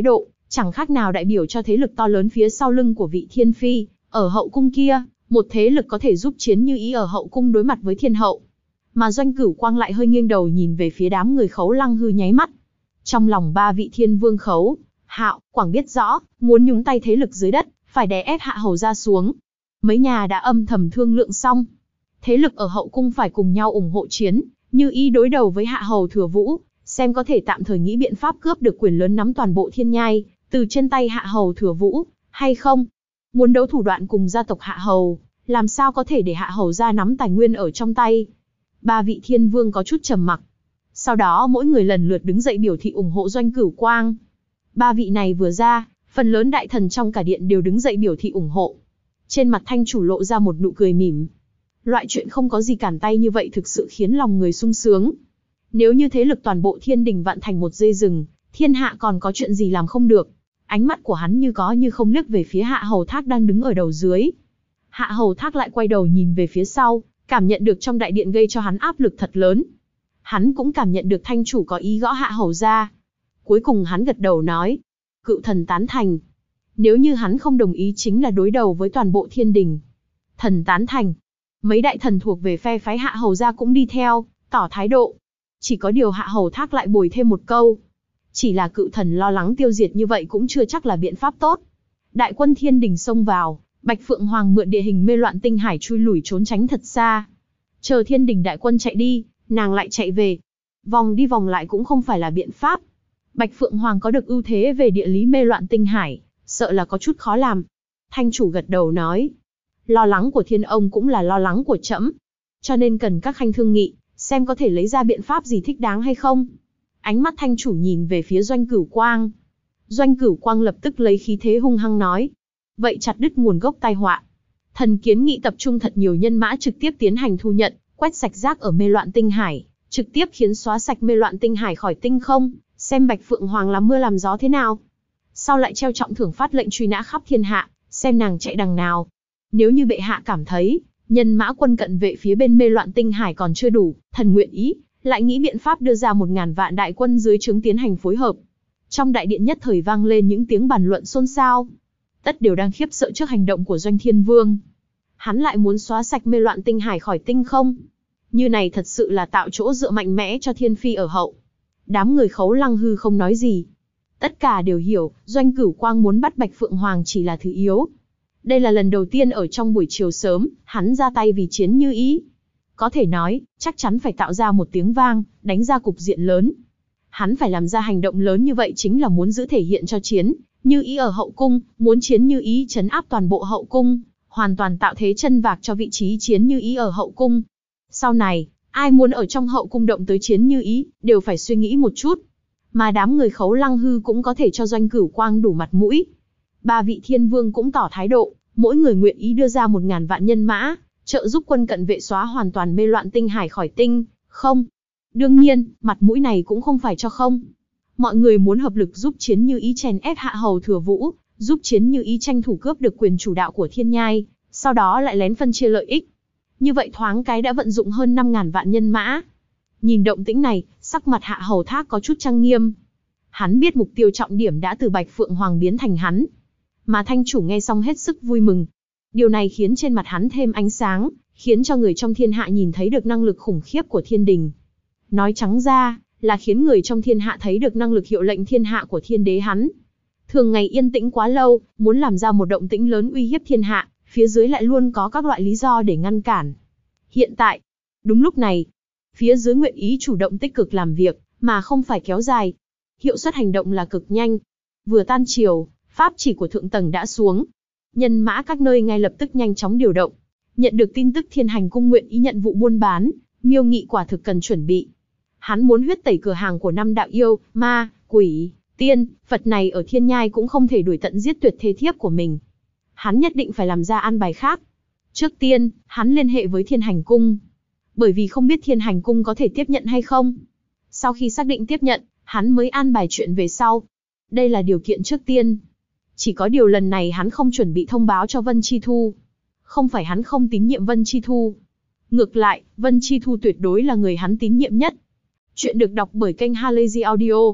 A: chẳng khác nào đại biểu cho thế lực to lớn phía sau lưng của vị thiên phi, ở hậu cung kia, một thế lực có thể giúp Chiến Như Ý ở hậu cung đối mặt với thiên hậu. Mà Doanh Cửu Quang lại hơi nghiêng đầu nhìn về phía đám người Khấu Lăng Hư nháy mắt. Trong lòng ba vị thiên vương Khấu, Hạo, Quảng biết rõ, muốn nhúng tay thế lực dưới đất, phải đè ép Hạ Hầu ra xuống. Mấy nhà đã âm thầm thương lượng xong. Thế lực ở hậu cung phải cùng nhau ủng hộ Chiến Như Ý đối đầu với Hạ Hầu Thừa Vũ, xem có thể tạm thời nghĩ biện pháp cướp được quyền lớn nắm toàn bộ thiên nhai, từ trên tay Hạ Hầu Thừa Vũ, hay không. Muốn đấu thủ đoạn cùng gia tộc Hạ Hầu, làm sao có thể để Hạ Hầu ra nắm tài nguyên ở trong tay. Ba vị thiên vương có chút trầm mặc. Sau đó mỗi người lần lượt đứng dậy biểu thị ủng hộ Doanh Cửu Quang. Ba vị này vừa ra, phần lớn đại thần trong cả điện đều đứng dậy biểu thị ủng hộ. Trên mặt Thanh chủ lộ ra một nụ cười mỉm. Loại chuyện không có gì cản tay như vậy thực sự khiến lòng người sung sướng. Nếu như thế lực toàn bộ thiên đình vạn thành một dây rừng, thiên hạ còn có chuyện gì làm không được. Ánh mắt của hắn như có như không liếc về phía Hạ Hầu Thác đang đứng ở đầu dưới. Hạ Hầu Thác lại quay đầu nhìn về phía sau, cảm nhận được trong đại điện gây cho hắn áp lực thật lớn. Hắn cũng cảm nhận được Thanh chủ có ý gõ Hạ Hầu ra. Cuối cùng hắn gật đầu nói, cựu thần tán thành. Nếu như hắn không đồng ý chính là đối đầu với toàn bộ thiên đình. Thần tán thành. Mấy đại thần thuộc về phe phái Hạ Hầu ra cũng đi theo, tỏ thái độ. Chỉ có điều Hạ Hầu Thác lại bồi thêm một câu. Chỉ là cựu thần lo lắng tiêu diệt như vậy cũng chưa chắc là biện pháp tốt. Đại quân thiên đình xông vào, Bạch Phượng Hoàng mượn địa hình mê loạn tinh hải chui lủi trốn tránh thật xa. Chờ thiên đình đại quân chạy đi, nàng lại chạy về. Vòng đi vòng lại cũng không phải là biện pháp. Bạch Phượng Hoàng có được ưu thế về địa lý mê loạn tinh hải, sợ là có chút khó làm. Thanh chủ gật đầu nói, lo lắng của thiên ông cũng là lo lắng của trẫm, cho nên cần các khanh thương nghị, xem có thể lấy ra biện pháp gì thích đáng hay không. Ánh mắt thanh chủ nhìn về phía Doanh Cửu Quang. Doanh Cửu Quang lập tức lấy khí thế hung hăng nói, vậy chặt đứt nguồn gốc tai họa. Thần kiến nghị tập trung thật nhiều nhân mã trực tiếp tiến hành thu nhận, quét sạch rác ở mê loạn tinh hải, trực tiếp khiến xóa sạch mê loạn tinh hải khỏi tinh không, xem Bạch Phượng Hoàng làm mưa làm gió thế nào. Sau lại treo trọng thưởng phát lệnh truy nã khắp thiên hạ, xem nàng chạy đằng nào. Nếu như bệ hạ cảm thấy, nhân mã quân cận vệ phía bên mê loạn tinh hải còn chưa đủ, thần nguyện ý, lại nghĩ biện pháp đưa ra 1000 vạn đại quân dưới trướng tiến hành phối hợp. Trong đại điện nhất thời vang lên những tiếng bàn luận xôn xao. Tất đều đang khiếp sợ trước hành động của Doanh Thiên Vương. Hắn lại muốn xóa sạch mê loạn tinh hải khỏi tinh không. Như này thật sự là tạo chỗ dựa mạnh mẽ cho thiên phi ở hậu. Đám người Khấu Lăng Hư không nói gì. Tất cả đều hiểu, Doanh Cửu Quang muốn bắt Bạch Phượng Hoàng chỉ là thứ yếu. Đây là lần đầu tiên ở trong buổi chiều sớm, hắn ra tay vì Chiến Như Ý. Có thể nói, chắc chắn phải tạo ra một tiếng vang, đánh ra cục diện lớn. Hắn phải làm ra hành động lớn như vậy chính là muốn giữ thể hiện cho Chiến Như Ý ở hậu cung, muốn Chiến Như Ý trấn áp toàn bộ hậu cung, hoàn toàn tạo thế chân vạc cho vị trí Chiến Như Ý ở hậu cung. Sau này, ai muốn ở trong hậu cung động tới Chiến Như Ý, đều phải suy nghĩ một chút. Mà đám người Khấu Lăng Hư cũng có thể cho Doanh Cửu Quang đủ mặt mũi. Ba vị thiên vương cũng tỏ thái độ, mỗi người nguyện ý đưa ra 1000 vạn nhân mã, trợ giúp quân cận vệ xóa hoàn toàn mê loạn tinh hải khỏi tinh không. Đương nhiên, mặt mũi này cũng không phải cho không. Mọi người muốn hợp lực giúp Chiến Như Ý chèn ép Hạ Hầu Thừa Vũ, giúp Chiến Như Ý tranh thủ cướp được quyền chủ đạo của thiên nhai, sau đó lại lén phân chia lợi ích. Như vậy thoáng cái đã vận dụng hơn 5000 vạn nhân mã. Nhìn động tĩnh này, sắc mặt Hạ Hầu Thác có chút trang nghiêm. Hắn biết mục tiêu trọng điểm đã từ Bạch Phượng Hoàng biến thành hắn. Mà thanh chủ nghe xong hết sức vui mừng. Điều này khiến trên mặt hắn thêm ánh sáng, khiến cho người trong thiên hạ nhìn thấy được năng lực khủng khiếp của thiên đình. Nói trắng ra, là khiến người trong thiên hạ thấy được năng lực hiệu lệnh thiên hạ của thiên đế hắn. Thường ngày yên tĩnh quá lâu, muốn làm ra một động tĩnh lớn uy hiếp thiên hạ, phía dưới lại luôn có các loại lý do để ngăn cản. Hiện tại, đúng lúc này, phía dưới nguyện ý chủ động tích cực làm việc, mà không phải kéo dài. Hiệu suất hành động là cực nhanh. Vừa tan chiều, pháp chỉ của thượng tầng đã xuống. Nhân mã các nơi ngay lập tức nhanh chóng điều động. Nhận được tin tức Thiên Hành Cung nguyện ý nhận vụ buôn bán, Miêu Nghị quả thực cần chuẩn bị. Hắn muốn huyết tẩy cửa hàng của 5 đạo yêu, ma, quỷ, tiên, Phật này ở thiên nhai cũng không thể đuổi tận giết tuyệt thê thiếp của mình. Hắn nhất định phải làm ra an bài khác. Trước tiên, hắn liên hệ với Thiên Hành Cung. Bởi vì không biết Thiên Hành Cung có thể tiếp nhận hay không. Sau khi xác định tiếp nhận, hắn mới an bài chuyện về sau. Đây là điều kiện trước tiên. Chỉ có điều lần này hắn không chuẩn bị thông báo cho Vân Chi Thu. Không phải hắn không tín nhiệm Vân Chi Thu. Ngược lại, Vân Chi Thu tuyệt đối là người hắn tín nhiệm nhất. Chuyện được đọc bởi kênh Halazy Audio.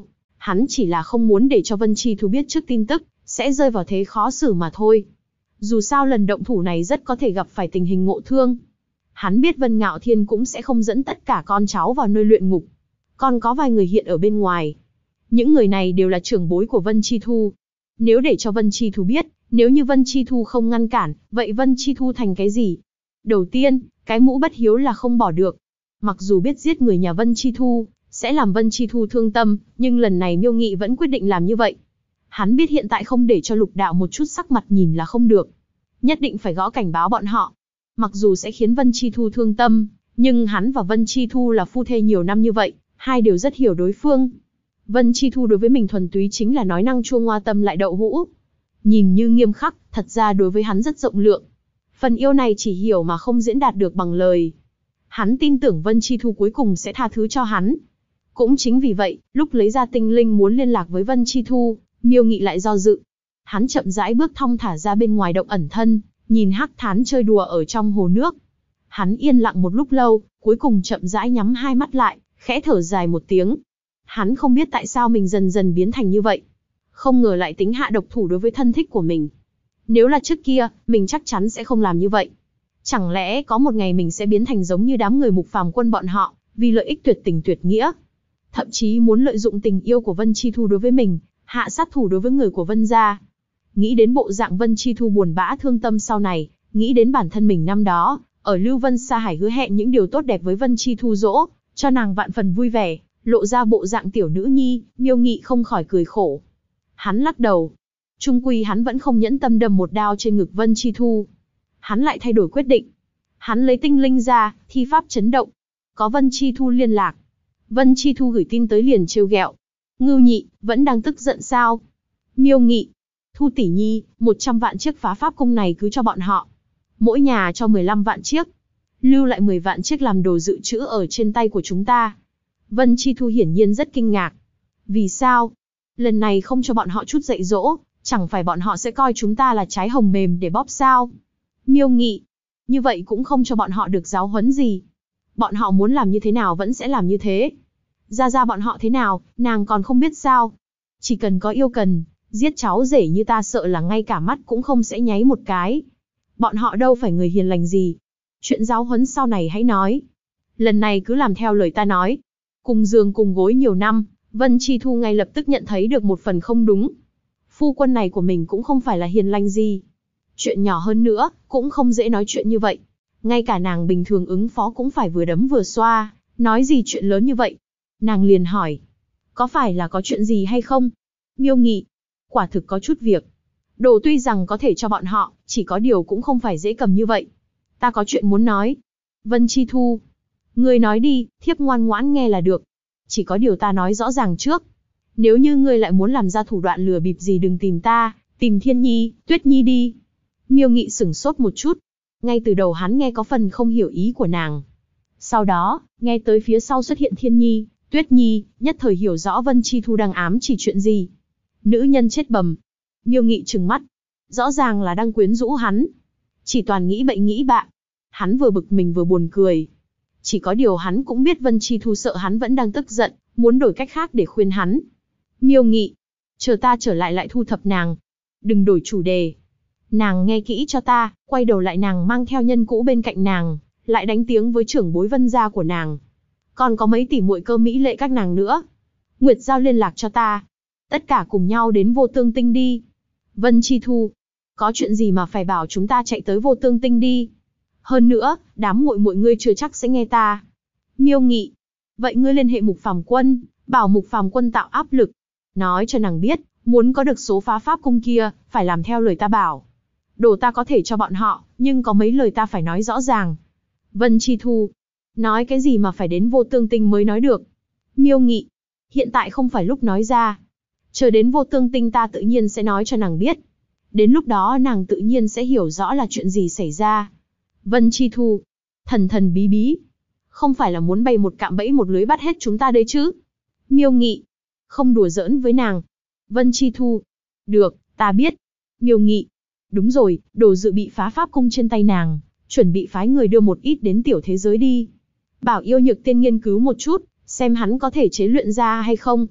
A: Hắn chỉ là không muốn để cho Vân Chi Thu biết trước tin tức, sẽ rơi vào thế khó xử mà thôi. Dù sao lần động thủ này rất có thể gặp phải tình hình ngộ thương. Hắn biết Vân Ngạo Thiên cũng sẽ không dẫn tất cả con cháu vào nơi luyện ngục. Còn có vài người hiện ở bên ngoài. Những người này đều là trưởng bối của Vân Chi Thu. Nếu để cho Vân Chi Thu biết, nếu như Vân Chi Thu không ngăn cản, vậy Vân Chi Thu thành cái gì? Đầu tiên, cái mũ bất hiếu là không bỏ được. Mặc dù biết giết người nhà Vân Chi Thu, sẽ làm Vân Chi Thu thương tâm, nhưng lần này Miêu Nghị vẫn quyết định làm như vậy. Hắn biết hiện tại không để cho Lục Đạo một chút sắc mặt nhìn là không được. Nhất định phải gõ cảnh báo bọn họ. Mặc dù sẽ khiến Vân Chi Thu thương tâm, nhưng hắn và Vân Chi Thu là phu thê nhiều năm như vậy, hai đều rất hiểu đối phương. Vân Chi Thu đối với mình thuần túy chính là nói năng chua ngoa tâm lại đậu hũ. Nhìn như nghiêm khắc, thật ra đối với hắn rất rộng lượng. Phần yêu này chỉ hiểu mà không diễn đạt được bằng lời. Hắn tin tưởng Vân Chi Thu cuối cùng sẽ tha thứ cho hắn. Cũng chính vì vậy, lúc lấy ra tinh linh muốn liên lạc với Vân Chi Thu, Miêu Nghị lại do dự. Hắn chậm rãi bước thong thả ra bên ngoài động ẩn thân, nhìn Hắc Thán chơi đùa ở trong hồ nước. Hắn yên lặng một lúc lâu, cuối cùng chậm rãi nhắm hai mắt lại, khẽ thở dài một tiếng. Hắn không biết tại sao mình dần dần biến thành như vậy. Không ngờ lại tính hạ độc thủ đối với thân thích của mình. Nếu là trước kia, mình chắc chắn sẽ không làm như vậy. Chẳng lẽ có một ngày mình sẽ biến thành giống như đám người Mục Phàm Quân bọn họ, vì lợi ích tuyệt tình tuyệt nghĩa. Thậm chí muốn lợi dụng tình yêu của Vân Chi Thu đối với mình, hạ sát thủ đối với người của Vân gia. Nghĩ đến bộ dạng Vân Chi Thu buồn bã thương tâm sau này, nghĩ đến bản thân mình năm đó, ở Lưu Vân Sa Hải hứa hẹn những điều tốt đẹp với Vân Chi Thu dỗ, cho nàng vạn phần vui vẻ, lộ ra bộ dạng tiểu nữ nhi, Miêu Nghị không khỏi cười khổ. Hắn lắc đầu. Chung quy hắn vẫn không nhẫn tâm đâm một đao trên ngực Vân Chi Thu. Hắn lại thay đổi quyết định. Hắn lấy tinh linh ra, thi pháp chấn động. Có Vân Chi Thu liên lạc. Vân Chi Thu gửi tin tới liền trêu ghẹo. Ngưu Nhị, vẫn đang tức giận sao? Miêu Nghị, Thu tỷ nhi, 100 vạn chiếc phá pháp cung này cứ cho bọn họ. Mỗi nhà cho 15 vạn chiếc. Lưu lại 10 vạn chiếc làm đồ dự trữ ở trên tay của chúng ta. Vân Chi Thu hiển nhiên rất kinh ngạc. Vì sao? Lần này không cho bọn họ chút dạy dỗ, chẳng phải bọn họ sẽ coi chúng ta là trái hồng mềm để bóp sao? Miêu Nghị, như vậy cũng không cho bọn họ được giáo huấn gì. Bọn họ muốn làm như thế nào vẫn sẽ làm như thế. Ra bọn họ thế nào, nàng còn không biết sao? Chỉ cần có yêu cần, giết cháu rể như ta sợ là ngay cả mắt cũng không sẽ nháy một cái. Bọn họ đâu phải người hiền lành gì. Chuyện giáo huấn sau này hãy nói. Lần này cứ làm theo lời ta nói. Cùng giường cùng gối nhiều năm, Vân Chi Thu ngay lập tức nhận thấy được một phần không đúng. Phu quân này của mình cũng không phải là hiền lành gì. Chuyện nhỏ hơn nữa, cũng không dễ nói chuyện như vậy. Ngay cả nàng bình thường ứng phó cũng phải vừa đấm vừa xoa, nói gì chuyện lớn như vậy. Nàng liền hỏi, có phải là có chuyện gì hay không? Miêu Nghị, quả thực có chút việc. Đồ tuy rằng có thể cho bọn họ, chỉ có điều cũng không phải dễ cầm như vậy. Ta có chuyện muốn nói. Vân Chi Thu, ngươi nói đi, thiếp ngoan ngoãn nghe là được. Chỉ có điều ta nói rõ ràng trước. Nếu như ngươi lại muốn làm ra thủ đoạn lừa bịp gì đừng tìm ta, tìm Thiên Nhi, Tuyết Nhi đi. Miêu Nghị sửng sốt một chút. Ngay từ đầu hắn nghe có phần không hiểu ý của nàng. Sau đó, nghe tới phía sau xuất hiện Thiên Nhi, Tuyết Nhi, nhất thời hiểu rõ Vân Chi Thu đang ám chỉ chuyện gì. Nữ nhân chết bầm. Miêu Nghị trừng mắt. Rõ ràng là đang quyến rũ hắn. Chỉ toàn nghĩ bậy nghĩ bạ. Hắn vừa bực mình vừa buồn cười. Chỉ có điều hắn cũng biết Vân Chi Thu sợ hắn vẫn đang tức giận, muốn đổi cách khác để khuyên hắn. Miêu Nghị, chờ ta trở lại lại thu thập nàng. Đừng đổi chủ đề. Nàng nghe kỹ cho ta, quay đầu lại nàng mang theo nhân cũ bên cạnh nàng, lại đánh tiếng với trưởng bối Vân gia của nàng. Còn có mấy tỷ muội cơ mỹ lệ các nàng nữa. Nguyệt Giao liên lạc cho ta. Tất cả cùng nhau đến Vô Tương Tinh đi. Vân Chi Thu, có chuyện gì mà phải bảo chúng ta chạy tới Vô Tương Tinh đi? Hơn nữa, đám muội muội ngươi chưa chắc sẽ nghe ta. Miêu Nghị, vậy ngươi liên hệ Mục Phàm Quân, bảo Mục Phàm Quân tạo áp lực. Nói cho nàng biết, muốn có được số phá pháp cung kia, phải làm theo lời ta bảo. Đồ ta có thể cho bọn họ, nhưng có mấy lời ta phải nói rõ ràng. Vân Chi Thu, nói cái gì mà phải đến Vô Tương Tinh mới nói được? Miêu Nghị, hiện tại không phải lúc nói ra. Chờ đến Vô Tương Tinh ta tự nhiên sẽ nói cho nàng biết. Đến lúc đó nàng tự nhiên sẽ hiểu rõ là chuyện gì xảy ra. Vân Chi Thu, thần thần bí bí. Không phải là muốn bày một cạm bẫy một lưới bắt hết chúng ta đấy chứ? Miêu Nghị, không đùa giỡn với nàng. Vân Chi Thu, được, ta biết. Miêu Nghị, đúng rồi, đồ dự bị phá pháp cung trên tay nàng, chuẩn bị phái người đưa một ít đến tiểu thế giới đi. Bảo Yêu Nhược Tiên nghiên cứu một chút, xem hắn có thể chế luyện ra hay không.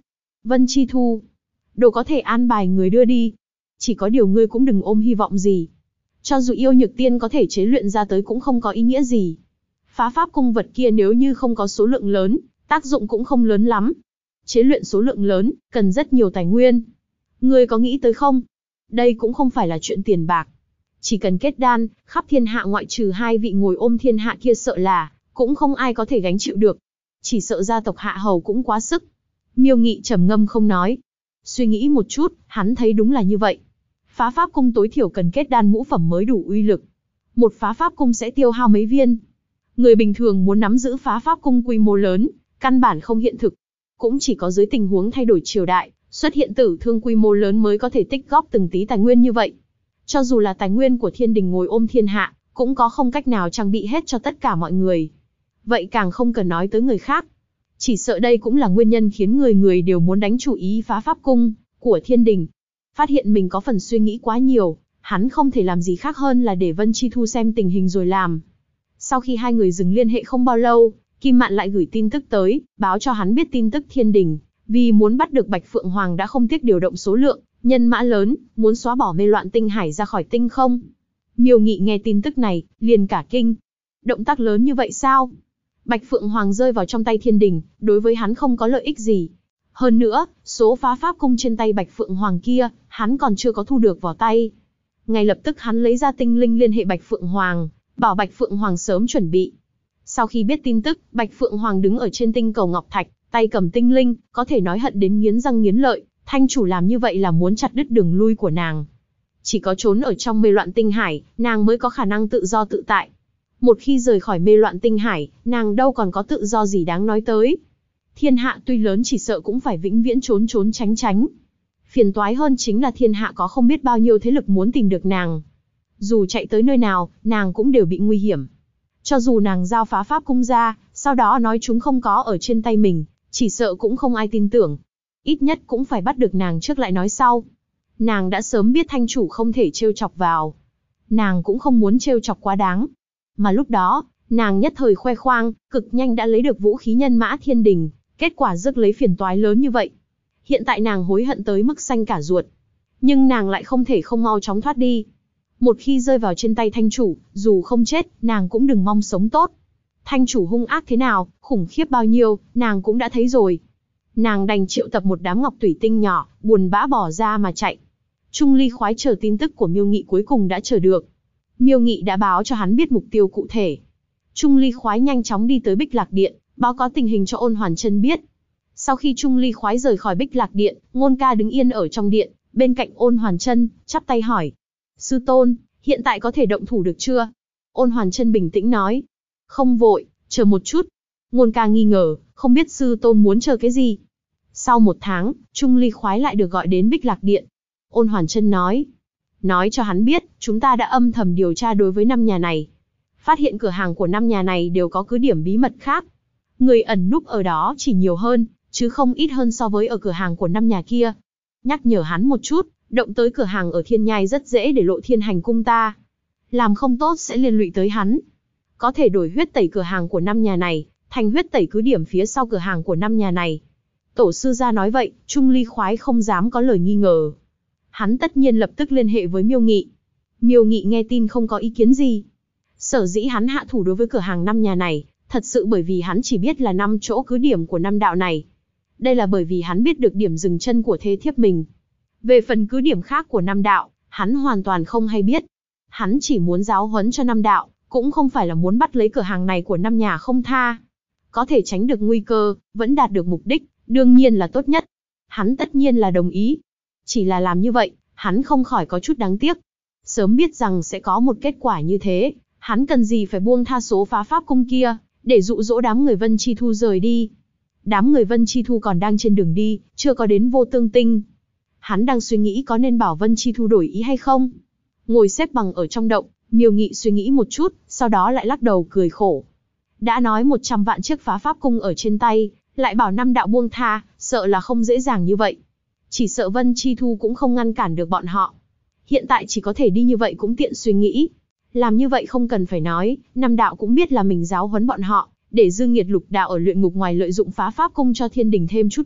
A: Vân Chi Thu, đồ có thể an bài người đưa đi. Chỉ có điều ngươi cũng đừng ôm hy vọng gì. Cho dù yêu nhược tiên có thể chế luyện ra tới cũng không có ý nghĩa gì. Phá pháp cung vật kia nếu như không có số lượng lớn, tác dụng cũng không lớn lắm. Chế luyện số lượng lớn, cần rất nhiều tài nguyên. Ngươi có nghĩ tới không? Đây cũng không phải là chuyện tiền bạc. Chỉ cần kết đan, khắp thiên hạ ngoại trừ 2 vị ngồi ôm thiên hạ kia sợ là, cũng không ai có thể gánh chịu được. Chỉ sợ gia tộc Hạ Hầu cũng quá sức. Miêu Nghị trầm ngâm không nói. Suy nghĩ một chút, hắn thấy đúng là như vậy. Phá pháp cung tối thiểu cần kết đan ngũ phẩm mới đủ uy lực. Một phá pháp cung sẽ tiêu hao mấy viên. Người bình thường muốn nắm giữ phá pháp cung quy mô lớn, căn bản không hiện thực. Cũng chỉ có dưới tình huống thay đổi triều đại, xuất hiện tử thương quy mô lớn mới có thể tích góp từng tí tài nguyên như vậy. Cho dù là tài nguyên của thiên đình ngồi ôm thiên hạ, cũng có không cách nào trang bị hết cho tất cả mọi người. Vậy càng không cần nói tới người khác. Chỉ sợ đây cũng là nguyên nhân khiến người người đều muốn đánh chủ ý phá pháp cung của thiên đình. Phát hiện mình có phần suy nghĩ quá nhiều, hắn không thể làm gì khác hơn là để Vân Chi Thu xem tình hình rồi làm. Sau khi hai người dừng liên hệ không bao lâu, Kim Mạn lại gửi tin tức tới, báo cho hắn biết tin tức thiên đình. Vì muốn bắt được Bạch Phượng Hoàng đã không tiếc điều động số lượng, nhân mã lớn, muốn xóa bỏ mê loạn tinh hải ra khỏi tinh không. Miêu Nghị nghe tin tức này, liền cả kinh. Động tác lớn như vậy sao? Bạch Phượng Hoàng rơi vào trong tay thiên đình, đối với hắn không có lợi ích gì. Hơn nữa, số phá pháp cung trên tay Bạch Phượng Hoàng kia, hắn còn chưa có thu được vào tay. Ngay lập tức hắn lấy ra tinh linh liên hệ Bạch Phượng Hoàng, bảo Bạch Phượng Hoàng sớm chuẩn bị. Sau khi biết tin tức, Bạch Phượng Hoàng đứng ở trên tinh cầu Ngọc Thạch, tay cầm tinh linh, có thể nói hận đến nghiến răng nghiến lợi, thanh chủ làm như vậy là muốn chặt đứt đường lui của nàng. Chỉ có trốn ở trong mê loạn tinh hải, nàng mới có khả năng tự do tự tại. Một khi rời khỏi mê loạn tinh hải, nàng đâu còn có tự do gì đáng nói tới. Thiên hạ tuy lớn chỉ sợ cũng phải vĩnh viễn trốn trốn tránh tránh. Phiền toái hơn chính là thiên hạ có không biết bao nhiêu thế lực muốn tìm được nàng. Dù chạy tới nơi nào, nàng cũng đều bị nguy hiểm. Cho dù nàng giao phá pháp cung ra, sau đó nói chúng không có ở trên tay mình, chỉ sợ cũng không ai tin tưởng. Ít nhất cũng phải bắt được nàng trước lại nói sau. Nàng đã sớm biết thanh chủ không thể trêu chọc vào. Nàng cũng không muốn trêu chọc quá đáng. Mà lúc đó, nàng nhất thời khoe khoang, cực nhanh đã lấy được vũ khí nhân mã thiên đình, kết quả rước lấy phiền toái lớn như vậy. Hiện tại nàng hối hận tới mức xanh cả ruột. Nhưng nàng lại không thể không mau chóng thoát đi. Một khi rơi vào trên tay thanh chủ, dù không chết, nàng cũng đừng mong sống tốt. Thanh chủ hung ác thế nào, khủng khiếp bao nhiêu, nàng cũng đã thấy rồi. Nàng đành triệu tập một đám ngọc tủy tinh nhỏ, buồn bã bỏ ra mà chạy. Trung Ly khoái chờ tin tức của Miêu Nghị cuối cùng đã chờ được. Miêu Nghị đã báo cho hắn biết mục tiêu cụ thể. Trung Ly khoái nhanh chóng đi tới Bích Lạc Điện, báo cáo tình hình cho Ôn Hoàn Chân biết. Sau khi Trung Ly khoái rời khỏi Bích Lạc Điện, Ngôn Ca đứng yên ở trong điện, bên cạnh Ôn Hoàn Chân, chắp tay hỏi. Sư tôn, hiện tại có thể động thủ được chưa? Ôn Hoàn Chân bình tĩnh nói. Không vội, chờ một chút. Ngôn Ca nghi ngờ, không biết sư tôn muốn chờ cái gì. Sau 1 tháng, Trung Ly khoái lại được gọi đến Bích Lạc Điện. Ôn Hoàn Chân nói. Nói cho hắn biết, chúng ta đã âm thầm điều tra đối với 5 nhà này. Phát hiện cửa hàng của 5 nhà này đều có cứ điểm bí mật khác. Người ẩn núp ở đó chỉ nhiều hơn, chứ không ít hơn so với ở cửa hàng của 5 nhà kia. Nhắc nhở hắn một chút, động tới cửa hàng ở Thiên Nhai rất dễ để lộ Thiên Hành cung ta. Làm không tốt sẽ liên lụy tới hắn. Có thể đổi huyết tẩy cửa hàng của 5 nhà này, thành huyết tẩy cứ điểm phía sau cửa hàng của 5 nhà này. Tổ sư gia nói vậy, Trung Ly khoái không dám có lời nghi ngờ. Hắn tất nhiên lập tức liên hệ với Miêu Nghị. Miêu Nghị nghe tin không có ý kiến gì. Sở dĩ hắn hạ thủ đối với cửa hàng 5 nhà này, thật sự bởi vì hắn chỉ biết là 5 chỗ cứ điểm của 5 đạo này. Đây là bởi vì hắn biết được điểm dừng chân của thê thiếp mình. Về phần cứ điểm khác của 5 đạo, hắn hoàn toàn không hay biết. Hắn chỉ muốn giáo huấn cho 5 đạo, cũng không phải là muốn bắt lấy cửa hàng này của 5 nhà không tha. Có thể tránh được nguy cơ, vẫn đạt được mục đích, đương nhiên là tốt nhất. Hắn tất nhiên là đồng ý. Chỉ là làm như vậy, hắn không khỏi có chút đáng tiếc. Sớm biết rằng sẽ có một kết quả như thế, hắn cần gì phải buông tha số phá pháp cung kia, để dụ dỗ đám người Vân Chi Thu rời đi. Đám người Vân Chi Thu còn đang trên đường đi, chưa có đến Vô Tương Tinh. Hắn đang suy nghĩ có nên bảo Vân Chi Thu đổi ý hay không. Ngồi xếp bằng ở trong động, Miêu Nghị suy nghĩ một chút, sau đó lại lắc đầu cười khổ. Đã nói 100 vạn chiếc phá pháp cung ở trên tay, lại bảo 5 đạo buông tha, sợ là không dễ dàng như vậy. Chỉ sợ Vân Chi Thu cũng không ngăn cản được bọn họ. Hiện tại chỉ có thể đi như vậy cũng tiện suy nghĩ. Làm như vậy không cần phải nói, 5 đạo cũng biết là mình giáo huấn bọn họ, để Dương Nghiệt Lục đạo ở luyện ngục ngoài lợi dụng phá pháp cung cho thiên đình thêm chút loạn,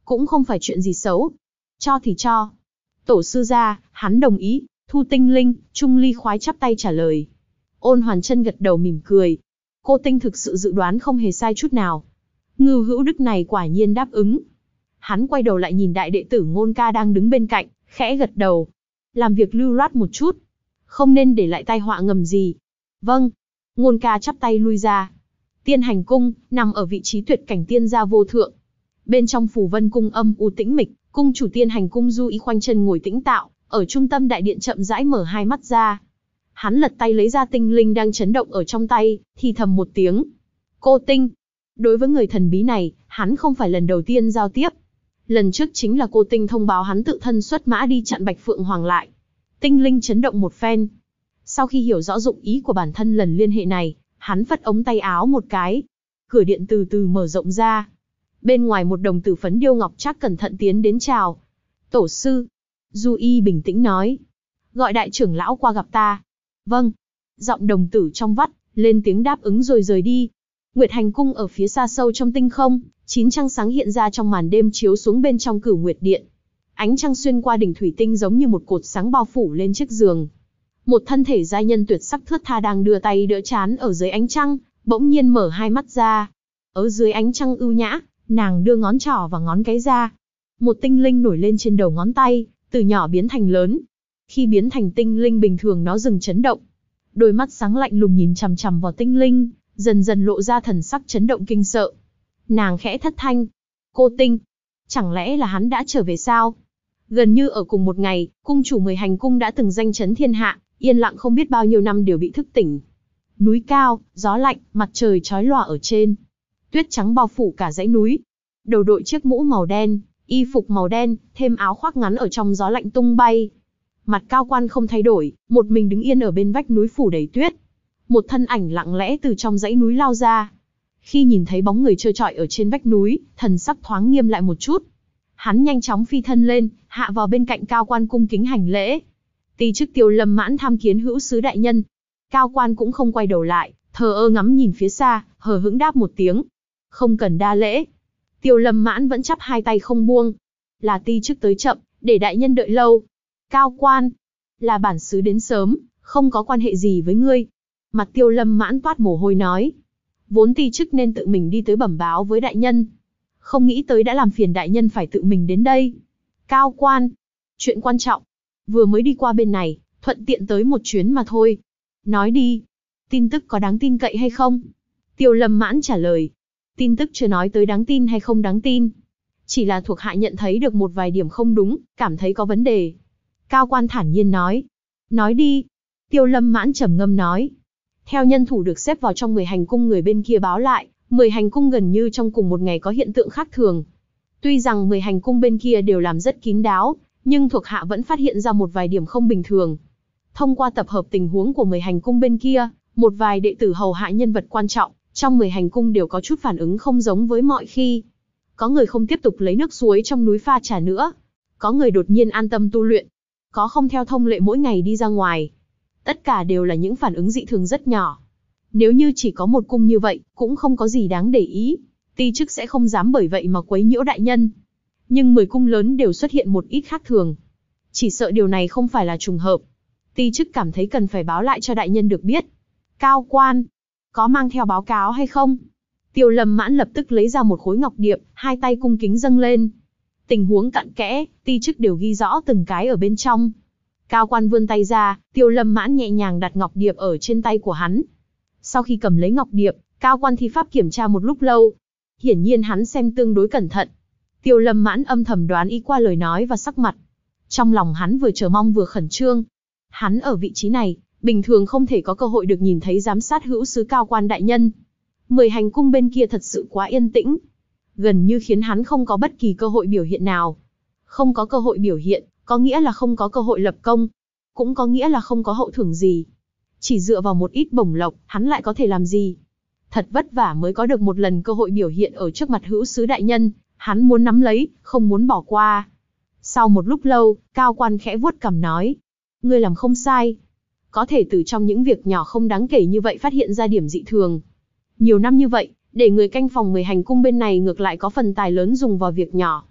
A: cũng không phải chuyện gì xấu. Cho thì cho. Tổ sư ra, hắn đồng ý. Thu Tinh Linh, Trung Ly khoái chắp tay trả lời. Ôn Hoàn Chân gật đầu mỉm cười. Cô Tinh thực sự dự đoán không hề sai chút nào. Ngưu Hữu Đức này quả nhiên đáp ứng. Hắn quay đầu lại nhìn đại đệ tử Ngôn Ca đang đứng bên cạnh, khẽ gật đầu. Làm việc lưu loát một chút. Không nên để lại tai họa ngầm gì. Vâng. Ngôn Ca chắp tay lui ra. Tiên Hành Cung, nằm ở vị trí tuyệt cảnh tiên gia vô thượng. Bên trong Phù Vân Cung âm u tĩnh mịch, cung chủ Tiên Hành Cung Du Ý khoanh chân ngồi tĩnh tạo, ở trung tâm đại điện chậm rãi mở hai mắt ra. Hắn lật tay lấy ra tinh linh đang chấn động ở trong tay, thì thầm một tiếng. Cô Tinh. Đối với người thần bí này, hắn không phải lần đầu tiên giao tiếp. Lần trước chính là cô Tinh thông báo hắn tự thân xuất mã đi chặn Bạch Phượng Hoàng lại. Tinh linh chấn động một phen. Sau khi hiểu rõ dụng ý của bản thân lần liên hệ này, hắn phất ống tay áo một cái. Cửa điện từ từ mở rộng ra. Bên ngoài một đồng tử phấn điêu ngọc trác cẩn thận tiến đến chào. Tổ sư. Du Y bình tĩnh nói. Gọi đại trưởng lão qua gặp ta. Vâng. Giọng đồng tử trong vắt, lên tiếng đáp ứng rồi rời đi. Nguyệt Hành Cung ở phía xa sâu trong tinh không, 9 trăng sáng hiện ra trong màn đêm chiếu xuống bên trong Cửu Nguyệt Điện. Ánh trăng xuyên qua đỉnh thủy tinh giống như một cột sáng bao phủ lên chiếc giường. Một thân thể giai nhân tuyệt sắc thướt tha đang đưa tay đỡ trán ở dưới ánh trăng, bỗng nhiên mở hai mắt ra. Ở dưới ánh trăng ưu nhã, nàng đưa ngón trỏ và ngón cái ra. Một tinh linh nổi lên trên đầu ngón tay, từ nhỏ biến thành lớn. Khi biến thành tinh linh bình thường nó dừng chấn động. Đôi mắt sáng lạnh lùng nhìn chằm chằm vào tinh linh, dần dần lộ ra thần sắc chấn động kinh sợ. Nàng khẽ thất thanh. Cô Tinh. Chẳng lẽ là hắn đã trở về sao? Gần như ở cùng một ngày, cung chủ 10 hành cung đã từng danh chấn thiên hạ, yên lặng không biết bao nhiêu năm đều bị thức tỉnh. Núi cao, gió lạnh, mặt trời chói lòa ở trên. Tuyết trắng bao phủ cả dãy núi. Đầu đội chiếc mũ màu đen, y phục màu đen, thêm áo khoác ngắn ở trong gió lạnh tung bay. Mặt Cao Quan không thay đổi, một mình đứng yên ở bên vách núi phủ đầy tuyết. Một thân ảnh lặng lẽ từ trong dãy núi lao ra. Khi nhìn thấy bóng người trơ trọi ở trên vách núi, thần sắc thoáng nghiêm lại một chút. Hắn nhanh chóng phi thân lên, hạ vào bên cạnh Cao Quan cung kính hành lễ. Ti chức Tiêu Lâm Mãn tham kiến hữu sứ đại nhân. Cao Quan cũng không quay đầu lại, thờ ơ ngắm nhìn phía xa, hờ hững đáp một tiếng. Không cần đa lễ. Tiêu Lâm Mãn vẫn chắp hai tay không buông. Là ti chức tới chậm, để đại nhân đợi lâu. Cao Quan, là bản xứ đến sớm, không có quan hệ gì với ngươi. Mặt Tiêu Lâm Mãn toát mồ hôi nói. Vốn ti chức nên tự mình đi tới bẩm báo với đại nhân. Không nghĩ tới đã làm phiền đại nhân phải tự mình đến đây. Cao Quan, chuyện quan trọng. Vừa mới đi qua bên này, thuận tiện tới một chuyến mà thôi. Nói đi, tin tức có đáng tin cậy hay không? Tiêu Lâm Mãn trả lời. Tin tức chưa nói tới đáng tin hay không đáng tin. Chỉ là thuộc hạ nhận thấy được một vài điểm không đúng, cảm thấy có vấn đề. Cao Quan thản nhiên nói. Nói đi. Tiêu Lâm Mãn trầm ngâm nói. Theo nhân thủ được xếp vào trong 10 hành cung người bên kia báo lại, 10 hành cung gần như trong cùng một ngày có hiện tượng khác thường. Tuy rằng 10 hành cung bên kia đều làm rất kín đáo, nhưng thuộc hạ vẫn phát hiện ra một vài điểm không bình thường. Thông qua tập hợp tình huống của 10 hành cung bên kia, một vài đệ tử hầu hạ nhân vật quan trọng trong 10 hành cung đều có chút phản ứng không giống với mọi khi. Có người không tiếp tục lấy nước suối trong núi pha trà nữa. Có người đột nhiên an tâm tu luyện. Có không theo thông lệ mỗi ngày đi ra ngoài. Tất cả đều là những phản ứng dị thường rất nhỏ. Nếu như chỉ có một cung như vậy, cũng không có gì đáng để ý. Ti chức sẽ không dám bởi vậy mà quấy nhiễu đại nhân. Nhưng 10 cung lớn đều xuất hiện một ít khác thường. Chỉ sợ điều này không phải là trùng hợp. Ti chức cảm thấy cần phải báo lại cho đại nhân được biết. Cao Quan, có mang theo báo cáo hay không? Tiêu Lâm Mãn lập tức lấy ra một khối ngọc điệp, hai tay cung kính dâng lên. Tình huống cặn kẽ, ti chức đều ghi rõ từng cái ở bên trong. Cao Quan vươn tay ra, Tiêu Lâm Mãn nhẹ nhàng đặt ngọc điệp ở trên tay của hắn. Sau khi cầm lấy ngọc điệp, Cao Quan thi pháp kiểm tra một lúc lâu. Hiển nhiên hắn xem tương đối cẩn thận. Tiêu Lâm Mãn âm thầm đoán ý qua lời nói và sắc mặt. Trong lòng hắn vừa chờ mong vừa khẩn trương. Hắn ở vị trí này, bình thường không thể có cơ hội được nhìn thấy giám sát hữu sứ Cao Quan đại nhân. 10 hành cung bên kia thật sự quá yên tĩnh. Gần như khiến hắn không có bất kỳ cơ hội biểu hiện nào. Không có cơ hội biểu hiện, có nghĩa là không có cơ hội lập công. Cũng có nghĩa là không có hậu thưởng gì. Chỉ dựa vào một ít bổng lộc, hắn lại có thể làm gì? Thật vất vả mới có được một lần cơ hội biểu hiện ở trước mặt hữu sứ đại nhân. Hắn muốn nắm lấy, không muốn bỏ qua. Sau một lúc lâu, Cao Quan khẽ vuốt cằm nói. Ngươi làm không sai. Có thể từ trong những việc nhỏ không đáng kể như vậy phát hiện ra điểm dị thường. Nhiều năm như vậy, để người canh phòng 10 hành cung bên này ngược lại có phần tài lớn dùng vào việc nhỏ.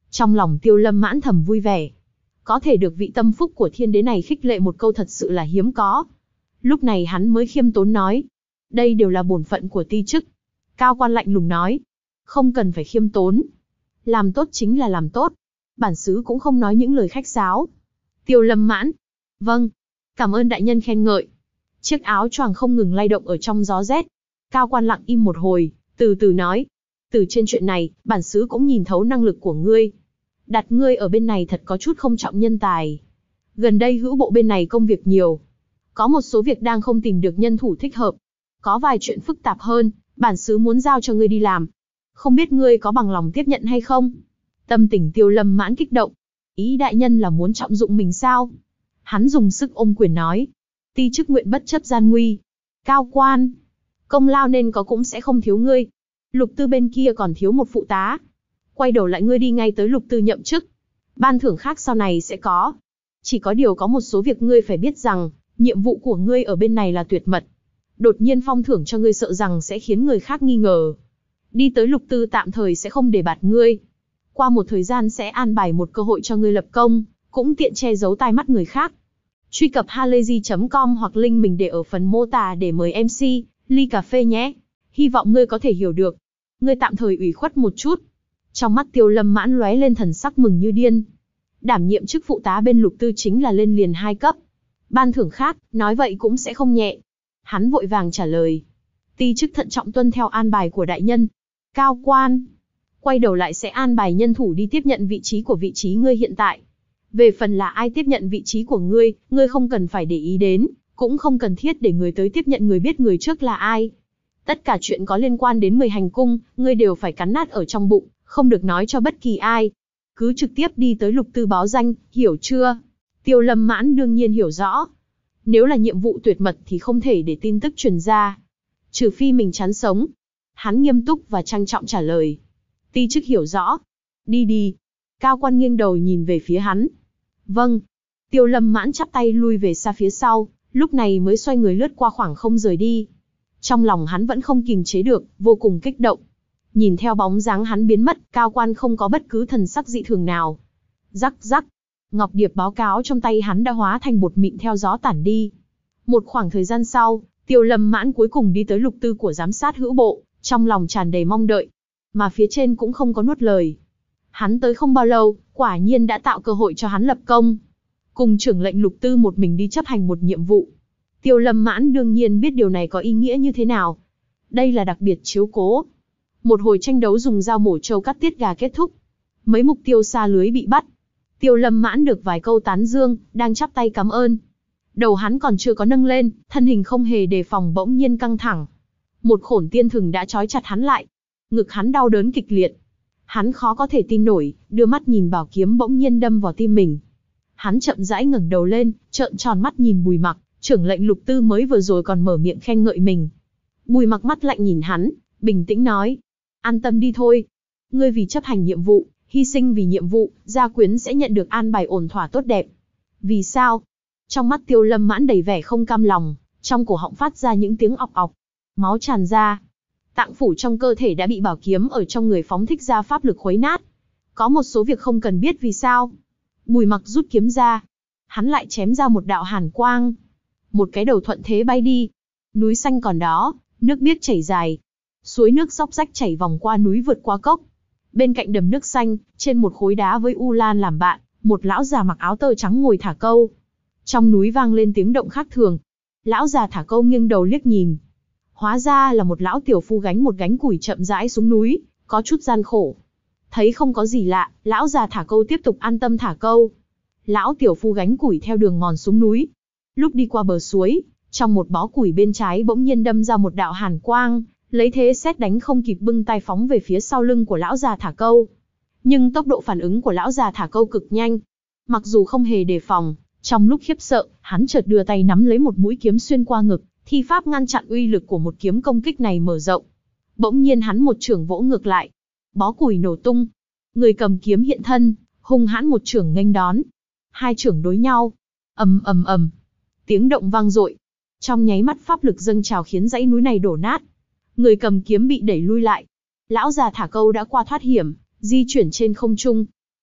A: Trong lòng Tiêu Lâm Mãn thầm vui vẻ. Có thể được vị tâm phúc của thiên đế này khích lệ một câu thật sự là hiếm có. Lúc này hắn mới khiêm tốn nói. Đây đều là bổn phận của ti chức. Cao quan lạnh lùng nói. Không cần phải khiêm tốn. Làm tốt chính là làm tốt. Bản xứ cũng không nói những lời khách sáo. Tiêu Lâm Mãn. Vâng. Cảm ơn đại nhân khen ngợi. Chiếc áo choàng không ngừng lay động ở trong gió rét. Cao quan lặng im một hồi, từ từ nói. Từ trên chuyện này, bản xứ cũng nhìn thấu năng lực của ngươi. Đặt ngươi ở bên này thật có chút không trọng nhân tài. Gần đây hữu bộ bên này công việc nhiều. Có một số việc đang không tìm được nhân thủ thích hợp. Có vài chuyện phức tạp hơn, bản xứ muốn giao cho ngươi đi làm. Không biết ngươi có bằng lòng tiếp nhận hay không? Tâm tình Tiêu Lâm Mãn kích động. Ý đại nhân là muốn trọng dụng mình sao? Hắn dùng sức ôm quyền nói. Ti chức nguyện bất chấp gian nguy. Cao quan. Công lao nên có cũng sẽ không thiếu ngươi. Lục Tư bên kia còn thiếu một phụ tá. Quay đầu lại ngươi đi ngay tới Lục Tư nhậm chức. Ban thưởng khác sau này sẽ có. Chỉ có điều có một số việc ngươi phải biết rằng, nhiệm vụ của ngươi ở bên này là tuyệt mật. Đột nhiên phong thưởng cho ngươi sợ rằng sẽ khiến người khác nghi ngờ. Đi tới Lục Tư tạm thời sẽ không để bạt ngươi. Qua một thời gian sẽ an bài một cơ hội cho ngươi lập công, cũng tiện che giấu tai mắt người khác. Truy cập halayzi.com hoặc link mình để ở phần mô tả để mời MC, ly cà phê nhé. Hy vọng ngươi có thể hiểu được. Ngươi tạm thời ủy khuất một chút. Trong mắt Tiêu Lâm Mãn lóe lên thần sắc mừng như điên. Đảm nhiệm chức phụ tá bên Lục Tư chính là lên liền 2 cấp. Ban thưởng khác, nói vậy cũng sẽ không nhẹ. Hắn vội vàng trả lời. Ti chức thận trọng tuân theo an bài của đại nhân. Cao quan. Quay đầu lại sẽ an bài nhân thủ đi tiếp nhận vị trí ngươi hiện tại. Về phần là ai tiếp nhận vị trí của ngươi, ngươi không cần phải để ý đến, cũng không cần thiết để người tới tiếp nhận người biết người trước là ai. Tất cả chuyện có liên quan đến 10 hành cung, ngươi đều phải cắn nát ở trong bụng, không được nói cho bất kỳ ai. Cứ trực tiếp đi tới Lục Tư báo danh, hiểu chưa? Tiêu Lâm Mãn đương nhiên hiểu rõ. Nếu là nhiệm vụ tuyệt mật thì không thể để tin tức truyền ra. Trừ phi mình chán sống. Hắn nghiêm túc và trang trọng trả lời. Ti chức hiểu rõ. Đi đi. Cao quan nghiêng đầu nhìn về phía hắn. Vâng. Tiêu Lâm Mãn chắp tay lui về xa phía sau, lúc này mới xoay người lướt qua khoảng không rời đi. Trong lòng hắn vẫn không kìm chế được, vô cùng kích động. Nhìn theo bóng dáng hắn biến mất, Cao quan không có bất cứ thần sắc dị thường nào. Rắc rắc. Ngọc điệp báo cáo trong tay hắn đã hóa thành bột mịn theo gió tản đi. Một khoảng thời gian sau, Tiêu Lâm Mãn cuối cùng đi tới Lục Tư của giám sát hữu bộ, trong lòng tràn đầy mong đợi. Mà phía trên cũng không có nuốt lời. Hắn tới không bao lâu, quả nhiên đã tạo cơ hội cho hắn lập công. Cùng trưởng lệnh Lục Tư một mình đi chấp hành một nhiệm vụ. Tiêu Lâm Mãn đương nhiên biết điều này có ý nghĩa như thế nào. Đây là đặc biệt chiếu cố. Một hồi tranh đấu dùng dao mổ trâu cắt tiết gà kết thúc. Mấy mục tiêu xa lưới bị bắt. Tiêu Lâm Mãn được vài câu tán dương, đang chắp tay cảm ơn. Đầu hắn còn chưa có nâng lên, thân hình không hề đề phòng bỗng nhiên căng thẳng. Một khổn tiên thừng đã trói chặt hắn lại. Ngực hắn đau đớn kịch liệt. Hắn khó có thể tin nổi, đưa mắt nhìn bảo kiếm bỗng nhiên đâm vào tim mình. Hắn chậm rãi ngẩng đầu lên, trợn tròn mắt nhìn Bùi Mặc, trưởng lệnh Lục Tư mới vừa rồi còn mở miệng khen ngợi mình. Bùi Mặc mắt lạnh nhìn hắn, bình tĩnh nói. An tâm đi thôi. Ngươi vì chấp hành nhiệm vụ, hy sinh vì nhiệm vụ, gia quyến sẽ nhận được an bài ổn thỏa tốt đẹp. Vì sao? Trong mắt Tiêu Lâm Mãn đầy vẻ không cam lòng, trong cổ họng phát ra những tiếng ọc ọc. Máu tràn ra. Tạng phủ trong cơ thể đã bị bảo kiếm ở trong người phóng thích ra pháp lực khuấy nát. Có một số việc không cần biết vì sao. Bùi Mặc rút kiếm ra. Hắn lại chém ra một đạo hàn quang. Một cái đầu thuận thế bay đi. Núi xanh còn đó, nước biếc chảy dài. Suối nước róc rách chảy vòng qua núi vượt qua cốc. Bên cạnh đầm nước xanh, trên một khối đá với U Lan làm bạn, một lão già mặc áo tơ trắng ngồi thả câu. Trong núi vang lên tiếng động khác thường. Lão già thả câu nghiêng đầu liếc nhìn. Hóa ra là một lão tiểu phu gánh một gánh củi chậm rãi xuống núi, có chút gian khổ. Thấy không có gì lạ, lão già thả câu tiếp tục an tâm thả câu. Lão tiểu phu gánh củi theo đường mòn xuống núi. Lúc đi qua bờ suối, trong một bó củi bên trái bỗng nhiên đâm ra một đạo hàn quang, lấy thế sét đánh không kịp bưng tay phóng về phía sau lưng của lão già thả câu. Nhưng tốc độ phản ứng của lão già thả câu cực nhanh. Mặc dù không hề đề phòng, trong lúc khiếp sợ, hắn chợt đưa tay nắm lấy một mũi kiếm xuyên qua ngực, thi pháp ngăn chặn uy lực của một kiếm công kích này mở rộng. Bỗng nhiên hắn một chưởng vỗ ngược lại, bó củi nổ tung. Người cầm kiếm hiện thân, hung hãn một chưởng nghênh đón. Hai chưởng đối nhau, ầm ầm ầm, tiếng động vang dội. Trong nháy mắt pháp lực dâng trào khiến dãy núi này đổ nát. Người cầm kiếm bị đẩy lui lại. Lão già thả câu đã qua thoát hiểm, di chuyển trên không trung.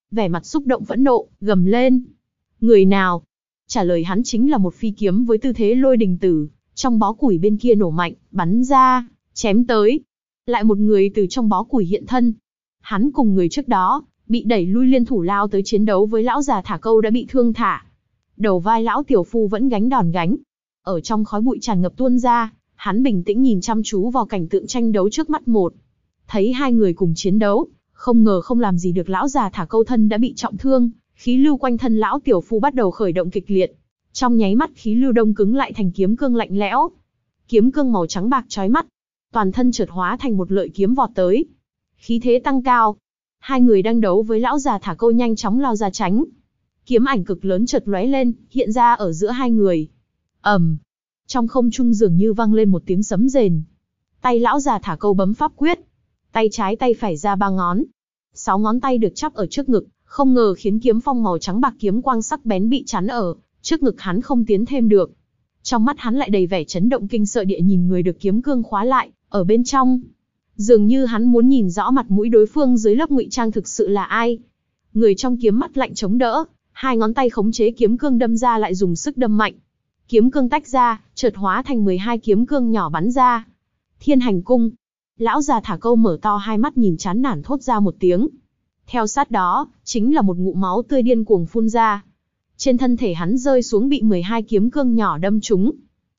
A: vẻ mặt xúc động phẫn nộ, gầm lên. Người nào? Trả lời hắn chính là một phi kiếm với tư thế lôi đình tử, trong bó củi bên kia nổ mạnh, bắn ra, chém tới. Lại một người từ trong bó củi hiện thân. Hắn cùng người trước đó, bị đẩy lui liên thủ lao tới chiến đấu với lão già thả câu đã bị thương thả. Đầu vai lão tiểu phu vẫn gánh đòn gánh. Ở trong khói bụi tràn ngập tuôn ra, hắn bình tĩnh nhìn chăm chú vào cảnh tượng tranh đấu trước mắt một. Thấy hai người cùng chiến đấu, không ngờ không làm gì được lão già thả câu thân đã bị trọng thương, khí lưu quanh thân lão tiểu phu bắt đầu khởi động kịch liệt. Trong nháy mắt khí lưu đông cứng lại thành kiếm cương lạnh lẽo. Kiếm cương màu trắng bạc chói mắt, toàn thân chợt hóa thành một lợi kiếm vọt tới. Khí thế tăng cao. Hai người đang đấu với lão già thả câu nhanh chóng lao ra tránh. Kiếm ảnh cực lớn chợt lóe lên, hiện ra ở giữa hai người. ầm, trong không trung dường như vang lên một tiếng sấm rền. Tay lão già thả câu bấm pháp quyết, tay trái tay phải ra 3 ngón, 6 ngón tay được chắp ở trước ngực, không ngờ khiến kiếm phong màu trắng bạc kiếm quang sắc bén bị chắn ở trước ngực hắn không tiến thêm được. Trong mắt hắn lại đầy vẻ chấn động kinh sợ địa nhìn người được kiếm cương khóa lại ở bên trong. Dường như hắn muốn nhìn rõ mặt mũi đối phương dưới lớp ngụy trang thực sự là ai. Người trong kiếm mắt lạnh chống đỡ, 2 ngón tay khống chế kiếm cương đâm ra lại dùng sức đâm mạnh. Kiếm cương tách ra, chợt hóa thành 12 kiếm cương nhỏ bắn ra. Thiên hành cung. Lão già thả câu mở to hai mắt nhìn chán nản thốt ra một tiếng. Theo sát đó, chính là một ngụm máu tươi điên cuồng phun ra. Trên thân thể hắn rơi xuống bị 12 kiếm cương nhỏ đâm trúng.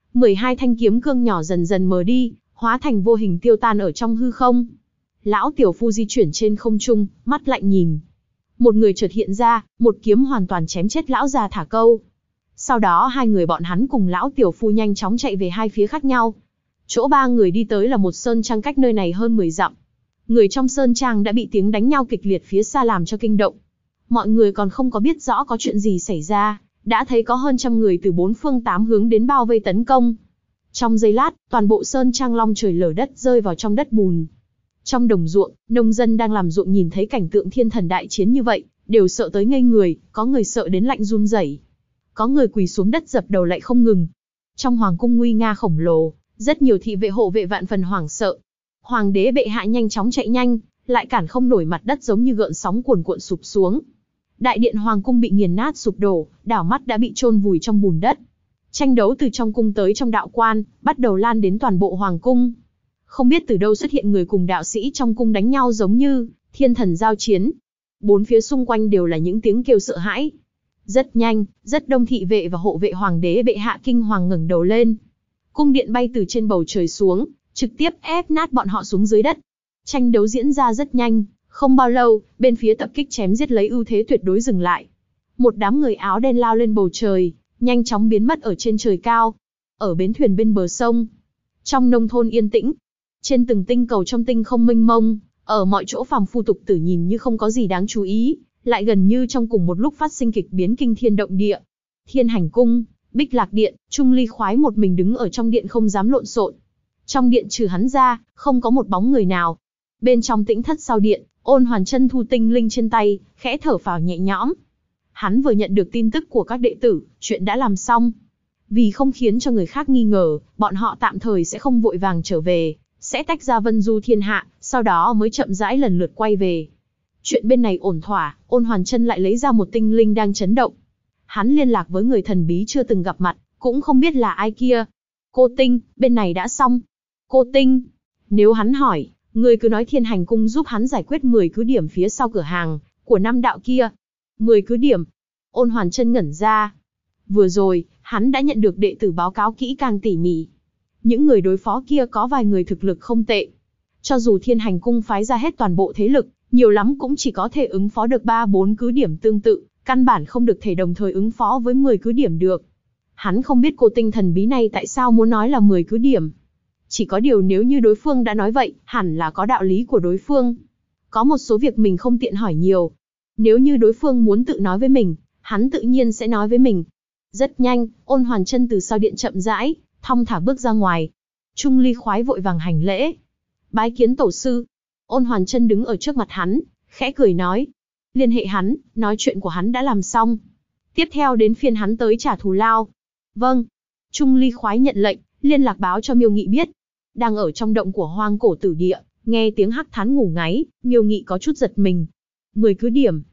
A: 12 thanh kiếm cương nhỏ dần dần mờ đi, hóa thành vô hình tiêu tan ở trong hư không. Lão tiểu phu di chuyển trên không trung, mắt lạnh nhìn. Một người chợt hiện ra, một kiếm hoàn toàn chém chết lão già thả câu. Sau đó hai người bọn hắn cùng lão tiểu phu nhanh chóng chạy về hai phía khác nhau. Chỗ ba người đi tới là một sơn trang cách nơi này hơn 10 dặm. Người trong sơn trang đã bị tiếng đánh nhau kịch liệt phía xa làm cho kinh động. Mọi người còn không có biết rõ có chuyện gì xảy ra, đã thấy có hơn trăm người từ 4 phương 8 hướng đến bao vây tấn công. Trong giây lát, toàn bộ sơn trang long trời lở đất rơi vào trong đất bùn. Trong đồng ruộng, nông dân đang làm ruộng nhìn thấy cảnh tượng thiên thần đại chiến như vậy, đều sợ tới ngây người, có người sợ đến lạnh run rẩy. Có người quỳ xuống đất dập đầu lại không ngừng. Trong hoàng cung nguy nga khổng lồ, rất nhiều thị vệ hộ vệ vạn phần hoảng sợ. Hoàng đế bệ hạ nhanh chóng chạy nhanh, lại cản không nổi mặt đất giống như gợn sóng cuồn cuộn sụp xuống. Đại điện hoàng cung bị nghiền nát sụp đổ, đảo mắt đã bị chôn vùi trong bùn đất. Tranh đấu từ trong cung tới trong đạo quan, bắt đầu lan đến toàn bộ hoàng cung. Không biết từ đâu xuất hiện người cùng đạo sĩ trong cung đánh nhau giống như thiên thần giao chiến. Bốn phía xung quanh đều là những tiếng kêu sợ hãi. Rất nhanh, rất đông thị vệ và hộ vệ hoàng đế bệ hạ kinh hoàng ngẩng đầu lên. Cung điện bay từ trên bầu trời xuống, trực tiếp ép nát bọn họ xuống dưới đất. Tranh đấu diễn ra rất nhanh, không bao lâu, bên phía tập kích chém giết lấy ưu thế tuyệt đối dừng lại. Một đám người áo đen lao lên bầu trời, nhanh chóng biến mất ở trên trời cao. Ở bến thuyền bên bờ sông, trong nông thôn yên tĩnh, trên từng tinh cầu trong tinh không mênh mông, ở mọi chỗ phàm phu tục tử nhìn như không có gì đáng chú ý, lại gần như trong cùng một lúc phát sinh kịch biến kinh thiên động địa. Thiên hành cung, Bích Lạc điện, Trung Ly khoái một mình đứng ở trong điện không dám lộn xộn. Trong điện trừ hắn ra, không có một bóng người nào. Bên trong tĩnh thất sau điện, Ôn Hoàn Chân thu tinh linh trên tay, khẽ thở phào nhẹ nhõm. Hắn vừa nhận được tin tức của các đệ tử, chuyện đã làm xong. Vì không khiến cho người khác nghi ngờ, bọn họ tạm thời sẽ không vội vàng trở về, sẽ tách ra vân du thiên hạ, sau đó mới chậm rãi lần lượt quay về. Chuyện bên này ổn thỏa, Ôn Hoàn Chân lại lấy ra một tinh linh đang chấn động. Hắn liên lạc với người thần bí chưa từng gặp mặt, cũng không biết là ai kia. Cô Tinh, bên này đã xong. Cô Tinh, nếu hắn hỏi, người cứ nói Thiên Hành cung giúp hắn giải quyết 10 cứ điểm phía sau cửa hàng của năm đạo kia. 10 cứ điểm. Ôn Hoàn Chân ngẩn ra. Vừa rồi, hắn đã nhận được đệ tử báo cáo kỹ càng tỉ mỉ. Những người đối phó kia có vài người thực lực không tệ. Cho dù Thiên Hành cung phái ra hết toàn bộ thế lực, nhiều lắm cũng chỉ có thể ứng phó được 3-4 cứ điểm tương tự, căn bản không được thể đồng thời ứng phó với 10 cứ điểm được. Hắn không biết cô Tinh thần bí này tại sao muốn nói là 10 cứ điểm. Chỉ có điều nếu như đối phương đã nói vậy, hẳn là có đạo lý của đối phương. Có một số việc mình không tiện hỏi nhiều. Nếu như đối phương muốn tự nói với mình, hắn tự nhiên sẽ nói với mình. Rất nhanh, Ôn Hoàn Chân từ sau điện chậm rãi, thong thả bước ra ngoài. Trung Ly khoái vội vàng hành lễ. Bái kiến tổ sư. Ôn Hoàn Chân đứng ở trước mặt hắn, khẽ cười nói. Liên hệ hắn, nói chuyện của hắn đã làm xong. Tiếp theo đến phiên hắn tới trả thù lao. Vâng. Trung Ly khoái nhận lệnh, liên lạc báo cho Miêu Nghị biết. Đang ở trong động của Hoang Cổ Tử Địa, nghe tiếng hắc thán ngủ ngáy, Miêu Nghị có chút giật mình. 10 cứ điểm.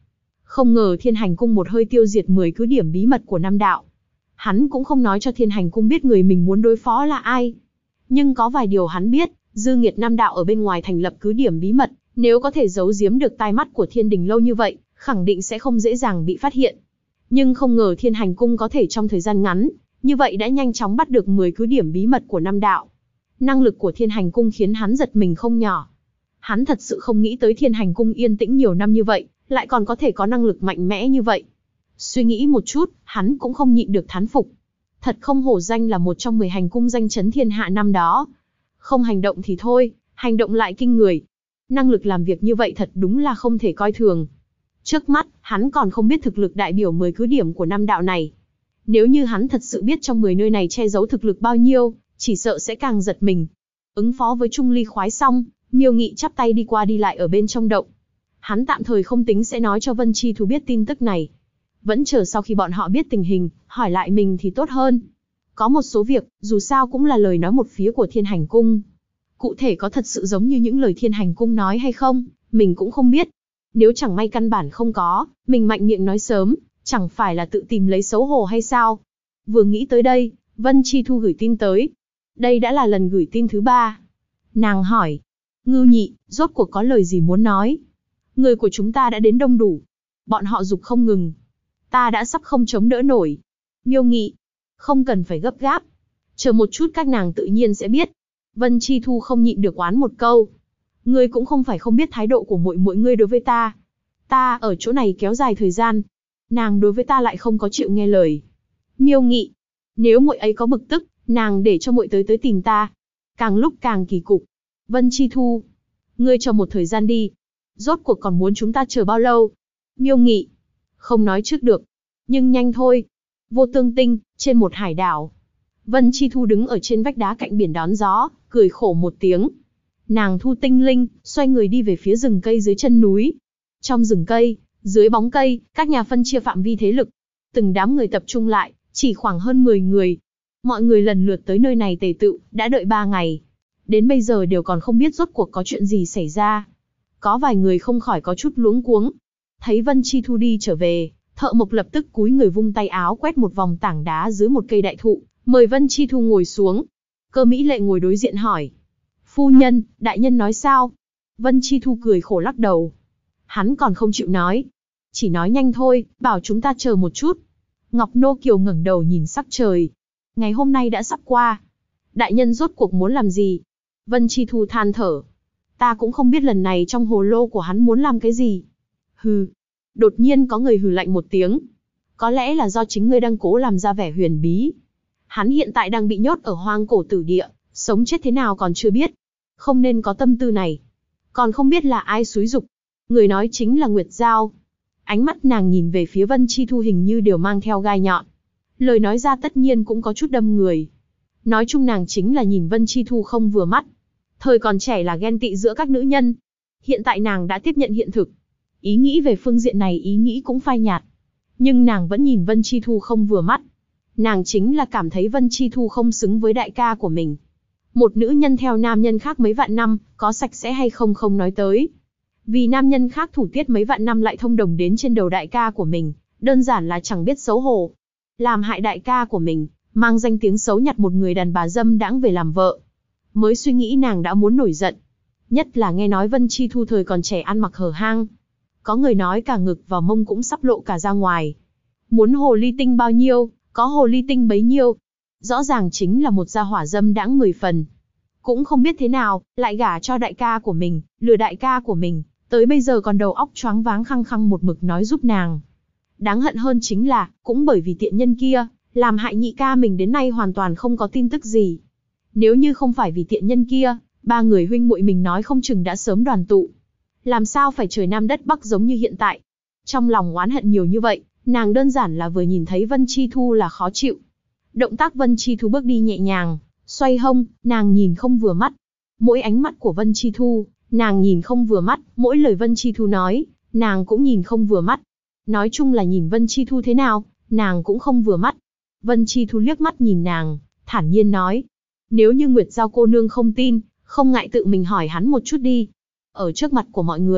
A: Không ngờ Thiên Hành Cung một hơi tiêu diệt 10 cứ điểm bí mật của Nam Đạo. Hắn cũng không nói cho Thiên Hành Cung biết người mình muốn đối phó là ai. Nhưng có vài điều hắn biết, dư nghiệt Nam Đạo ở bên ngoài thành lập cứ điểm bí mật, nếu có thể giấu giếm được tai mắt của Thiên Đình lâu như vậy, khẳng định sẽ không dễ dàng bị phát hiện. Nhưng không ngờ Thiên Hành Cung có thể trong thời gian ngắn, như vậy đã nhanh chóng bắt được 10 cứ điểm bí mật của Nam Đạo. Năng lực của Thiên Hành Cung khiến hắn giật mình không nhỏ. Hắn thật sự không nghĩ tới Thiên Hành Cung yên tĩnh nhiều năm như vậy, lại còn có thể có năng lực mạnh mẽ như vậy. Suy nghĩ một chút, hắn cũng không nhịn được thán phục. Thật không hổ danh là một trong 10 hành cung danh chấn thiên hạ năm đó. Không hành động thì thôi, hành động lại kinh người. Năng lực làm việc như vậy thật đúng là không thể coi thường. Trước mắt, hắn còn không biết thực lực đại biểu 10 cứ điểm của Nam Đạo này. Nếu như hắn thật sự biết trong 10 nơi này che giấu thực lực bao nhiêu, chỉ sợ sẽ càng giật mình. Ứng phó với Trung Ly khoái xong, Miêu Nghị chắp tay đi qua đi lại ở bên trong động. Hắn tạm thời không tính sẽ nói cho Vân Chi Thu biết tin tức này. Vẫn chờ sau khi bọn họ biết tình hình, hỏi lại mình thì tốt hơn. Có một số việc, dù sao cũng là lời nói một phía của Thiên Hành Cung. Cụ thể có thật sự giống như những lời Thiên Hành Cung nói hay không, mình cũng không biết. Nếu chẳng may căn bản không có, mình mạnh miệng nói sớm, chẳng phải là tự tìm lấy xấu hổ hay sao? Vừa nghĩ tới đây, Vân Chi Thu gửi tin tới. Đây đã là lần gửi tin thứ 3. Nàng hỏi, Ngưu Nhị, rốt cuộc có lời gì muốn nói? Người của chúng ta đã đến đông đủ. Bọn họ giục không ngừng. Ta đã sắp không chống đỡ nổi. Miêu Nghị, không cần phải gấp gáp. Chờ một chút các nàng tự nhiên sẽ biết. Vân Chi Thu không nhịn được oán một câu. Ngươi cũng không phải không biết thái độ của muội muội ngươi đối với ta. Ta ở chỗ này kéo dài thời gian. Nàng đối với ta lại không có chịu nghe lời. Miêu Nghị, nếu muội ấy có bực tức, nàng để cho muội tới tìm ta. Càng lúc càng kỳ cục. Vân Chi Thu, ngươi cho một thời gian đi. Rốt cuộc còn muốn chúng ta chờ bao lâu? Miêu Nghị, không nói trước được. Nhưng nhanh thôi. Vô Tương Tinh, trên một hải đảo. Vân Chi Thu đứng ở trên vách đá cạnh biển đón gió, cười khổ một tiếng. Nàng thu tinh linh, xoay người đi về phía rừng cây dưới chân núi. Trong rừng cây, dưới bóng cây, các nhà phân chia phạm vi thế lực. Từng đám người tập trung lại, chỉ khoảng hơn 10 người. Mọi người lần lượt tới nơi này tề tựu, đã đợi 3 ngày. Đến bây giờ đều còn không biết rốt cuộc có chuyện gì xảy ra. Có vài người không khỏi có chút luống cuống. Thấy Vân Chi Thu đi trở về, Thợ Mộc lập tức cúi người vung tay áo quét một vòng tảng đá dưới một cây đại thụ, mời Vân Chi Thu ngồi xuống. Cơ Mỹ Lệ ngồi đối diện hỏi. Phu nhân, đại nhân nói sao? Vân Chi Thu cười khổ lắc đầu. Hắn còn không chịu nói. Chỉ nói nhanh thôi, bảo chúng ta chờ một chút. Ngọc Nô Kiều ngẩng đầu nhìn sắc trời. Ngày hôm nay đã sắp qua. Đại nhân rốt cuộc muốn làm gì? Vân Chi Thu than thở. Ta cũng không biết lần này trong hồ lô của hắn muốn làm cái gì. Hừ. Đột nhiên có người hừ lạnh một tiếng. Có lẽ là do chính ngươi đang cố làm ra vẻ huyền bí. Hắn hiện tại đang bị nhốt ở hoang cổ tử địa, sống chết thế nào còn chưa biết. Không nên có tâm tư này. Còn không biết là ai xúi giục. Người nói chính là Nguyệt Giao. Ánh mắt nàng nhìn về phía Vân Chi Thu hình như đều mang theo gai nhọn. Lời nói ra tất nhiên cũng có chút đâm người. Nói chung nàng chính là nhìn Vân Chi Thu không vừa mắt. Thời còn trẻ là ghen tị giữa các nữ nhân. Hiện tại nàng đã tiếp nhận hiện thực. Ý nghĩ về phương diện này ý nghĩ cũng phai nhạt. Nhưng nàng vẫn nhìn Vân Chi Thu không vừa mắt. Nàng chính là cảm thấy Vân Chi Thu không xứng với đại ca của mình. Một nữ nhân theo nam nhân khác mấy vạn năm, có sạch sẽ hay không không nói tới. Vì nam nhân khác thủ tiết mấy vạn năm lại thông đồng đến trên đầu đại ca của mình, đơn giản là chẳng biết xấu hổ. Làm hại đại ca của mình, mang danh tiếng xấu nhặt một người đàn bà dâm đãng về làm vợ. Mới suy nghĩ nàng đã muốn nổi giận. Nhất là nghe nói Vân Chi Thu thời còn trẻ ăn mặc hở hang. Có người nói cả ngực và mông cũng sắp lộ cả ra ngoài. Muốn hồ ly tinh bao nhiêu, có hồ ly tinh bấy nhiêu. Rõ ràng chính là một gia hỏa dâm đãng 10 phần. Cũng không biết thế nào, lại gả cho đại ca của mình, lừa đại ca của mình, tới bây giờ còn đầu óc choáng váng khăng khăng một mực nói giúp nàng. Đáng hận hơn chính là, cũng bởi vì tiện nhân kia, làm hại nhị ca mình đến nay hoàn toàn không có tin tức gì. Nếu như không phải vì tiện nhân kia, 3 người huynh muội mình nói không chừng đã sớm đoàn tụ. Làm sao phải trời Nam đất Bắc giống như hiện tại. Trong lòng oán hận nhiều như vậy, nàng đơn giản là vừa nhìn thấy Vân Chi Thu là khó chịu. Động tác Vân Chi Thu bước đi nhẹ nhàng, xoay hông, nàng nhìn không vừa mắt. Mỗi ánh mắt của Vân Chi Thu, nàng nhìn không vừa mắt, mỗi lời Vân Chi Thu nói, nàng cũng nhìn không vừa mắt. Nói chung là nhìn Vân Chi Thu thế nào, nàng cũng không vừa mắt. Vân Chi Thu liếc mắt nhìn nàng, thản nhiên nói. Nếu như Nguyệt Giao cô nương không tin, không ngại tự mình hỏi hắn một chút đi. Ở trước mặt của mọi người,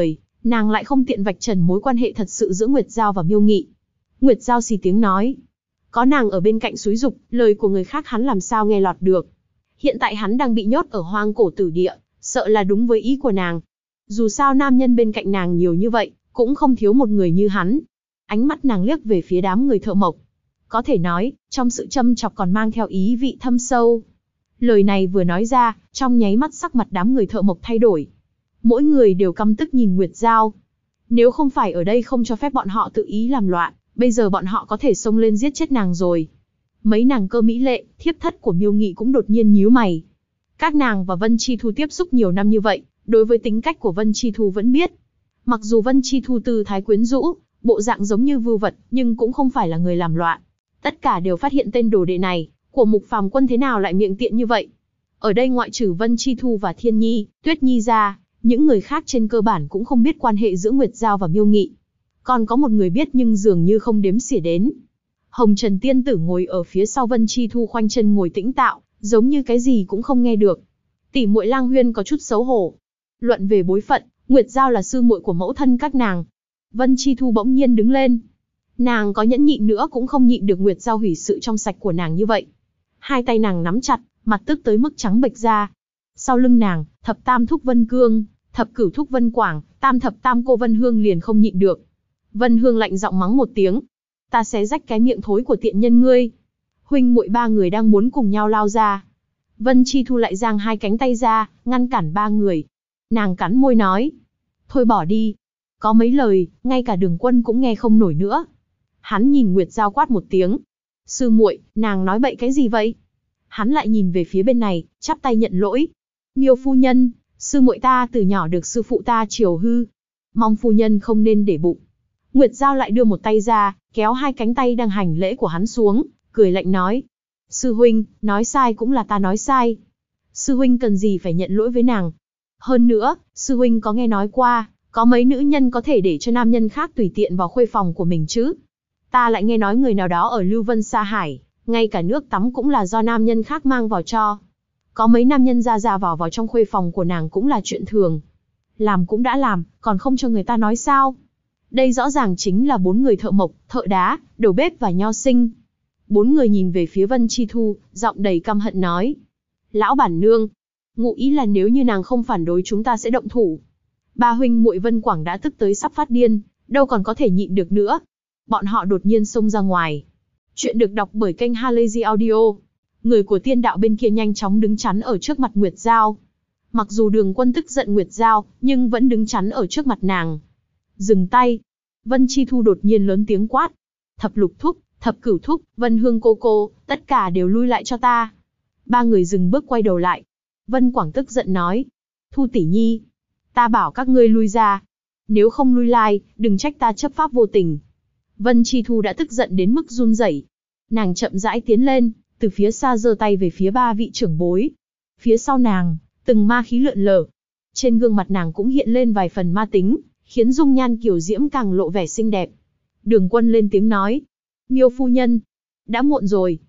A: nàng lại không tiện vạch trần mối quan hệ thật sự giữa Nguyệt Giao và Miêu Nghị. Nguyệt Giao xì tiếng nói. Có nàng ở bên cạnh xúi giục, lời của người khác hắn làm sao nghe lọt được. Hiện tại hắn đang bị nhốt ở hoang cổ tử địa, sợ là đúng với ý của nàng. Dù sao nam nhân bên cạnh nàng nhiều như vậy, cũng không thiếu một người như hắn. Ánh mắt nàng liếc về phía đám người thợ mộc. Có thể nói, trong sự châm chọc còn mang theo ý vị thâm sâu. Lời này vừa nói ra, trong nháy mắt sắc mặt đám người thợ mộc thay đổi. Mỗi người đều căm tức nhìn Nguyệt Giao. Nếu không phải ở đây không cho phép bọn họ tự ý làm loạn, bây giờ bọn họ có thể xông lên giết chết nàng rồi. Mấy nàng cơ mỹ lệ, thiếp thất của Miêu Nghị cũng đột nhiên nhíu mày. Các nàng và Vân Chi Thu tiếp xúc nhiều năm như vậy, đối với tính cách của Vân Chi Thu vẫn biết. Mặc dù Vân Chi Thu tư thái quyến rũ, bộ dạng giống như vưu vật, nhưng cũng không phải là người làm loạn. Tất cả đều phát hiện tên đồ đệ này, của Mục Phàm Quân thế nào lại miệng tiện như vậy. Ở đây ngoại trừ Vân Chi Thu và Thiên Nhi, Tuyết Nhi ra, những người khác trên cơ bản cũng không biết quan hệ giữa Nguyệt Giao và Miêu Nghị. Còn có một người biết nhưng dường như không đếm xỉa đến. Hồng Trần Tiên Tử ngồi ở phía sau Vân Chi Thu khoanh chân ngồi tĩnh tạo, giống như cái gì cũng không nghe được. Tỷ muội Lang Huyên có chút xấu hổ. Luận về bối phận, Nguyệt Giao là sư muội của mẫu thân các nàng. Vân Chi Thu bỗng nhiên đứng lên. Nàng có nhẫn nhịn nữa cũng không nhịn được Nguyệt Giao hủy sự trong sạch của nàng như vậy. Hai tay nàng nắm chặt, mặt tức tới mức trắng bệch ra. Sau lưng nàng, thập tam thúc Vân Cương, thập cửu thúc Vân Quảng, tam thập tam cô Vân Hương liền không nhịn được. Vân Hương lạnh giọng mắng một tiếng. Ta xé rách cái miệng thối của tiện nhân ngươi. Huynh muội ba người đang muốn cùng nhau lao ra. Vân Chi Thu lại giang hai cánh tay ra, ngăn cản ba người. Nàng cắn môi nói. Thôi bỏ đi. Có mấy lời, ngay cả Đường Quân cũng nghe không nổi nữa. Hắn nhìn Nguyệt Giao quát một tiếng. Sư muội, nàng nói bậy cái gì vậy? Hắn lại nhìn về phía bên này, chắp tay nhận lỗi. Miêu phu nhân, sư muội ta từ nhỏ được sư phụ ta chiều hư. Mong phu nhân không nên để bụng. Nguyệt Giao lại đưa một tay ra, kéo hai cánh tay đang hành lễ của hắn xuống, cười lạnh nói. Sư huynh, nói sai cũng là ta nói sai. Sư huynh cần gì phải nhận lỗi với nàng. Hơn nữa, sư huynh có nghe nói qua, có mấy nữ nhân có thể để cho nam nhân khác tùy tiện vào khuê phòng của mình chứ. Ta lại nghe nói người nào đó ở Lưu Vân Sa Hải, ngay cả nước tắm cũng là do nam nhân khác mang vào cho. Có mấy nam nhân ra vào trong khuê phòng của nàng cũng là chuyện thường. Làm cũng đã làm, còn không cho người ta nói sao. Đây rõ ràng chính là 4 người thợ mộc, thợ đá, đầu bếp và nho sinh. 4 người nhìn về phía Vân Chi Thu, giọng đầy căm hận nói. Lão bản nương, ngụ ý là nếu như nàng không phản đối chúng ta sẽ động thủ. Ba huynh muội Vân Quảng đã tức tới sắp phát điên, đâu còn có thể nhịn được nữa. Bọn họ đột nhiên xông ra ngoài. Chuyện được đọc bởi kênh Halazy Audio. Người của tiên đạo bên kia nhanh chóng đứng chắn ở trước mặt Nguyệt Giao. Mặc dù Đường Quân tức giận Nguyệt Giao, nhưng vẫn đứng chắn ở trước mặt nàng. Dừng tay. Vân Chi Thu đột nhiên lớn tiếng quát. Thập lục thúc, thập cửu thúc, Vân Hương cô, tất cả đều lui lại cho ta. Ba người dừng bước quay đầu lại. Vân Quảng tức giận nói. Thu tỷ nhi, ta bảo các ngươi lui ra. Nếu không lui lại, đừng trách ta chấp pháp vô tình. Vân Chi Thu đã tức giận đến mức run rẩy. Nàng chậm rãi tiến lên, từ phía xa giơ tay về phía ba vị trưởng bối. Phía sau nàng, từng ma khí lượn lờ. Trên gương mặt nàng cũng hiện lên vài phần ma tính, khiến dung nhan kiều diễm càng lộ vẻ xinh đẹp. Đường Quân lên tiếng nói. Miêu phu nhân, đã muộn rồi.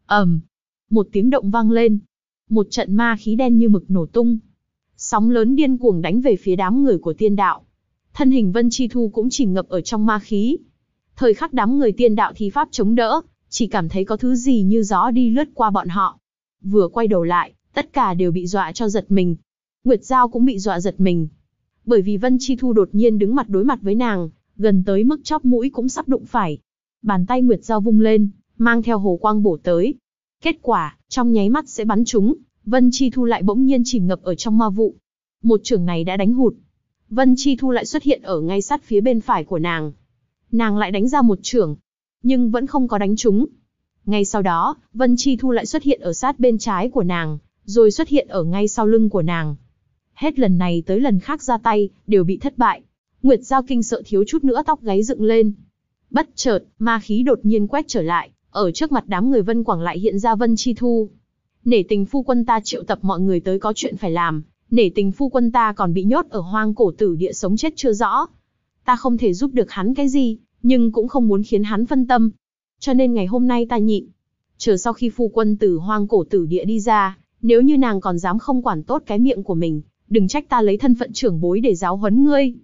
A: Một tiếng động vang lên. Một trận ma khí đen như mực nổ tung. Sóng lớn điên cuồng đánh về phía đám người của tiên đạo. Thân hình Vân Chi Thu cũng chìm ngập ở trong ma khí. Thời khắc đám người tiên đạo thi pháp chống đỡ, chỉ cảm thấy có thứ gì như gió đi lướt qua bọn họ. Vừa quay đầu lại, tất cả đều bị dọa cho giật mình. Nguyệt Giao cũng bị dọa giật mình. Bởi vì Vân Chi Thu đột nhiên đứng mặt đối mặt với nàng, gần tới mức chóp mũi cũng sắp đụng phải. Bàn tay Nguyệt Giao vung lên, mang theo hồ quang bổ tới. Kết quả, trong nháy mắt sẽ bắn trúng, Vân Chi Thu lại bỗng nhiên chìm ngập ở trong ma vụ. Một chưởng này đã đánh hụt. Vân Chi Thu lại xuất hiện ở ngay sát phía bên phải của nàng. Nàng lại đánh ra một chưởng, nhưng vẫn không có đánh trúng. Ngay sau đó, Vân Chi Thu lại xuất hiện ở sát bên trái của nàng, rồi xuất hiện ở ngay sau lưng của nàng. Hết lần này tới lần khác ra tay, đều bị thất bại. Nguyệt Giao kinh sợ thiếu chút nữa tóc gáy dựng lên. Bất chợt, ma khí đột nhiên quét trở lại, ở trước mặt đám người Vân Quảng lại hiện ra Vân Chi Thu. Nể tình phu quân ta triệu tập mọi người tới có chuyện phải làm, nể tình phu quân ta còn bị nhốt ở hoang cổ tử địa sống chết chưa rõ. Ta không thể giúp được hắn cái gì, nhưng cũng không muốn khiến hắn phân tâm. Cho nên ngày hôm nay ta nhịn. Chờ sau khi phu quân từ hoang cổ tử địa đi ra, nếu như nàng còn dám không quản tốt cái miệng của mình, đừng trách ta lấy thân phận trưởng bối để giáo huấn ngươi.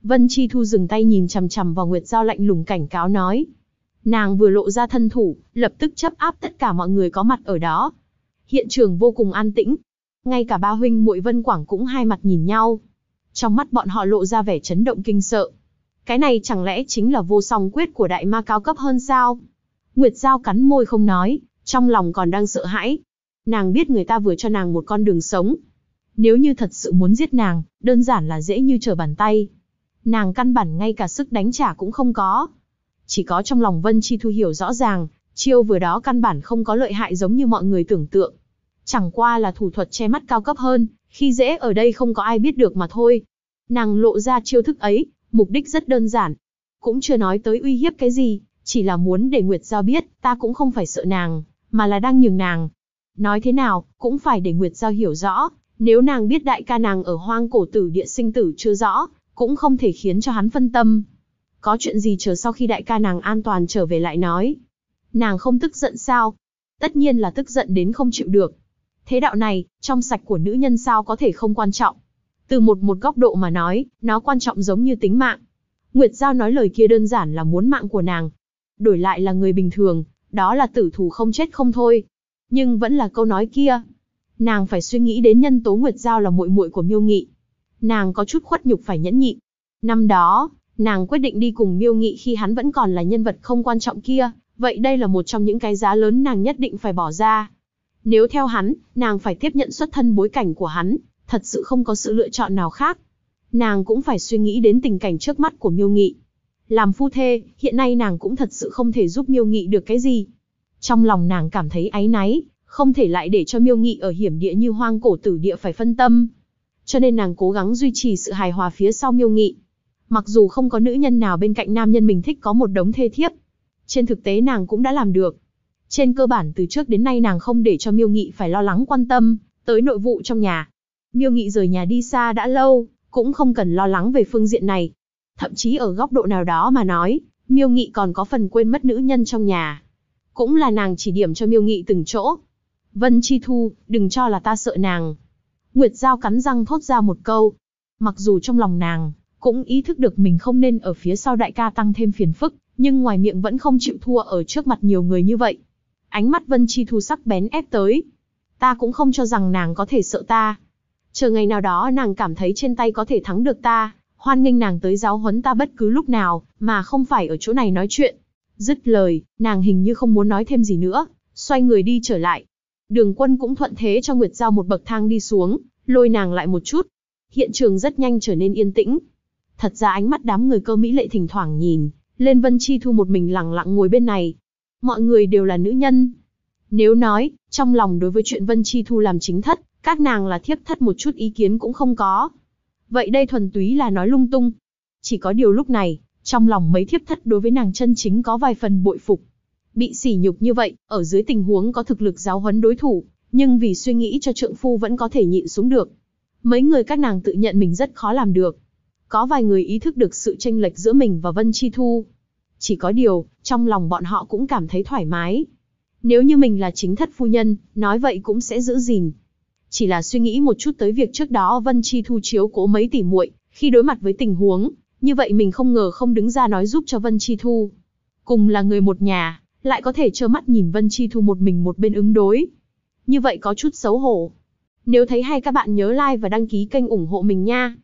A: Vân Chi Thu dừng tay nhìn chằm chằm vào Nguyệt Giao lạnh lùng cảnh cáo nói. Nàng vừa lộ ra thân thủ, lập tức chấp áp tất cả mọi người có mặt ở đó. Hiện trường vô cùng an tĩnh. Ngay cả ba huynh muội Vân Quảng cũng hai mặt nhìn nhau. Trong mắt bọn họ lộ ra vẻ chấn động kinh sợ. Cái này chẳng lẽ chính là vô song quyết của đại ma cao cấp hơn sao? Nguyệt Giao cắn môi không nói, trong lòng còn đang sợ hãi. Nàng biết người ta vừa cho nàng một con đường sống. Nếu như thật sự muốn giết nàng, đơn giản là dễ như trở bàn tay. Nàng căn bản ngay cả sức đánh trả cũng không có. Chỉ có trong lòng Vân Chi Thu hiểu rõ ràng, chiêu vừa đó căn bản không có lợi hại giống như mọi người tưởng tượng. Chẳng qua là thủ thuật che mắt cao cấp hơn, khi dễ ở đây không có ai biết được mà thôi. Nàng lộ ra chiêu thức ấy, mục đích rất đơn giản. Cũng chưa nói tới uy hiếp cái gì, chỉ là muốn để Nguyệt Giao biết, ta cũng không phải sợ nàng, mà là đang nhường nàng. Nói thế nào, cũng phải để Nguyệt Giao hiểu rõ, nếu nàng biết đại ca nàng ở hoang cổ tử địa sinh tử chưa rõ, cũng không thể khiến cho hắn phân tâm. Có chuyện gì chờ sau khi đại ca nàng an toàn trở về lại nói. Nàng không tức giận sao? Tất nhiên là tức giận đến không chịu được. Thế đạo này, trong sạch của nữ nhân sao có thể không quan trọng? Từ một góc độ mà nói, nó quan trọng giống như tính mạng. Nguyệt Giao nói lời kia đơn giản là muốn mạng của nàng. Đổi lại là người bình thường, đó là tử thủ không chết không thôi. Nhưng vẫn là câu nói kia. Nàng phải suy nghĩ đến nhân tố Nguyệt Giao là muội muội của Miêu Nghị. Nàng có chút khuất nhục phải nhẫn nhịn. Năm đó, nàng quyết định đi cùng Miêu Nghị khi hắn vẫn còn là nhân vật không quan trọng kia, vậy đây là một trong những cái giá lớn nàng nhất định phải bỏ ra. Nếu theo hắn, nàng phải tiếp nhận xuất thân bối cảnh của hắn, thật sự không có sự lựa chọn nào khác. Nàng cũng phải suy nghĩ đến tình cảnh trước mắt của Miêu Nghị. Làm phu thê, hiện nay nàng cũng thật sự không thể giúp Miêu Nghị được cái gì. Trong lòng nàng cảm thấy áy náy, không thể lại để cho Miêu Nghị ở hiểm địa như hoang cổ tử địa phải phân tâm. Cho nên nàng cố gắng duy trì sự hài hòa phía sau Miêu Nghị. Mặc dù không có nữ nhân nào bên cạnh nam nhân mình thích có một đống thê thiếp. Trên thực tế nàng cũng đã làm được. Trên cơ bản từ trước đến nay nàng không để cho Miêu Nghị phải lo lắng quan tâm tới nội vụ trong nhà. Miêu Nghị rời nhà đi xa đã lâu, cũng không cần lo lắng về phương diện này. Thậm chí ở góc độ nào đó mà nói, Miêu Nghị còn có phần quên mất nữ nhân trong nhà. Cũng là nàng chỉ điểm cho Miêu Nghị từng chỗ. Vân Chi Thu, đừng cho là ta sợ nàng. Nguyệt Giao cắn răng thốt ra một câu. Mặc dù trong lòng nàng cũng ý thức được mình không nên ở phía sau đại ca tăng thêm phiền phức, nhưng ngoài miệng vẫn không chịu thua ở trước mặt nhiều người như vậy. Ánh mắt Vân Chi Thu sắc bén ép tới. Ta cũng không cho rằng nàng có thể sợ ta. Chờ ngày nào đó nàng cảm thấy trên tay có thể thắng được ta, hoan nghênh nàng tới giáo huấn ta bất cứ lúc nào, mà không phải ở chỗ này nói chuyện. Dứt lời, nàng hình như không muốn nói thêm gì nữa, xoay người đi trở lại. Đường Quân cũng thuận thế cho Nguyệt Giao một bậc thang đi xuống, lôi nàng lại một chút. Hiện trường rất nhanh trở nên yên tĩnh. Thật ra ánh mắt đám người Cơ Mỹ Lệ thỉnh thoảng nhìn lên Vân Chi Thu một mình lặng lặng ngồi bên này. Mọi người đều là nữ nhân. Nếu nói, trong lòng đối với chuyện Vân Chi Thu làm chính thất, các nàng là thiếp thất một chút ý kiến cũng không có. Vậy đây thuần túy là nói lung tung. Chỉ có điều lúc này, trong lòng mấy thiếp thất đối với nàng chân chính có vài phần bội phục. Bị sỉ nhục như vậy, ở dưới tình huống có thực lực giáo huấn đối thủ, nhưng vì suy nghĩ cho trượng phu vẫn có thể nhịn xuống được. Mấy người các nàng tự nhận mình rất khó làm được. Có vài người ý thức được sự chênh lệch giữa mình và Vân Chi Thu. Chỉ có điều, trong lòng bọn họ cũng cảm thấy thoải mái. Nếu như mình là chính thất phu nhân, nói vậy cũng sẽ giữ gìn. Chỉ là suy nghĩ một chút tới việc trước đó Vân Chi Thu chiếu cố mấy tỷ muội, khi đối mặt với tình huống, như vậy mình không ngờ không đứng ra nói giúp cho Vân Chi Thu. Cùng là người một nhà, lại có thể trơ mắt nhìn Vân Chi Thu một mình một bên ứng đối. Như vậy có chút xấu hổ. Nếu thấy hay các bạn nhớ like và đăng ký kênh ủng hộ mình nha.